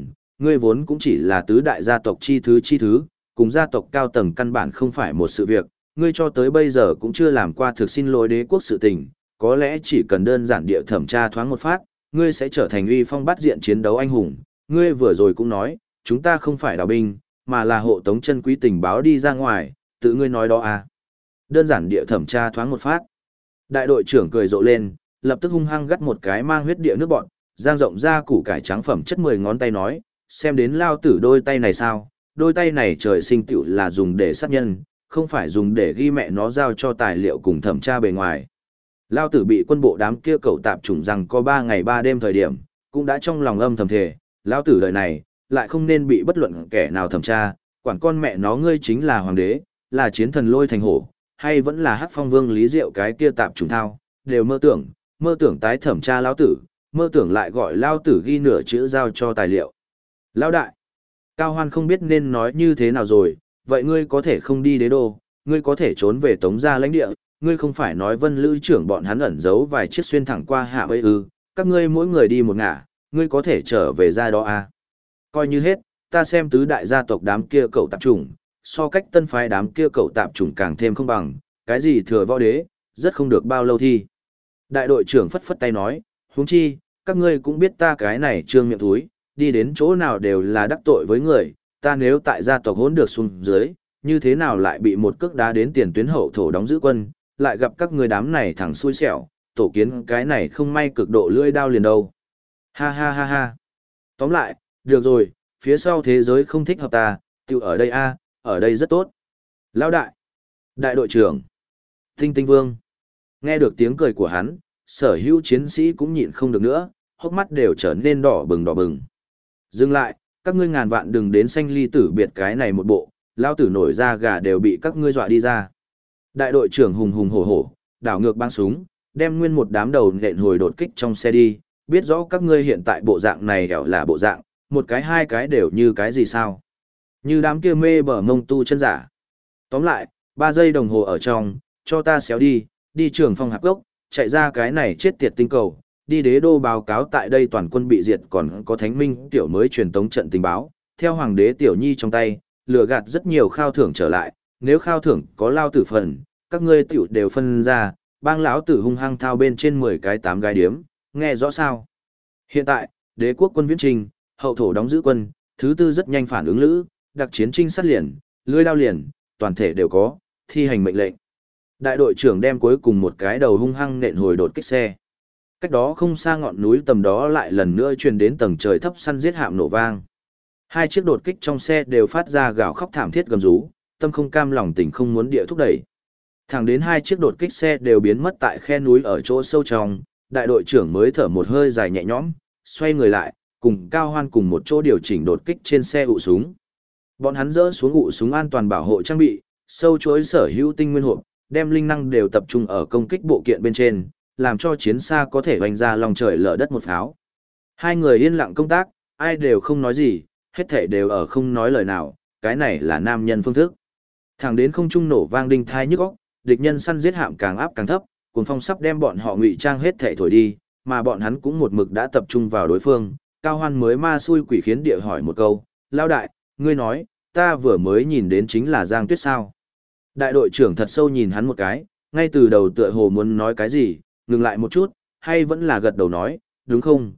ngươi vốn cũng chỉ là tứ đại gia tộc chi thứ, cùng gia tộc cao tầng căn bản không phải một sự việc, ngươi cho tới bây giờ cũng chưa làm qua thực xin lỗi đế quốc sự tình, có lẽ chỉ cần đơn giản địa thẩm tra thoáng một phát, ngươi sẽ trở thành uy phong bát diện chiến đấu anh hùng, ngươi vừa rồi cũng nói, chúng ta không phải đào binh, mà là hộ tống chân quý tình báo đi ra ngoài, tự ngươi nói đó à. Đơn giản địa thẩm tra thoáng một phát. Đại đội trưởng cười rộ lên, lập tức hung hăng gắt một cái mang huyết địa nước bọn, giang rộng ra củ cải trắng phẩm chất 10 ngón tay nói, xem đến lao tử đôi tay này sao, đôi tay này trời sinh tựu là dùng để sát nhân, không phải dùng để ghi mẹ nó giao cho tài liệu cùng thẩm tra bề ngoài. Lao tử bị quân bộ đám kia cậu tạp chủng rằng có 3 ngày 3 đêm thời điểm, cũng đã trong lòng âm thầm thề, lao tử đời này, lại không nên bị bất luận kẻ nào thẩm tra, quản con mẹ nó ngươi chính là hoàng đế, là chiến thần lôi thành hổ, hay vẫn là hắc phong vương lý diệu cái kia tạp chủng thao, đều mơ tưởng tái thẩm tra lao tử, mơ tưởng lại gọi lao tử ghi nửa chữ giao cho tài liệu. Lao đại, Cao Hoan không biết nên nói như thế nào rồi, vậy ngươi có thể không đi đế đô, ngươi có thể trốn về Tống gia lãnh địa, ngươi không phải nói Vân Lữ trưởng bọn hắn ẩn giấu vài chiếc xuyên thẳng qua hạ ấy ư, các ngươi mỗi người đi một ngả, ngươi có thể trở về ra đó à. Coi như hết, ta xem tứ đại gia tộc đám kia cậu tạp chủng, so cách tân phái đám kia cậu tạp chủng càng thêm không bằng, cái gì thừa võ đế, rất không được bao lâu thi. Đại đội trưởng phất phất tay nói, huống chi, các ngươi cũng biết ta cái này trương miệng thúi, đi đến chỗ nào đều là đắc tội với người, ta nếu tại gia tộc hỗn được xuống dưới, như thế nào lại bị một cước đá đến tiền tuyến hậu thổ đóng giữ quân, lại gặp các người đám này thẳng xui xẻo, tổ kiến cái này không may cực độ lưỡi đao liền đâu. Ha ha ha ha. Tóm lại, được rồi, phía sau thế giới không thích hợp ta, tiêu ở đây a, ở đây rất tốt. Lão đại, đại đội trưởng, Tinh Tinh Vương. Nghe được tiếng cười của hắn, sở hữu chiến sĩ cũng nhịn không được nữa, hốc mắt đều trở nên đỏ bừng đỏ bừng. Dừng lại, các ngươi ngàn vạn đừng đến sanh ly tử biệt cái này một bộ, lão tử nổi ra gà đều bị các ngươi dọa đi ra. Đại đội trưởng hùng hùng hổ hổ, đảo ngược băng súng, đem nguyên một đám đầu nện hồi đột kích trong xe đi, biết rõ các ngươi hiện tại bộ dạng này hẻo là bộ dạng, một cái hai cái đều như cái gì sao. Như đám kia mê bờ mông tu chân giả. Tóm lại, 3 giây đồng hồ ở trong, cho ta xéo đi, đi trường phong hạp gốc, chạy ra cái này chết tiệt tinh cầu, đi đế đô báo cáo tại đây toàn quân bị diệt còn có thánh minh tiểu mới truyền tống trận tình báo, theo hoàng đế tiểu nhi trong tay, lừa gạt rất nhiều khao thưởng trở lại, nếu khao thưởng có lao tử phần, các ngươi tiểu đều phân ra, bang lão tử hung hăng thao bên trên 10 cái 8 gai điếm, nghe rõ sao? Hiện tại, đế quốc quân viễn trình, hậu thổ đóng giữ quân, thứ tư rất nhanh phản ứng lữ, đặc chiến trinh sát liền, lưỡi đao liền, toàn thể đều có, thi hành mệnh lệnh. Đại đội trưởng đem cuối cùng một cái đầu hung hăng nện hồi đột kích xe. Cách đó không xa ngọn núi tầm đó lại lần nữa truyền đến tầng trời thấp săn giết hạm nổ vang. 2 chiếc đột kích trong xe đều phát ra gào khóc thảm thiết gầm rú, tâm không cam lòng tình không muốn địa thúc đẩy. Thẳng đến 2 chiếc đột kích xe đều biến mất tại khe núi ở chỗ sâu trong, đại đội trưởng mới thở một hơi dài nhẹ nhõm, xoay người lại, cùng Cao Hoan cùng một chỗ điều chỉnh đột kích trên xe ụ súng. Bọn hắn dỡ xuống ụ súng an toàn bảo hộ trang bị, sâu chuỗi sở hữu tinh nguyên hộp, đem linh năng đều tập trung ở công kích bộ kiện bên trên, làm cho chiến xa có thể vành ra lòng trời lở đất một pháo. 2 người yên lặng công tác, ai đều không nói gì, hết thể đều ở không nói lời nào, cái này là nam nhân phương thức. Thẳng đến không trung nổ vang đinh thai nhức óc, địch nhân săn giết hạm càng áp càng thấp, cuồng phong sắp đem bọn họ ngụy trang hết thể thổi đi, mà bọn hắn cũng một mực đã tập trung vào đối phương. Cao Hoan mới ma xui quỷ khiến địa hỏi một câu, lao đại, ngươi nói, ta vừa mới nhìn đến chính là Giang Tuyết sao? Đại đội trưởng thật sâu nhìn hắn một cái, ngay từ đầu tựa hồ muốn nói cái gì, ngừng lại một chút, hay vẫn là gật đầu nói, đúng không,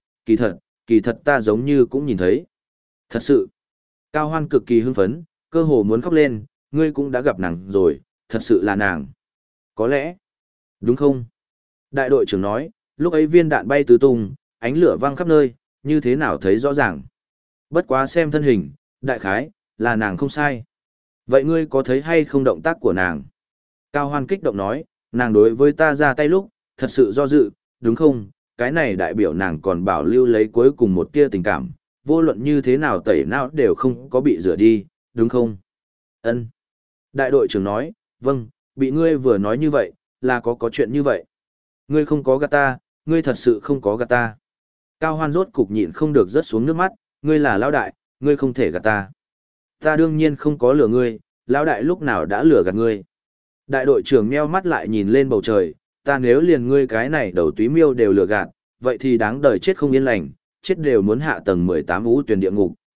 kỳ thật ta giống như cũng nhìn thấy. Thật sự, Cao Hoan cực kỳ hưng phấn, cơ hồ muốn khóc lên, ngươi cũng đã gặp nàng rồi, thật sự là nàng. Có lẽ, đúng không? Đại đội trưởng nói, lúc ấy viên đạn bay tứ tung, ánh lửa văng khắp nơi, như thế nào thấy rõ ràng. Bất quá xem thân hình, đại khái, là nàng không sai. Vậy ngươi có thấy hay không động tác của nàng? Cao Hoan kích động nói, nàng đối với ta ra tay lúc, thật sự do dự, đúng không? Cái này đại biểu nàng còn bảo lưu lấy cuối cùng một tia tình cảm, vô luận như thế nào tẩy não đều không có bị rửa đi, đúng không? Ân. Đại đội trưởng nói, vâng, bị ngươi vừa nói như vậy, là có chuyện như vậy. Ngươi không có gạt ta, ngươi thật sự không có gạt ta. Cao Hoan rốt cục nhịn không được rớt xuống nước mắt, ngươi là lão đại, ngươi không thể gạt ta. Ta đương nhiên không có lừa ngươi, lão đại lúc nào đã lừa gạt ngươi. Đại đội trưởng nheo mắt lại nhìn lên bầu trời, ta nếu liền ngươi cái này đầu túy miêu đều lừa gạt, vậy thì đáng đời chết không yên lành, chết đều muốn hạ tầng 18 ú tuyển địa ngục,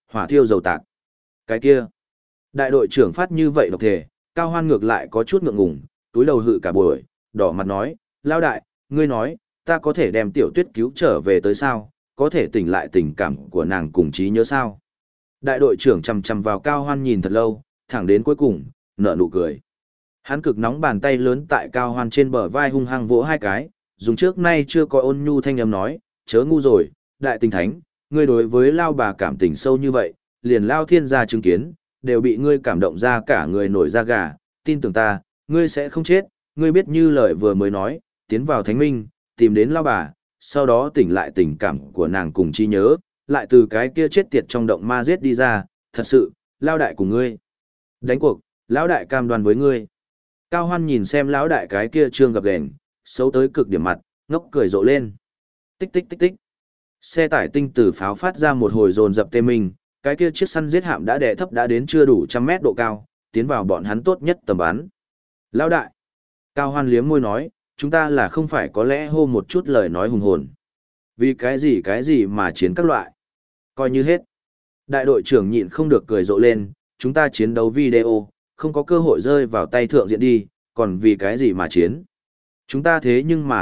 hỏa thiêu dầu tạc. Cái kia, đại đội trưởng phát như vậy độc thể, Cao Hoan ngược lại có chút ngượng ngùng, túi đầu hự cả buổi, đỏ mặt nói, lao đại, ngươi nói, ta có thể đem Tiểu Tuyết cứu trở về tới sao, có thể tỉnh lại tình cảm của nàng cùng trí nhớ sao. Đại đội trưởng chằm chằm vào Cao Hoan nhìn thật lâu, thẳng đến cuối cùng, nở nụ cười. Hắn cực nóng bàn tay lớn tại Cao Hoan trên bờ vai hung hăng vỗ hai cái, dùng trước nay chưa có ôn nhu thanh âm nói, chớ ngu rồi, đại tình thánh, ngươi đối với lao bà cảm tình sâu như vậy, liền lao thiên gia chứng kiến, đều bị ngươi cảm động ra cả người nổi da gà, tin tưởng ta, ngươi sẽ không chết, ngươi biết như lời vừa mới nói, tiến vào thánh minh, tìm đến lao bà, sau đó tỉnh lại tình cảm của nàng cùng trí nhớ, lại từ cái kia chết tiệt trong động ma giết đi ra, thật sự, lao đại của ngươi. Đánh cuộc, lão đại cam đoan với ngươi. Cao Hoan nhìn xem lão đại cái kia trương gập ghềnh, xấu tới cực điểm mặt, ngốc cười rộ lên. Tích tích tích tích. Xe tải tinh tử pháo phát ra một hồi dồn dập tê minh, cái kia chiếc săn giết hạm đã đè thấp đã đến chưa đủ 100 mét độ cao, tiến vào bọn hắn tốt nhất tầm bắn. Lão đại. Cao Hoan liếm môi nói, chúng ta là không phải có lẽ hô một chút lời nói hùng hồn. Vì cái gì mà chiến các loại. Coi như hết. Đại đội trưởng nhịn không được cười rộ lên, chúng ta chiến đấu video, không có cơ hội rơi vào tay thượng diện đi, còn vì cái gì mà chiến. Chúng ta thế nhưng mà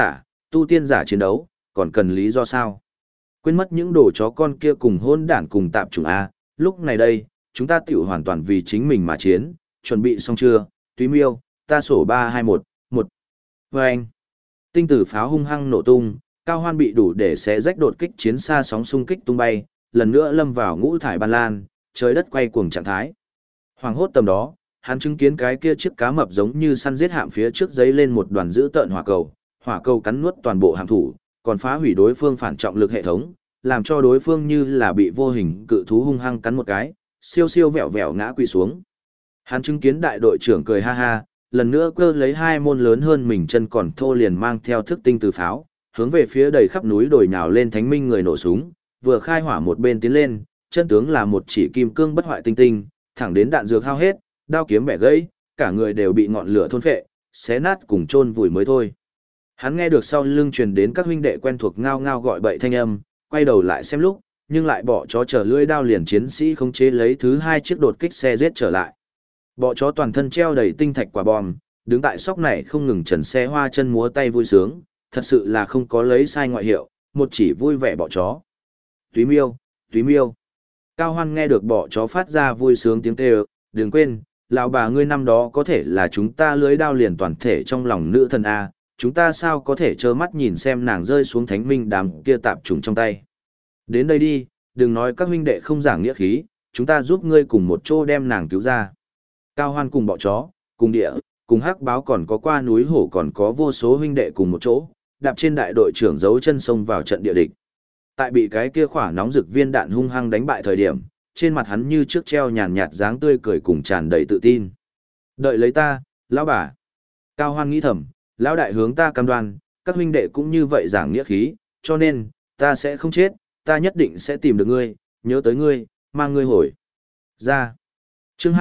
tu tiên giả chiến đấu, còn cần lý do sao? Quên mất những đồ chó con kia cùng hôn đản cùng tạp chủng A, lúc này đây, chúng ta tiểu hoàn toàn vì chính mình mà chiến, chuẩn bị xong chưa, Túy Miêu, ta sổ 3, 2, 1, 1. Vâng! Tinh tử pháo hung hăng nổ tung, Cao Hoan bị đủ để xé rách đột kích chiến xa sóng xung kích tung bay, lần nữa lâm vào ngũ thải ban lan, trời đất quay cuồng trạng thái. Hoàng hốt tầm đó, hắn chứng kiến cái kia chiếc cá mập giống như săn giết hạm phía trước giấy lên một đoàn dữ tợn hỏa cầu cắn nuốt toàn bộ hạm thủ, còn phá hủy đối phương phản trọng lực hệ thống, làm cho đối phương như là bị vô hình cự thú hung hăng cắn một cái, siêu siêu vẹo vẹo ngã quỵ xuống. Hắn chứng kiến đại đội trưởng cười ha ha, lần nữa cơ lấy hai môn lớn hơn mình chân còn thô liền mang theo thức tinh từ pháo, hướng về phía đầy khắp núi đồi nhào lên thánh minh người nổ súng, vừa khai hỏa một bên tiến lên, chân tướng là một chỉ kim cương bất hoại tinh tinh, thẳng đến đạn dược hao hết, đao kiếm bẻ gãy, cả người đều bị ngọn lửa thôn phệ, xé nát cùng chôn vùi mới thôi. Hắn nghe được sau lưng truyền đến các huynh đệ quen thuộc ngao ngao gọi bậy thanh âm, quay đầu lại xem lúc, nhưng lại bỏ chó chờ lưỡi đao liền chiến sĩ khống chế lấy thứ hai chiếc đột kích xe giết trở lại. Bọ chó toàn thân treo đầy tinh thạch quả bom, đứng tại sóc này không ngừng trần xe hoa chân múa tay vui sướng, thật sự là không có lấy sai ngoại hiệu, một chỉ vui vẻ bọ chó. Túy Miêu, Túy Miêu. Cao Hoan nghe được bọ chó phát ra vui sướng tiếng kêu, đừng quên, lão bà ngươi năm đó có thể là chúng ta lưới đao liền toàn thể trong lòng nữ thần A, chúng ta sao có thể trơ mắt nhìn xem nàng rơi xuống thánh minh đám kia tạp trùng trong tay. Đến đây đi, đừng nói các huynh đệ không giảng nghĩa khí, chúng ta giúp ngươi cùng một chỗ đem nàng cứu ra. Cao Hoan cùng bọ chó, cùng địa, cùng hắc báo còn có qua núi hổ còn có vô số huynh đệ cùng một chỗ, đạp trên đại đội trưởng giấu chân sông vào trận địa địch. Tại bị cái kia khỏa nóng rực viên đạn hung hăng đánh bại thời điểm, trên mặt hắn như trước treo nhàn nhạt dáng tươi cười cùng tràn đầy tự tin. Đợi lấy ta, lão bà. Cao Hoan nghĩ thầm, lão đại hướng ta cam đoan, các huynh đệ cũng như vậy giảng nghĩa khí, cho nên, ta sẽ không chết, ta nhất định sẽ tìm được ngươi, nhớ tới ngươi, mang ngươi hồi ra. Chương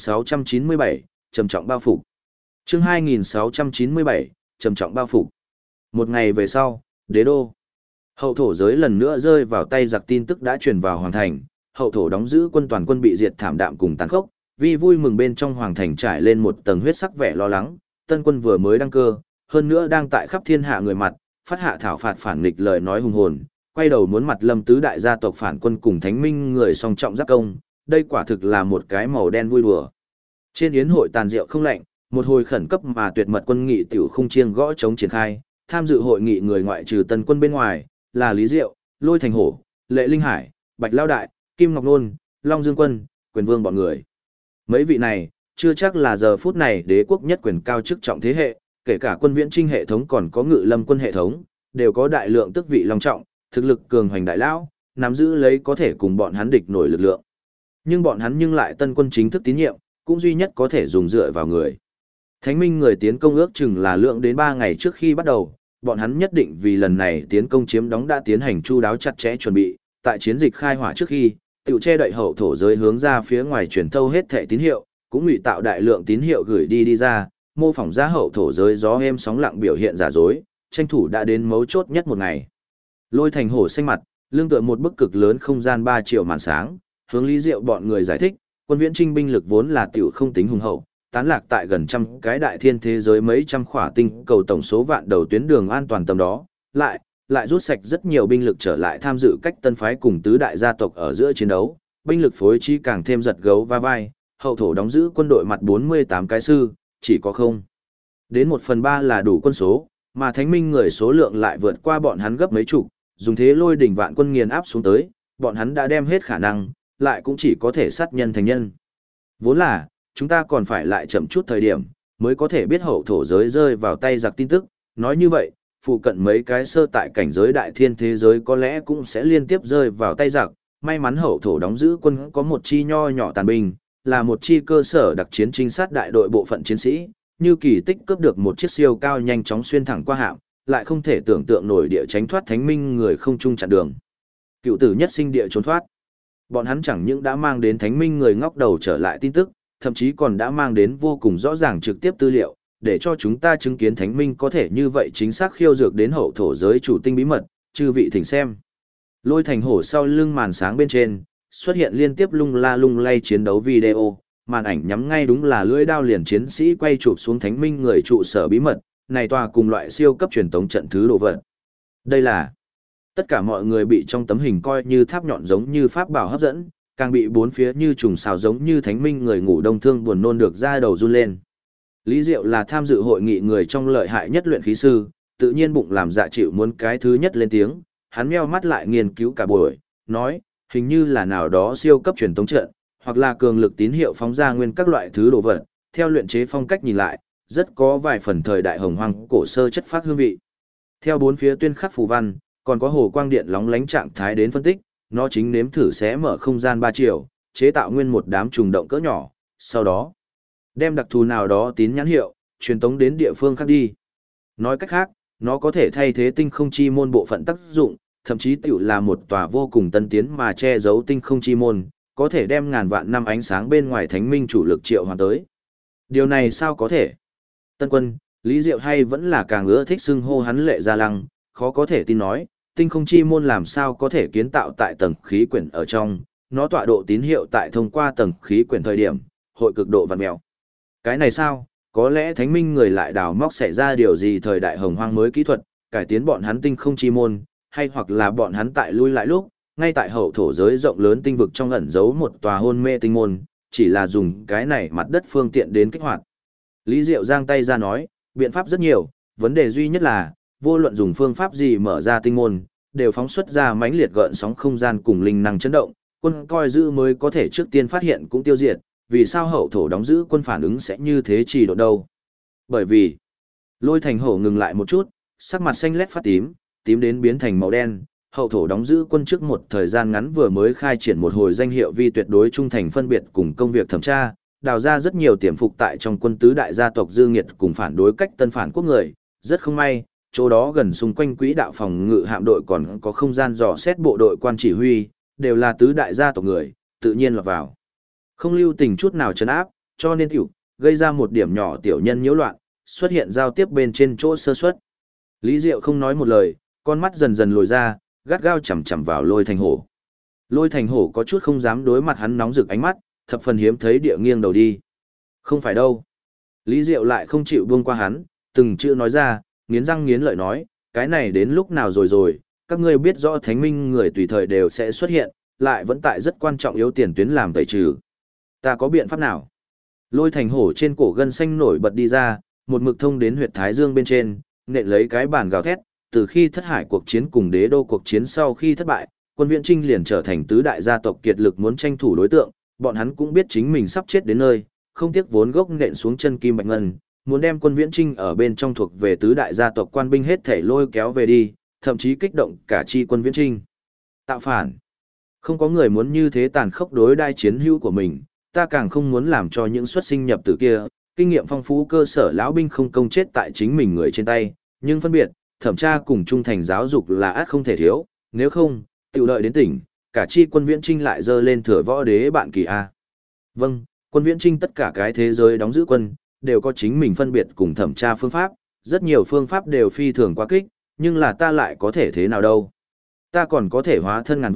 2697, trầm trọng bao phục. Chương 2697, trầm trọng bao phục. Một ngày về sau, đế đô. Hậu thổ giới lần nữa rơi vào tay giặc tin tức đã truyền vào hoàng thành, hậu thổ đóng giữ quân toàn quân bị diệt thảm đạm cùng tàn khốc, vì vui mừng bên trong hoàng thành trải lên một tầng huyết sắc vẻ lo lắng, tân quân vừa mới đăng cơ, hơn nữa đang tại khắp thiên hạ người mặt, phát hạ thảo phạt phản nghịch lời nói hùng hồn, quay đầu muốn mặt lâm tứ đại gia tộc phản quân cùng thánh minh người song trọng giáp công, đây quả thực là một cái màu đen vui đùa. Trên yến hội tàn rượu không lạnh, một hồi khẩn cấp mà tuyệt mật quân nghị tiểu khung chiêng gõ chống triển khai, tham dự hội nghị người ngoại trừ tân quân bên ngoài, là Lý Diệu, Lôi Thành Hổ, Lệ Linh Hải, Bạch Lao Đại, Kim Ngọc Nôn, Long Dương Quân, Quyền Vương bọn người. Mấy vị này, chưa chắc là giờ phút này đế quốc nhất quyền cao chức trọng thế hệ, kể cả quân viễn trinh hệ thống còn có ngự lâm quân hệ thống, đều có đại lượng tước vị long trọng, thực lực cường hoành đại lão, nắm giữ lấy có thể cùng bọn hắn địch nổi lực lượng. Nhưng bọn hắn nhưng lại tân quân chính thức tín nhiệm, cũng duy nhất có thể dùng dựa vào người. Thánh minh người tiến công ước chừng là lượng đến 3 ngày trước khi bắt đầu, bọn hắn nhất định vì lần này tiến công chiếm đóng đã tiến hành chu đáo chặt chẽ chuẩn bị, tại chiến dịch khai hỏa trước khi, tiểu che đậy hậu thổ giới hướng ra phía ngoài truyền thâu hết thẻ tín hiệu, cũng ngụy tạo đại lượng tín hiệu gửi đi ra, mô phỏng ra hậu thổ giới gió êm sóng lặng biểu hiện giả dối, tranh thủ đã đến mấu chốt nhất một ngày. Lôi Thành Hổ xanh mặt, lưng tựa một bức cực lớn không gian 3 triệu màn sáng, hướng Lý Diệu bọn người giải thích, quân viễn trinh binh lực vốn là tiểu không tính hùng hậu, tán lạc tại gần trăm cái đại thiên thế giới mấy trăm khỏa tinh cầu tổng số vạn đầu tuyến đường an toàn tầm đó, lại rút sạch rất nhiều binh lực trở lại tham dự cách tân phái cùng tứ đại gia tộc ở giữa chiến đấu, binh lực phối trí càng thêm giật gấu va vai, hậu thổ đóng giữ quân đội mặt 48 cái sư, chỉ có không đến 1/3 là đủ quân số, mà thánh minh người số lượng lại vượt qua bọn hắn gấp mấy chục, dùng thế lôi đỉnh vạn quân nghiền áp xuống tới, bọn hắn đã đem hết khả năng, lại cũng chỉ có thể sát nhân thành nhân. Vốn là, chúng ta còn phải lại chậm chút thời điểm, mới có thể biết hậu thổ giới rơi vào tay giặc tin tức, nói như vậy, phụ cận mấy cái sơ tại cảnh giới đại thiên thế giới có lẽ cũng sẽ liên tiếp rơi vào tay giặc, may mắn hậu thổ đóng giữ quân có một chi nho nhỏ tàn binh, là một chi cơ sở đặc chiến trinh sát đại đội bộ phận chiến sĩ, như kỳ tích cướp được một chiếc siêu cao nhanh chóng xuyên thẳng qua hạm, lại không thể tưởng tượng nổi địa tránh thoát thánh minh người không chung chặn đường. Cựu tử nhất sinh địa trốn thoát. Bọn hắn chẳng những đã mang đến thánh minh người ngóc đầu trở lại tin tức, thậm chí còn đã mang đến vô cùng rõ ràng trực tiếp tư liệu, để cho chúng ta chứng kiến thánh minh có thể như vậy chính xác khiêu dược đến hậu thổ giới chủ tinh bí mật, chư vị thỉnh xem. Lôi thành hổ sau lưng màn sáng bên trên, xuất hiện liên tiếp lung la lung lay chiến đấu video, màn ảnh nhắm ngay đúng là lưỡi đao liền chiến sĩ quay chụp xuống thánh minh người trụ sở bí mật, này tòa cùng loại siêu cấp truyền tống trận thứ đồ vật. Đây là tất cả mọi người bị trong tấm hình coi như tháp nhọn giống như pháp bảo hấp dẫn, càng bị bốn phía như trùng xào giống như thánh minh người ngủ đông thương buồn nôn được ra đầu run lên. Lý Diệu là tham dự hội nghị người trong lợi hại nhất luyện khí sư, tự nhiên bụng làm dạ chịu muốn cái thứ nhất lên tiếng, hắn meo mắt lại nghiên cứu cả buổi, nói, hình như là nào đó siêu cấp truyền tống trận, hoặc là cường lực tín hiệu phóng ra nguyên các loại thứ đồ vật, theo luyện chế phong cách nhìn lại, rất có vài phần thời đại hồng hoang cổ sơ chất phát hương vị. Theo bốn phía tuyên khắc phù văn, còn có hồ quang điện lóng lánh trạng thái đến phân tích, nó chính nếm thử xé mở không gian 3 chiều, chế tạo nguyên một đám trùng động cỡ nhỏ, sau đó đem đặc thù nào đó tín nhãn hiệu, truyền tống đến địa phương khác đi. Nói cách khác, nó có thể thay thế tinh không chi môn bộ phận tác dụng, thậm chí tiểu là một tòa vô cùng tân tiến mà che giấu tinh không chi môn, có thể đem ngàn vạn năm ánh sáng bên ngoài thánh minh chủ lực triệu hoàn tới. Điều này sao có thể? Tân Quân, Lý Diệu hay vẫn là càng ưa thích xưng hô hắn Lệ Gia Lăng, khó có thể tin nói, tinh không chi môn làm sao có thể kiến tạo tại tầng khí quyển ở trong, nó tọa độ tín hiệu tại thông qua tầng khí quyển thời điểm, hội cực độ vặn mèo. Cái này sao? Có lẽ thánh minh người lại đào móc xảy ra điều gì thời đại hồng hoang mới kỹ thuật, cải tiến bọn hắn tinh không chi môn, hay hoặc là bọn hắn tại lui lại lúc, ngay tại hậu thổ giới rộng lớn tinh vực trong ẩn giấu một tòa hôn mê tinh môn, chỉ là dùng cái này mặt đất phương tiện đến kích hoạt. Lý Diệu giang tay ra nói, biện pháp rất nhiều, vấn đề duy nhất là, vô luận dùng phương pháp gì mở ra tinh môn, đều phóng xuất ra mãnh liệt gợn sóng không gian cùng linh năng chấn động, quân coi giữ mới có thể trước tiên phát hiện cũng tiêu diệt, vì sao hậu thổ đóng giữ quân phản ứng sẽ như thế trì độ đâu? Bởi vì, Lôi Thành Hổ ngừng lại một chút, sắc mặt xanh lét phát tím, tím đến biến thành màu đen, hậu thổ đóng giữ quân trước một thời gian ngắn vừa mới khai triển một hồi danh hiệu vi tuyệt đối trung thành phân biệt cùng công việc thẩm tra, đào ra rất nhiều tiềm phục tại trong quân tứ đại gia tộc dư nghiệt cùng phản đối cách tân phản quốc người, rất không may, chỗ đó gần xung quanh quỹ đạo phòng ngự hạm đội còn có không gian dò xét bộ đội quan chỉ huy, đều là tứ đại gia tộc người, tự nhiên lọt vào. Không lưu tình chút nào trấn áp, cho nên tiểu, gây ra một điểm nhỏ tiểu nhân nhiễu loạn, xuất hiện giao tiếp bên trên chỗ sơ suất. Lý Diệu không nói một lời, con mắt dần dần lồi ra, gắt gao chằm chằm vào Lôi Thành Hổ. Lôi Thành Hổ có chút không dám đối mặt hắn nóng rực ánh mắt, thập phần hiếm thấy địa nghiêng đầu đi. Không phải đâu. Lý Diệu lại không chịu buông qua hắn, từng chữ nói ra, nghiến răng nghiến lợi nói, cái này đến lúc nào rồi, các ngươi biết rõ thánh minh người tùy thời đều sẽ xuất hiện, lại vẫn tại rất quan trọng yếu tiền tuyến làm tẩy trừ. Ta có biện pháp nào? Lôi Thành Hổ trên cổ gân xanh nổi bật đi ra, một mực thông đến huyệt thái dương bên trên, nện lấy cái bàn gào thét, từ khi thất hải cuộc chiến cùng đế đô cuộc chiến sau khi thất bại, quân Viễn Trinh liền trở thành tứ đại gia tộc kiệt lực muốn tranh thủ đối tượng, bọn hắn cũng biết chính mình sắp chết đến nơi, không tiếc vốn gốc nện xuống chân kim bạch ngân, muốn đem quân Viễn Trinh ở bên trong thuộc về tứ đại gia tộc quan binh hết thể lôi kéo về đi, thậm chí kích động cả chi quân Viễn Trinh. Tạo phản. Không có người muốn như thế tàn khốc đối đai chiến hữu của mình, ta càng không muốn làm cho những xuất sinh nhập tử kia, kinh nghiệm phong phú cơ sở lão binh không công chết tại chính mình người trên tay, nhưng phân biệt, thẩm tra cùng trung thành giáo dục là ắt không thể thiếu, nếu không, tiểu đợi đến tỉnh, cả chi quân Viễn Trinh lại dơ lên thừa võ đế bạn kỳ A. Vâng, quân Viễn Trinh tất cả cái thế giới đóng giữ quân, đều có chính mình phân biệt cùng thẩm tra phương pháp, rất nhiều phương pháp đều phi thường quá kích, nhưng là ta lại có thể thế nào đâu. Ta còn có thể hóa thân ngàn vạn,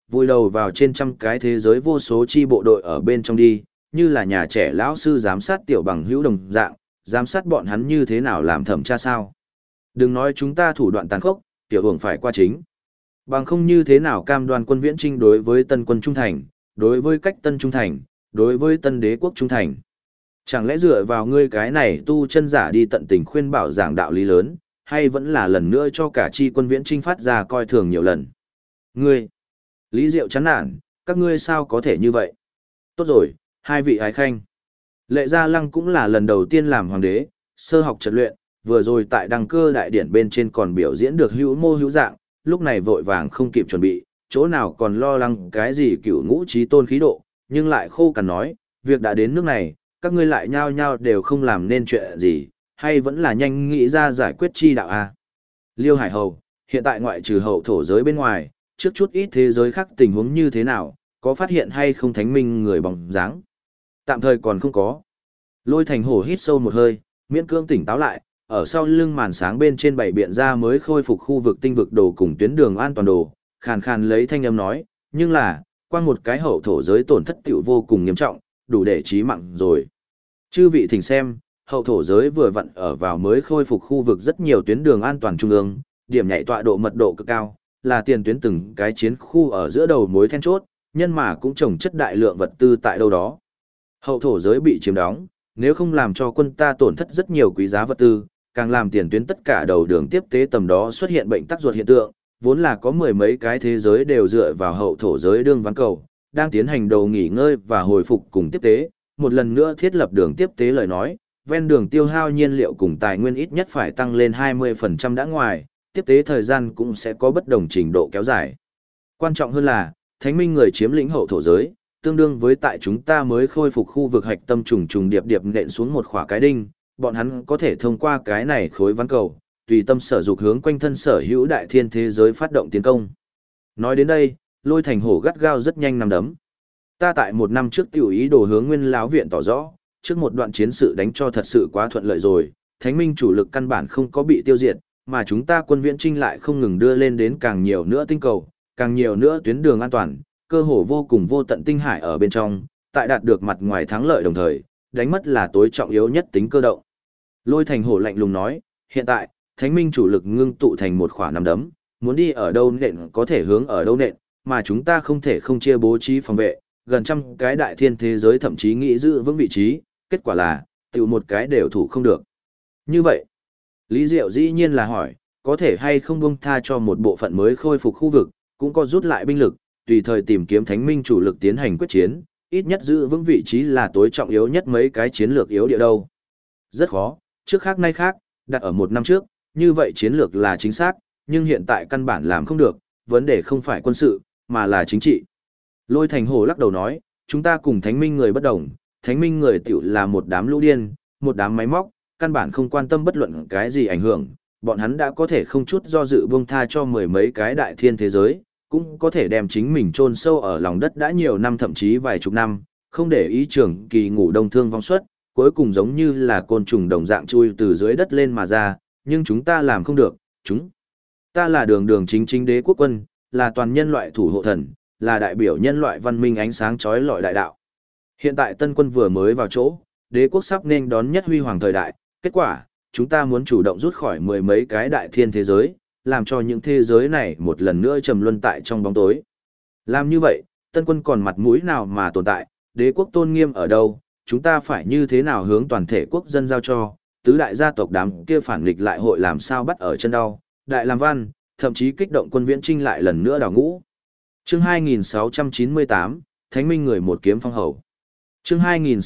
vùi đầu vào trên trăm cái thế giới vô số chi bộ đội ở bên trong đi, như là nhà trẻ lão sư giám sát tiểu bằng hữu đồng dạng, giám sát bọn hắn như thế nào làm thẩm tra sao. Đừng nói chúng ta thủ đoạn tàn khốc, tiểu hưởng phải qua chính. Bằng không như thế nào cam đoan quân viễn trinh đối với tân quân trung thành, đối với cách tân trung thành, đối với tân đế quốc trung thành. Chẳng lẽ dựa vào ngươi cái này tu chân giả đi tận tình khuyên bảo giảng đạo lý lớn, hay vẫn là lần nữa cho cả chi quân viễn trinh phát ra coi thường nhiều lần. Ngươi, Lý Diệu chán nản, các ngươi sao có thể như vậy? Tốt rồi, hai vị ái khanh. Lệ Gia Lăng cũng là lần đầu tiên làm hoàng đế, sơ học trật luyện, vừa rồi tại đăng cơ đại điển bên trên còn biểu diễn được hữu mô hữu dạng, lúc này vội vàng không kịp chuẩn bị, chỗ nào còn lo lắng cái gì cửu ngũ trí tôn khí độ, nhưng lại khô cằn nói, việc đã đến nước này, các ngươi lại nhao nhao đều không làm nên chuyện gì, hay vẫn là nhanh nghĩ ra giải quyết chi đạo a. Liêu Hải Hầu, hiện tại ngoại trừ hậu thổ giới bên ngoài, trước chút ít thế giới khác tình huống như thế nào, có phát hiện hay không thánh minh người bóng dáng? Tạm thời còn không có. Lôi Thành Hổ hít sâu một hơi, miễn cưỡng tỉnh táo lại, ở sau lưng màn sáng bên trên bảy biện ra mới khôi phục khu vực tinh vực đồ cùng tuyến đường an toàn đồ, khàn khàn lấy thanh âm nói, nhưng là, qua một cái hậu thổ giới tổn thất tiểu vô cùng nghiêm trọng, đủ để chí mạng rồi. Chư vị thỉnh xem, hậu thổ giới vừa vặn ở vào mới khôi phục khu vực rất nhiều tuyến đường an toàn trung ương, điểm nhạy tọa độ mật độ cực cao, là tiền tuyến từng cái chiến khu ở giữa đầu mối then chốt, nhân mà cũng trồng chất đại lượng vật tư tại đâu đó. Hậu thổ giới bị chiếm đóng, nếu không làm cho quân ta tổn thất rất nhiều quý giá vật tư, càng làm tiền tuyến tất cả đầu đường tiếp tế tầm đó xuất hiện bệnh tắc ruột hiện tượng, vốn là có mười mấy cái thế giới đều dựa vào hậu thổ giới đương ván cầu, đang tiến hành đầu nghỉ ngơi và hồi phục cùng tiếp tế, một lần nữa thiết lập đường tiếp tế lời nói, ven đường tiêu hao nhiên liệu cùng tài nguyên ít nhất phải tăng lên 20% đã ngoài, tiếp tế thời gian cũng sẽ có bất đồng trình độ kéo dài. Quan trọng hơn là, thánh minh người chiếm lĩnh hậu thổ giới, tương đương với tại chúng ta mới khôi phục khu vực hạch tâm trùng trùng điệp điệp nện xuống một khỏa cái đinh, bọn hắn có thể thông qua cái này khối ván cầu, tùy tâm sở dục hướng quanh thân sở hữu đại thiên thế giới phát động tiến công. Nói đến đây, Lôi Thành Hổ gắt gao rất nhanh nằm đấm. Ta tại một năm trước tiểu ý đồ hướng Nguyên Lão viện tỏ rõ, trước một đoạn chiến sự đánh cho thật sự quá thuận lợi rồi, thánh minh chủ lực căn bản không có bị tiêu diệt, mà chúng ta quân viễn trinh lại không ngừng đưa lên đến càng nhiều nữa tinh cầu, càng nhiều nữa tuyến đường an toàn, cơ hồ vô cùng vô tận tinh hải ở bên trong, tại đạt được mặt ngoài thắng lợi đồng thời, đánh mất là tối trọng yếu nhất tính cơ động. Lôi Thành Hổ lạnh lùng nói, hiện tại, thánh minh chủ lực ngưng tụ thành một khỏa nắm đấm, muốn đi ở đâu nện có thể hướng ở đâu nện, mà chúng ta không thể không chia bố trí phòng vệ, gần trăm cái đại thiên thế giới thậm chí nghĩ giữ vững vị trí, kết quả là, tiểu một cái đều thủ không được. Như vậy, Lý Diệu dĩ nhiên là hỏi, có thể hay không buông tha cho một bộ phận mới khôi phục khu vực, cũng có rút lại binh lực, tùy thời tìm kiếm thánh minh chủ lực tiến hành quyết chiến, ít nhất giữ vững vị trí là tối trọng yếu nhất mấy cái chiến lược yếu địa đâu. Rất khó, trước khác nay khác, đặt ở một năm trước, như vậy chiến lược là chính xác, nhưng hiện tại căn bản làm không được, vấn đề không phải quân sự, mà là chính trị. Lôi Thành Hổ lắc đầu nói, chúng ta cùng thánh minh người bất đồng, thánh minh người tiểu là một đám lũ điên, một đám máy móc, căn bản không quan tâm bất luận cái gì ảnh hưởng, bọn hắn đã có thể không chút do dự buông tha cho mười mấy cái đại thiên thế giới, cũng có thể đem chính mình chôn sâu ở lòng đất đã nhiều năm thậm chí vài chục năm, không để ý trường kỳ ngủ đông thương vong suất, cuối cùng giống như là côn trùng đồng dạng chui từ dưới đất lên mà ra, nhưng chúng ta làm không được, chúng ta là đường đường chính chính đế quốc quân, là toàn nhân loại thủ hộ thần, là đại biểu nhân loại văn minh ánh sáng chói lọi đại đạo. Hiện tại tân quân vừa mới vào chỗ, đế quốc sắp nên đón nhất huy hoàng thời đại, kết quả, chúng ta muốn chủ động rút khỏi mười mấy cái đại thiên thế giới, làm cho những thế giới này một lần nữa trầm luân tại trong bóng tối. Làm như vậy, tân quân còn mặt mũi nào mà tồn tại, đế quốc tôn nghiêm ở đâu, chúng ta phải như thế nào hướng toàn thể quốc dân giao cho, tứ đại gia tộc đám kia phản nghịch lại hội làm sao bắt ở chân đau, đại làm văn, thậm chí kích động quân viễn trinh lại lần nữa đào ngũ. Chương 2698, Thánh minh người một kiếm phong hầu. Chương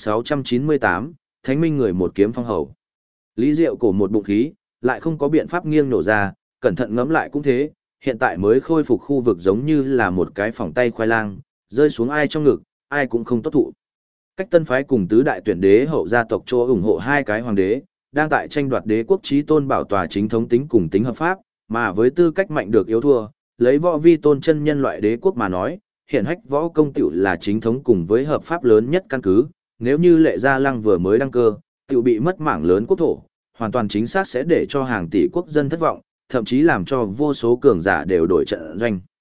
2698, Thánh minh người một kiếm phong hầu. Lý Diệu cổ một bụng khí, lại không có biện pháp nghiêng nổ ra, cẩn thận ngẫm lại cũng thế, hiện tại mới khôi phục khu vực giống như là một cái phòng tay khoai lang, rơi xuống ai trong ngực, ai cũng không tốt thụ. Cách tân phái cùng tứ đại tuyển đế hậu gia tộc cho ủng hộ hai cái hoàng đế, đang tại tranh đoạt đế quốc chí tôn bảo tòa chính thống tính cùng tính hợp pháp, mà với tư cách mạnh được yếu thua, lấy võ vi tôn chân nhân loại đế quốc mà nói, hiện hách võ công tiểu là chính thống cùng với hợp pháp lớn nhất căn cứ, nếu như Lệ Gia Lăng vừa mới đăng cơ, tiểu bị mất mảng lớn quốc thổ, hoàn toàn chính xác sẽ để cho hàng tỷ quốc dân thất vọng, thậm chí làm cho vô số cường giả đều đổi trận doanh.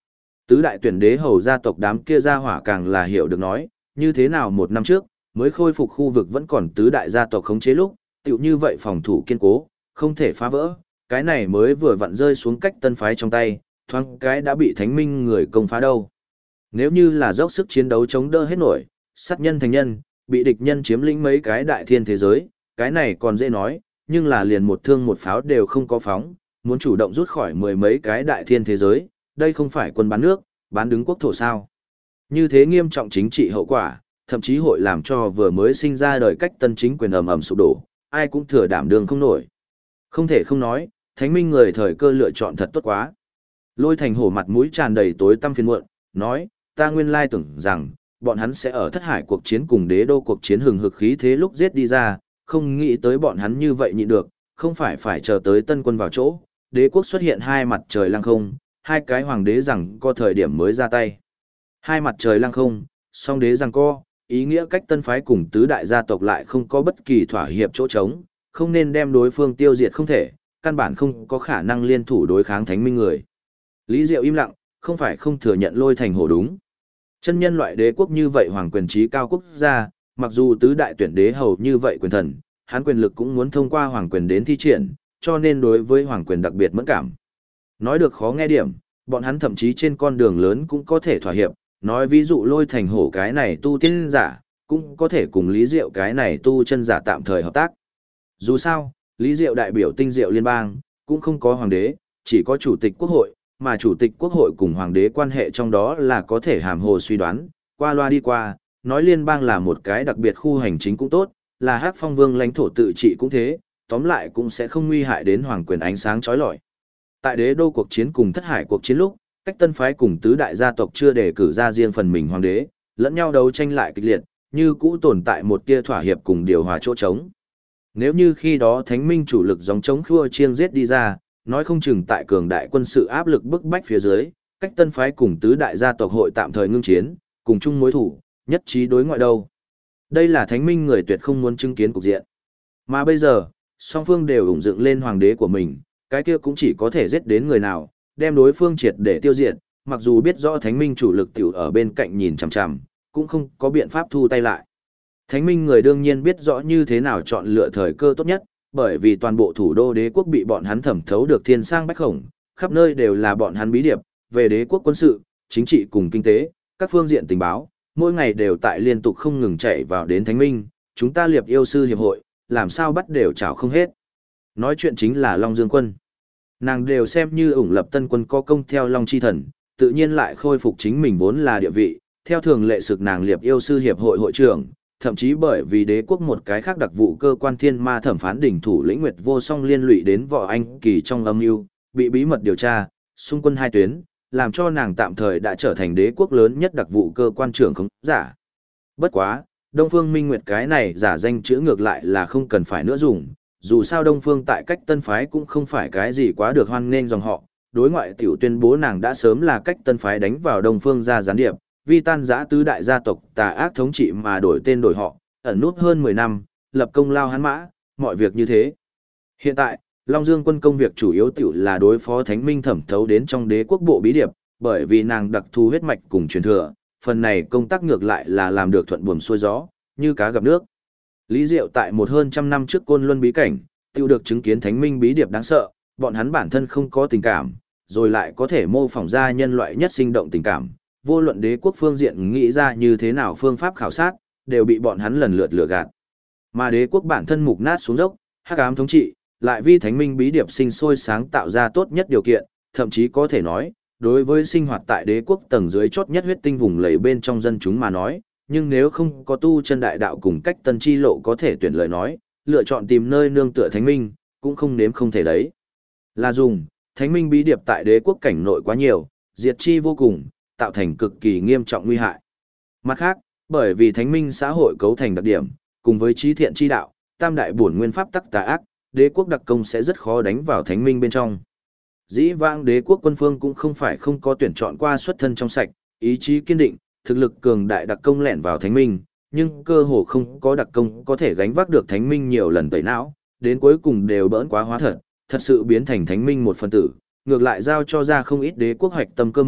Tứ đại tuyển đế hầu gia tộc đám kia gia hỏa càng là hiểu được nói, như thế nào một năm trước, mới khôi phục khu vực vẫn còn tứ đại gia tộc khống chế lúc, tựu như vậy phòng thủ kiên cố, không thể phá vỡ, cái này mới vừa vặn rơi xuống cách tân phái trong tay, thoáng cái đã bị thánh minh người công phá đâu. Nếu như là dốc sức chiến đấu chống đỡ hết nổi, sát nhân thành nhân, bị địch nhân chiếm lĩnh mấy cái đại thiên thế giới, cái này còn dễ nói, nhưng là liền một thương một pháo đều không có phóng, muốn chủ động rút khỏi mười mấy cái đại thiên thế giới, đây không phải quân bán nước, bán đứng quốc thổ sao. Như thế nghiêm trọng chính trị hậu quả, thậm chí hội làm cho vừa mới sinh ra đời cách tân chính quyền ầm ầm sụp đổ, ai cũng thừa đảm đường không nổi. Không thể không nói, thánh minh người thời cơ lựa chọn thật tốt quá. Lôi Thành Hổ mặt mũi tràn đầy tối tăm phiền muộn, nói, ta nguyên lai tưởng rằng, bọn hắn sẽ ở thất hải cuộc chiến cùng đế đô cuộc chiến hừng hực khí thế lúc giết đi ra, không nghĩ tới bọn hắn như vậy nhịn được, không phải chờ tới tân quân vào chỗ, đế quốc xuất hiện hai mặt trời lăng không, hai cái hoàng đế rằng có thời điểm mới ra tay. Hai mặt trời lăng không, song đế rằng co, ý nghĩa cách tân phái cùng tứ đại gia tộc lại không có bất kỳ thỏa hiệp chỗ trống, không nên đem đối phương tiêu diệt không thể, căn bản không có khả năng liên thủ đối kháng thánh minh người. Lý Diệu im lặng, không phải không thừa nhận Lôi Thành Hổ đúng. Chân nhân loại đế quốc như vậy hoàng quyền trí cao quốc gia, mặc dù tứ đại tuyển đế hầu như vậy quyền thần, hắn quyền lực cũng muốn thông qua hoàng quyền đến thi triển, cho nên đối với hoàng quyền đặc biệt mẫn cảm. Nói được khó nghe điểm, bọn hắn thậm chí trên con đường lớn cũng có thể thỏa hiệp, nói ví dụ Lôi Thành Hổ cái này tu tiên giả, cũng có thể cùng Lý Diệu cái này tu chân giả tạm thời hợp tác. Dù sao, Lý Diệu đại biểu tinh diệu liên bang, cũng không có hoàng đế, chỉ có chủ tịch quốc hội, mà chủ tịch quốc hội cùng hoàng đế quan hệ trong đó là có thể hàm hồ suy đoán, qua loa đi qua, nói liên bang là một cái đặc biệt khu hành chính cũng tốt, là Hắc Phong Vương lãnh thổ tự trị cũng thế, tóm lại cũng sẽ không nguy hại đến hoàng quyền ánh sáng chói lọi. Tại đế đô cuộc chiến cùng thất hải cuộc chiến lúc, cách tân phái cùng tứ đại gia tộc chưa đề cử ra riêng phần mình hoàng đế, lẫn nhau đấu tranh lại kịch liệt, như cũ tồn tại một tia thỏa hiệp cùng điều hòa chỗ trống. Nếu như khi đó thánh minh chủ lực giống chống khua chiêng giết đi ra, nói không chừng tại cường đại quân sự áp lực bức bách phía dưới, cách tân phái cùng tứ đại gia tộc hội tạm thời ngưng chiến, cùng chung mối thủ, nhất trí đối ngoại đâu. Đây là thánh minh người tuyệt không muốn chứng kiến cục diện. Mà bây giờ, song phương đều ủng dựng lên hoàng đế của mình, cái kia cũng chỉ có thể giết đến người nào, đem đối phương triệt để tiêu diệt, mặc dù biết rõ thánh minh chủ lực tiểu ở bên cạnh nhìn chằm chằm, cũng không có biện pháp thu tay lại. Thánh minh người đương nhiên biết rõ như thế nào chọn lựa thời cơ tốt nhất, bởi vì toàn bộ thủ đô đế quốc bị bọn hắn thẩm thấu được thiên sang bách khổng, khắp nơi đều là bọn hắn bí điệp, về đế quốc quân sự, chính trị cùng kinh tế, các phương diện tình báo, mỗi ngày đều tại liên tục không ngừng chạy vào đến thánh minh, chúng ta liệp yêu sư hiệp hội, làm sao bắt đều chảo không hết. Nói chuyện chính là Long Dương quân. Nàng đều xem như ủng lập tân quân có công theo Long Chi Thần, tự nhiên lại khôi phục chính mình vốn là địa vị, theo thường lệ sực nàng liệp yêu sư hiệp hội hội trưởng, thậm chí bởi vì đế quốc một cái khác đặc vụ cơ quan thiên ma thẩm phán đỉnh thủ lĩnh Nguyệt Vô Song liên lụy đến Võ Anh Kỳ trong âm mưu, bị bí mật điều tra, xung quân hai tuyến, làm cho nàng tạm thời đã trở thành đế quốc lớn nhất đặc vụ cơ quan trưởng không giả. Bất quá, Đông Phương Minh Nguyệt cái này giả danh chữ ngược lại là không cần phải nữa dùng, dù sao Đông Phương tại cách tân phái cũng không phải cái gì quá được hoan nghênh dòng họ, đối ngoại tiểu tuyên bố nàng đã sớm là cách tân phái đánh vào Đông Phương ra gián điệp, vì tan giã tứ đại gia tộc tà ác thống trị mà đổi tên đổi họ, ẩn nút hơn 10 năm, lập công lao hắn mã, mọi việc như thế. Hiện tại, Long Dương quân công việc chủ yếu tiểu là đối phó thánh minh thẩm thấu đến trong đế quốc bộ bí điệp, bởi vì nàng đặc thù huyết mạch cùng truyền thừa, phần này công tác ngược lại là làm được thuận buồm xuôi gió, như cá gặp nước. Lý Diệu tại một hơn trăm năm trước Côn Luân bí cảnh, tiêu được chứng kiến thánh minh bí điệp đáng sợ, bọn hắn bản thân không có tình cảm, rồi lại có thể mô phỏng ra nhân loại nhất sinh động tình cảm. Vô luận đế quốc phương diện nghĩ ra như thế nào phương pháp khảo sát, đều bị bọn hắn lần lượt lừa gạt. Mà đế quốc bản thân mục nát xuống dốc, hắc ám thống trị, lại vì thánh minh bí điệp sinh sôi sáng tạo ra tốt nhất điều kiện, thậm chí có thể nói, đối với sinh hoạt tại đế quốc tầng dưới chót nhất huyết tinh vùng lầy bên trong dân chúng mà nói, nhưng nếu không có tu chân đại đạo cùng cách tân chi lộ có thể tuyển lời nói, lựa chọn tìm nơi nương tựa thánh minh, cũng không nếm không thể đấy. Là dùng, thánh minh bí điệp tại đế quốc cảnh nội quá nhiều, diệt chi vô cùng, tạo thành cực kỳ nghiêm trọng nguy hại. Mặt khác, bởi vì thánh minh xã hội cấu thành đặc điểm, cùng với trí thiện chi đạo, tam đại bổn nguyên pháp tắc tà ác, đế quốc đặc công sẽ rất khó đánh vào thánh minh bên trong. Dĩ vãng đế quốc quân phương cũng không phải không có tuyển chọn qua xuất thân trong sạch, ý chí kiên định, thực lực cường đại đặc công lẻn vào thánh minh, nhưng cơ hồ không có đặc công có thể gánh vác được thánh minh nhiều lần tẩy não, đến cuối cùng đều bỡn quá hóa thật, thật sự biến thành thánh minh một phần tử, ngược lại giao cho ra không ít đế quốc hoạch tâm cơ mật,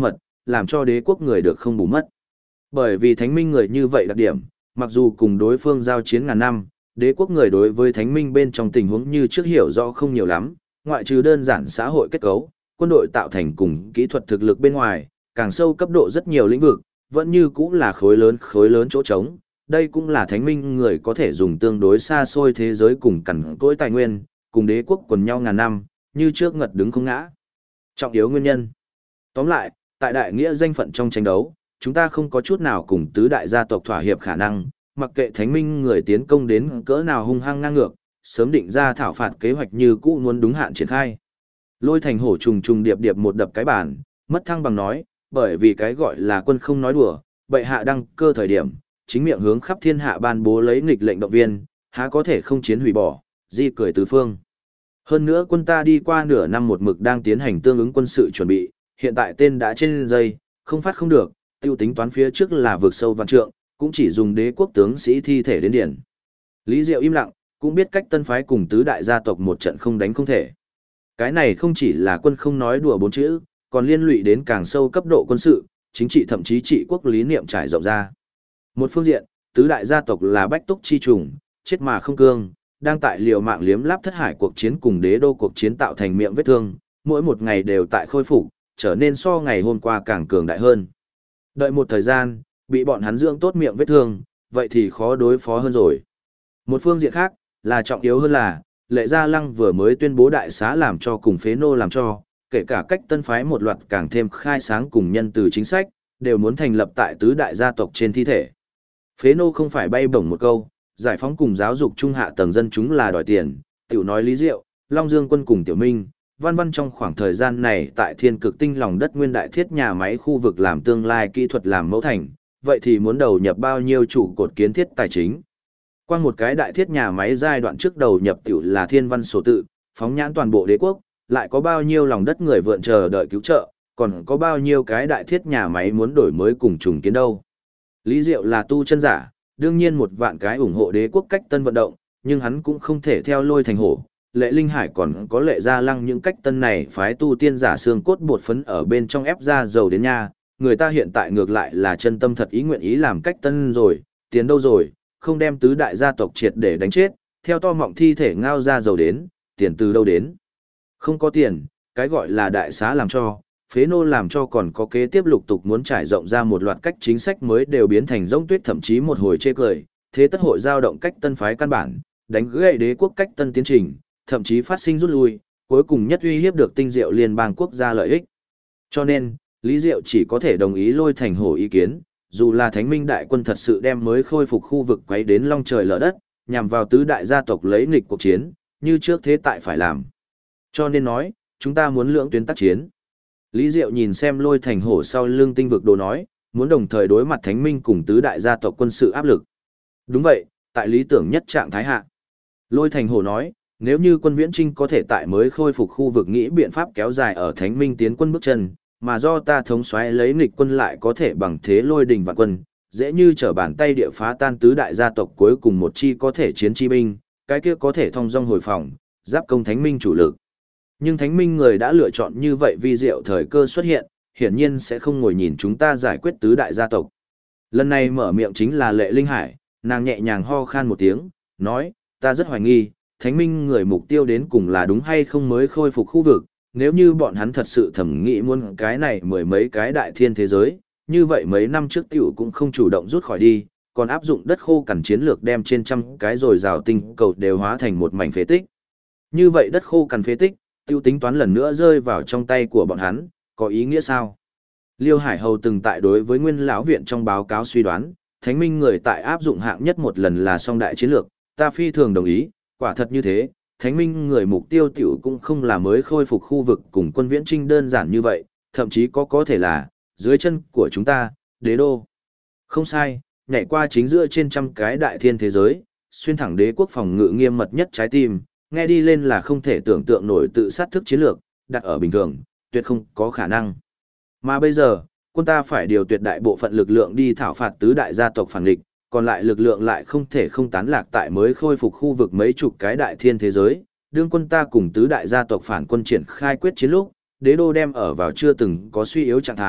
làm cho đế quốc người được không bù mất. Bởi vì thánh minh người như vậy đặc điểm, mặc dù cùng đối phương giao chiến ngàn năm, đế quốc người đối với thánh minh bên trong tình huống như trước hiểu rõ không nhiều lắm, ngoại trừ đơn giản xã hội kết cấu, quân đội tạo thành cùng kỹ thuật thực lực bên ngoài, càng sâu cấp độ rất nhiều lĩnh vực, vẫn như cũng là khối lớn chỗ trống. Đây cũng là thánh minh người có thể dùng tương đối xa xôi thế giới cùng cằn cỗi tài nguyên, cùng đế quốc quần nhau ngàn năm, như trước ngật đứng không ngã. Trọng yếu nguyên nhân. Tóm lại, tại đại nghĩa danh phận trong tranh đấu, chúng ta không có chút nào cùng tứ đại gia tộc thỏa hiệp khả năng, mặc kệ thánh minh người tiến công đến cỡ nào hung hăng ngang ngược, sớm định ra thảo phạt kế hoạch như cũ muốn đúng hạn triển khai. Lôi Thành Hổ trùng trùng điệp điệp một đập cái bàn, mất thăng bằng nói, bởi vì cái gọi là quân không nói đùa, bệ hạ đăng cơ thời điểm, chính miệng hướng khắp thiên hạ ban bố lấy nghịch lệnh động viên, há có thể không chiến hủy bỏ, di cười tứ phương. Hơn nữa quân ta đi qua nửa năm một mực đang tiến hành tương ứng quân sự chuẩn bị, hiện tại tên đã trên dây, không phát không được, tiêu tính toán phía trước là vượt sâu vạn trượng, cũng chỉ dùng đế quốc tướng sĩ thi thể đến điển. Lý Diệu im lặng, cũng biết cách tân phái cùng tứ đại gia tộc một trận không đánh không thể. Cái này không chỉ là quân không nói đùa bốn chữ, còn liên lụy đến càng sâu cấp độ quân sự, chính trị thậm chí trị quốc lý niệm trải rộng ra. Một phương diện, tứ đại gia tộc là bách túc chi trùng, chết mà không cương, đang tại liều mạng liếm láp thất hải cuộc chiến cùng đế đô cuộc chiến tạo thành miệng vết thương, mỗi một ngày đều tại khôi phục, trở nên so ngày hôm qua càng cường đại hơn. Đợi một thời gian, bị bọn hắn dưỡng tốt miệng vết thương, vậy thì khó đối phó hơn rồi. Một phương diện khác, là trọng yếu hơn là, Lệ Gia Lăng vừa mới tuyên bố đại xá làm cho cùng phế nô làm cho, kể cả cách tân phái một loạt càng thêm khai sáng cùng nhân từ chính sách, đều muốn thành lập tại tứ đại gia tộc trên thi thể. Phế nô không phải bay bổng một câu, giải phóng cùng giáo dục trung hạ tầng dân chúng là đòi tiền, tiểu nói Lý Diệu, Long Dương Quân cùng Tiểu Minh, Văn Văn trong khoảng thời gian này tại thiên cực tinh lòng đất nguyên đại thiết nhà máy khu vực làm tương lai kỹ thuật làm mẫu thành, vậy thì muốn đầu nhập bao nhiêu trụ cột kiến thiết tài chính. Qua một cái đại thiết nhà máy giai đoạn trước đầu nhập tiểu là thiên văn sổ tự, phóng nhãn toàn bộ đế quốc, lại có bao nhiêu lòng đất người vượn chờ đợi cứu trợ, còn có bao nhiêu cái đại thiết nhà máy muốn đổi mới cùng trùng kiến đâu. Lý Diệu là tu chân giả, đương nhiên một vạn cái ủng hộ đế quốc cách tân vận động, nhưng hắn cũng không thể theo Lôi Thành Hổ. Lệ Linh Hải còn có Lệ Gia Lăng những cách tân này phái tu tiên giả xương cốt bột phấn ở bên trong ép ra dầu đến nha, người ta hiện tại ngược lại là chân tâm thật ý nguyện ý làm cách tân rồi, tiền đâu rồi, không đem tứ đại gia tộc triệt để đánh chết, theo to mọng thi thể ngao ra dầu đến, tiền từ đâu đến. Không có tiền, cái gọi là đại xá làm cho, phế nô làm cho còn có kế tiếp lục tục muốn trải rộng ra một loạt cách chính sách mới đều biến thành rỗng tuyết thậm chí một hồi chê cười, thế tất hội giao động cách tân phái căn bản, đánh gãy đế quốc cách tân tiến trình, thậm chí phát sinh rút lui, cuối cùng nhất uy hiếp được tinh diệu liên bang quốc gia lợi ích. Cho nên, Lý Diệu chỉ có thể đồng ý Lôi Thành Hổ ý kiến, dù là Thánh Minh đại quân thật sự đem mới khôi phục khu vực quấy đến long trời lở đất, nhằm vào tứ đại gia tộc lấy nghịch cuộc chiến, như trước thế tại phải làm. Cho nên nói, chúng ta muốn lưỡng tuyến tác chiến. Lý Diệu nhìn xem Lôi Thành Hổ sau lưng tinh vực đồ nói, muốn đồng thời đối mặt Thánh Minh cùng tứ đại gia tộc quân sự áp lực. Đúng vậy, tại lý tưởng nhất trạng thái hạ. Lôi Thành Hổ nói, nếu như quân viễn trinh có thể tại mới khôi phục khu vực nghĩ biện pháp kéo dài ở Thánh Minh tiến quân bước chân, mà do ta thống soái lấy nghịch quân lại có thể bằng thế lôi đình vạn quân, dễ như trở bàn tay địa phá tan tứ đại gia tộc cuối cùng một chi có thể chiến chi binh, cái kia có thể thông dong hồi phòng, giáp công Thánh Minh chủ lực. Nhưng Thánh Minh người đã lựa chọn như vậy vi diệu thời cơ xuất hiện, hiển nhiên sẽ không ngồi nhìn chúng ta giải quyết tứ đại gia tộc. Lần này mở miệng chính là Lệ Linh Hải, nàng nhẹ nhàng ho khan một tiếng, nói, ta rất hoài nghi, Thánh Minh người mục tiêu đến cùng là đúng hay không mới khôi phục khu vực, nếu như bọn hắn thật sự thẩm nghĩ muốn cái này mười mấy cái đại thiên thế giới, như vậy mấy năm trước tiểu cũng không chủ động rút khỏi đi, còn áp dụng đất khô cằn chiến lược đem trên trăm cái rồi rào tinh cầu đều hóa thành một mảnh phế tích. Như vậy đất khô cằn phế tích, tiêu tính toán lần nữa rơi vào trong tay của bọn hắn, có ý nghĩa sao? Liêu Hải Hầu từng tại đối với Nguyên lão viện trong báo cáo suy đoán, Thánh Minh người tại áp dụng hạng nhất một lần là song đại chiến lược, ta phi thường đồng ý, quả thật như thế, Thánh Minh người mục tiêu tiểu cũng không là mới khôi phục khu vực cùng quân viễn trinh đơn giản như vậy, thậm chí có thể là, dưới chân của chúng ta, đế đô. Không sai, nhảy qua chính giữa trên trăm cái đại thiên thế giới, xuyên thẳng đế quốc phòng ngự nghiêm mật nhất trái tim, nghe đi lên là không thể tưởng tượng nổi tự sát thức chiến lược, đặt ở bình thường, tuyệt không có khả năng. Mà bây giờ, quân ta phải điều tuyệt đại bộ phận lực lượng đi thảo phạt tứ đại gia tộc phản địch, còn lại lực lượng lại không thể không tán lạc tại mới khôi phục khu vực mấy chục cái đại thiên thế giới. Đương quân ta cùng tứ đại gia tộc phản quân triển khai quyết chiến lúc, đế đô đem ở vào chưa từng có suy yếu trạng thái,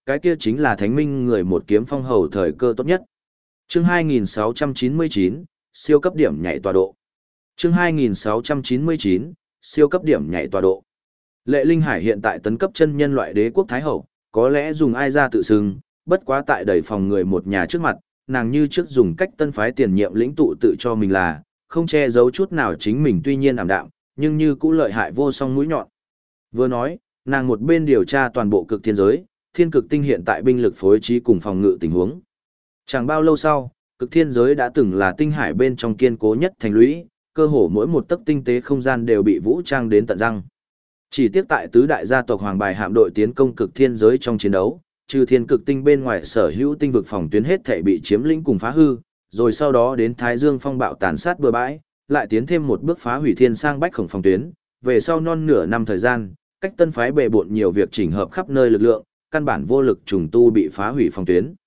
cái kia chính là thánh minh người một kiếm phong hầu thời cơ tốt nhất. Chương 2699, siêu cấp điểm nhảy tọa độ. Chương 2699, siêu cấp điểm nhảy tọa độ. Lệ Linh Hải hiện tại tấn cấp chân nhân loại đế quốc thái hậu, có lẽ dùng ai ra tự xưng, bất quá tại đầy phòng người một nhà trước mặt, nàng như trước dùng cách tân phái tiền nhiệm lĩnh tụ tự cho mình là, không che giấu chút nào chính mình tuy nhiên ảm đạm, nhưng như cũng lợi hại vô song mũi nhọn. Vừa nói, nàng một bên điều tra toàn bộ cực thiên giới, thiên cực tinh hiện tại binh lực phối trí cùng phòng ngự tình huống. Chẳng bao lâu sau, cực thiên giới đã từng là tinh hải bên trong kiên cố nhất thành lũy, cơ hồ mỗi một tấc tinh tế không gian đều bị vũ trang đến tận răng. Chỉ tiếc tại tứ đại gia tộc Hoàng Bài hạm đội tiến công cực thiên giới trong chiến đấu, trừ thiên cực tinh bên ngoài sở hữu tinh vực phòng tuyến hết thảy bị chiếm lĩnh cùng phá hư, rồi sau đó đến Thái Dương phong bạo tàn sát bừa bãi, lại tiến thêm một bước phá hủy thiên sang bách khổng phòng tuyến, về sau non nửa năm thời gian, cách tân phái bề bộn nhiều việc chỉnh hợp khắp nơi lực lượng, căn bản vô lực trùng tu bị phá hủy phòng tuyến.